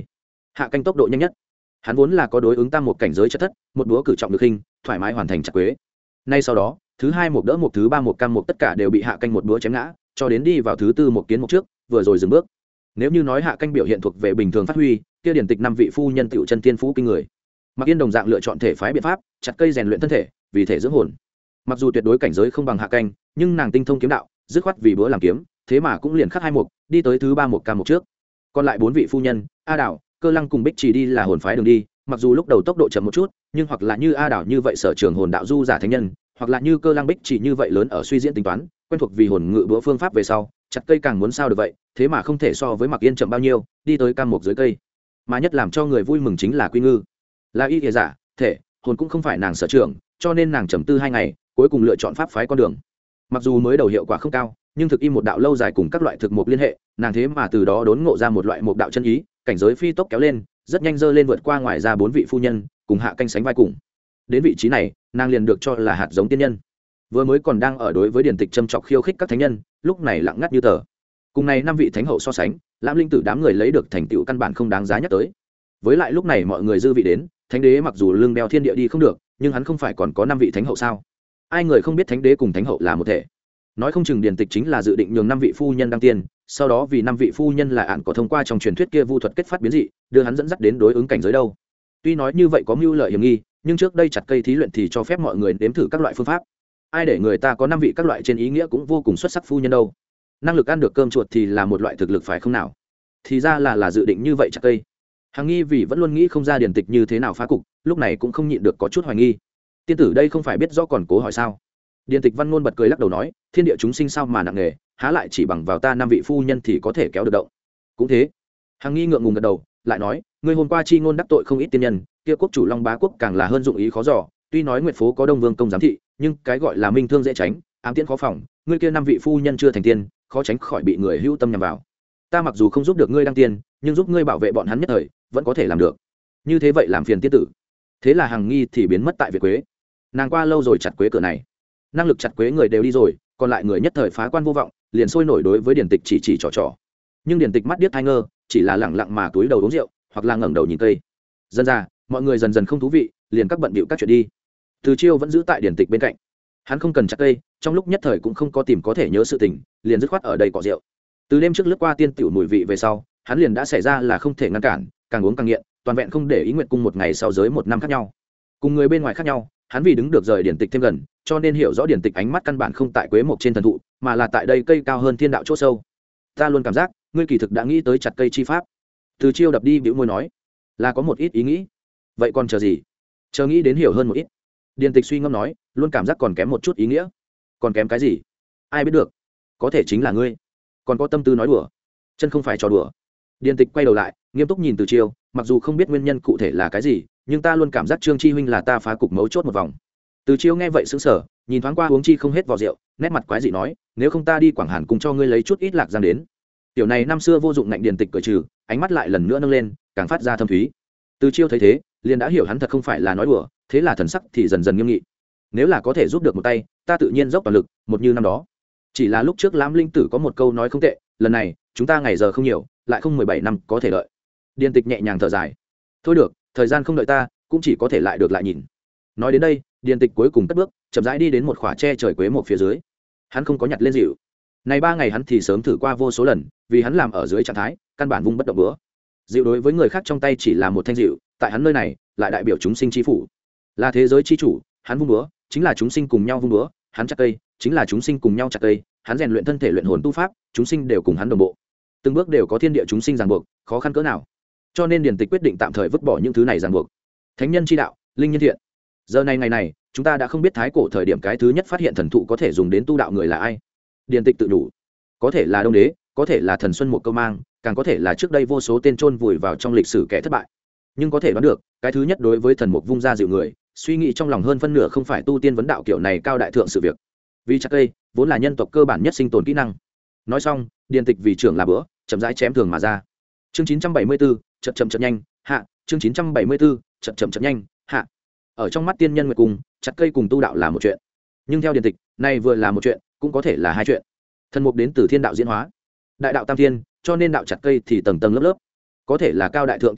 Hạ canh tốc độ nhanh nhất, hắn vốn là có đối ứng tam một cảnh giới chất thất, một búa cử trọng được hình, thoải mái hoàn thành chặt quế. Nay sau đó, thứ hai một đỡ một, thứ ba một cam một, tất cả đều bị hạ canh một búa chém ngã, cho đến đi vào thứ tư một kiến một trước, vừa rồi dừng bước. Nếu như nói hạ canh biểu hiện thuộc về bình thường phát huy, kia điển tịch năm vị phu nhân tiểu chân tiên phú kinh người. Mặc Yên đồng dạng lựa chọn thể phái biện pháp, chặt cây rèn luyện thân thể, vì thể dưỡng hồn. Mặc dù tuyệt đối cảnh giới không bằng hạ canh, nhưng nàng tinh thông kiếm đạo, dứt khoát vì búa làm kiếm, thế mà cũng liền khắc hai mục, đi tới thứ ba một cam một trước. Còn lại bốn vị phu nhân, A Đảo, Cơ Lăng cùng Bích Trì đi là hồn phái đường đi, mặc dù lúc đầu tốc độ chậm một chút, nhưng hoặc là như A Đảo như vậy sở trường hồn đạo du giả thánh nhân, hoặc là như Cơ Lăng Bích Trì như vậy lớn ở suy diễn tính toán, quen thuộc vì hồn ngự búa phương pháp về sau, chặt cây càng muốn sao được vậy, thế mà không thể so với Mặc Yên chậm bao nhiêu, đi tới cam một dưới cây. Mà nhất làm cho người vui mừng chính là Quy Ngư, là y kỳ giả, thể, hồn cũng không phải nàng sở trường, cho nên nàng trầm tư hai ngày, cuối cùng lựa chọn pháp phái con đường. Mặc dù mới đầu hiệu quả không cao, nhưng thực y một đạo lâu dài cùng các loại thực mục liên hệ, nàng thế mà từ đó đốn ngộ ra một loại mục đạo chân ý, cảnh giới phi tốc kéo lên, rất nhanh dơ lên vượt qua ngoài ra bốn vị phu nhân, cùng hạ canh sánh vai cùng. Đến vị trí này, nàng liền được cho là hạt giống tiên nhân. Vừa mới còn đang ở đối với điển tịch châm chọc khiêu khích các thánh nhân, lúc này lặng ngắt như tờ. Cùng này năm vị thánh hậu so sánh, Lãm Linh Tử đám người lấy được thành tựu căn bản không đáng giá nhắc tới. Với lại lúc này mọi người dư vị đến, thánh đế mặc dù lưng đeo thiên địa đi không được, nhưng hắn không phải còn có năm vị thánh hậu sao? Ai người không biết thánh đế cùng thánh hậu là một thể. Nói không chừng điển tịch chính là dự định nhường năm vị phu nhân đăng tiên, sau đó vì năm vị phu nhân là ạn có thông qua trong truyền thuyết kia vu thuật kết phát biến dị, đưa hắn dẫn dắt đến đối ứng cảnh giới đâu. Tuy nói như vậy có mưu lợi hiểm nghi, nhưng trước đây chặt cây thí luyện thì cho phép mọi người nếm thử các loại phương pháp. Ai để người ta có năm vị các loại trên ý nghĩa cũng vô cùng xuất sắc phu nhân đâu. Năng lực ăn được cơm chuột thì là một loại thực lực phải không nào? Thì ra là là dự định như vậy chặt cây. Hằng nghi vì vẫn luôn nghĩ không ra điển tịch như thế nào phá cục, lúc này cũng không nhịn được có chút hoài nghi. Tiên tử đây không phải biết rõ còn cố hỏi sao? Điển tịch văn ngôn bật cười lắc đầu nói, thiên địa chúng sinh sao mà nặng nề, há lại chỉ bằng vào ta năm vị phu nhân thì có thể kéo được động. Cũng thế. Hằng nghi ngượng ngùng gật đầu, lại nói, ngươi hôm qua chi ngôn đắc tội không ít tiên nhân, kia quốc chủ Long Bá quốc càng là hơn dụng ý khó dò, tuy nói Nguyệt phố có Đông Vương công giám thị, nhưng cái gọi là minh thương dễ tránh, ám tiễn khó phòng, ngươi kia năm vị phu nhân chưa thành tiên, khó tránh khỏi bị người hữu tâm nhằm vào. Ta mặc dù không giúp được ngươi đăng tiên, nhưng giúp ngươi bảo vệ bọn hắn nhất thời, vẫn có thể làm được. Như thế vậy làm phiền tiên tử. Thế là Hằng nghi thì biến mất tại Việt Quế. Nàng qua lâu rồi chặt quế cửa này, năng lực chặt quế người đều đi rồi, còn lại người nhất thời phá quan vô vọng, liền sôi nổi đối với điển tịch chỉ chỉ trò trò. Nhưng điển tịch mắt điếc thai ngơ, chỉ là lẳng lặng mà túi đầu uống rượu, hoặc là ngẩng đầu nhìn cây. Dần ra, mọi người dần dần không thú vị, liền các bận bịu các chuyện đi. Từ Chiêu vẫn giữ tại điển tịch bên cạnh, hắn không cần chặt cây, trong lúc nhất thời cũng không có tìm có thể nhớ sự tình, liền dứt khoát ở đây cọ rượu. Từ đêm trước lướt qua tiên tiểu mùi vị về sau, hắn liền đã xảy ra là không thể ngăn cản, càng uống càng nghiện, toàn vẹn không để ý nguyện cung một ngày sau giới một năm khác nhau. Cùng người bên ngoài khác nhau, hắn vì đứng được rời điển tịch thêm gần, cho nên hiểu rõ điển tịch ánh mắt căn bản không tại quế mộc trên thần thụ, mà là tại đây cây cao hơn thiên đạo chỗ sâu. Ta luôn cảm giác, ngươi kỳ thực đã nghĩ tới chặt cây chi pháp. Từ Chiêu đập đi bĩu môi nói, là có một ít ý nghĩ. Vậy còn chờ gì? Chờ nghĩ đến hiểu hơn một ít. Điển tịch suy ngẫm nói, luôn cảm giác còn kém một chút ý nghĩa. Còn kém cái gì? Ai biết được? Có thể chính là ngươi. Còn có tâm tư nói đùa, chân không phải trò đùa. Điển tịch quay đầu lại, nghiêm túc nhìn Từ Chiêu, mặc dù không biết nguyên nhân cụ thể là cái gì, nhưng ta luôn cảm giác Trương Chi huynh là ta phá cục mấu chốt một vòng. Từ Chiêu nghe vậy sững sờ, nhìn thoáng qua uống chi không hết vò rượu, nét mặt quái dị nói, nếu không ta đi Quảng Hàn cùng cho ngươi lấy chút ít lạc giang đến. Tiểu này năm xưa vô dụng ngạnh điển tịch cởi trừ, ánh mắt lại lần nữa nâng lên, càng phát ra thâm thúy. Từ Chiêu thấy thế, liền đã hiểu hắn thật không phải là nói đùa, thế là thần sắc thì dần dần nghiêm nghị. Nếu là có thể giúp được một tay, ta tự nhiên dốc toàn lực, một như năm đó. Chỉ là lúc trước Lãm Linh Tử có một câu nói không tệ, lần này, chúng ta ngày giờ không nhiều, lại không mười bảy năm có thể đợi. Điển tịch nhẹ nhàng thở dài. Thôi được, thời gian không đợi ta, cũng chỉ có thể lại được lại nhìn. Nói đến đây, điển tịch cuối cùng cất bước, chậm rãi đi đến một khỏa tre trời quế một phía dưới. Hắn không có nhặt lên dịu. Này ba ngày hắn thì sớm thử qua vô số lần, vì hắn làm ở dưới trạng thái, căn bản vung bất động bữa. Dịu đối với người khác trong tay chỉ là một thanh dịu, tại hắn nơi này, lại đại biểu chúng sinh chi phủ. Là thế giới chi chủ, hắn vung búa, chính là chúng sinh cùng nhau vung búa, hắn chặt cây, chính là chúng sinh cùng nhau chặt cây, hắn rèn luyện thân thể luyện hồn tu pháp, chúng sinh đều cùng hắn đồng bộ. Từng bước đều có thiên địa chúng sinh ràng buộc, khó khăn cỡ nào. Cho nên điển tịch quyết định tạm thời vứt bỏ những thứ này ràng buộc. Thánh nhân chi đạo, linh nhân thiện. Giờ này ngày này, chúng ta đã không biết thái cổ thời điểm cái thứ nhất phát hiện thần thụ có thể dùng đến tu đạo người là ai. Điển tịch tự đủ, có thể là Đông Đế, có thể là Thần Xuân một câu mang, càng có thể là trước đây vô số tên chôn vùi vào trong lịch sử kẻ thất bại. Nhưng có thể đoán được, cái thứ nhất đối với thần mục vung ra dịu người, suy nghĩ trong lòng hơn phân nửa không phải tu tiên vấn đạo kiểu này cao đại thượng sự việc. Vì chặt cây, vốn là nhân tộc cơ bản nhất sinh tồn kỹ năng. Nói xong, điển tịch vì trưởng là bữa, chậm rãi chém thường mà ra. Chương chín trăm bảy mươi tư, chậm chậm chậm nhanh, hạ, chương chín trăm bảy mươi tư, chậm chậm chậm nhanh, hạ. Ở trong mắt tiên nhân nguyệt cùng, chặt cây cùng tu đạo là một chuyện. Nhưng theo điển tịch, này vừa là một chuyện, cũng có thể là hai chuyện. Thần mục đến từ thiên đạo diễn hóa, đại đạo tam thiên, cho nên đạo chặt cây thì tầng tầng lớp lớp. Có thể là cao đại thượng tiên pháp,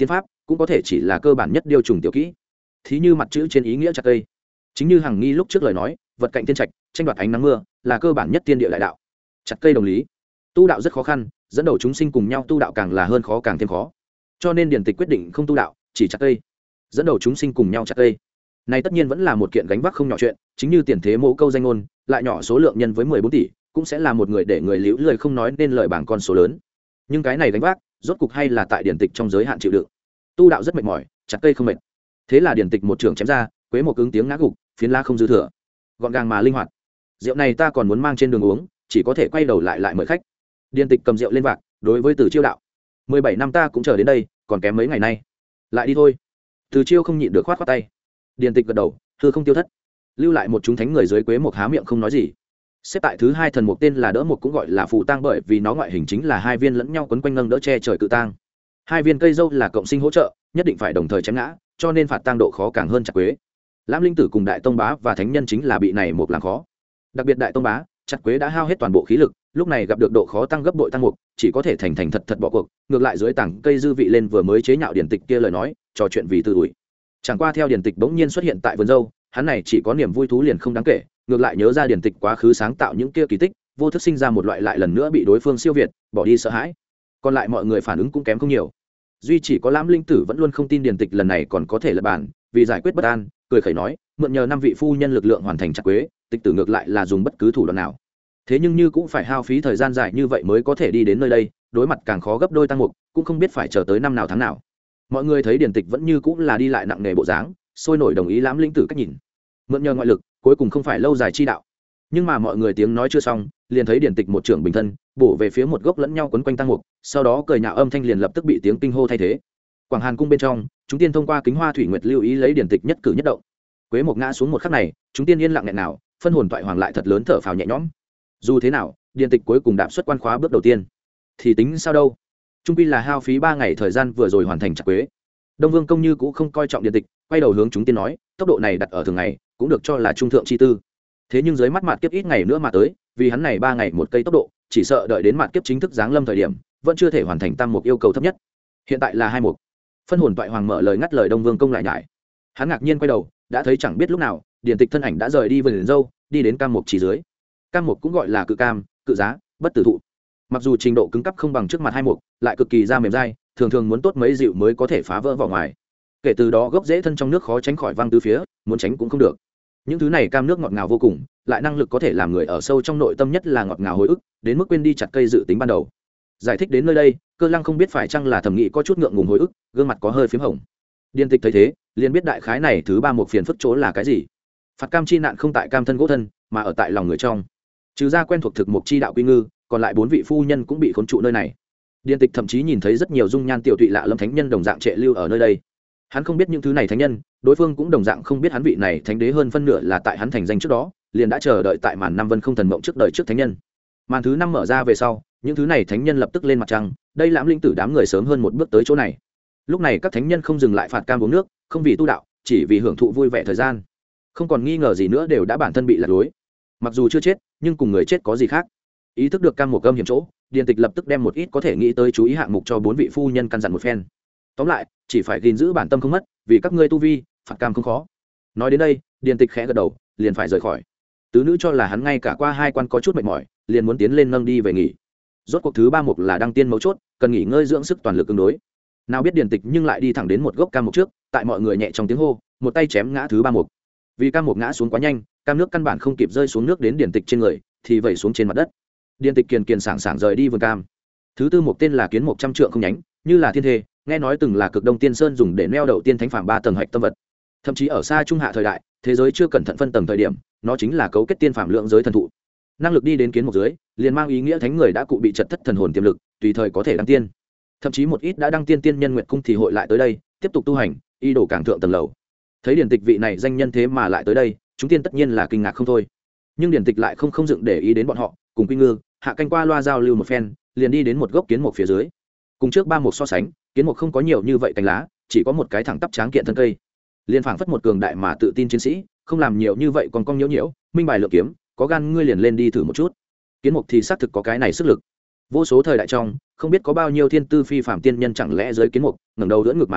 cũng có thể chỉ là cơ bản nhất điều trùng tiểu kỹ, thí như mặt chữ trên ý nghĩa chặt cây. Chính như Hằng Nghi lúc trước lời nói, vật cạnh thiên trạch, tranh đoạt ánh nắng mưa là cơ bản nhất tiên địa đại đạo. Chặt cây đồng lý. Tu đạo rất khó khăn, dẫn đầu chúng sinh cùng nhau tu đạo càng là hơn khó càng thêm khó. Cho nên Điền Tịch quyết định không tu đạo, chỉ chặt cây. Dẫn đầu chúng sinh cùng nhau chặt cây. Này tất nhiên vẫn là một kiện gánh vác không nhỏ chuyện, chính như tiền thế mẫu câu danh ngôn, lại nhỏ số lượng nhân với mười bốn tỷ, cũng sẽ là một người để người liễu lời không nói nên lời bảng con số lớn. Nhưng cái này gánh vác, rốt cục hay là tại Điền Tịch trong giới hạn chịu đựng. Tu đạo rất mệt mỏi, chặt cây không mệt. Thế là Điền Tịch một trường chém ra, quế một cứng tiếng ngã gục, phiến lá không dư thừa, gọn gàng mà linh hoạt. Rượu này ta còn muốn mang trên đường uống, chỉ có thể quay đầu lại lại mời khách. Điền Tịch cầm rượu lên vạc, đối với Từ Chiêu đạo: mười bảy năm ta cũng chờ đến đây, còn kém mấy ngày nay, lại đi thôi. Từ Chiêu không nhịn được khoát khoát tay. Điền Tịch gật đầu, hư không tiêu thất, lưu lại một chúng thánh người dưới quế một há miệng không nói gì. Xếp tại thứ hai thần mục tên là đỡ một, cũng gọi là phù tang, bởi vì nó ngoại hình chính là hai viên lẫn nhau quấn quanh nâng đỡ che trời cự tang. Hai viên cây dâu là cộng sinh hỗ trợ, nhất định phải đồng thời chém ngã, cho nên phạt tang độ khó càng hơn chặt quế. Lam Linh Tử cùng Đại Tông Bá và thánh nhân chính là bị này một làm khó. Đặc biệt Đại Tông Bá, chặt quế đã hao hết toàn bộ khí lực, lúc này gặp được độ khó tăng gấp bội tăng mục, chỉ có thể thành thành thật thật bỏ cuộc, ngược lại dưới tảng cây dư vị lên vừa mới chế nhạo Điền Tịch kia lời nói, trò chuyện vì từ đuổi. Chẳng qua theo Điền Tịch bỗng nhiên xuất hiện tại vườn dâu, hắn này chỉ có niềm vui thú liền không đáng kể, ngược lại nhớ ra Điền Tịch quá khứ sáng tạo những kia kỳ tích, vô thức sinh ra một loại lại lần nữa bị đối phương siêu việt, bỏ đi sợ hãi. Còn lại mọi người phản ứng cũng kém không nhiều. Duy chỉ có Lam Linh Tử vẫn luôn không tin Điền Tịch lần này còn có thể lật bàn, vì giải quyết bất an, cười khẩy nói, mượn nhờ năm vị phu nhân lực lượng hoàn thành chặt quế, Tịch tử ngược lại là dùng bất cứ thủ đoạn nào. Thế nhưng như cũng phải hao phí thời gian dài như vậy mới có thể đi đến nơi đây, đối mặt càng khó gấp đôi tăng mục, cũng không biết phải chờ tới năm nào tháng nào. Mọi người thấy Điền Tịch vẫn như cũng là đi lại nặng nề bộ dáng, sôi nổi đồng ý Lam Linh Tử cách nhìn. Mượn nhờ ngoại lực, cuối cùng không phải lâu dài chi đạo. Nhưng mà mọi người tiếng nói chưa xong, liền thấy Điền Tịch một trưởng bình thân, bổ về phía một gốc lẫn nhau quấn quanh tăng mục, sau đó cười nhạo âm thanh liền lập tức bị tiếng kinh hô thay thế. Quảng Hàn cung bên trong, chúng tiên thông qua kính hoa thủy nguyệt lưu ý lấy Điền Tịch nhất cử nhất động. Quế một ngã xuống một khắc này, chúng tiên yên lặng nghẹn nào, phân hồn toại hoàng lại thật lớn thở phào nhẹ nhõm. Dù thế nào, Điền Tịch cuối cùng đạp xuất quan khóa bước đầu tiên, thì tính sao đâu? Trung quy là hao phí ba ngày thời gian vừa rồi hoàn thành chặt quế. Đông Vương công như cũ không coi trọng Điền Tịch, quay đầu hướng chúng tiên nói, tốc độ này đặt ở thường ngày, cũng được cho là trung thượng chi tư. Thế nhưng dưới mắt mạt kiếp ít ngày nữa mà tới, vì hắn này ba ngày một cây tốc độ, chỉ sợ đợi đến mạt kiếp chính thức giáng lâm thời điểm, vẫn chưa thể hoàn thành tam mục yêu cầu thấp nhất. Hiện tại là hai mục. Phân hồn toại hoàng mở lời ngắt lời Đông Vương công lại nhải. Hắn ngạc nhiên quay đầu, đã thấy chẳng biết lúc nào, Điền Tịch thân ảnh đã rời đi vườn dâu, đi đến cam mục chỉ dưới. Cam mục cũng gọi là cự cam, cự giá, bất tử thụ. Mặc dù trình độ cứng cấp không bằng trước mặt hai mục, lại cực kỳ da mềm dai, thường thường muốn tốt mấy dịu mới có thể phá vỡ vỏ ngoài. Kể từ đó gốc rễ thân trong nước khó tránh khỏi văng tứ phía, muốn tránh cũng không được. Những thứ này cam nước ngọt ngào vô cùng, lại năng lực có thể làm người ở sâu trong nội tâm nhất là ngọt ngào hồi ức, đến mức quên đi chặt cây dự tính ban đầu. Giải thích đến nơi đây, Cơ Lăng không biết phải chăng là thẩm nghĩ có chút ngượng ngùng hồi ức, gương mặt có hơi phím hồng. Điền Tịch thấy thế, liền biết đại khái này thứ ba một phiền phức chỗ là cái gì. Phạt cam chi nạn không tại cam thân gỗ thân, mà ở tại lòng người trong. Trừ ra quen thuộc thực mục chi đạo quy ngư, còn lại bốn vị phu nhân cũng bị khốn trụ nơi này. Điền Tịch thậm chí nhìn thấy rất nhiều dung nhan tiểu tụy lạ lâm thánh nhân đồng dạng trệ lưu ở nơi đây. Hắn không biết những thứ này thánh nhân, đối phương cũng đồng dạng không biết hắn vị này thánh đế hơn phân nửa là tại hắn thành danh trước đó, liền đã chờ đợi tại màn năm vân không thần mộng trước đời trước thánh nhân. Màn thứ năm mở ra về sau, những thứ này thánh nhân lập tức lên mặt trăng, đây Lãm Linh Tử đám người sớm hơn một bước tới chỗ này. Lúc này các thánh nhân không dừng lại phạt cam uống nước, không vì tu đạo, chỉ vì hưởng thụ vui vẻ thời gian. Không còn nghi ngờ gì nữa đều đã bản thân bị lạc lối. Mặc dù chưa chết, nhưng cùng người chết có gì khác. Ý thức được cam một gâm hiểm chỗ, Điền Tịch lập tức đem một ít có thể nghĩ tới chú ý hạng mục cho bốn vị phu nhân căn dặn một phen. Tóm lại, chỉ phải gìn giữ bản tâm không mất, vì các ngươi tu vi, phạt cam không khó. Nói đến đây, Điền Tịch khẽ gật đầu, liền phải rời khỏi. Tứ nữ cho là hắn ngay cả qua hai quan có chút mệt mỏi, liền muốn tiến lên nâng đi về nghỉ. Rốt cuộc thứ ba mục là đăng tiên mấu chốt, cần nghỉ ngơi dưỡng sức toàn lực ứng đối. Nào biết Điền Tịch nhưng lại đi thẳng đến một gốc cam mục trước, tại mọi người nhẹ trong tiếng hô, một tay chém ngã thứ ba mục. Vì cam mục ngã xuống quá nhanh, cam nước căn bản không kịp rơi xuống nước đến Điền Tịch trên người, thì vẩy xuống trên mặt đất. Điền Tịch kiền kiền sảng sảng rời đi vườn cam. Thứ tư mục tên là kiến mục trăm trượng không nhánh, như là thiên thê, nghe nói từng là cực đông tiên sơn dùng để neo đậu tiên thánh phàm ba tầng hạch tâm vật. Thậm chí ở xa trung hạ thời đại, thế giới chưa cẩn thận phân tầng thời điểm, nó chính là cấu kết tiên phàm lượng giới thần thụ. Năng lực đi đến kiến mục dưới, liền mang ý nghĩa thánh người đã cụ bị chật thất thần hồn tiềm lực, tùy thời có thể đăng tiên. Thậm chí một ít đã đăng tiên tiên nhân nguyện cung thì hội lại tới đây, tiếp tục tu hành, y đổ càng thượng tầng lầu. Thấy Điền Tịch vị này danh nhân thế mà lại tới đây, chúng tiên tất nhiên là kinh ngạc không thôi. Nhưng Điền Tịch lại không không dựng để ý đến bọn họ, cùng Quy Ngư, Hạ Canh qua loa giao lưu một phen, liền đi đến một gốc kiến mục phía dưới. Cùng trước ba mục so sánh, kiến mục không có nhiều như vậy cành lá, chỉ có một cái thẳng tắp tráng kiện thân cây. Liên phảng phất một cường đại mà tự tin chiến sĩ, không làm nhiều như vậy còn cong nhiễu nhiễu, minh bài lượng kiếm, có gan ngươi liền lên đi thử một chút. Kiến mục thì xác thực có cái này sức lực. Vô số thời đại trong, không biết có bao nhiêu thiên tư phi phàm tiên nhân chẳng lẽ dưới kiến mục, ngẩng đầu đỡ ngược mà đến,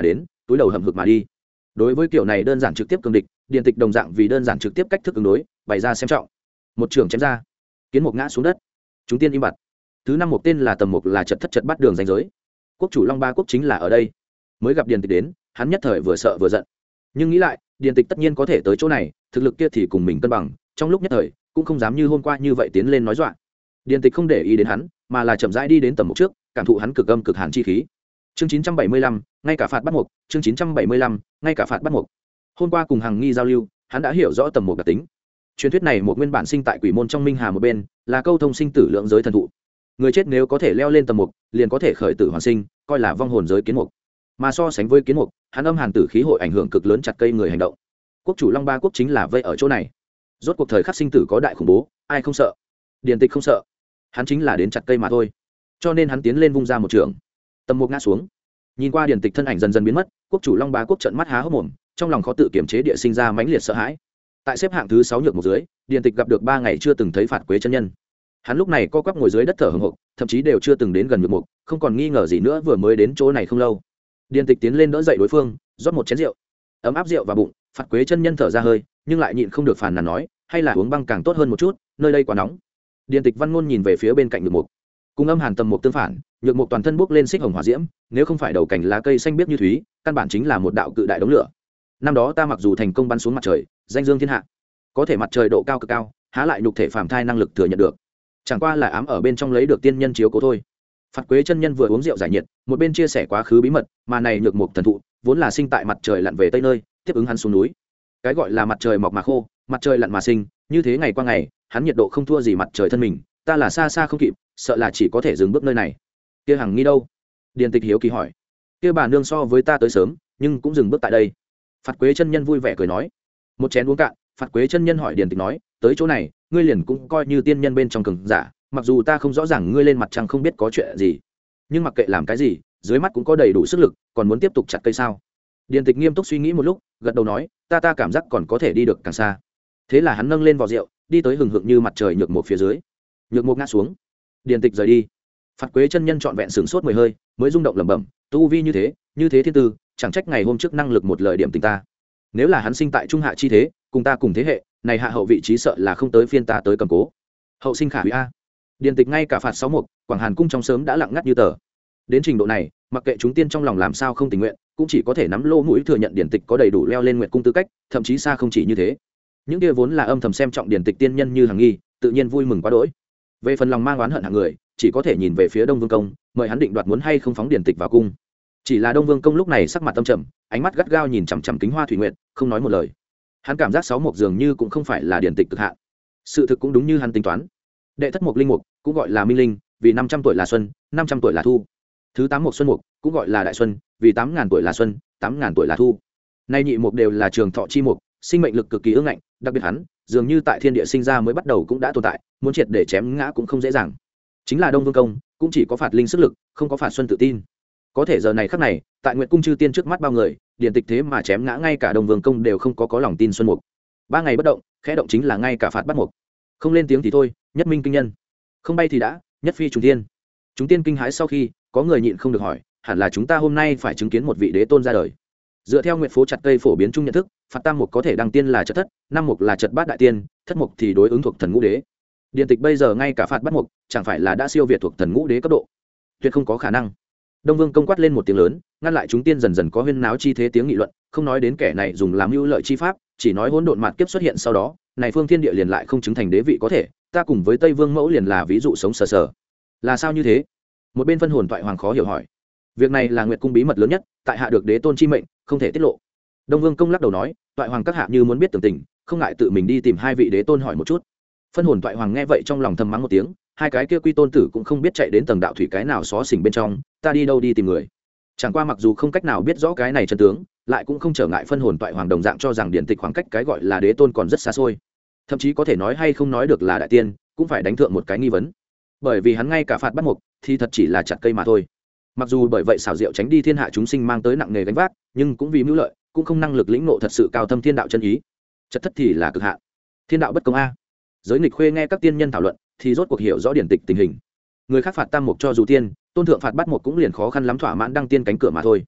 túi đầu hầm hực mà đi. Đối với kiểu này đơn giản trực tiếp cường địch, điền tịch đồng dạng vì đơn giản trực tiếp cách thức ứng đối bày ra xem trọng. Một trường chém ra, kiến mục ngã xuống đất, chúng tiên im bặt. Thứ năm một tên là tầm mục, là chật thất chật bắt đường danh giới. Quốc chủ Long Ba Quốc chính là ở đây. Mới gặp điền tịch đến, hắn nhất thời vừa sợ vừa giận, nhưng nghĩ lại điền tịch tất nhiên có thể tới chỗ này, thực lực kia thì cùng mình cân bằng, trong lúc nhất thời cũng không dám như hôm qua như vậy tiến lên nói dọa. Điền tịch không để ý đến hắn, mà là chậm rãi đi đến tầm mục trước, cảm thụ hắn cực âm cực hàn chi khí. Chương chín trăm bảy mươi lăm, ngay cả phạt bắt mục. Chương chín trăm bảy mươi lăm, ngay cả phạt bắt mục. Hôm qua cùng Hằng Nghi giao lưu, hắn đã hiểu rõ tầm mục đặc tính. Truyền thuyết này một nguyên bản sinh tại quỷ môn trong minh hà một bên, là câu thông sinh tử lượng giới thần thụ. Người chết nếu có thể leo lên tầm mục, liền có thể khởi tử hoàn sinh, coi là vong hồn giới kiến mục. Mà so sánh với kiến mục, hắn âm hàn tử khí hội ảnh hưởng cực lớn chặt cây người hành động. Quốc chủ Long Ba Quốc chính là vây ở chỗ này. Rốt cuộc thời khắc sinh tử có đại khủng bố, ai không sợ? Điền tịch không sợ, hắn chính là đến chặt cây mà thôi. Cho nên hắn tiến lên vung ra một trường, tầm mục ngã xuống. Nhìn qua điền tịch thân ảnh dần dần biến mất, quốc chủ Long Bá Quốc trợn mắt há hốc mồm, trong lòng khó tự kiểm chế địa sinh ra mãnh liệt sợ hãi. Tại xếp hạng thứ sáu nhược một dưới, điền tịch gặp được ba ngày chưa từng thấy phạt quế chân nhân. Hắn lúc này co quắp ngồi dưới đất thở hổn hộc, thậm chí đều chưa từng đến gần nhược mục, không còn nghi ngờ gì nữa, vừa mới đến chỗ này không lâu. Điền tịch tiến lên đỡ dậy đối phương, rót một chén rượu, ấm áp rượu vào bụng. Phạt quế chân nhân thở ra hơi, nhưng lại nhịn không được phàn nàn nói, hay là uống băng càng tốt hơn một chút, nơi đây quá nóng. Điền tịch văn ngôn nhìn về phía bên cạnh nhược mục, cùng âm hàn tầm mục tương phản, nhược mục toàn thân bốc lên xích hồng hỏa diễm, nếu không phải đầu cành lá cây xanh biếc như thúy, căn bản chính là một đạo cự đại đống lửa. Năm đó ta mặc dù thành công bắn xuống mặt trời, danh dương thiên hạ, có thể mặt trời độ cao cực cao, há lại nhục thể phàm thai năng lực thừa nhận được, chẳng qua là ám ở bên trong lấy được tiên nhân chiếu cố thôi. Phạt quế chân nhân vừa uống rượu giải nhiệt, một bên chia sẻ quá khứ bí mật, mà này nhược mục thần thụ vốn là sinh tại mặt trời lặn về tây nơi, tiếp ứng hắn xuống núi. Cái gọi là mặt trời mọc mà khô, mặt trời lặn mà sinh, như thế ngày qua ngày, hắn nhiệt độ không thua gì mặt trời thân mình, ta là xa xa không kịp, sợ là chỉ có thể dừng bước nơi này. Kia Hằng Nghi đâu? Điền tịch hiếu kỳ hỏi. Kia bà nương so với ta tới sớm, nhưng cũng dừng bước tại đây. Phạt quế chân nhân vui vẻ cười nói. Một chén uống cạn, Phạt quế chân nhân hỏi điền tịch nói, tới chỗ này, ngươi liền cũng coi như tiên nhân bên trong cường giả, mặc dù ta không rõ ràng ngươi lên mặt trăng không biết có chuyện gì, nhưng mặc kệ làm cái gì, dưới mắt cũng có đầy đủ sức lực, còn muốn tiếp tục chặt cây sao? Điền tịch nghiêm túc suy nghĩ một lúc, gật đầu nói, ta ta cảm giác còn có thể đi được càng xa. Thế là hắn nâng lên vò rượu, đi tới hừng hực như mặt trời nhược một phía dưới. Nhược một ngã xuống, điền tịch rời đi. Phạt quế chân nhân trọn vẹn sửng sốt mười hơi, mới rung động lẩm bẩm, tu vi như thế, như thế thiên tư, chẳng trách ngày hôm trước năng lực một lời điểm tình ta. Nếu là hắn sinh tại trung hạ chi thế, cùng ta cùng thế hệ, này hạ hậu vị trí sợ là không tới phiên ta tới cầm cố. Hậu sinh khả hủy a. Điền tịch ngay cả phạt sáu mục, Quảng Hàn cung trong sớm đã lặng ngắt như tờ. Đến trình độ này, mặc kệ chúng tiên trong lòng làm sao không tình nguyện, cũng chỉ có thể nắm lô mũi thừa nhận điển tịch có đầy đủ leo lên nguyệt cung tư cách, thậm chí xa không chỉ như thế. Những kia vốn là âm thầm xem trọng điển tịch tiên nhân như Hằng Nghi, tự nhiên vui mừng quá đỗi. Về phần lòng mang oán hận hạng người, chỉ có thể nhìn về phía Đông Vương công, mời hắn định đoạt muốn hay không phóng điển tịch vào cung. Chỉ là Đông Vương công lúc này sắc mặt tâm trầm, ánh mắt gắt gao nhìn chằm chằm Kính Hoa Thủy Nguyệt, không nói một lời. Hắn cảm giác sáu mục dường như cũng không phải là điển tịch cực hạn. Sự thực cũng đúng như hắn tính toán. Đệ thất mục linh mục, cũng gọi là minh linh, vì năm trăm tuổi là xuân, năm trăm tuổi là thu. Thứ tám mục xuân mục, cũng gọi là đại xuân, vì tám ngàn tuổi là xuân, tám ngàn tuổi là thu. Nay nhị mục đều là trường thọ chi mục, sinh mệnh lực cực kỳ ương ngạnh, đặc biệt hắn, dường như tại thiên địa sinh ra mới bắt đầu cũng đã tồn tại, muốn triệt để chém ngã cũng không dễ dàng. Chính là Đông Vương công, cũng chỉ có phạt linh sức lực, không có phạt xuân tự tin. Có thể giờ này khắc này, tại Nguyệt cung chư tiên trước mắt bao người, điển tịch thế mà chém ngã ngay cả Đông Vương công đều không có có lòng tin xuân mục. Ba ngày bất động, khẽ động chính là ngay cả phạt bắt mục. Không lên tiếng thì thôi, nhất minh kinh nhân. Không bay thì đã, nhất phi trùng tiên. Chúng tiên kinh hãi sau khi, có người nhịn không được hỏi, hẳn là chúng ta hôm nay phải chứng kiến một vị đế tôn ra đời. Dựa theo nguyệt phố chặt cây phổ biến chung nhận thức, phạt tam mục có thể đăng tiên là chật thất, năm mục là chật bát đại tiên, thất mục thì đối ứng thuộc thần ngũ đế. Điển tịch bây giờ ngay cả phạt bắt mục, chẳng phải là đã siêu việt thuộc thần ngũ đế cấp độ? Tuyệt không có khả năng. Đông Vương công quát lên một tiếng lớn, ngăn lại chúng tiên dần dần có huyên náo chi thế tiếng nghị luận, không nói đến kẻ này dùng làm mưu lợi chi pháp, chỉ nói hỗn độn mạt kiếp xuất hiện sau đó, này phương thiên địa liền lại không chứng thành đế vị có thể, ta cùng với Tây Vương mẫu liền là ví dụ sống sờ sờ. Là sao như thế? Một bên phân hồn toại hoàng khó hiểu hỏi. Việc này là Nguyệt cung bí mật lớn nhất, tại hạ được đế tôn chi mệnh, không thể tiết lộ. Đông Vương công lắc đầu nói, toại hoàng các hạ như muốn biết tường tình, không ngại tự mình đi tìm hai vị đế tôn hỏi một chút. Phân hồn toại hoàng nghe vậy trong lòng thầm mắng một tiếng, hai cái kia quy tôn tử cũng không biết chạy đến tầng đạo thủy cái nào xó xỉnh bên trong, ta đi đâu đi tìm người. Chẳng qua mặc dù không cách nào biết rõ cái này chân tướng, lại cũng không trở ngại phân hồn toại hoàng đồng dạng cho rằng điển tịch khoảng cách cái gọi là đế tôn còn rất xa xôi, thậm chí có thể nói hay không nói được là đại tiên, cũng phải đánh thượng một cái nghi vấn. Bởi vì hắn ngay cả phạt bắt mục thì thật chỉ là chặt cây mà thôi. Mặc dù bởi vậy xảo diệu tránh đi thiên hạ chúng sinh mang tới nặng nghề gánh vác, nhưng cũng vì mưu lợi, cũng không năng lực lĩnh ngộ thật sự cao thâm thiên đạo chân ý. Chật thất thì là cực hạn. Thiên đạo bất công a. Giới nghịch khuê nghe các tiên nhân thảo luận, thì rốt cuộc hiểu rõ điển tịch tình hình. Người khác phạt tam mục cho dù tiên, tôn thượng phạt bắt mục cũng liền khó khăn lắm thỏa mãn đăng tiên cánh cửa mà thôi.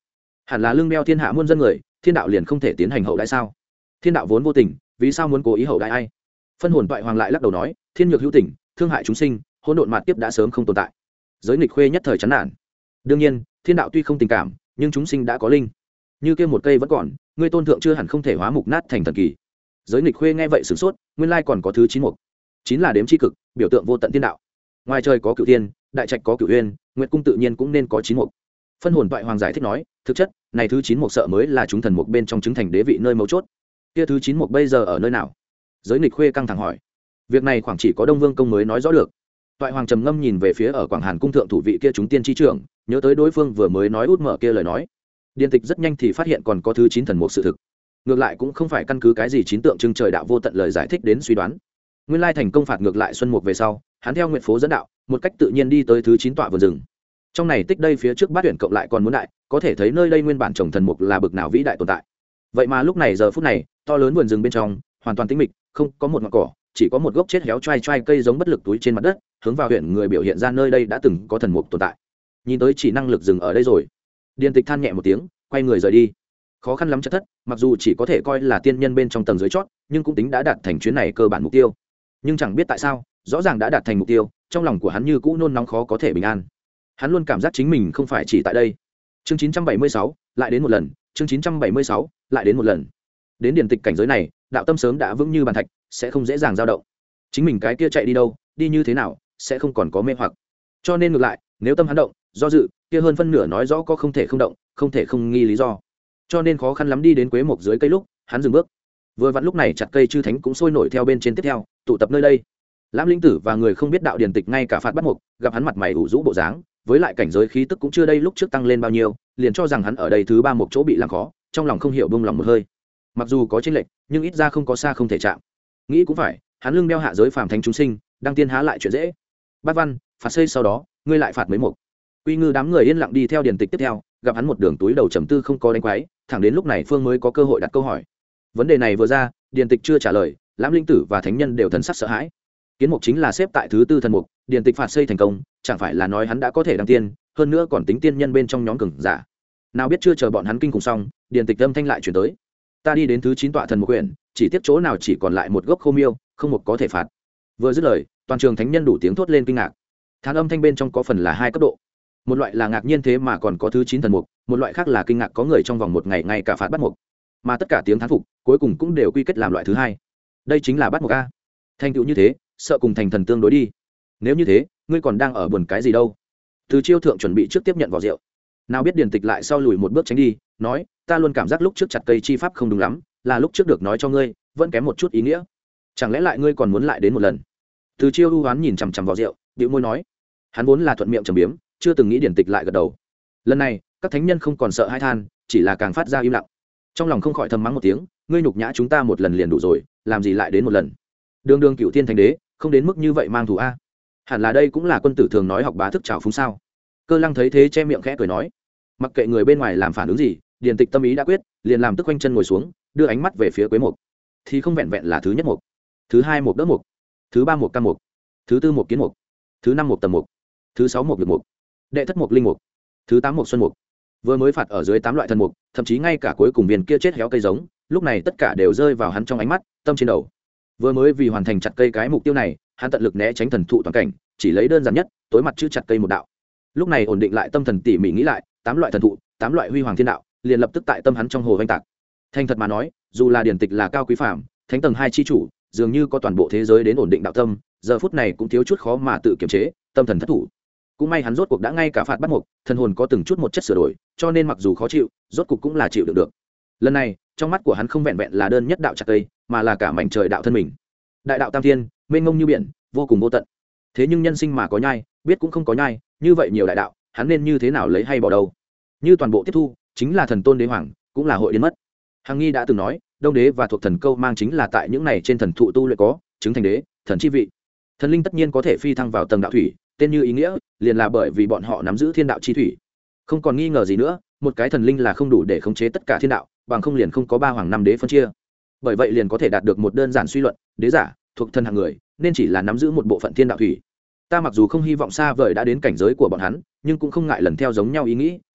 hẳn là lương đeo thiên hạ muôn dân người, thiên đạo liền không thể tiến hành hậu đãi sao? Thiên đạo vốn vô tình, vì sao muốn cố ý hậu đãi ai? Phân hồn toại hoàng lại lắc đầu nói, thiên nhược hữu tình, thương hại chúng sinh, hỗn độn mạt tiếp đã sớm không tồn tại. Giới nghịch khuê nhất thời chán nản. Đương nhiên, thiên đạo tuy không tình cảm, nhưng chúng sinh đã có linh. Như kia một cây vẫn còn, ngươi tôn thượng chưa hẳn không thể hóa mục nát thành thần kỳ. Giới nghịch khuê nghe vậy sửng sốt, nguyên lai còn có thứ chín mục. Chín là đếm chi cực, biểu tượng vô tận thiên đạo. Ngoài trời có cửu thiên, đại trạch có cửu uyên, nguyệt cung tự nhiên cũng nên có chín mục. Phân hồn toại hoàng giải thích nói, thực chất này thứ chín mục sợ mới là chúng thần mục bên trong chứng thành đế vị nơi mấu chốt. Kia thứ chín mục bây giờ ở nơi nào? Giới nghịch khuê căng thẳng hỏi. Việc này khoảng chỉ có Đông Vương công mới nói rõ được. Toại hoàng trầm ngâm nhìn về phía ở Quảng Hàn cung thượng thủ vị kia chúng tiên tri trưởng, nhớ tới đối phương vừa mới nói út mở kia lời nói. Điền tịch rất nhanh thì phát hiện còn có thứ chín thần mục sự thực. Ngược lại cũng không phải căn cứ cái gì chín tượng trưng trời đạo vô tận lời giải thích đến suy đoán. Nguyên lai thành công phạt ngược lại xuân mục về sau, hắn theo nguyện phố dẫn đạo, một cách tự nhiên đi tới thứ chín tọa vườn rừng. Trong này tích đây phía trước bát tuyển cộng lại còn muốn đại, có thể thấy nơi đây nguyên bản trồng thần mục là bực nào vĩ đại tồn tại. Vậy mà lúc này giờ phút này, to lớn vườn rừng bên trong, hoàn toàn tĩnh mịch, không có một ngọn cỏ, chỉ có một gốc chết héo trai trai cây giống bất lực túi trên mặt đất, hướng vào huyện người biểu hiện ra nơi đây đã từng có thần mục tồn tại. Nhìn tới chỉ năng lực dừng ở đây rồi. Điền tịch than nhẹ một tiếng, quay người rời đi. Khó khăn lắm chất thất, mặc dù chỉ có thể coi là tiên nhân bên trong tầng dưới chót, nhưng cũng tính đã đạt thành chuyến này cơ bản mục tiêu. Nhưng chẳng biết tại sao, rõ ràng đã đạt thành mục tiêu, trong lòng của hắn như cũ nôn nóng khó có thể bình an. Hắn luôn cảm giác chính mình không phải chỉ tại đây. Chương chín trăm bảy mươi sáu, lại đến một lần, chương chín trăm bảy mươi sáu, lại đến một lần. Đến điển tịch cảnh giới này, đạo tâm sớm đã vững như bàn thạch, sẽ không dễ dàng dao động. Chính mình cái kia chạy đi đâu, đi như thế nào, sẽ không còn có mê hoặc. Cho nên ngược lại, nếu tâm hắn động, do dự, kia hơn phân nửa nói rõ có không thể không động, không thể không nghi lý do. Cho nên khó khăn lắm đi đến quế mộc dưới cây lúc, hắn dừng bước. Vừa vặn lúc này chặt cây chư thánh cũng sôi nổi theo bên trên tiếp theo, tụ tập nơi đây. Lãm Linh Tử và người không biết đạo điển tịch ngay cả phạt bắt mục, gặp hắn mặt mày ủ rũ bộ dáng, với lại cảnh giới khí tức cũng chưa đây lúc trước tăng lên bao nhiêu, liền cho rằng hắn ở đây thứ ba một chỗ bị làm khó, trong lòng không hiểu buông lòng một hơi. Mặc dù có chênh lệch, nhưng ít ra không có xa không thể chạm. Nghĩ cũng phải, hắn lưng đeo hạ giới phàm thánh chúng sinh, đang tiên há lại chuyện dễ. Bát văn, phạt xây sau đó, ngươi lại phạt mấy mục. Quy Ngư đám người yên lặng đi theo điển tịch tiếp theo, gặp hắn một đường túi đầu trầm tư không có đánh quái, thẳng đến lúc này Phương mới có cơ hội đặt câu hỏi. Vấn đề này vừa ra, điển tịch chưa trả lời, Lãm Linh Tử và thánh nhân đều thần sắc sợ hãi. Kiến mục chính là xếp tại thứ tư thần mục, điển tịch phạt xây thành công, chẳng phải là nói hắn đã có thể đăng tiên, hơn nữa còn tính tiên nhân bên trong nhóm cường giả. Nào biết chưa chờ bọn hắn kinh cùng xong, điển tịch âm thanh lại chuyển tới. Ta đi đến thứ chín tọa thần mục quyển, chỉ tiếc chỗ nào chỉ còn lại một gốc khô miêu, không một có thể phạt. Vừa dứt lời, toàn trường thánh nhân đủ tiếng thốt lên kinh ngạc. Thán âm thanh bên trong có phần là hai cấp độ. Một loại là ngạc nhiên thế mà còn có thứ chín thần mục, một loại khác là kinh ngạc có người trong vòng một ngày ngay cả phạt bắt mục. Mà tất cả tiếng thán phục, cuối cùng cũng đều quy kết làm loại thứ hai. Đây chính là bắt mục a. Thành tựu như thế, sợ cùng thành thần tương đối đi. Nếu như thế, ngươi còn đang ở buồn cái gì đâu? Từ Chiêu thượng chuẩn bị trước tiếp nhận vỏ rượu. Nào biết điển tịch lại sau lùi một bước tránh đi, nói, ta luôn cảm giác lúc trước chặt cây chi pháp không đúng lắm, là lúc trước được nói cho ngươi, vẫn kém một chút ý nghĩa. Chẳng lẽ lại ngươi còn muốn lại đến một lần? Từ Chiêu u hoán nhìn chằm chằm vỏ rượu, bĩu môi nói, hắn vốn là thuận miệng trầm biếm, chưa từng nghĩ điển tịch lại gật đầu. Lần này, các thánh nhân không còn sợ hãi than, chỉ là càng phát ra im lặng. Trong lòng không khỏi thầm mắng một tiếng, ngươi nhục nhã chúng ta một lần liền đủ rồi, làm gì lại đến một lần? Đường đường cựu thiên thánh đế, không đến mức như vậy mang thù a. Hẳn là đây cũng là quân tử thường nói học bá thức trào phúng sao? Cơ Lăng thấy thế che miệng khẽ cười nói, mặc kệ người bên ngoài làm phản ứng gì, điển tịch tâm ý đã quyết, liền làm tức quanh chân ngồi xuống, đưa ánh mắt về phía Quế Mục. Thì không vẹn vẹn là thứ nhất mục, thứ hai mục đỡ mục, thứ ba mục cam mục, thứ tư mục kiến mục, thứ năm mục tầm mục, thứ sáu mục lực mục, đệ thất mục linh mục, thứ tám mục xuân mục. Vừa mới phạt ở dưới tám loại thần mục, thậm chí ngay cả cuối cùng viên kia chết héo cây giống, lúc này tất cả đều rơi vào hắn trong ánh mắt, tâm trên đầu. Vừa mới vì hoàn thành chặt cây cái mục tiêu này, hắn tận lực né tránh thần thụ toàn cảnh, chỉ lấy đơn giản nhất, tối mặt chữ chặt cây một đạo. Lúc này ổn định lại tâm thần tỉ mỉ nghĩ lại, tám loại thần thụ, tám loại huy hoàng thiên đạo, liền lập tức tại tâm hắn trong hồ vanh tạc. Thành thật mà nói, dù là điển tịch là cao quý phàm, thánh tầng hai chi chủ, dường như có toàn bộ thế giới đến ổn định đạo tâm, giờ phút này cũng thiếu chút khó mà tự kiềm chế, tâm thần thất thủ. Cũng may hắn rốt cuộc đã ngay cả phạt bắt mục, thần hồn có từng chút một chất sửa đổi, cho nên mặc dù khó chịu, rốt cuộc cũng là chịu được được. Lần này, trong mắt của hắn không vẹn vẹn là đơn nhất đạo chặt cây, mà là cả mảnh trời đạo thân mình. Đại đạo tam thiên, mênh mông như biển, vô cùng vô tận. Thế nhưng nhân sinh mà có nhai, biết cũng không có nhai, như vậy nhiều đại đạo, hắn nên như thế nào lấy hay bỏ đâu? Như toàn bộ tiếp thu, chính là thần tôn đế hoàng, cũng là hội đến mất. Hằng Nghi đã từng nói, Đông đế và thuộc thần câu mang chính là tại những này trên thần thụ tu luyện có, chứng thành đế, thần chi vị. Thần linh tất nhiên có thể phi thăng vào tầng đạo thủy, tên như ý nghĩa, liền là bởi vì bọn họ nắm giữ thiên đạo chi thủy. Không còn nghi ngờ gì nữa, một cái thần linh là không đủ để khống chế tất cả thiên đạo, bằng không liền không có ba hoàng năm đế phân chia. Bởi vậy liền có thể đạt được một đơn giản suy luận, đế giả, thuộc thần hạng người, nên chỉ là nắm giữ một bộ phận thiên đạo thủy. Ta mặc dù không hy vọng xa vời đã đến cảnh giới của bọn hắn, nhưng cũng không ngại lần theo giống nhau ý nghĩ,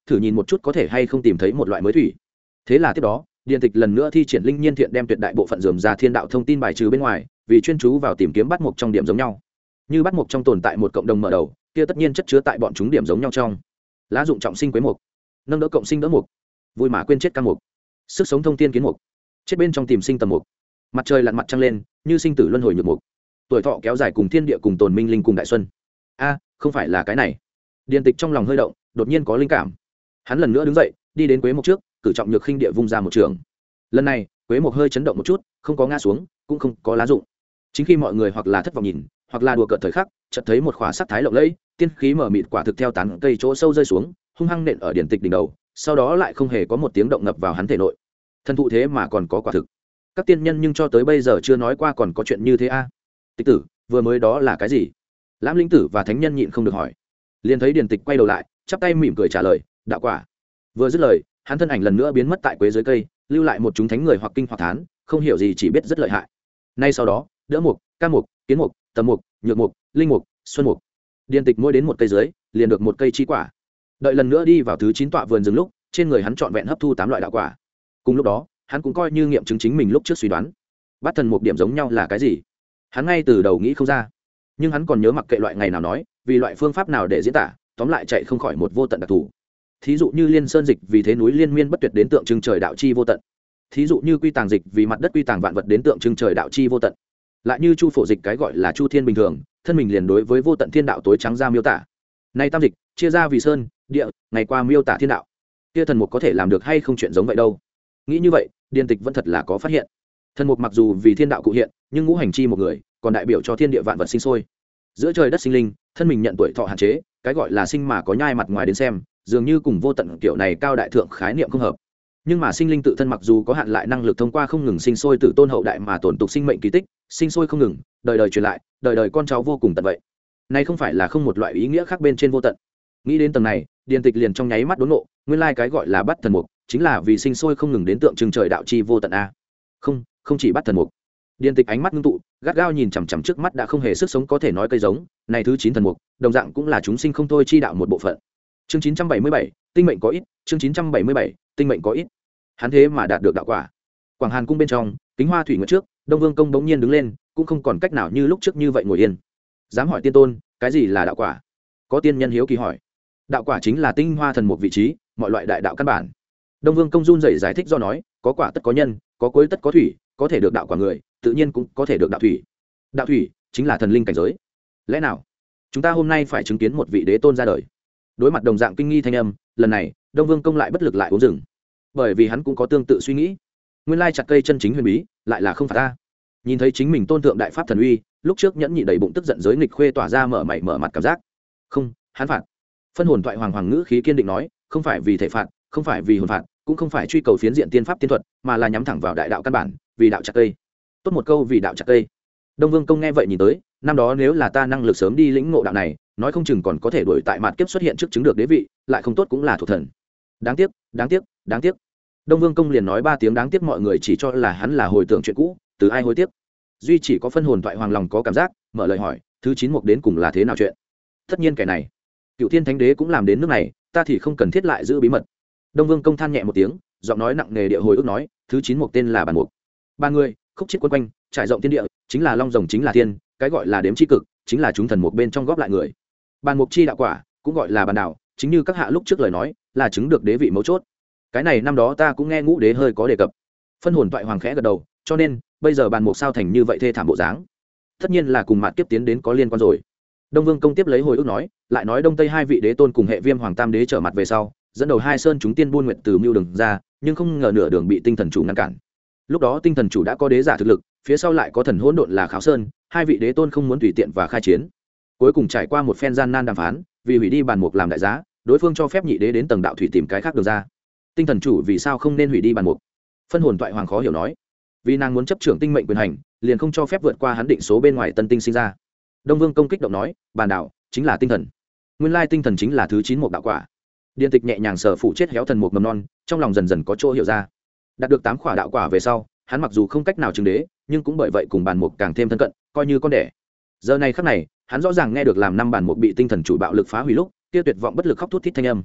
thử nhìn một chút có thể hay không tìm thấy một loại mới thủy. Thế là tiếp đó điện tịch lần nữa thi triển linh nhiên thiện, đem tuyệt đại bộ phận dườm ra thiên đạo thông tin bài trừ bên ngoài, vì chuyên chú vào tìm kiếm bắt mục trong điểm giống nhau. Như bắt mục trong tồn tại một cộng đồng mở đầu, kia tất nhiên chất chứa tại bọn chúng điểm giống nhau trong. Lá dụng trọng sinh quế mục, nâng đỡ cộng sinh đỡ mục, vui mà quên chết cam mục, sức sống thông tiên kiến mục, chết bên trong tìm sinh tầm mục, mặt trời lặn mặt trăng lên, như sinh tử luân hồi nhược mục, tuổi thọ kéo dài cùng thiên địa cùng tồn minh linh cùng đại xuân. A, không phải là cái này. Điện tịch trong lòng hơi động, đột nhiên có linh cảm. Hắn lần nữa đứng dậy, đi đến quế mục trước, cử trọng nhược khinh địa vung ra một trường. Lần này quế mục hơi chấn động một chút, không có ngã xuống, cũng không có lá dụng. Chính khi mọi người hoặc là thất vọng nhìn, hoặc là đùa cợt thời khắc, chợt thấy một khỏa sắc thái lộng lẫy, tiên khí mở mịt quả thực theo tán cây chỗ sâu rơi xuống, hung hăng nện ở điện tịch đỉnh đầu, sau đó lại không hề có một tiếng động ngập vào hắn thể nội. Thân thụ thế mà còn có quả thực. Các tiên nhân nhưng cho tới bây giờ chưa nói qua còn có chuyện như thế a. Tịch tử, vừa mới đó là cái gì? Lãm linh tử và thánh nhân nhịn không được hỏi. Liền thấy điện tịch quay đầu lại, chắp tay mỉm cười trả lời, đạo quả. Vừa dứt lời, hắn thân ảnh lần nữa biến mất tại quế dưới cây, lưu lại một chúng thánh người hoặc kinh hoặc thán, không hiểu gì chỉ biết rất lợi hại. Nay sau đó, đỡ mục, ca mục, kiến mục, tầm mục, nhược mục, linh mục, xuân mục, điện tịch mỗi đến một cây dưới, liền được một cây chi quả. Đợi lần nữa đi vào thứ chín tọa vườn rừng lúc, trên người hắn trọn vẹn hấp thu tám loại đạo quả. Cùng lúc đó, hắn cũng coi như nghiệm chứng chính mình lúc trước suy đoán. Bắt thần một điểm giống nhau là cái gì? Hắn ngay từ đầu nghĩ không ra, nhưng hắn còn nhớ mặc kệ loại ngày nào nói, vì loại phương pháp nào để diễn tả, tóm lại chạy không khỏi một vô tận đặc thù. Thí dụ như liên sơn dịch vì thế núi liên miên bất tuyệt đến tượng trưng trời đạo chi vô tận. Thí dụ như quy tàng dịch vì mặt đất quy tàng vạn vật đến tượng trưng trời đạo chi vô tận. Lại như chu phổ dịch cái gọi là chu thiên bình thường, thân mình liền đối với vô tận thiên đạo tối trắng ra miêu tả. Nay tam dịch chia ra vì sơn, địa, ngày qua miêu tả thiên đạo. Kia thần mục có thể làm được hay không chuyện giống vậy đâu? Nghĩ như vậy, điện tịch vẫn thật là có phát hiện. Thần mục mặc dù vì thiên đạo cụ hiện, nhưng ngũ hành chi một người, còn đại biểu cho thiên địa vạn vật sinh sôi. Giữa trời đất sinh linh, thân mình nhận tuổi thọ hạn chế, cái gọi là sinh mà có nhai mặt ngoài đến xem, dường như cùng vô tận kiểu này cao đại thượng khái niệm không hợp. Nhưng mà sinh linh tự thân mặc dù có hạn lại năng lực thông qua không ngừng sinh sôi từ tôn hậu đại mà tổn tục sinh mệnh kỳ tích, sinh sôi không ngừng, đời đời truyền lại, đời đời con cháu vô cùng tận vậy. Này không phải là không một loại ý nghĩa khác bên trên vô tận. Nghĩ đến tầng này, điện tịch liền trong nháy mắt đốn ngộ, nguyên lai cái gọi là bắt thần mục, chính là vì sinh sôi không ngừng đến tượng trưng trời đạo chi vô tận a. Không, không chỉ bắt thần mục. Điện tịch ánh mắt ngưng tụ, gắt gao nhìn chằm chằm trước mắt đã không hề sức sống có thể nói cây giống, này thứ chín thần mục, đồng dạng cũng là chúng sinh không thôi chi đạo một bộ phận. Chương chín trăm bảy mươi bảy, tinh mệnh có ít, chương chín trăm bảy mươi bảy, tinh mệnh có ít. Hắn thế mà đạt được đạo quả. Quảng Hàn cung bên trong, Kính Hoa thủy nguyệt trước, Đông Vương công bỗng nhiên đứng lên, cũng không còn cách nào như lúc trước như vậy ngồi yên. Dám hỏi tiên tôn, cái gì là đạo quả? Có tiên nhân hiếu kỳ hỏi. Đạo quả chính là tinh hoa thần mục vị trí, mọi loại đại đạo căn bản. Đông Vương công run rẩy giải thích do nói, có quả tất có nhân, có cuối tất có thủy, có thể được đạo quả người, tự nhiên cũng có thể được đạo thủy. Đạo thủy chính là thần linh cảnh giới. Lẽ nào chúng ta hôm nay phải chứng kiến một vị đế tôn ra đời? Đối mặt đồng dạng kinh nghi thanh âm, lần này Đông Vương công lại bất lực lại uống rừng, bởi vì hắn cũng có tương tự suy nghĩ. Nguyên lai chặt cây chân chính huyền bí, lại là không phải ta. Nhìn thấy chính mình tôn thượng đại pháp thần uy, lúc trước nhẫn nhị đầy bụng tức giận giới nghịch khuê tỏa ra mở mày mở mặt cảm giác. Không, hắn phạt. Phân hồn thoại hoàng hoàng ngữ khí kiên định nói, không phải vì thể phạt, không phải vì hồn phạt, cũng không phải truy cầu phiến diện tiên pháp tiên thuật, mà là nhắm thẳng vào đại đạo căn bản, vì đạo chặt cây. Tốt một câu vì đạo chặt cây. Đông Vương công nghe vậy nhìn tới, năm đó nếu là ta năng lực sớm đi lĩnh ngộ đạo này, nói không chừng còn có thể đuổi tại mạt kiếp xuất hiện trước chứng được đế vị, lại không tốt cũng là thuộc thần. Đáng tiếc, đáng tiếc, đáng tiếc. Đông Vương công liền nói ba tiếng đáng tiếc, mọi người chỉ cho là hắn là hồi tưởng chuyện cũ, từ ai hối tiếc. Duy chỉ có phân hồn thoại hoàng lòng có cảm giác, mở lời hỏi, thứ chín mục đến cùng là thế nào chuyện? Tất nhiên kẻ này, Cựu Thiên Thánh Đế cũng làm đến nước này, ta thì không cần thiết lại giữ bí mật. Đông Vương công than nhẹ một tiếng, giọng nói nặng nề địa hồi ức nói, thứ chín mục tên là Bàn Mục. Ba người, khúc chiết quân quanh, trải rộng thiên địa, chính là long rồng chính là thiên, cái gọi là đếm chi cực, chính là chúng thần mục bên trong góp lại người. Bàn Mục chi đạo quả, cũng gọi là bàn đạo, chính như các hạ lúc trước lời nói, là chứng được đế vị mấu chốt. Cái này năm đó ta cũng nghe Ngũ Đế hơi có đề cập. Phân hồn toại hoàng khẽ gật đầu, cho nên bây giờ Bàn Mục sao thành như vậy thê thảm bộ dáng, tất nhiên là cùng mạt kiếp tiến đến có liên quan rồi. Đông Vương công tiếp lấy hồi ức nói, lại nói đông tây hai vị đế tôn cùng hệ viêm hoàng tam đế trở mặt về sau, dẫn đầu hai sơn chúng tiên buôn nguyện từ mưu đường ra, nhưng không ngờ nửa đường bị tinh thần chủ ngăn cản. Lúc đó tinh thần chủ đã có đế giả thực lực, phía sau lại có thần hỗn độn là Kháo Sơn, hai vị đế tôn không muốn tùy tiện và khai chiến. Cuối cùng trải qua một phen gian nan đàm phán, vì hủy đi Bàn Mục làm đại giá, đối phương cho phép nhị đế đến tầng đạo thủy tìm cái khác đường ra. Tinh thần chủ vì sao không nên hủy đi Bàn Mục? Phân hồn toại hoàng khó hiểu nói, vì nàng muốn chấp trưởng tinh mệnh quyền hành, liền không cho phép vượt qua hắn định số bên ngoài tân tinh sinh ra. Đông Vương công kích động nói, bàn đạo chính là tinh thần, nguyên lai tinh thần chính là thứ chín mục đạo quả. Điện tịch nhẹ nhàng sờ phủ chết héo thần mục mầm non, trong lòng dần dần có chỗ hiểu ra. Đạt được tám khỏa đạo quả về sau, hắn mặc dù không cách nào chứng đế, nhưng cũng bởi vậy cùng bàn mục càng thêm thân cận, coi như con đẻ. Giờ này khắc này, hắn rõ ràng nghe được làm năm bàn mục bị tinh thần chủ bạo lực phá hủy lúc, kia tuyệt vọng bất lực khóc thút thít thanh âm.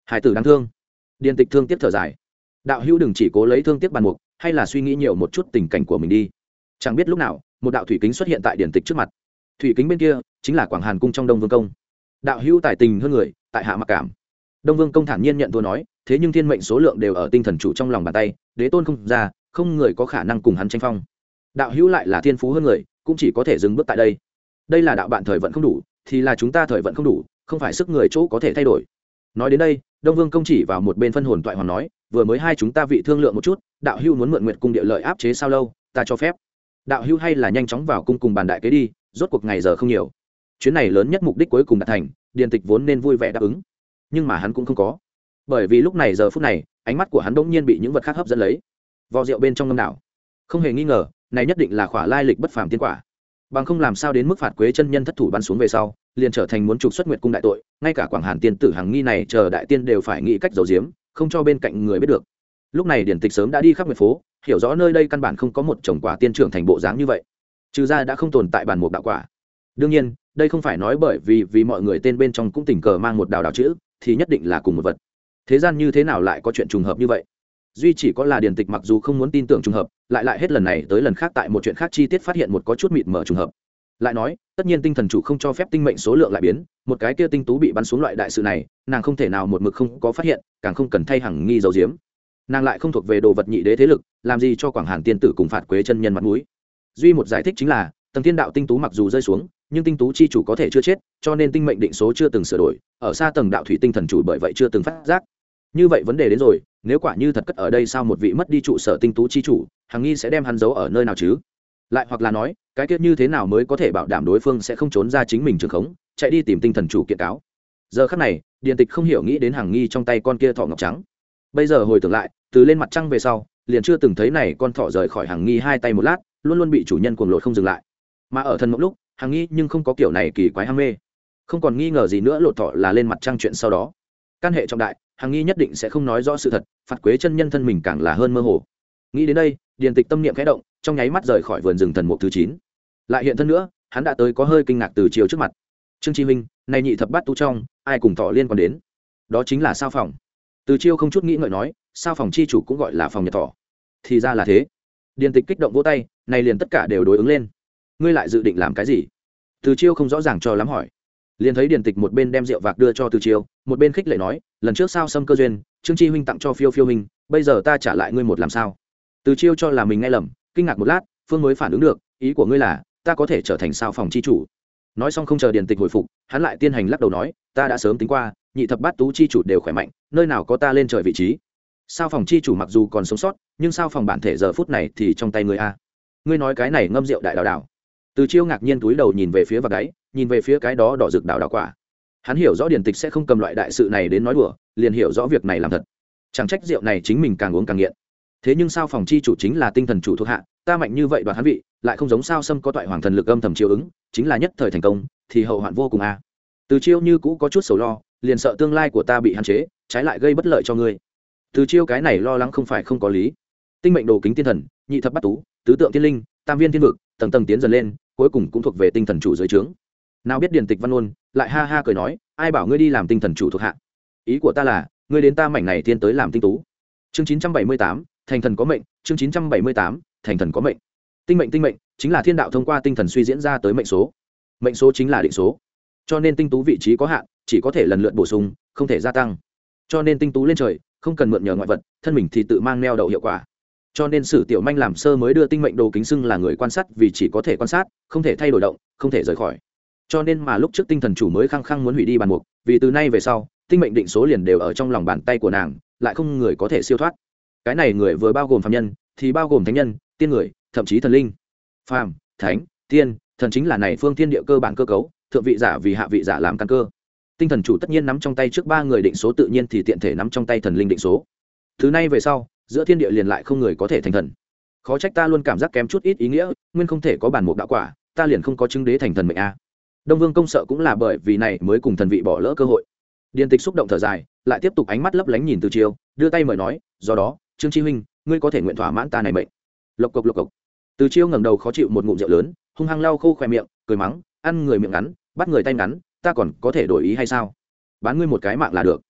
hải tử đáng thương. Điền Tịch thương tiếc thở dài. Đạo hữu đừng chỉ cố lấy thương tiếc bàn mục, hay là suy nghĩ nhiều một chút tình cảnh của mình đi. Chẳng biết lúc nào một đạo thủy kính xuất hiện tại Điền Tịch trước mặt. Thủy kính bên kia chính là Quảng Hàn cung trong Đông Vương công. Đạo hữu tài tình hơn người, tại hạ mặc cảm. Đông Vương công thản nhiên nhận thua nói, thế nhưng thiên mệnh số lượng đều ở tinh thần chủ trong lòng bàn tay, đế tôn không ra, không người có khả năng cùng hắn tranh phong. Đạo hữu lại là thiên phú hơn người, cũng chỉ có thể dừng bước tại đây. Đây là đạo bạn thời vận không đủ, thì là chúng ta thời vận không đủ, không phải sức người chỗ có thể thay đổi. Nói đến đây, Đông Vương công chỉ vào một bên phân hồn toại hoàng nói, vừa mới hai chúng ta vị thương lượng một chút, đạo hữu muốn mượn Nguyệt cung địa lợi áp chế sao lâu, ta cho phép. Đạo hữu hay là nhanh chóng vào cung cùng bàn đại kế đi, rốt cuộc ngày giờ không nhiều. Chuyến này lớn nhất mục đích cuối cùng đạt thành, Điền Tịch vốn nên vui vẻ đáp ứng, nhưng mà hắn cũng không có, bởi vì lúc này giờ phút này, ánh mắt của hắn bỗng nhiên bị những vật khác hấp dẫn lấy. Vò rượu bên trong ngâm đảo, không hề nghi ngờ, này nhất định là khỏa lai lịch bất phàm tiên quả. Bằng không làm sao đến mức phạt Quế chân nhân thất thủ bắn xuống về sau, liền trở thành muốn trục xuất Nguyệt cung đại tội, ngay cả Quảng Hàn tiên tử Hằng Nghi này chờ đại tiên đều phải nghĩ cách giấu giếm, không cho bên cạnh người biết được. Lúc này Điển Tịch sớm đã đi khắp Nguyệt phố, hiểu rõ nơi đây căn bản không có một chồng quả tiên trưởng thành bộ dáng như vậy, trừ ra đã không tồn tại bản mục đạo quả. Đương nhiên, đây không phải nói bởi vì vì mọi người tên bên trong cũng tình cờ mang một đào đào chữ, thì nhất định là cùng một vật. Thế gian như thế nào lại có chuyện trùng hợp như vậy? Duy chỉ có là Điển Tịch mặc dù không muốn tin tưởng trùng hợp, lại lại hết lần này tới lần khác tại một chuyện khác chi tiết phát hiện một có chút mịt mờ trùng hợp. Lại nói, tất nhiên tinh thần chủ không cho phép tinh mệnh số lượng lại biến, một cái kia tinh tú bị bắn xuống loại đại sự này, nàng không thể nào một mực không có phát hiện, càng không cần thay Hằng Nghi giấu giếm. Nàng lại không thuộc về đồ vật nhị đế thế lực, làm gì cho Quảng Hàn tiên tử cùng phạt Quế chân nhân mặt mũi. Duy một giải thích chính là, tầng thiên đạo tinh tú mặc dù rơi xuống, nhưng tinh tú chi chủ có thể chưa chết, cho nên tinh mệnh định số chưa từng sửa đổi, ở xa tầng đạo thủy tinh thần chủ bởi vậy chưa từng phát giác. Như vậy vấn đề đến rồi, nếu quả như thật cất ở đây sao một vị mất đi trụ sở tinh tú chi chủ, Hằng Nghi sẽ đem hắn giấu ở nơi nào chứ? Lại hoặc là nói, cái kết như thế nào mới có thể bảo đảm đối phương sẽ không trốn ra chính mình trường khống, chạy đi tìm tinh thần chủ kiện cáo. Giờ khắc này, Điền Tịch không hiểu nghĩ đến Hằng Nghi trong tay con kia thỏ ngọc trắng. Bây giờ hồi tưởng lại, từ lên mặt trăng về sau, liền chưa từng thấy này con thỏ rời khỏi Hằng Nghi hai tay một lát, luôn luôn bị chủ nhân cuồng lột không dừng lại. Mà ở thần mộng lúc, Hằng Nghi nhưng không có kiểu này kỳ quái ham mê, không còn nghi ngờ gì nữa lột thỏ là lên mặt trăng chuyện sau đó. Căn hệ trọng đại, Hằng Nghi nhất định sẽ không nói rõ sự thật, phạt Quế chân nhân thân mình càng là hơn mơ hồ. Nghĩ đến đây, Điền Tịch tâm niệm khẽ động, trong nháy mắt rời khỏi vườn rừng thần mục thứ chín. Lại hiện thân nữa, hắn đã tới có hơi kinh ngạc từ chiều trước mặt. Trương Chi Minh, này nhị thập bát tu trong, ai cùng thọ liên còn đến? Đó chính là Sao Phòng. Từ chiêu không chút nghĩ ngợi nói, Sao Phòng chi chủ cũng gọi là Phòng Nhật Thọ. Thì ra là thế. Điền Tịch kích động vỗ tay, này liền tất cả đều đối ứng lên. Ngươi lại dự định làm cái gì? Từ chiêu không rõ ràng cho lắm hỏi. Liền thấy Điền Tịch một bên đem rượu vạc đưa cho Từ chiêu, một bên khích lệ nói, lần trước sao xâm cơ duyên, Trương Chi huynh tặng cho Phiêu Phiêu huynh, bây giờ ta trả lại ngươi một làm sao? Từ chiêu cho là mình nghe lầm, kinh ngạc một lát, phương mới phản ứng được, ý của ngươi là ta có thể trở thành Sao Phòng chi chủ? Nói xong không chờ Điền Tịch hồi phục, hắn lại tiên hành lắc đầu nói, ta đã sớm tính qua, nhị thập bát tú chi chủ đều khỏe mạnh, nơi nào có ta lên trời vị trí. Sao Phòng chi chủ mặc dù còn sống sót, nhưng Sao Phòng bản thể giờ phút này thì trong tay ngươi a. Ngươi nói cái này ngâm rượu đại đào đào. Từ chiêu ngạc nhiên túi đầu nhìn về phía vào gáy, nhìn về phía cái đó đỏ rực đào đào quả. Hắn hiểu rõ Điền Tịch sẽ không cầm loại đại sự này đến nói đùa, liền hiểu rõ việc này làm thật. Chẳng trách rượu này chính mình càng uống càng nghiện. Thế nhưng Sao Phòng chi chủ chính là tinh thần chủ thuộc hạ, ta mạnh như vậy đoạt hắn vị, lại không giống Sao Sâm có toại hoàng thần lực âm thầm chiếu ứng, chính là nhất thời thành công, thì hậu hoạn vô cùng a. Từ chiêu như cũ có chút sầu lo, liền sợ tương lai của ta bị hạn chế, trái lại gây bất lợi cho ngươi. Từ chiêu cái này lo lắng không phải không có lý. Tinh mệnh đồ kính tiên thần, nhị thập bát tú, tứ tượng tiên linh, tam viên thiên vực, tầng tầng tiến dần lên, cuối cùng cũng thuộc về tinh thần chủ dưới trướng. Nào biết Điền Tịch văn ôn, lại ha ha cười nói, ai bảo ngươi đi làm tinh thần chủ thuộc hạ? Ý của ta là, ngươi đến ta mảnh này tiên tới làm tinh tú. Chương chín trăm bảy mươi tám, thành thần có mệnh, chương chín trăm bảy mươi tám, thành thần có mệnh. Tinh mệnh tinh mệnh chính là thiên đạo thông qua tinh thần suy diễn ra tới mệnh số. Mệnh số chính là định số. Cho nên tinh tú vị trí có hạn, chỉ có thể lần lượt bổ sung, không thể gia tăng. Cho nên tinh tú lên trời, không cần mượn nhờ ngoại vật, thân mình thì tự mang neo đậu hiệu quả. Cho nên Sử Tiểu Manh làm sơ mới đưa tinh mệnh đồ kính xưng là người quan sát, vì chỉ có thể quan sát, không thể thay đổi động, không thể rời khỏi. Cho nên mà lúc trước tinh thần chủ mới khăng khăng muốn hủy đi bàn mục, vì từ nay về sau, tinh mệnh định số liền đều ở trong lòng bàn tay của nàng, lại không người có thể siêu thoát. Cái này người vừa bao gồm phàm nhân, thì bao gồm thánh nhân, tiên người, thậm chí thần linh. Phàm, thánh, tiên, thần chính là này phương thiên địa cơ bản cơ cấu, thượng vị giả vì hạ vị giả làm căn cơ. Tinh thần chủ tất nhiên nắm trong tay trước ba người định số, tự nhiên thì tiện thể nắm trong tay thần linh định số. Thứ nay về sau, giữa thiên địa liền lại không người có thể thành thần. Khó trách ta luôn cảm giác kém chút ít ý nghĩa, nguyên không thể có bản mục đạo quả, ta liền không có chứng đế thành thần mệnh a. Đông Vương công sợ cũng là bởi vì này mới cùng thần vị bỏ lỡ cơ hội. Điền Tịch xúc động thở dài, lại tiếp tục ánh mắt lấp lánh nhìn Từ chiêu, đưa tay mời nói, do đó, Trương Chi huynh, ngươi có thể nguyện thỏa mãn ta này mệnh. Lộc cộc lộc cộc. Từ chiêu ngẩng đầu khó chịu một ngụm rượu lớn, hung hăng lau khô khóe miệng, cười mắng, ăn người miệng ngắn, bắt người tay ngắn, ta còn có thể đổi ý hay sao? Bán ngươi một cái mạng là được.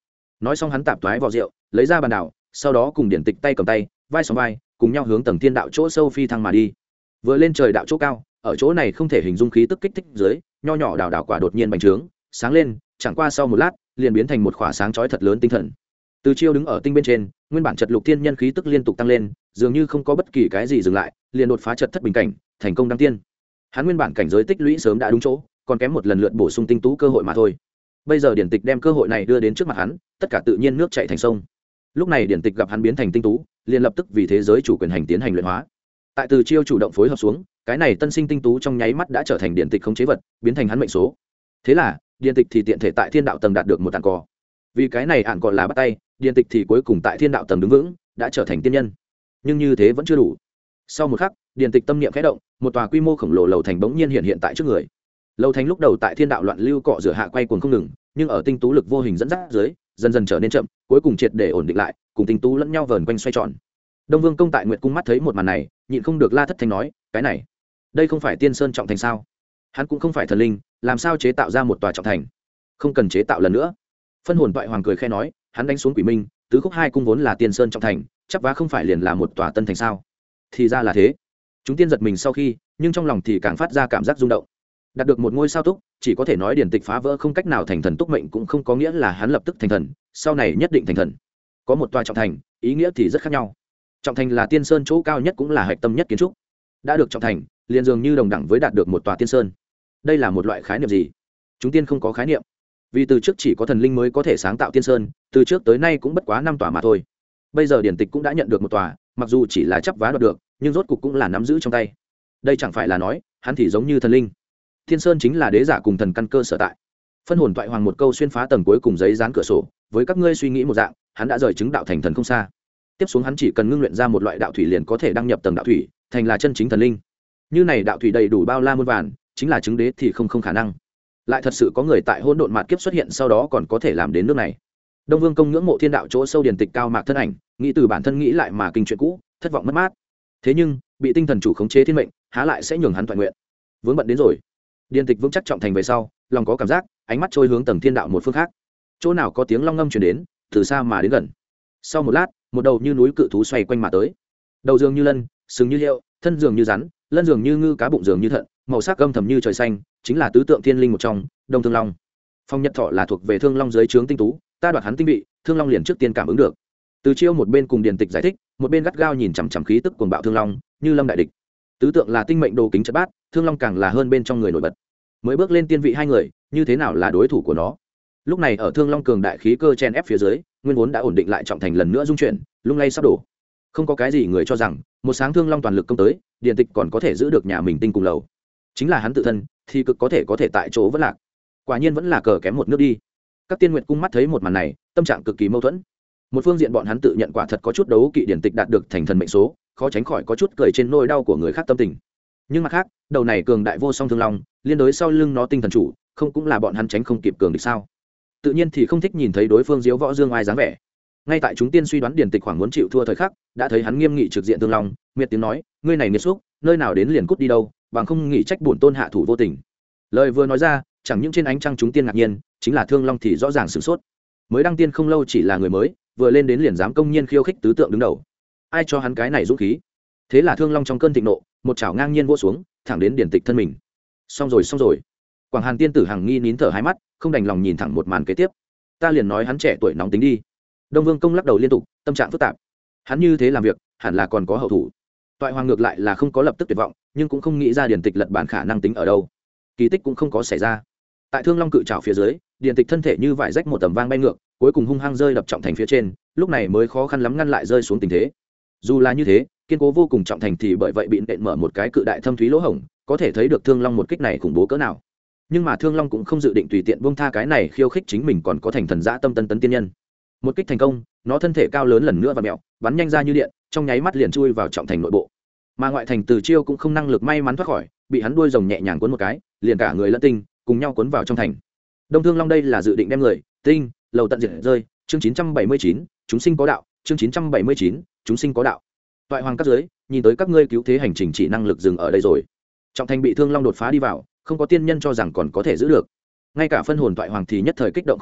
nói xong hắn tạp thoái vào rượu lấy ra bàn đảo, sau đó cùng điển tịch tay cầm tay vai xóm vai cùng nhau hướng tầng thiên đạo chỗ sâu phi thăng mà đi. Vừa lên trời đạo chỗ cao, ở chỗ này không thể hình dung khí tức kích thích dưới, nho nhỏ đảo đảo quả đột nhiên bành trướng sáng lên, chẳng qua sau một lát liền biến thành một khỏa sáng chói thật lớn tinh thần. Từ chiêu đứng ở tinh bên trên, nguyên bản chật lục thiên nhân khí tức liên tục tăng lên, dường như không có bất kỳ cái gì dừng lại, liền đột phá chật thất bình cảnh, thành công đăng tiên. Hắn nguyên bản cảnh giới tích lũy sớm đã đúng chỗ, còn kém một lần lượt bổ sung tinh tú cơ hội mà thôi. Bây giờ điển tịch đem cơ hội này đưa đến trước mặt hắn, tất cả tự nhiên nước chảy thành sông. Lúc này điển tịch gặp hắn biến thành tinh tú, liền lập tức vì thế giới chủ quyền hành tiến hành luyện hóa. Tại từ chiêu chủ động phối hợp xuống, cái này tân sinh tinh tú trong nháy mắt đã trở thành điển tịch khống chế vật, biến thành hắn mệnh số. Thế là điển tịch thì tiện thể tại thiên đạo tầng đạt được một tàn cò. Vì cái này ạn còn là bắt tay, điển tịch thì cuối cùng tại thiên đạo tầng đứng vững, đã trở thành tiên nhân. Nhưng như thế vẫn chưa đủ. Sau một khắc, điển tịch tâm niệm khẽ động, một tòa quy mô khổng lồ lầu thành bỗng nhiên hiện hiện tại trước người. Lầu thành lúc đầu tại thiên đạo loạn lưu cọ rửa hạ quay cuồng không ngừng, nhưng ở tinh tú lực vô hình dẫn dắt dưới, dần dần trở nên chậm, cuối cùng triệt để ổn định lại, cùng tinh tú lẫn nhau vờn quanh xoay tròn. Đông Vương công tại Nguyệt cung mắt thấy một màn này, nhịn không được la thất thanh nói, cái này, đây không phải Tiên Sơn trọng thành sao? Hắn cũng không phải thần linh, làm sao chế tạo ra một tòa trọng thành? Không cần chế tạo lần nữa. Phân hồn toại hoàng cười khẽ nói, hắn đánh xuống quỷ minh, tứ khúc hai cung vốn là Tiên Sơn trọng thành, chắc vá không phải liền là một tòa tân thành sao? Thì ra là thế. Chúng tiên giật mình sau khi, nhưng trong lòng thì càng phát ra cảm giác rung động. Đạt được một ngôi sao túc, chỉ có thể nói điển tịch phá vỡ không cách nào thành thần túc mệnh cũng không có nghĩa là hắn lập tức thành thần, sau này nhất định thành thần. Có một tòa trọng thành, ý nghĩa thì rất khác nhau. Trọng thành là Tiên Sơn chỗ cao nhất cũng là hạch tâm nhất kiến trúc. Đã được trọng thành, liền dường như đồng đẳng với đạt được một tòa Tiên Sơn. Đây là một loại khái niệm gì? Chúng tiên không có khái niệm. Vì từ trước chỉ có thần linh mới có thể sáng tạo Tiên Sơn, từ trước tới nay cũng bất quá năm tòa mà thôi. Bây giờ điển tịch cũng đã nhận được một tòa, mặc dù chỉ là chấp vá đoạt được, nhưng rốt cục cũng là nắm giữ trong tay. Đây chẳng phải là nói, hắn thì giống như thần linh. Thiên Sơn chính là đế giả cùng thần căn cơ sở tại. Phân hồn toại hoàng một câu xuyên phá tầng cuối cùng giấy dán cửa sổ, với các ngươi suy nghĩ một dạng, hắn đã rời chứng đạo thành thần không xa. Tiếp xuống hắn chỉ cần ngưng luyện ra một loại đạo thủy liền có thể đăng nhập tầng đạo thủy, thành là chân chính thần linh. Như này đạo thủy đầy đủ bao la muôn vàn, chính là chứng đế thì không không khả năng. Lại thật sự có người tại hỗn độn mạt kiếp xuất hiện sau đó còn có thể làm đến nước này. Đông Vương công ngưỡng mộ thiên đạo chỗ sâu điển tịch cao mạc thân ảnh, nghĩ từ bản thân nghĩ lại mà kinh chuyện cũ, thất vọng mất mát. Thế nhưng, bị tinh thần chủ khống chế thiên mệnh, há lại sẽ nhường hắn toàn nguyện. Vướng bận đến rồi. Điền tịch vững chắc trọng thành về sau, lòng có cảm giác, ánh mắt trôi hướng tầng thiên đạo một phương khác. Chỗ nào có tiếng long ngâm truyền đến, từ xa mà đến gần. Sau một lát, một đầu như núi cự thú xoay quanh mà tới. Đầu dường như lân, sừng như hiệu, thân dường như rắn, lân dường như ngư, cá bụng dường như thận, màu sắc âm thầm như trời xanh, chính là tứ tượng thiên linh một trong, Đông Thương Long. Phong Nhật Thọ là thuộc về Thương Long dưới trướng tinh tú, ta đoạt hắn tinh vị, Thương Long liền trước tiên cảm ứng được. Từ chiêu một bên cùng điền tịch giải thích, một bên gắt gao nhìn chằm chằm khí tức cuồng bạo Thương Long, như lâm đại địch. Tứ tượng là tinh mệnh đồ kính chất bát, Thương Long càng là hơn bên trong người nổi bật. Mới bước lên tiên vị hai người, như thế nào là đối thủ của nó? Lúc này ở Thương Long cường đại khí cơ chen ép phía dưới, nguyên vốn đã ổn định lại trọng thành lần nữa dung chuyển, lung lay sắp đổ. Không có cái gì người cho rằng, một sáng Thương Long toàn lực công tới, điền tịch còn có thể giữ được nhà mình tinh cùng lầu. Chính là hắn tự thân, thì cực có thể có thể tại chỗ vẫn lạc. Quả nhiên vẫn là cờ kém một nước đi. Các tiên nguyệt cung mắt thấy một màn này, tâm trạng cực kỳ mâu thuẫn. Một phương diện bọn hắn tự nhận quả thật có chút đấu kỵ điển tịch đạt được thành thần mệnh số, khó tránh khỏi có chút cười trên nỗi đau của người khác tâm tình. Nhưng mặt khác, đầu này cường đại vô song Thương Long, liên đối sau lưng nó tinh thần chủ, không cũng là bọn hắn tránh không kịp cường địch sao? Tự nhiên thì không thích nhìn thấy đối phương diếu võ dương oai dáng vẻ. Ngay tại chúng tiên suy đoán điển tịch khoảng muốn chịu thua thời khắc, đã thấy hắn nghiêm nghị trực diện Thương Long, miệt tiếng nói, ngươi này nghiệt xúc, nơi nào đến liền cút đi đâu, bằng không nghĩ trách bổn tôn hạ thủ vô tình. Lời vừa nói ra, chẳng những trên ánh trăng chúng tiên ngạc nhiên, chính là Thương Long thì rõ ràng sửng sốt. Mới đăng tiên không lâu chỉ là người mới, vừa lên đến liền dám công nhiên khiêu khích tứ tượng đứng đầu. Ai cho hắn cái này dũng khí? Thế là Thương Long trong cơn thịnh nộ, một chảo ngang nhiên vỗ xuống, thẳng đến điển tịch thân mình. Xong rồi xong rồi. Quảng Hàn tiên tử hằng nghi nín thở hai mắt, không đành lòng nhìn thẳng một màn kế tiếp. Ta liền nói hắn trẻ tuổi nóng tính đi. Đông Vương công lắc đầu liên tục, tâm trạng phức tạp. Hắn như thế làm việc, hẳn là còn có hậu thủ. Toại hoàng ngược lại là không có lập tức tuyệt vọng, nhưng cũng không nghĩ ra điển tịch lật bản khả năng tính ở đâu. Kỳ tích cũng không có xảy ra. Tại Thương Long cự trảo phía dưới, điển tịch thân thể như vải rách một tầm vang bay ngược, cuối cùng hung hăng rơi đập trọng thành phía trên, lúc này mới khó khăn lắm ngăn lại rơi xuống tình thế. Dù là như thế, kiên cố vô cùng trọng thành thì bởi vậy bị nện mở một cái cự đại thâm thúy lỗ hổng, có thể thấy được Thương Long một kích này khủng bố cỡ nào. Nhưng mà Thương Long cũng không dự định tùy tiện buông tha cái này khiêu khích chính mình còn có thành thần dã tâm tân tấn tiên nhân. Một kích thành công, nó thân thể cao lớn lần nữa và mèo, bắn nhanh ra như điện, trong nháy mắt liền chui vào trọng thành nội bộ. Mà ngoại thành Từ Chiêu cũng không năng lực may mắn thoát khỏi, bị hắn đuôi rồng nhẹ nhàng cuốn một cái, liền cả người lẫn tinh cùng nhau cuốn vào trong thành. Đông Thương Long đây là dự định đem người, tinh, lầu tận diệt rơi. Chương chín trăm bảy mươi chín, chúng sinh có đạo. Chương chín trăm bảy mươi chín, chúng sinh có đạo. Toại hoàng các dưới, nhìn tới các ngươi cứu thế hành trình chỉ năng lực dừng ở đây rồi. Trọng thành bị Thương Long đột phá đi vào, không có tiên nhân cho rằng còn có thể giữ được. Ngay cả phân hồn Toại hoàng thì nhất thời kích động khó tả,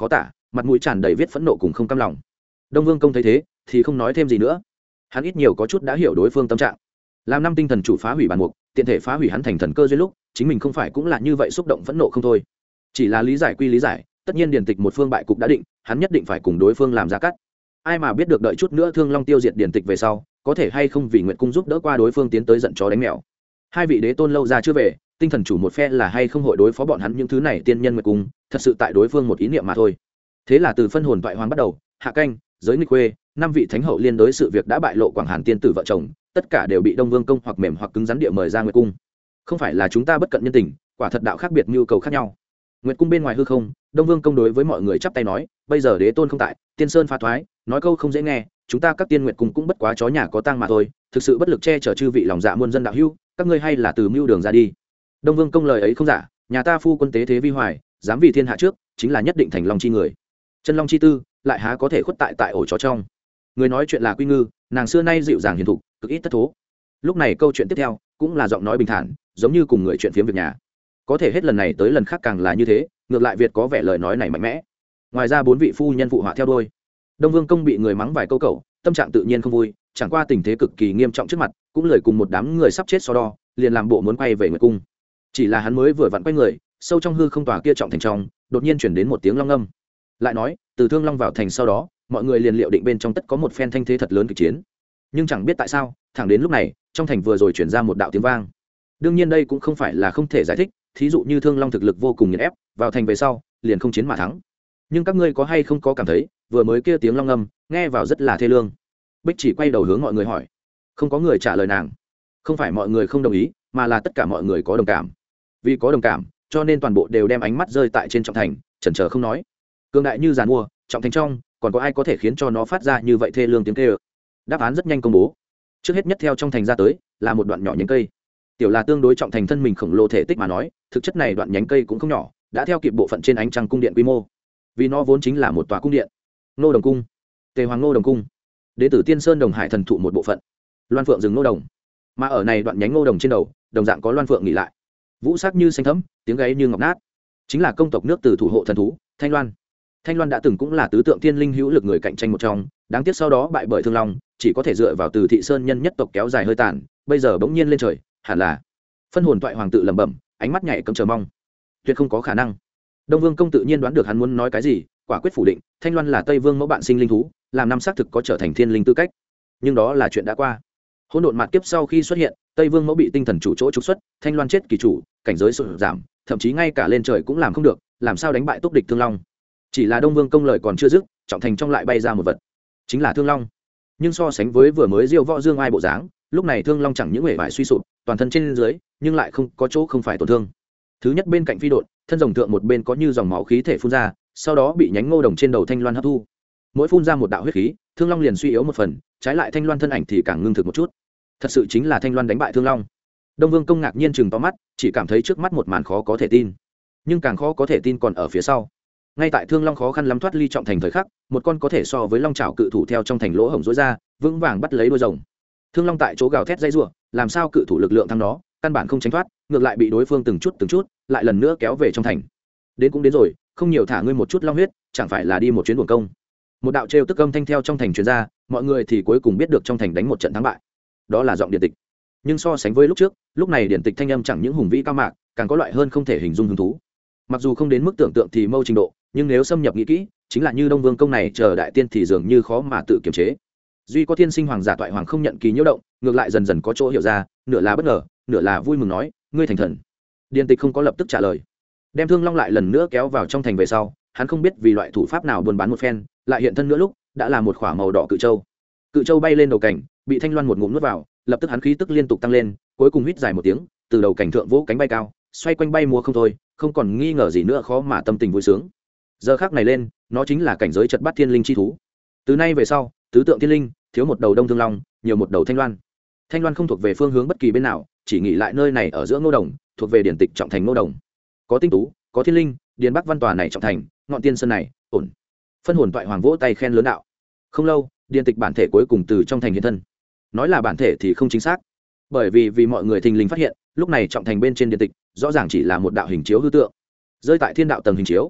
mặt mũi tràn đầy viết phẫn nộ cùng không cam lòng. Đông Vương Công thấy thế thì không nói thêm gì nữa, hắn ít nhiều có chút đã hiểu đối phương tâm trạng. Làm năm tinh thần chủ phá hủy bản mục, tiện thể phá hủy hắn thành thần cơ duyên lúc, chính mình không phải cũng là như vậy xúc động phẫn nộ không thôi. Chỉ là lý giải quy lý giải, tất nhiên điển tịch một phương bại cục đã định, hắn nhất định phải cùng đối phương làm ra cắt. Ai mà biết được đợi chút nữa Thương Long tiêu diệt điển tịch về sau, có thể hay không vì Nguyệt cung giúp đỡ qua đối phương tiến tới giận chó đánh mèo. Hai vị đế tôn lâu ra chưa về, tinh thần chủ một phe là hay không hội đối phó bọn hắn những thứ này tiên nhân Nguyệt cung, thật sự tại đối phương một ý niệm mà thôi. Thế là từ phân hồn toại hoàng bắt đầu, hạ canh, giới nghịch quê, năm vị thánh hậu liên đối sự việc đã bại lộ Quảng Hàn tiên tử vợ chồng, tất cả đều bị Đông Vương Công hoặc mềm hoặc cứng rắn địa mời ra Nguyệt cung. Không phải là chúng ta bất cận nhân tình, quả thật đạo khác biệt nhu cầu khác nhau. Nguyệt cung bên ngoài hư không, Đông Vương Công đối với mọi người chắp tay nói, bây giờ đế tôn không tại, tiên sơn pha thoái, nói câu không dễ nghe, chúng ta các tiên Nguyệt cung cũng bất quá chó nhà có tang mà thôi, thực sự bất lực che chở chư vị lòng dạ muôn dân đạo hữu, các ngươi hay là từ mưu đường ra đi. Đông Vương Công lời ấy không giả, nhà ta phu quân tế thế vi hoài, dám vì thiên hạ trước, chính là nhất định thành long chi người. Chân long chi tư, lại há có thể khuất tại tại ổ chó trong. Người nói chuyện là Quy Ngư, nàng xưa nay dịu dàng hiền thục, cực ít thất thố. Lúc này câu chuyện tiếp theo cũng là giọng nói bình thản, giống như cùng người chuyện phiếm việc nhà. Có thể hết lần này tới lần khác càng là như thế, ngược lại Việt có vẻ lời nói này mạnh mẽ. Ngoài ra bốn vị phu nhân phụ họa theo đôi. Đông Vương Công bị người mắng vài câu cẩu, tâm trạng tự nhiên không vui, chẳng qua tình thế cực kỳ nghiêm trọng trước mặt, cũng lời cùng một đám người sắp chết so đo, liền làm bộ muốn quay về Nguyệt cung. Chỉ là hắn mới vừa vặn quay người, sâu trong hư không tòa kia trọng thành trong, đột nhiên chuyển đến một tiếng long ngâm. Lại nói, từ Thương Long vào thành sau đó, mọi người liền liệu định bên trong tất có một phen thanh thế thật lớn kịch chiến. Nhưng chẳng biết tại sao, thẳng đến lúc này, trong thành vừa rồi chuyển ra một đạo tiếng vang. Đương nhiên đây cũng không phải là không thể giải thích, thí dụ như Thương Long thực lực vô cùng nghiền ép, vào thành về sau, liền không chiến mà thắng. Nhưng các ngươi có hay không có cảm thấy, vừa mới kia tiếng long ngâm, nghe vào rất là thê lương. Bích Chỉ quay đầu hướng mọi người hỏi. Không có người trả lời nàng. Không phải mọi người không đồng ý, mà là tất cả mọi người có đồng cảm. Vì có đồng cảm, cho nên toàn bộ đều đem ánh mắt rơi tại trên trọng thành, chần chờ không nói. Cương đại như giàn mua, trọng thành trong, còn có ai có thể khiến cho nó phát ra như vậy thê lương tiếng kêu? Đáp án rất nhanh công bố. Trước hết nhất theo trong thành ra tới, là một đoạn nhỏ nhánh cây. Tiểu là tương đối trọng thành thân mình khổng lồ thể tích mà nói, thực chất này đoạn nhánh cây cũng không nhỏ, đã theo kịp bộ phận trên ánh trăng cung điện quy mô. Vì nó vốn chính là một tòa cung điện. Nô Đồng cung, Tề Hoàng Nô Đồng cung, Đế tử Tiên Sơn Đồng Hải thần thụ một bộ phận. Loan Phượng rừng Nô Đồng. Mà ở này đoạn nhánh Nô Đồng trên đầu, đồng dạng có Loan Phượng nghỉ lại. Vũ sắc như xanh thẫm, tiếng gáy như ngọc nát. Chính là công tộc nước Từ thủ hộ thần thú, Thanh Loan. Thanh Loan đã từng cũng là tứ tượng tiên linh hữu lực người cạnh tranh một trong, đáng tiếc sau đó bại bởi Thương Long, chỉ có thể dựa vào Từ Thị Sơn nhân nhất tộc kéo dài hơi tàn, bây giờ bỗng nhiên lên trời, hẳn là phân hồn toại hoàng tự lẩm bẩm, ánh mắt nhảy cấm chờ mong. Tuyệt không có khả năng. Đông Vương Công tự nhiên đoán được hắn muốn nói cái gì, quả quyết phủ định, Thanh Loan là Tây Vương mẫu bạn sinh linh thú, làm năm xác thực có trở thành thiên linh tư cách. Nhưng đó là chuyện đã qua. Hỗn độn mạt kiếp sau khi xuất hiện, Tây Vương mẫu bị tinh thần chủ chỗ trục xuất, Thanh Loan chết kỳ chủ, cảnh giới sụt giảm, thậm chí ngay cả lên trời cũng làm không được, làm sao đánh bại túc địch Thương Long. Chỉ là Đông Vương Công lời còn chưa dứt, trọng thành trong lại bay ra một vật, chính là Thương Long. Nhưng so sánh với vừa mới diêu võ dương ai bộ dáng, lúc này Thương Long chẳng những hề bại suy sụp, toàn thân trên dưới, nhưng lại không có chỗ không phải tổn thương. Thứ nhất bên cạnh phi độn, thân rồng thượng một bên có như dòng máu khí thể phun ra, sau đó bị nhánh ngô đồng trên đầu Thanh Loan hấp thu. Mỗi phun ra một đạo huyết khí, Thương Long liền suy yếu một phần, trái lại Thanh Loan thân ảnh thì càng ngưng thực một chút. Thật sự chính là Thanh Loan đánh bại Thương Long. Đông Vương Công ngạc nhiên chừng to mắt, chỉ cảm thấy trước mắt một màn khó có thể tin. Nhưng càng khó có thể tin còn ở phía sau. Ngay tại Thương Long khó khăn lắm thoát ly trọng thành thời khắc, một con có thể so với long trảo cự thủ theo trong thành lỗ hổng rối ra, vững vàng bắt lấy đuôi rồng. Thương Long tại chỗ gào thét dây rủa, làm sao cự thủ lực lượng thắng nó, căn bản không tránh thoát, ngược lại bị đối phương từng chút từng chút, lại lần nữa kéo về trong thành. Đến cũng đến rồi, không nhiều thả ngươi một chút long huyết, chẳng phải là đi một chuyến buồn công. Một đạo trêu tức âm thanh theo trong thành truyền ra, mọi người thì cuối cùng biết được trong thành đánh một trận thắng bại. Đó là giọng điện tịch. Nhưng so sánh với lúc trước, lúc này điện tịch thanh âm chẳng những hùng vĩ cao mạc, càng có loại hơn không thể hình dung hứng thú. Mặc dù không đến mức tưởng tượng thì mâu trình độ, nhưng nếu xâm nhập nghĩ kỹ, chính là như Đông Vương Công này chờ đại tiên thì dường như khó mà tự kiềm chế. Duy có thiên sinh hoàng giả toại hoàng không nhận kỳ nhiễu động, ngược lại dần dần có chỗ hiểu ra, nửa là bất ngờ, nửa là vui mừng nói, ngươi thành thần. Điện tịch không có lập tức trả lời, đem Thương Long lại lần nữa kéo vào trong thành về sau, hắn không biết vì loại thủ pháp nào buôn bán một phen, lại hiện thân nữa lúc đã là một khỏa màu đỏ cự châu. Cự châu bay lên đầu cảnh, bị Thanh Loan một ngụm nuốt vào, lập tức hắn khí tức liên tục tăng lên, cuối cùng hít dài một tiếng, từ đầu cảnh thượng vỗ cánh bay cao, xoay quanh bay múa không thôi, không còn nghi ngờ gì nữa, khó mà tâm tình vui sướng. Giờ khắc này lên, nó chính là cảnh giới chật bát thiên linh chi thú. Từ nay về sau, tứ tượng thiên linh thiếu một đầu Đông Thương Long, nhiều một đầu Thanh Loan. Thanh Loan không thuộc về phương hướng bất kỳ bên nào, chỉ nghỉ lại nơi này ở giữa Ngô Đồng, thuộc về điển tịch trọng thành Ngô Đồng. Có tinh tú, có thiên linh, điền bắc văn tòa này trọng thành, ngọn tiên sơn này, ổn. Phân hồn toại hoàng vỗ tay khen lớn đạo. Không lâu, điển tịch bản thể cuối cùng từ trong thành hiện thân. Nói là bản thể thì không chính xác, bởi vì vì mọi người thình lình phát hiện, lúc này trọng thành bên trên điển tịch rõ ràng chỉ là một đạo hình chiếu hư tượng, rơi tại thiên đạo tầng hình chiếu.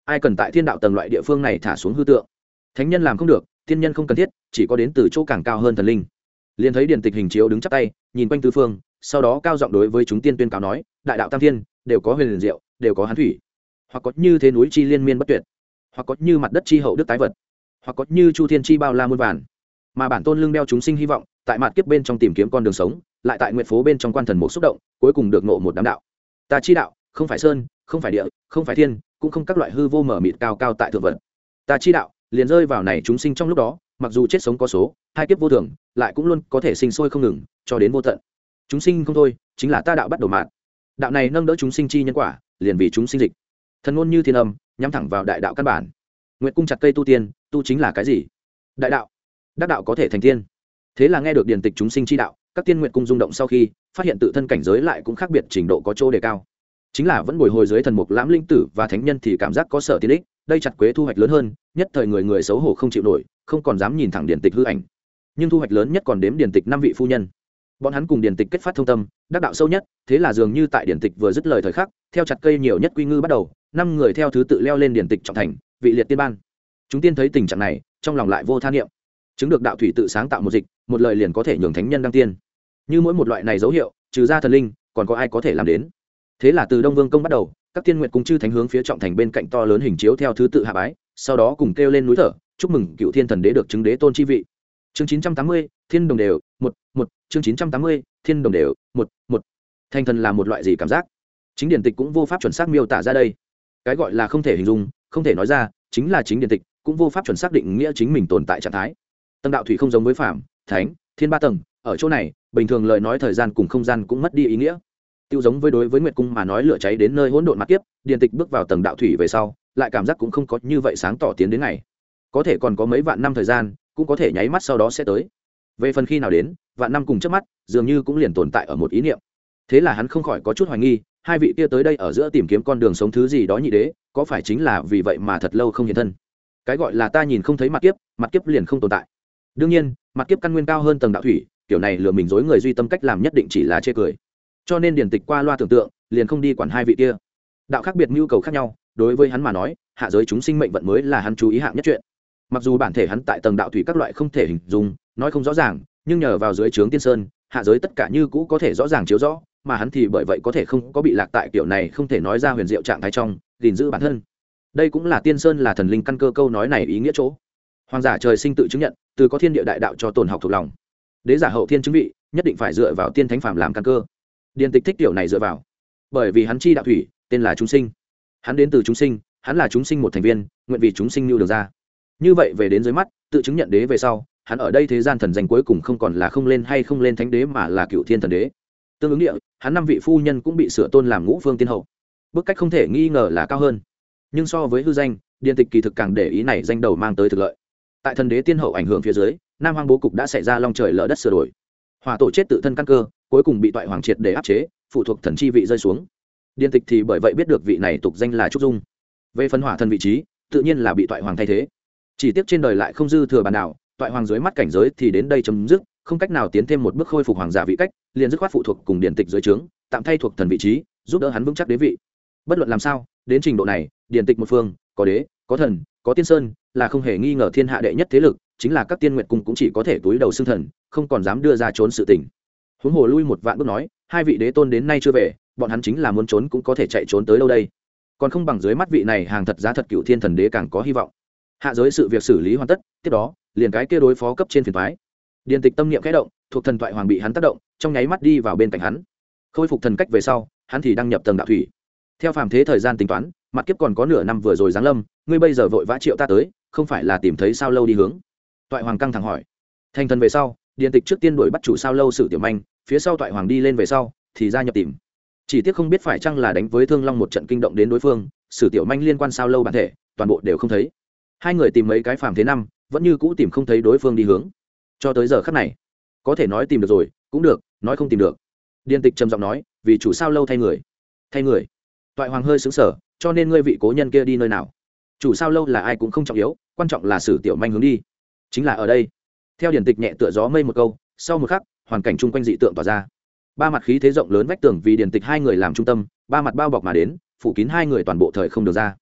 ai cần tại thiên đạo tầng loại địa phương này thả xuống hư tượng. Thánh nhân làm không được, thiên nhân không cần thiết, chỉ có đến từ chỗ càng cao hơn thần linh. Liền thấy Điền Tịch hình chiếu đứng chắp tay nhìn quanh tứ phương, sau đó cao giọng đối với chúng tiên tuyên cáo nói, đại đạo tam thiên đều có huyền liền diệu, đều có hán thủy, hoặc có như thế núi chi liên miên bất tuyệt, hoặc có như mặt đất chi hậu đức tái vật, hoặc có như chu thiên chi bao la muôn vàn. Mà bản tôn lưng đeo chúng sinh hy vọng, tại mạt kiếp bên trong tìm kiếm con đường sống, lại tại nguyệt phố bên trong quan thần một xúc động, cuối cùng được ngộ một đám đạo. Ta chi đạo, không phải sơn, không phải địa, không phải thiên, cũng không các loại hư vô mở mịt cao cao tại thượng vật. Ta chi đạo, liền rơi vào này chúng sinh trong lúc đó, mặc dù chết sống có số, hai kiếp vô thường, lại cũng luôn có thể sinh sôi không ngừng, cho đến vô tận. Chúng sinh không thôi, chính là ta đạo bắt đầu mạt. Đạo này nâng đỡ chúng sinh chi nhân quả, liền vì chúng sinh dịch. Thần ngôn như thiên âm, nhắm thẳng vào đại đạo căn bản. Nguyệt cung chặt cây tu tiên, tu chính là cái gì? Đại đạo. Đắc đạo có thể thành tiên. Thế là nghe được điển tịch chúng sinh chi đạo, các tiên nguyện cung rung động sau khi phát hiện tự thân cảnh giới lại cũng khác biệt trình độ có chỗ đề cao. Chính là vẫn bồi hồi dưới thần mục lãm linh tử và thánh nhân thì cảm giác có sở tiến ích, đây chặt quế thu hoạch lớn hơn, nhất thời người người xấu hổ không chịu nổi, không còn dám nhìn thẳng điển tịch hư ảnh. Nhưng thu hoạch lớn nhất còn đếm điển tịch năm vị phu nhân. Bọn hắn cùng điển tịch kết phát thông tâm, đắc đạo sâu nhất, thế là dường như tại điển tịch vừa dứt lời thời khắc, theo chặt cây nhiều nhất quy ngư bắt đầu, năm người theo thứ tự leo lên điển tịch trọng thành, vị liệt tiên ban. Chúng tiên thấy tình trạng này, trong lòng lại vô tha niệm. Chứng được đạo thủy tự sáng tạo một dịch, một lời liền có thể nhường thánh nhân đăng tiên. Như mỗi một loại này dấu hiệu, trừ ra thần linh, còn có ai có thể làm đến? Thế là từ Đông Vương công bắt đầu, các tiên nguyện cùng chư thánh hướng phía trọng thành bên cạnh to lớn hình chiếu theo thứ tự hạ bái, sau đó cùng kêu lên núi thở, chúc mừng cựu thiên thần đế được chứng đế tôn chi vị. Chương chín trăm tám mươi, thiên đồng đều, một, một, chương chín trăm tám mươi, thiên đồng đều, một, một. Thành thần là một loại gì cảm giác? Chính điển tịch cũng vô pháp chuẩn xác miêu tả ra đây. Cái gọi là không thể hình dung, không thể nói ra, chính là chính điển tịch cũng vô pháp chuẩn xác định nghĩa chính mình tồn tại trạng thái. Tầng đạo thủy không giống với phàm, thánh, thiên ba tầng, ở chỗ này, bình thường lời nói thời gian cùng không gian cũng mất đi ý nghĩa. Tiêu giống với đối với Nguyệt cung mà nói lửa cháy đến nơi hỗn độn mặt kiếp, điển tịch bước vào tầng đạo thủy về sau, lại cảm giác cũng không có như vậy sáng tỏ tiến đến ngày. Có thể còn có mấy vạn năm thời gian, cũng có thể nháy mắt sau đó sẽ tới. Về phần khi nào đến, vạn năm cùng chớp mắt, dường như cũng liền tồn tại ở một ý niệm. Thế là hắn không khỏi có chút hoài nghi, hai vị kia tới đây ở giữa tìm kiếm con đường sống thứ gì đó nhị đế, có phải chính là vì vậy mà thật lâu không hiện thân. Cái gọi là ta nhìn không thấy mặt kiếp, mặt kiếp liền không tồn tại. Đương nhiên, mặt kiếp căn nguyên cao hơn tầng đạo thủy, kiểu này lừa mình dối người duy tâm cách làm nhất định chỉ là chê cười. Cho nên điển tịch qua loa tưởng tượng, liền không đi quản hai vị kia. Đạo khác biệt nhu cầu khác nhau, đối với hắn mà nói, hạ giới chúng sinh mệnh vận mới là hắn chú ý hạng nhất chuyện. Mặc dù bản thể hắn tại tầng đạo thủy các loại không thể hình dung, nói không rõ ràng, nhưng nhờ vào dưới trướng tiên sơn, hạ giới tất cả như cũ có thể rõ ràng chiếu rõ, mà hắn thì bởi vậy có thể không có bị lạc tại kiểu này không thể nói ra huyền diệu trạng thái trong, gìn giữ bản thân. Đây cũng là tiên sơn là thần linh căn cơ câu nói này ý nghĩa chỗ. Hoàng giả trời sinh tự chứng nhận, từ có thiên địa đại đạo cho tồn học thuộc lòng. Đế giả hậu thiên chứng vị, nhất định phải dựa vào tiên thánh phàm làm căn cơ. Điển tịch thích tiểu này dựa vào, bởi vì hắn chi đạo thủy, tên là chúng sinh. Hắn đến từ chúng sinh, hắn là chúng sinh một thành viên, nguyện vì chúng sinh lưu được ra. Như vậy về đến dưới mắt, tự chứng nhận đế về sau, hắn ở đây thế gian thần danh cuối cùng không còn là không lên hay không lên thánh đế mà là cựu thiên thần đế. Tương ứng địa, hắn năm vị phu nhân cũng bị sửa tôn làm ngũ phương tiên hậu. Bức cách không thể nghi ngờ là cao hơn. Nhưng so với hư danh, điển tịch kỳ thực càng để ý này danh đầu mang tới thực lợi. Tại thần đế tiên hậu ảnh hưởng phía dưới, Nam Hoang bố cục đã xảy ra long trời lở đất sửa đổi. Hỏa tổ chết tự thân căn cơ, cuối cùng bị toại hoàng triệt để áp chế, phụ thuộc thần chi vị rơi xuống. Điển tịch thì bởi vậy biết được vị này tục danh là Trúc Dung. Về phân hỏa thần vị trí, tự nhiên là bị toại hoàng thay thế. Chỉ tiếc trên đời lại không dư thừa bàn đảo, toại hoàng dưới mắt cảnh giới thì đến đây chấm dứt, không cách nào tiến thêm một bước khôi phục hoàng giả vị cách, liền dứt khoát phụ thuộc cùng điển tịch dưới trướng, tạm thay thuộc thần vị trí, giúp đỡ hắn vững chắc đế vị. Bất luận làm sao, đến trình độ này, điển tịch một phương, có đế, có thần, có tiên sơn, là không hề nghi ngờ thiên hạ đệ nhất thế lực, chính là các tiên nguyệt cung cũng chỉ có thể túi đầu xưng thần, không còn dám đưa ra trốn sự tình. Huống hồ lui một vạn bước nói, hai vị đế tôn đến nay chưa về, bọn hắn chính là muốn trốn cũng có thể chạy trốn tới đâu đây. Còn không bằng dưới mắt vị này hàng thật giá thật cựu thiên thần đế càng có hy vọng. Hạ giới sự việc xử lý hoàn tất, tiếp đó, liền cái kia đối phó cấp trên phiền toái. Điển tịch tâm niệm khẽ động, thuộc thần toại hoàng bị hắn tác động, trong nháy mắt đi vào bên cạnh hắn. Khôi phục thần cách về sau, hắn thì đăng nhập tầng đạo thủy. Theo phàm thế thời gian tính toán, mặt kiếp còn có nửa năm vừa rồi giáng lâm, ngươi bây giờ vội vã triệu ta tới, không phải là tìm thấy sao lâu đi hướng? Toại hoàng căng thẳng hỏi. Thành thần về sau, điển tịch trước tiên đuổi bắt chủ sao lâu Sử Tiểu Manh, phía sau toại hoàng đi lên về sau, thì ra nhập tìm. Chỉ tiếc không biết phải chăng là đánh với Thương Long một trận kinh động đến đối phương, Sử Tiểu Manh liên quan sao lâu bản thể, toàn bộ đều không thấy. Hai người tìm mấy cái phàm thế năm, vẫn như cũ tìm không thấy đối phương đi hướng. Cho tới giờ khắc này, có thể nói tìm được rồi, cũng được, nói không tìm được. Điển tịch trầm giọng nói, vì chủ sao lâu thay người. Thay người? Toại hoàng hơi sững sờ, cho nên ngươi vị cố nhân kia đi nơi nào? Chủ sao lâu là ai cũng không trọng yếu, quan trọng là Sử Tiểu Manh hướng đi, chính là ở đây. Theo điển tịch nhẹ tựa gió mây một câu, sau một khắc, hoàn cảnh chung quanh dị tượng tỏa ra. Ba mặt khí thế rộng lớn vách tường vì điển tịch hai người làm trung tâm, ba mặt bao bọc mà đến, phủ kín hai người toàn bộ thời không được ra.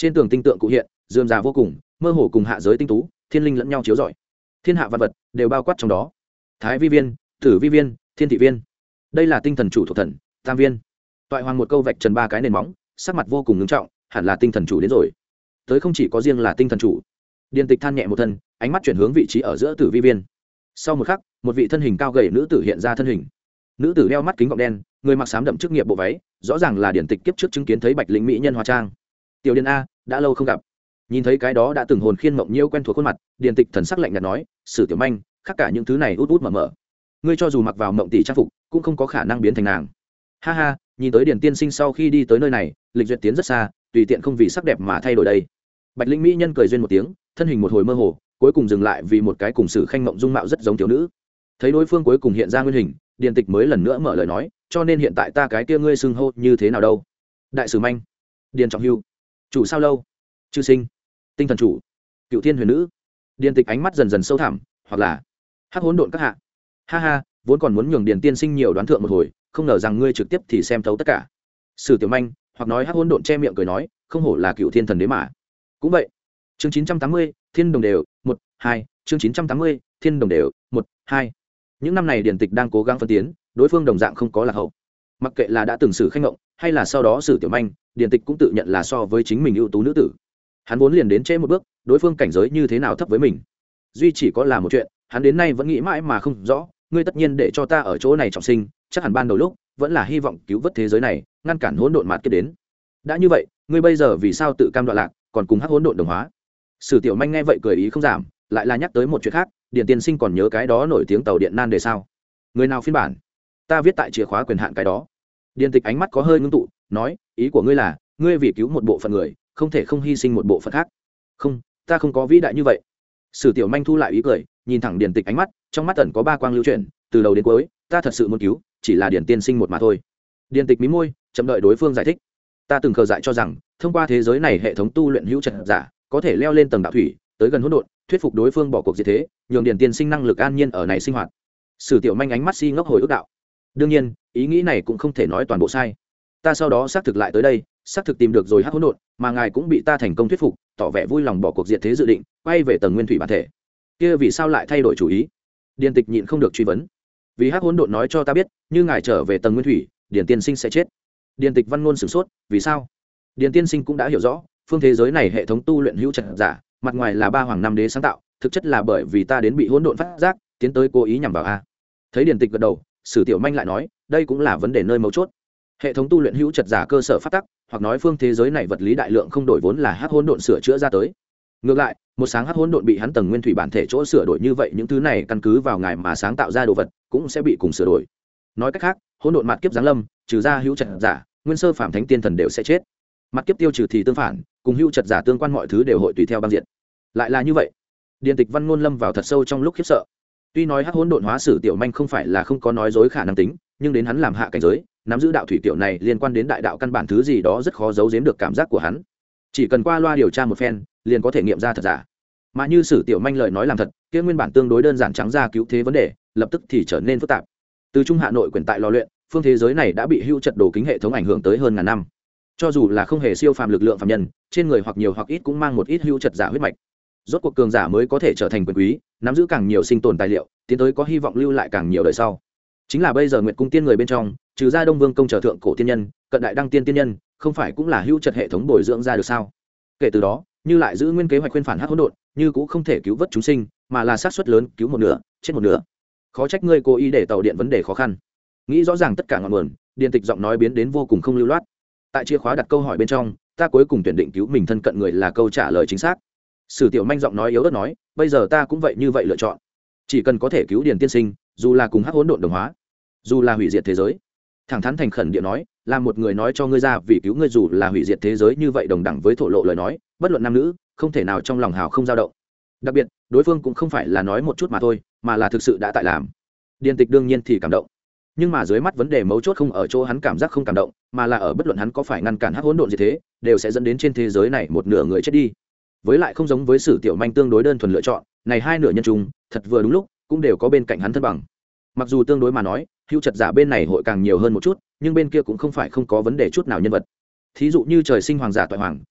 trên tường tinh tượng cụ hiện dườm già vô cùng, mơ hồ cùng hạ giới tinh tú thiên linh lẫn nhau chiếu rọi, thiên hạ văn vật đều bao quát trong đó. Thái vi viên, tử vi viên, thiên thị viên, đây là tinh thần chủ thuộc thần tam viên. Toại hoàng một câu vạch trần ba cái nền móng, sắc mặt vô cùng ngưng trọng, hẳn là tinh thần chủ đến rồi. Tới không chỉ có riêng là tinh thần chủ. Điền Tịch than nhẹ một thân, ánh mắt chuyển hướng vị trí ở giữa tử vi viên. Sau một khắc, một vị thân hình cao gầy nữ tử hiện ra thân hình. Nữ tử đeo mắt kính gọng đen, người mặc xám đậm chức nghiệp bộ váy, rõ ràng là Điền Tịch kiếp trước chứng kiến thấy Bạch Linh mỹ nhân hóa trang. Tiểu Điền a, đã lâu không gặp. Nhìn thấy cái đó đã từng hồn khiên mộng nhiêu quen thuộc khuôn mặt, Điền Tịch thần sắc lạnh nhạt nói, "Sử Tiểu Manh, khác cả những thứ này út út mở mở. Ngươi cho dù mặc vào mộng tỷ trang phục, cũng không có khả năng biến thành nàng." Ha ha, nhìn tới Điền tiên sinh sau khi đi tới nơi này, lịch duyệt tiến rất xa, tùy tiện không vì sắc đẹp mà thay đổi đây. Bạch Linh mỹ nhân cười duyên một tiếng, thân hình một hồi mơ hồ, cuối cùng dừng lại vì một cái cùng Sử Khanh mộng dung mạo rất giống thiếu nữ. Thấy đối phương cuối cùng hiện ra nguyên hình, Điền Tịch mới lần nữa mở lời nói, "Cho nên hiện tại ta cái kia ngươi xưng hô như thế nào đâu?" Đại sử Manh, Điền Trọng Hưu, chủ sao lâu, chư sinh, tinh thần chủ, cựu thiên huyền nữ. Điền Tịch ánh mắt dần dần sâu thẳm, hoặc là hắc hỗn độn các hạ. Ha ha, vốn còn muốn nhường Điền tiên sinh nhiều đoán thượng một hồi, không ngờ rằng ngươi trực tiếp thì xem thấu tất cả. Sử Tiểu Manh, hoặc nói hắc hỗn độn che miệng cười nói, không hổ là cựu thiên thần đế mà. Cũng vậy. Chương chín trăm tám mươi, Thiên Đồng đều, một, hai, chương chín trăm tám mươi, Thiên Đồng đều, một, hai. Những năm này Điền Tịch đang cố gắng phân tiến, đối phương đồng dạng không có lạc hậu. Mặc kệ là đã từng Sử Khanh ngộng, hay là sau đó Sử Tiểu Manh, Điền Tịch cũng tự nhận là so với chính mình ưu tú nữ tử. Hắn vốn liền đến trễ một bước, đối phương cảnh giới như thế nào thấp với mình. Duy chỉ có là một chuyện, hắn đến nay vẫn nghĩ mãi mà không rõ, ngươi tất nhiên để cho ta ở chỗ này trọng sinh, chắc hẳn ban đầu lúc vẫn là hy vọng cứu vớt thế giới này, ngăn cản hỗn độn mạt kiếp đến. Đã như vậy, ngươi bây giờ vì sao tự cam đoạn lạc, còn cùng hắc hỗn độn đồng hóa? Sử Tiểu Manh nghe vậy cười ý không giảm, lại là nhắc tới một chuyện khác, Điền tiên sinh còn nhớ cái đó nổi tiếng tàu điện nan đề sao? Người nào phiên bản? Ta viết tại chìa khóa quyền hạn cái đó. Điền Tịch ánh mắt có hơi ngưng tụ, nói, ý của ngươi là, ngươi vì cứu một bộ phận người, không thể không hy sinh một bộ phận khác. Không, ta không có vĩ đại như vậy. Sử Tiểu Manh thu lại ý cười, nhìn thẳng Điền Tịch ánh mắt, trong mắt ẩn có ba quang lưu chuyển, từ đầu đến cuối, ta thật sự muốn cứu, chỉ là Điền tiên sinh một mà thôi. Điền Tịch mím môi, chậm đợi đối phương giải thích. Ta từng khờ dại cho rằng, thông qua thế giới này hệ thống tu luyện hữu trật giả, có thể leo lên tầng đạo thủy, tới gần hỗn độn, thuyết phục đối phương bỏ cuộc diệt thế, nhường Điền tiên sinh năng lực an nhiên ở này sinh hoạt. Sử Tiểu Manh ánh mắt si ngốc hồi ức đạo. Đương nhiên, ý nghĩ này cũng không thể nói toàn bộ sai. Ta sau đó xác thực lại tới đây, xác thực tìm được rồi hắc hỗn độn, mà ngài cũng bị ta thành công thuyết phục, tỏ vẻ vui lòng bỏ cuộc diệt thế dự định, quay về tầng nguyên thủy bản thể. Kia vì sao lại thay đổi chủ ý? Điền Tịch nhịn không được truy vấn. Vì hắc hỗn độn nói cho ta biết, như ngài trở về tầng nguyên thủy, Điền tiên sinh sẽ chết. Điền Tịch văn ngôn sửng sốt, vì sao? Điền tiên sinh cũng đã hiểu rõ, phương thế giới này hệ thống tu luyện hữu trật giả, mặt ngoài là ba hoàng năm đế sáng tạo, thực chất là bởi vì ta đến bị hỗn độn phát giác, tiến tới cố ý nhằm vào a. Thấy Điền Tịch gật đầu, Sử Tiểu Manh lại nói, đây cũng là vấn đề nơi mấu chốt. Hệ thống tu luyện hữu trật giả cơ sở phát tắc, hoặc nói phương thế giới này vật lý đại lượng không đổi vốn là hắc hỗn độn sửa chữa ra tới. Ngược lại, một sáng hắc hỗn độn bị hắn tầng nguyên thủy bản thể chỗ sửa đổi như vậy, những thứ này căn cứ vào ngài mà sáng tạo ra đồ vật cũng sẽ bị cùng sửa đổi. Nói cách khác, hỗn độn mạt kiếp giáng lâm, trừ ra hữu trật giả, nguyên sơ phạm thánh tiên thần đều sẽ chết. Mạt kiếp tiêu trừ thì tương phản, cùng hữu trật giả tương quan mọi thứ đều hội tùy theo băng diện. Lại là như vậy. Điền Tịch văn ngôn lâm vào thật sâu trong lúc khiếp sợ. Tuy nói hắc hỗn độn hóa Sử Tiểu Manh không phải là không có nói dối khả năng tính, nhưng đến hắn làm hạ cảnh giới, nắm giữ đạo thủy tiểu này liên quan đến đại đạo căn bản thứ gì đó rất khó giấu giếm được cảm giác của hắn. Chỉ cần qua loa điều tra một phen, liền có thể nghiệm ra thật giả. Mà như Sử Tiểu Manh lời nói làm thật, kia nguyên bản tương đối đơn giản trắng ra cứu thế vấn đề, lập tức thì trở nên phức tạp. Từ Trung Hà Nội quyển tại lò luyện, phương thế giới này đã bị hữu trật đồ kính hệ thống ảnh hưởng tới hơn ngàn năm. Cho dù là không hề siêu phàm lực lượng phàm nhân, trên người hoặc nhiều hoặc ít cũng mang một ít hữu trật giả huyết mạch. Rốt cuộc cường giả mới có thể trở thành quyền quý, nắm giữ càng nhiều sinh tồn tài liệu, tiến tới có hy vọng lưu lại càng nhiều đời sau. Chính là bây giờ Nguyệt cung tiên người bên trong, trừ ra Đông Vương công trở thượng cổ tiên nhân, cận đại đăng tiên tiên nhân, không phải cũng là hữu trật hệ thống bồi dưỡng ra được sao? Kể từ đó, như lại giữ nguyên kế hoạch khuyên phản hắc hỗn độn, như cũng không thể cứu vớt chúng sinh, mà là xác suất lớn cứu một nửa, chết một nửa. Khó trách ngươi cố ý để tàu điện vấn đề khó khăn. Nghĩ rõ ràng tất cả ngọn nguồn, Điền Tịch giọng nói biến đến vô cùng không lưu loát. Tại chìa khóa đặt câu hỏi bên trong, ta cuối cùng tuyển định cứu mình thân cận người là câu trả lời chính xác. Sử Tiểu Manh giọng nói yếu ớt nói, bây giờ ta cũng vậy như vậy lựa chọn. Chỉ cần có thể cứu Điền tiên sinh, dù là cùng hắc hỗn độn đồng hóa, dù là hủy diệt thế giới. Thẳng thắn thành khẩn địa nói, là một người nói cho ngươi ra vì cứu ngươi dù là hủy diệt thế giới như vậy đồng đẳng với thổ lộ lời nói, bất luận nam nữ, không thể nào trong lòng hào không dao động. Đặc biệt, đối phương cũng không phải là nói một chút mà thôi, mà là thực sự đã tại làm. Điền Tịch đương nhiên thì cảm động. Nhưng mà dưới mắt vấn đề mấu chốt không ở chỗ hắn cảm giác không cảm động, mà là ở bất luận hắn có phải ngăn cản hắc hỗn độn gì thế, đều sẽ dẫn đến trên thế giới này một nửa người chết đi. Với lại không giống với Sử Tiểu Manh tương đối đơn thuần lựa chọn, này hai nửa nhân chung, thật vừa đúng lúc, cũng đều có bên cạnh hắn thân bằng. Mặc dù tương đối mà nói, hữu trật giả bên này hội càng nhiều hơn một chút, nhưng bên kia cũng không phải không có vấn đề chút nào nhân vật. Thí dụ như trời sinh hoàng giả Toại Hoàng,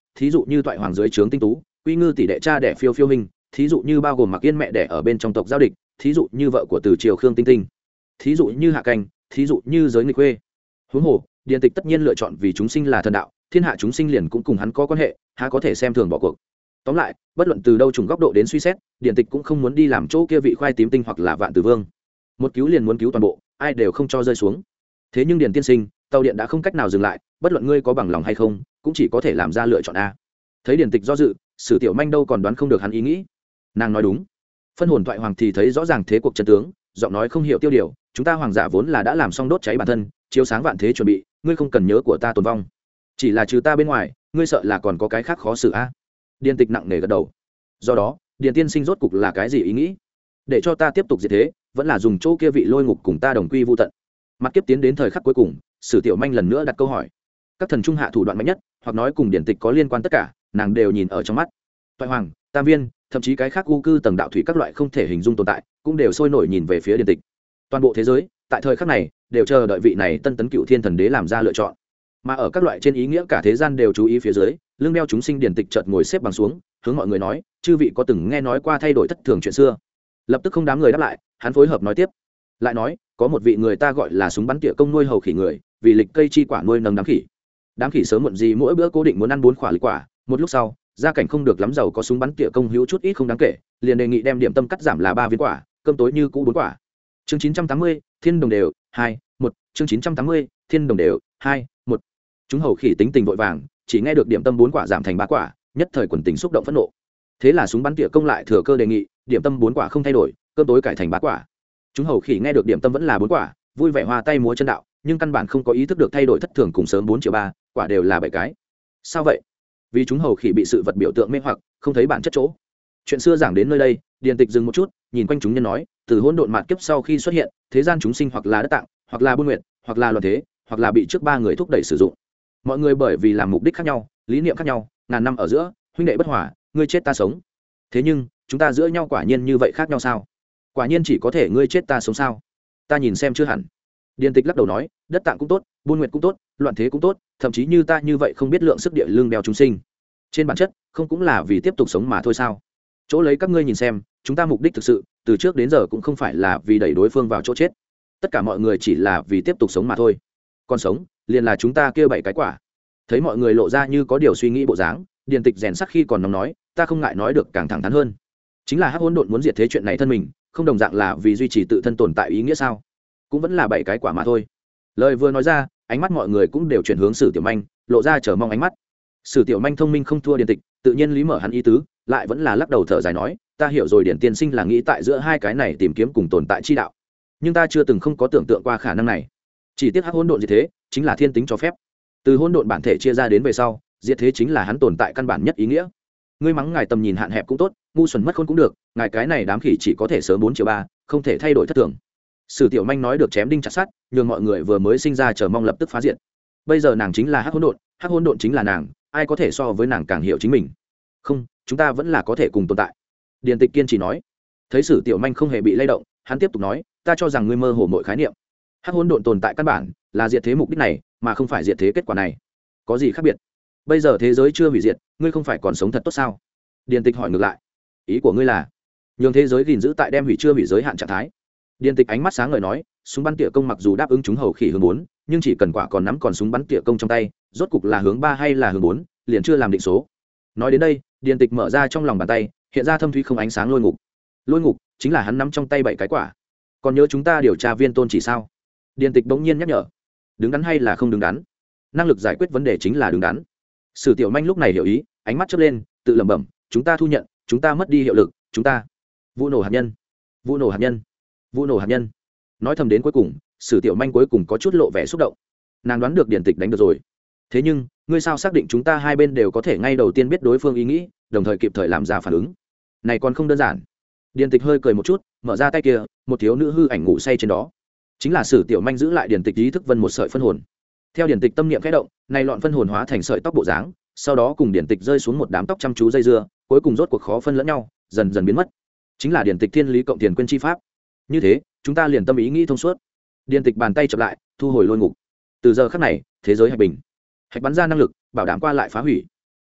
thí dụ như toại hoàng dưới trướng tinh tú, quy ngư tỷ đệ cha đẻ phiêu phiêu hình, thí dụ như bao gồm mặc yên mẹ đẻ ở bên trong tộc giao địch, thí dụ như vợ của từ triều khương tinh tinh, thí dụ như hạ canh, thí dụ như giới nghịch khuê. Huống hồ điền tịch tất nhiên lựa chọn vì chúng sinh là thần đạo, thiên hạ chúng sinh liền cũng cùng hắn có quan hệ, há có thể xem thường bỏ cuộc. Tóm lại, bất luận từ đâu trùng góc độ đến suy xét, điền tịch cũng không muốn đi làm chỗ kia vị khoai tím tinh hoặc là vạn tử vương. Một cứu liền muốn cứu toàn bộ, ai đều không cho rơi xuống. Thế nhưng điền tiên sinh, tàu điện đã không cách nào dừng lại, bất luận ngươi có bằng lòng hay không, cũng chỉ có thể làm ra lựa chọn a. Thấy điền tịch do dự, Sử Tiểu Manh đâu còn đoán không được hắn ý nghĩ. Nàng nói đúng. Phân hồn thoại hoàng thì thấy rõ ràng thế cuộc chân tướng, giọng nói không hiểu tiêu điều, chúng ta hoàng giả vốn là đã làm xong đốt cháy bản thân, chiếu sáng vạn thế chuẩn bị, ngươi không cần nhớ của ta tồn vong. Chỉ là trừ ta bên ngoài, ngươi sợ là còn có cái khác khó xử a. Điền tịch nặng nề gật đầu. Do đó, điền tiên sinh rốt cục là cái gì ý nghĩ? Để cho ta tiếp tục diệt thế, vẫn là dùng chỗ kia vị lôi ngục cùng ta đồng quy vu tận? Mặt kiếp tiến đến thời khắc cuối cùng, Sử Tiểu Manh lần nữa đặt câu hỏi. Các thần trung hạ thủ đoạn mạnh nhất, hoặc nói cùng điển tịch có liên quan tất cả, nàng đều nhìn ở trong mắt. Toại hoàng, Tam Viên, thậm chí cái khác u cư tầng đạo thủy các loại không thể hình dung tồn tại, cũng đều sôi nổi nhìn về phía điển tịch. Toàn bộ thế giới, tại thời khắc này, đều chờ đợi vị này tân tấn cựu thiên thần đế làm ra lựa chọn. Mà ở các loại trên ý nghĩa cả thế gian đều chú ý phía dưới, lưng đeo chúng sinh điển tịch chợt ngồi xếp bằng xuống, hướng mọi người nói, chư vị có từng nghe nói qua thay đổi thất thường chuyện xưa? Lập tức không đám người đáp lại, hắn phối hợp nói tiếp. Lại nói, có một vị người ta gọi là súng bắn tỉa công nuôi hầu khỉ người, vì lịch cây chi quả nuôi nấng đám khỉ. Đám khỉ sớm muộn gì mỗi bữa cố định muốn ăn bốn quả lịch quả, một lúc sau, gia cảnh không được lắm giàu có súng bắn tỉa công hữu chút ít không đáng kể, liền đề nghị đem điểm tâm cắt giảm là ba viên quả, cơm tối như cũ bốn quả. Chương chín trăm tám mươi, Thiên đồng đều, hai, một, chương chín trăm tám mươi, Thiên đồng đều, hai, một. Chúng hầu khỉ tính tình vội vàng, chỉ nghe được điểm tâm bốn quả giảm thành ba quả, nhất thời quần tình xúc động phẫn nộ. Thế là súng bắn tỉa công lại thừa cơ đề nghị, điểm tâm bốn quả không thay đổi, cơm tối cải thành ba quả. Chúng hầu khỉ nghe được điểm tâm vẫn là bốn quả, vui vẻ hoa tay múa chân đạo, nhưng căn bản không có ý thức được thay đổi thất thường cùng sớm bốn triệu ba, quả đều là bảy cái. Sao vậy? Vì chúng hầu khỉ bị sự vật biểu tượng mê hoặc, không thấy bản chất chỗ. Chuyện xưa giảng đến nơi đây, điền tịch dừng một chút, nhìn quanh chúng nhân nói, từ hỗn độn mạt kiếp sau khi xuất hiện, thế gian chúng sinh hoặc là đất tạng, hoặc là buôn nguyện, hoặc là loạn thế, hoặc là bị trước ba người thúc đẩy sử dụng. Mọi người bởi vì làm mục đích khác nhau, lý niệm khác nhau, ngàn năm ở giữa, huynh đệ bất hòa, ngươi chết ta sống. Thế nhưng, chúng ta giữa nhau quả nhiên như vậy khác nhau sao? Quả nhiên chỉ có thể ngươi chết ta sống sao? Ta nhìn xem chưa hẳn. Điền tịch lắc đầu nói, đất tạng cũng tốt, buôn nguyệt cũng tốt, loạn thế cũng tốt, thậm chí như ta như vậy không biết lượng sức địa lương đeo chúng sinh, trên bản chất không cũng là vì tiếp tục sống mà thôi sao? Chỗ lấy các ngươi nhìn xem, chúng ta mục đích thực sự từ trước đến giờ cũng không phải là vì đẩy đối phương vào chỗ chết, tất cả mọi người chỉ là vì tiếp tục sống mà thôi. Còn sống liền là chúng ta kia bảy cái quả. Thấy mọi người lộ ra như có điều suy nghĩ bộ dáng, điền tịch rèn sắc khi còn nóng nói, ta không ngại nói được càng thẳng thắn hơn, chính là hắc hỗn độn muốn diệt thế chuyện này thân mình, không đồng dạng là vì duy trì tự thân tồn tại ý nghĩa sao? Cũng vẫn là bảy cái quả mà thôi. Lời vừa nói ra, ánh mắt mọi người cũng đều chuyển hướng Sử Tiểu Manh, lộ ra chờ mong ánh mắt. Sử Tiểu Manh thông minh không thua điền tịch, tự nhiên lý mở hắn ý tứ, lại vẫn là lắc đầu thở dài nói, ta hiểu rồi, điển tiên sinh là nghĩ tại giữa hai cái này tìm kiếm cùng tồn tại chi đạo, nhưng ta chưa từng không có tưởng tượng qua khả năng này. Chỉ tiếc hắc hỗn độn diệt thế chính là thiên tính cho phép, từ hỗn độn bản thể chia ra đến về sau, diệt thế chính là hắn tồn tại căn bản nhất ý nghĩa. Ngươi mắng ngài tầm nhìn hạn hẹp cũng tốt, ngu xuẩn mất khôn cũng được, ngài cái này đám khỉ chỉ có thể sớm bốn triệu ba, không thể thay đổi thất thường. Sử Tiểu Manh nói được chém đinh chặt sắt, nhường mọi người vừa mới sinh ra chờ mong lập tức phá diện. Bây giờ nàng chính là hắc hỗn độn, hắc hỗn độn chính là nàng, ai có thể so với nàng càng hiểu chính mình? Không, chúng ta vẫn là có thể cùng tồn tại. Điền tịch kiên trì nói. Thấy Sử Tiểu Manh không hề bị lay động, hắn tiếp tục nói, ta cho rằng ngươi mơ hồ mọi khái niệm. Hắc hỗn độn tồn tại căn bản là diệt thế mục đích này, mà không phải diệt thế kết quả này. Có gì khác biệt? Bây giờ thế giới chưa hủy diệt, ngươi không phải còn sống thật tốt sao? Điền tịch hỏi ngược lại. Ý của ngươi là nhường thế giới gìn giữ tại đem hủy chưa hủy giới hạn trạng thái? Điền tịch ánh mắt sáng ngời nói, súng bắn tỉa công mặc dù đáp ứng chúng hầu khỉ hướng bốn, nhưng chỉ cần quả còn nắm còn súng bắn tỉa công trong tay, rốt cục là hướng ba hay là hướng bốn, liền chưa làm định số. Nói đến đây, điền tịch mở ra trong lòng bàn tay, hiện ra thâm thúy không ánh sáng lôi ngục. Lôi ngục chính là hắn nắm trong tay bảy cái quả. Còn nhớ chúng ta điều tra viên tôn chỉ sao? Điền tịch bỗng nhiên nhắc nhở. Đứng đắn hay là không đứng đắn? Năng lực giải quyết vấn đề chính là đứng đắn. Sử Tiểu Manh lúc này hiểu ý, ánh mắt chớp lên, tự lẩm bẩm, chúng ta thu nhận, chúng ta mất đi hiệu lực, chúng ta vụ nổ hạt nhân, vụ nổ hạt nhân, vụ nổ hạt nhân. Nói thầm đến cuối cùng, Sử Tiểu Manh cuối cùng có chút lộ vẻ xúc động. Nàng đoán được điển tịch đánh được rồi. Thế nhưng, ngươi sao xác định chúng ta hai bên đều có thể ngay đầu tiên biết đối phương ý nghĩ, đồng thời kịp thời làm ra phản ứng? Này còn không đơn giản. Điển tịch hơi cười một chút, mở ra tay kia, một thiếu nữ hư ảnh ngủ say trên đó. Chính là Sử Tiểu Manh giữ lại điển tịch ý thức vân một sợi phân hồn. Theo điển tịch tâm niệm khẽ động, này lọn phân hồn hóa thành sợi tóc bộ dáng, sau đó cùng điển tịch rơi xuống một đám tóc chăm chú dây dưa, cuối cùng rốt cuộc khó phân lẫn nhau, dần dần biến mất. Chính là điển tịch thiên lý cộng tiền quên chi pháp. Như thế, chúng ta liền tâm ý nghĩ thông suốt. Điển tịch bàn tay chập lại, thu hồi lôi ngục. Từ giờ khắc này, thế giới hạch bình, hạch bắn ra năng lực, bảo đảm qua lại phá hủy.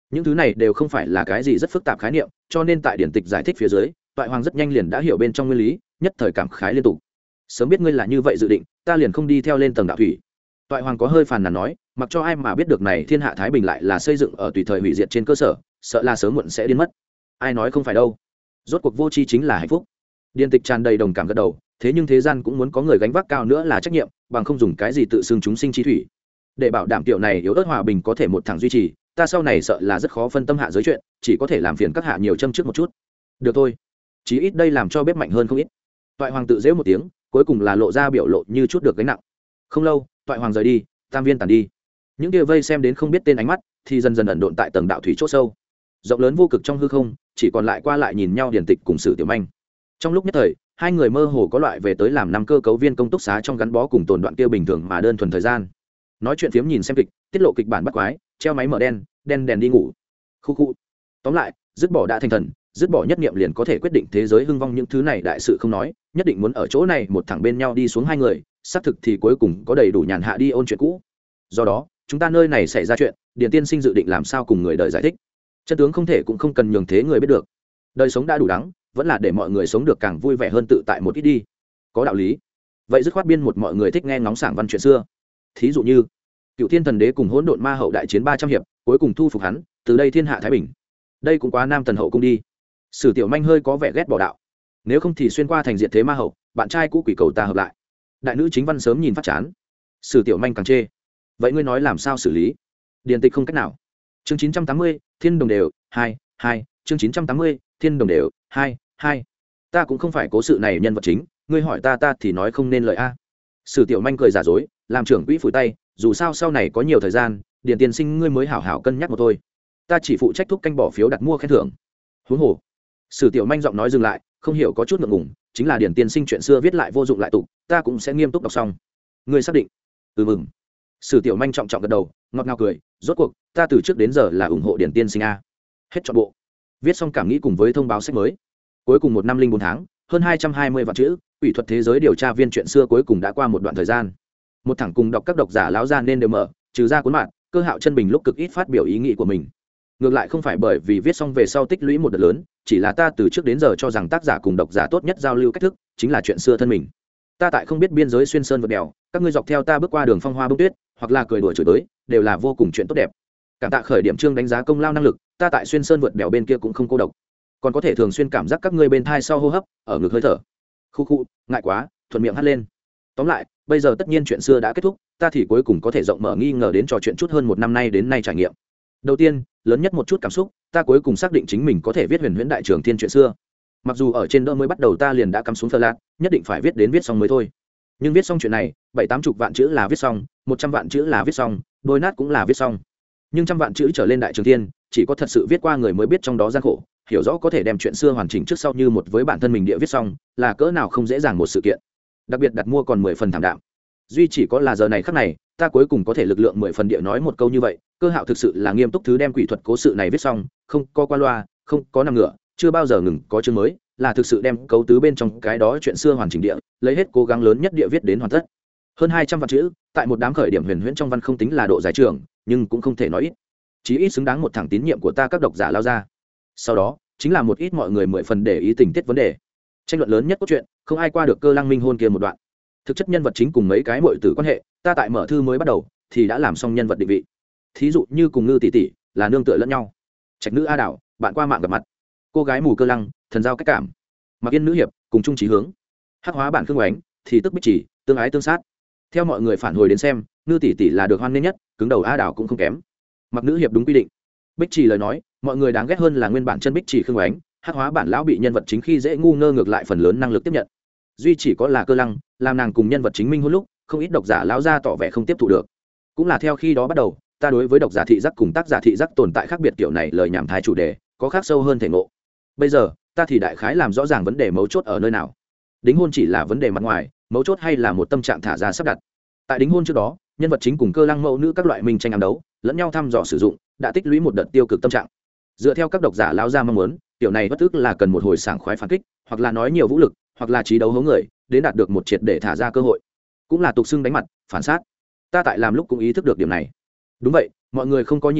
những thứ này đều không phải là cái gì rất phức tạp khái niệm, cho nên tại điển tịch giải thích phía dưới, toại hoàng rất nhanh liền đã hiểu bên trong nguyên lý, nhất thời cảm khái liên tục. Sớm biết ngươi là như vậy dự định, ta liền không đi theo lên tầng đạo thủy. Toại hoàng có hơi phàn nàn nói, mặc cho ai mà biết được này thiên hạ thái bình lại là xây dựng ở tùy thời hủy diệt trên cơ sở, sợ là sớm muộn sẽ điên mất. Ai nói không phải đâu, rốt cuộc vô tri chính là hạnh phúc. Điển tịch tràn đầy đồng cảm gật đầu, thế nhưng thế gian cũng muốn có người gánh vác cao nữa là trách nhiệm, bằng không dùng cái gì tự xưng chúng sinh chi thủy. Để bảo đảm tiểu này yếu ớt hòa bình có thể một thẳng duy trì, ta sau này sợ là rất khó phân tâm hạ giới chuyện, chỉ có thể làm phiền các hạ nhiều châm trước một chút. Được thôi, chí ít đây làm cho bếp mạnh hơn không ít. Toại hoàng tự giễu một tiếng, cuối cùng là lộ ra biểu lộ như chút được gánh nặng. Không lâu, toại hoàng rời đi, tam viên tàn đi. Những kia vây xem đến không biết tên ánh mắt thì dần dần ẩn độn tại tầng đạo thủy chỗ sâu. Rộng lớn vô cực trong hư không, chỉ còn lại qua lại nhìn nhau điển tịch cùng Sử Tiểu Manh. Trong lúc nhất thời, hai người mơ hồ có loại về tới làm năm cơ cấu viên công túc xá trong gắn bó cùng tồn đoạn kia bình thường mà đơn thuần thời gian. Nói chuyện phiếm nhìn xem kịch, tiết lộ kịch bản bắt quái, treo máy mở đen, đen đèn đi ngủ. Khu khu. Tóm lại, dứt bỏ đã thành thần, dứt bỏ nhất niệm liền có thể quyết định thế giới hưng vong những thứ này đại sự không nói, nhất định muốn ở chỗ này một thẳng bên nhau đi xuống hai người, xác thực thì cuối cùng có đầy đủ nhàn hạ đi ôn chuyện cũ. Do đó, chúng ta nơi này xảy ra chuyện, Điền tiên sinh dự định làm sao cùng người đời giải thích. Chân tướng không thể cũng không cần nhường thế người biết được. Đời sống đã đủ đắng, vẫn là để mọi người sống được càng vui vẻ hơn tự tại một ít đi. Có đạo lý. Vậy dứt khoát biên một mọi người thích nghe ngóng sảng văn chuyện xưa. Thí dụ như Cựu Thiên Thần Đế cùng Hỗn Độn Ma Hậu đại chiến ba trăm hiệp, cuối cùng thu phục hắn, từ đây thiên hạ thái bình. Đây cũng quá Nam Tần Hậu cung đi. Sử Tiểu Manh hơi có vẻ ghét bỏ đạo. Nếu không thì xuyên qua thành diện thế ma hậu, bạn trai cũ quỷ cầu ta hợp lại. Đại nữ chính văn sớm nhìn phát chán. Sử Tiểu Manh càng chê. Vậy ngươi nói làm sao xử lý? Điền tịch không cách nào. Chương chín trăm tám mươi, Thiên Đồng đều, hai, hai, chương chín trăm tám mươi, Thiên Đồng đều, hai, hai. Ta cũng không phải cố sự này nhân vật chính, ngươi hỏi ta ta thì nói không nên lời a. Sử Tiểu Manh cười giả dối, làm trưởng quỹ phủi tay, dù sao sau này có nhiều thời gian, Điền tiên sinh ngươi mới hảo hảo cân nhắc một thôi. Ta chỉ phụ trách thúc canh bỏ phiếu đặt mua khen thưởng. Huống hồ. Sử Tiểu Manh giọng nói dừng lại, không hiểu có chút ngượng ngùng, chính là Điền tiên sinh chuyện xưa viết lại vô dụng lại tục, ta cũng sẽ nghiêm túc đọc xong. Ngươi xác định? Ừ mừng. Sử Tiểu Manh trọng trọng gật đầu, ngọt ngào cười, rốt cuộc ta từ trước đến giờ là ủng hộ Điền tiên sinh a. Hết trọn bộ. Viết xong cảm nghĩ cùng với thông báo sách mới. Cuối cùng một năm linh bốn tháng, hơn hai trăm hai mươi vạn chữ, ủy thuật thế giới điều tra viên chuyện xưa cuối cùng đã qua một đoạn thời gian. Một thẳng cùng đọc các độc giả láo ra nên đều mở, trừ ra cuốn mạng, Cơ Hạo Chân Bình lúc cực ít phát biểu ý nghĩ của mình. Ngược lại không phải bởi vì viết xong về sau tích lũy một đợt lớn, chỉ là ta từ trước đến giờ cho rằng tác giả cùng độc giả tốt nhất giao lưu cách thức chính là chuyện xưa thân mình. Ta tại không biết biên giới xuyên sơn vượt đèo, các ngươi dọc theo ta bước qua đường phong hoa bông tuyết, hoặc là cười đùa chửi tới, đều là vô cùng chuyện tốt đẹp. Cảm tạ khởi điểm chương đánh giá công lao năng lực, ta tại xuyên sơn vượt đèo bên kia cũng không cô độc, còn có thể thường xuyên cảm giác các ngươi bên thai sau hô hấp, ở ngực hơi thở. Khu khu, ngại quá, thuận miệng hắt lên. Tóm lại, bây giờ tất nhiên chuyện xưa đã kết thúc, ta thì cuối cùng có thể rộng mở nghi ngờ đến trò chuyện chút hơn một năm nay đến nay trải nghiệm. Đầu tiên, lớn nhất một chút cảm xúc, ta cuối cùng xác định chính mình có thể viết huyền huyễn đại trường thiên chuyện xưa. Mặc dù ở trên đỡ mới bắt đầu ta liền đã cắm xuống phơ lạc, nhất định phải viết đến viết xong mới thôi. Nhưng viết xong chuyện này, bảy tám chục vạn chữ là viết xong, một trăm vạn chữ là viết xong, đôi nát cũng là viết xong. Nhưng trăm vạn chữ trở lên đại trường thiên, chỉ có thật sự viết qua người mới biết trong đó gian khổ, hiểu rõ có thể đem chuyện xưa hoàn chỉnh trước sau như một với bản thân mình địa viết xong, là cỡ nào không dễ dàng một sự kiện. Đặc biệt đặt mua còn mười phần thảm đạm. Duy chỉ có là giờ này khắc này, ta cuối cùng có thể lực lượng mười phần địa nói một câu như vậy, Cơ Hạo thực sự là nghiêm túc thứ đem quỷ thuật cố sự này viết xong, không có qua loa, không có nằm ngựa, chưa bao giờ ngừng có chương mới, là thực sự đem cấu tứ bên trong cái đó chuyện xưa hoàn chỉnh địa, lấy hết cố gắng lớn nhất địa viết đến hoàn tất. Hơn hai trăm vạn chữ, tại một đám khởi điểm huyền huyễn trong văn không tính là độ dài trường, nhưng cũng không thể nói ít. Chí ít xứng đáng một thẳng tín nhiệm của ta các độc giả lao ra. Sau đó, chính là một ít mọi người mười phần để ý tình tiết vấn đề. Tranh luận lớn nhất cốt truyện, không ai qua được Cơ Lăng Minh hôn kia một đoạn. Thực chất nhân vật chính cùng mấy cái muội tử quan hệ, ta tại mở thư mới bắt đầu thì đã làm xong nhân vật định vị. Thí dụ như cùng Ngư tỷ tỷ là nương tựa lẫn nhau, Trạch nữ A Đảo bạn qua mạng gặp mặt, cô gái mù Cơ Lăng thần giao cách cảm, Mặc Yên nữ hiệp cùng chung chí hướng, hắc hóa bản Khương Oánh thì tức Bích Chỉ tương ái tương sát. Theo mọi người phản hồi đến xem, Ngư tỷ tỷ là được hoan nghênh nhất, cứng đầu A Đảo cũng không kém. Mặc nữ hiệp đúng quy định. Bích Chỉ lời nói, mọi người đáng ghét hơn là nguyên bản chân Bích Chỉ Khương Oánh, hắc hóa bản lão bị nhân vật chính khi dễ ngu ngơ ngược lại phần lớn năng lực tiếp nhận. Duy chỉ có là Cơ Lăng, làm nàng cùng nhân vật chính minh hôn lúc, không ít độc giả lão ra tỏ vẻ không tiếp thu được. Cũng là theo khi đó bắt đầu, ta đối với độc giả thị giác cùng tác giả thị giác tồn tại khác biệt kiểu này lời nhảm thái chủ đề, có khác sâu hơn thể ngộ. Bây giờ, ta thì đại khái làm rõ ràng vấn đề mấu chốt ở nơi nào. Đính hôn chỉ là vấn đề mặt ngoài, mấu chốt hay là một tâm trạng thả ra sắp đặt. Tại đính hôn trước đó, nhân vật chính cùng Cơ Lăng mẫu nữ các loại minh tranh ám đấu, lẫn nhau thăm dò sử dụng, đã tích lũy một đợt tiêu cực tâm trạng. Dựa theo các độc giả lão ra mong muốn, kiểu này bất tức là cần một hồi sảng khoái phản kích, hoặc là nói nhiều vũ lực, hoặc là trí đấu hố người, đến đạt được một triệt để thả ra cơ hội, cũng là tục xưng đánh mặt phản sát. Ta tại làm lúc cũng ý thức được điểm này. Đúng vậy, mọi người không có nhìn lầm,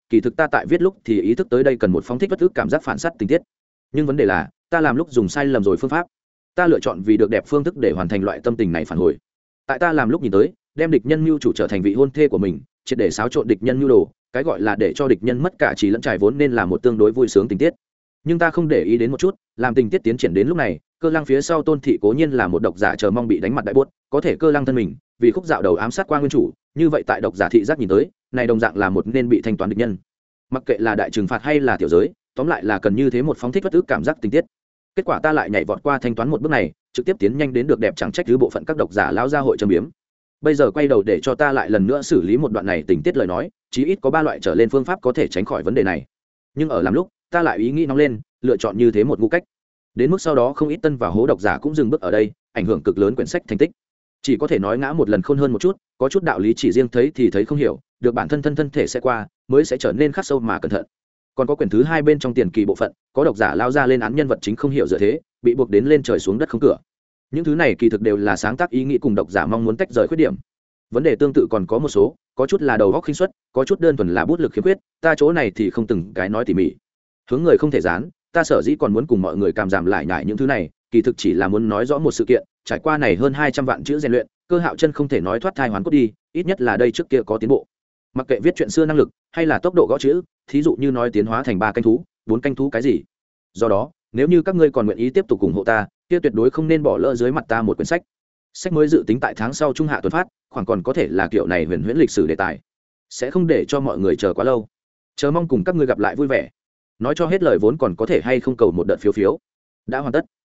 kỳ thực ta tại viết lúc thì ý thức tới đây cần một phóng thích bất ức cảm giác phản sát tình tiết, nhưng vấn đề là ta làm lúc dùng sai lầm rồi phương pháp. Ta lựa chọn vì được đẹp phương thức để hoàn thành loại tâm tình này phản hồi. Tại ta làm lúc nhìn tới, đem địch nhân mưu chủ trở thành vị hôn thê của mình, triệt để xáo trộn địch nhân mưu đồ, cái gọi là để cho địch nhân mất cả trí lẫn trải vốn nên là một tương đối vui sướng tình tiết. Nhưng ta không để ý đến một chút, làm tình tiết tiến triển đến lúc này, Cơ Lăng phía sau Tôn Thị cố nhiên là một độc giả chờ mong bị đánh mặt đại buốt, có thể Cơ Lăng thân mình vì khúc dạo đầu ám sát qua nguyên chủ, như vậy tại độc giả thị giác nhìn tới, này đồng dạng là một nên bị thanh toán địch nhân. Mặc kệ là đại trừng phạt hay là tiểu giới, tóm lại là cần như thế một phóng thích bất ức cảm giác tình tiết. Kết quả ta lại nhảy vọt qua thanh toán một bước này, trực tiếp tiến nhanh đến được đẹp chẳng trách thứ bộ phận các độc giả lão gia hội châm biếm. Bây giờ quay đầu để cho ta lại lần nữa xử lý một đoạn này tình tiết lời nói, chí ít có ba loại trở lên phương pháp có thể tránh khỏi vấn đề này. Nhưng ở làm lúc, ta lại ý nghĩ nóng lên, lựa chọn như thế một ngu cách. Đến mức sau đó không ít tân và hố độc giả cũng dừng bước ở đây, ảnh hưởng cực lớn quyển sách thành tích. Chỉ có thể nói ngã một lần khôn hơn một chút, có chút đạo lý chỉ riêng thấy thì thấy không hiểu, được bản thân thân thân thể sẽ qua, mới sẽ trở nên khắc sâu mà cẩn thận. Còn có quyển thứ hai bên trong tiền kỳ bộ phận, có độc giả lao ra lên án nhân vật chính không hiểu dựa thế, bị buộc đến lên trời xuống đất không cửa. Những thứ này kỳ thực đều là sáng tác ý nghĩ cùng độc giả mong muốn tách rời khuyết điểm. Vấn đề tương tự còn có một số, có chút là đầu óc khinh suất, có chút đơn thuần là bút lực khiếm khuyết, ta chỗ này thì không từng cái nói tỉ mỉ. Hướng người không thể dán, ta sở dĩ còn muốn cùng mọi người cảm giảm lại nhải những thứ này, kỳ thực chỉ là muốn nói rõ một sự kiện, trải qua này hơn hai trăm vạn chữ rèn luyện, Cơ Hạo Chân không thể nói thoát thai hoàn cốt đi, ít nhất là đây trước kia có tiến bộ. Mặc kệ viết chuyện xưa năng lực hay là tốc độ gõ chữ, thí dụ như nói tiến hóa thành ba canh thú, bốn canh thú cái gì. Do đó, nếu như các ngươi còn nguyện ý tiếp tục ủng hộ ta, kia tuyệt đối không nên bỏ lỡ dưới mặt ta một quyển sách. Sách mới dự tính tại tháng sau trung hạ tuần phát, khoảng còn có thể là kiểu này huyền huyễn lịch sử đề tài, sẽ không để cho mọi người chờ quá lâu. Chờ mong cùng các ngươi gặp lại vui vẻ. Nói cho hết lời vốn còn có thể hay không cầu một đợt phiếu phiếu. Đã hoàn tất.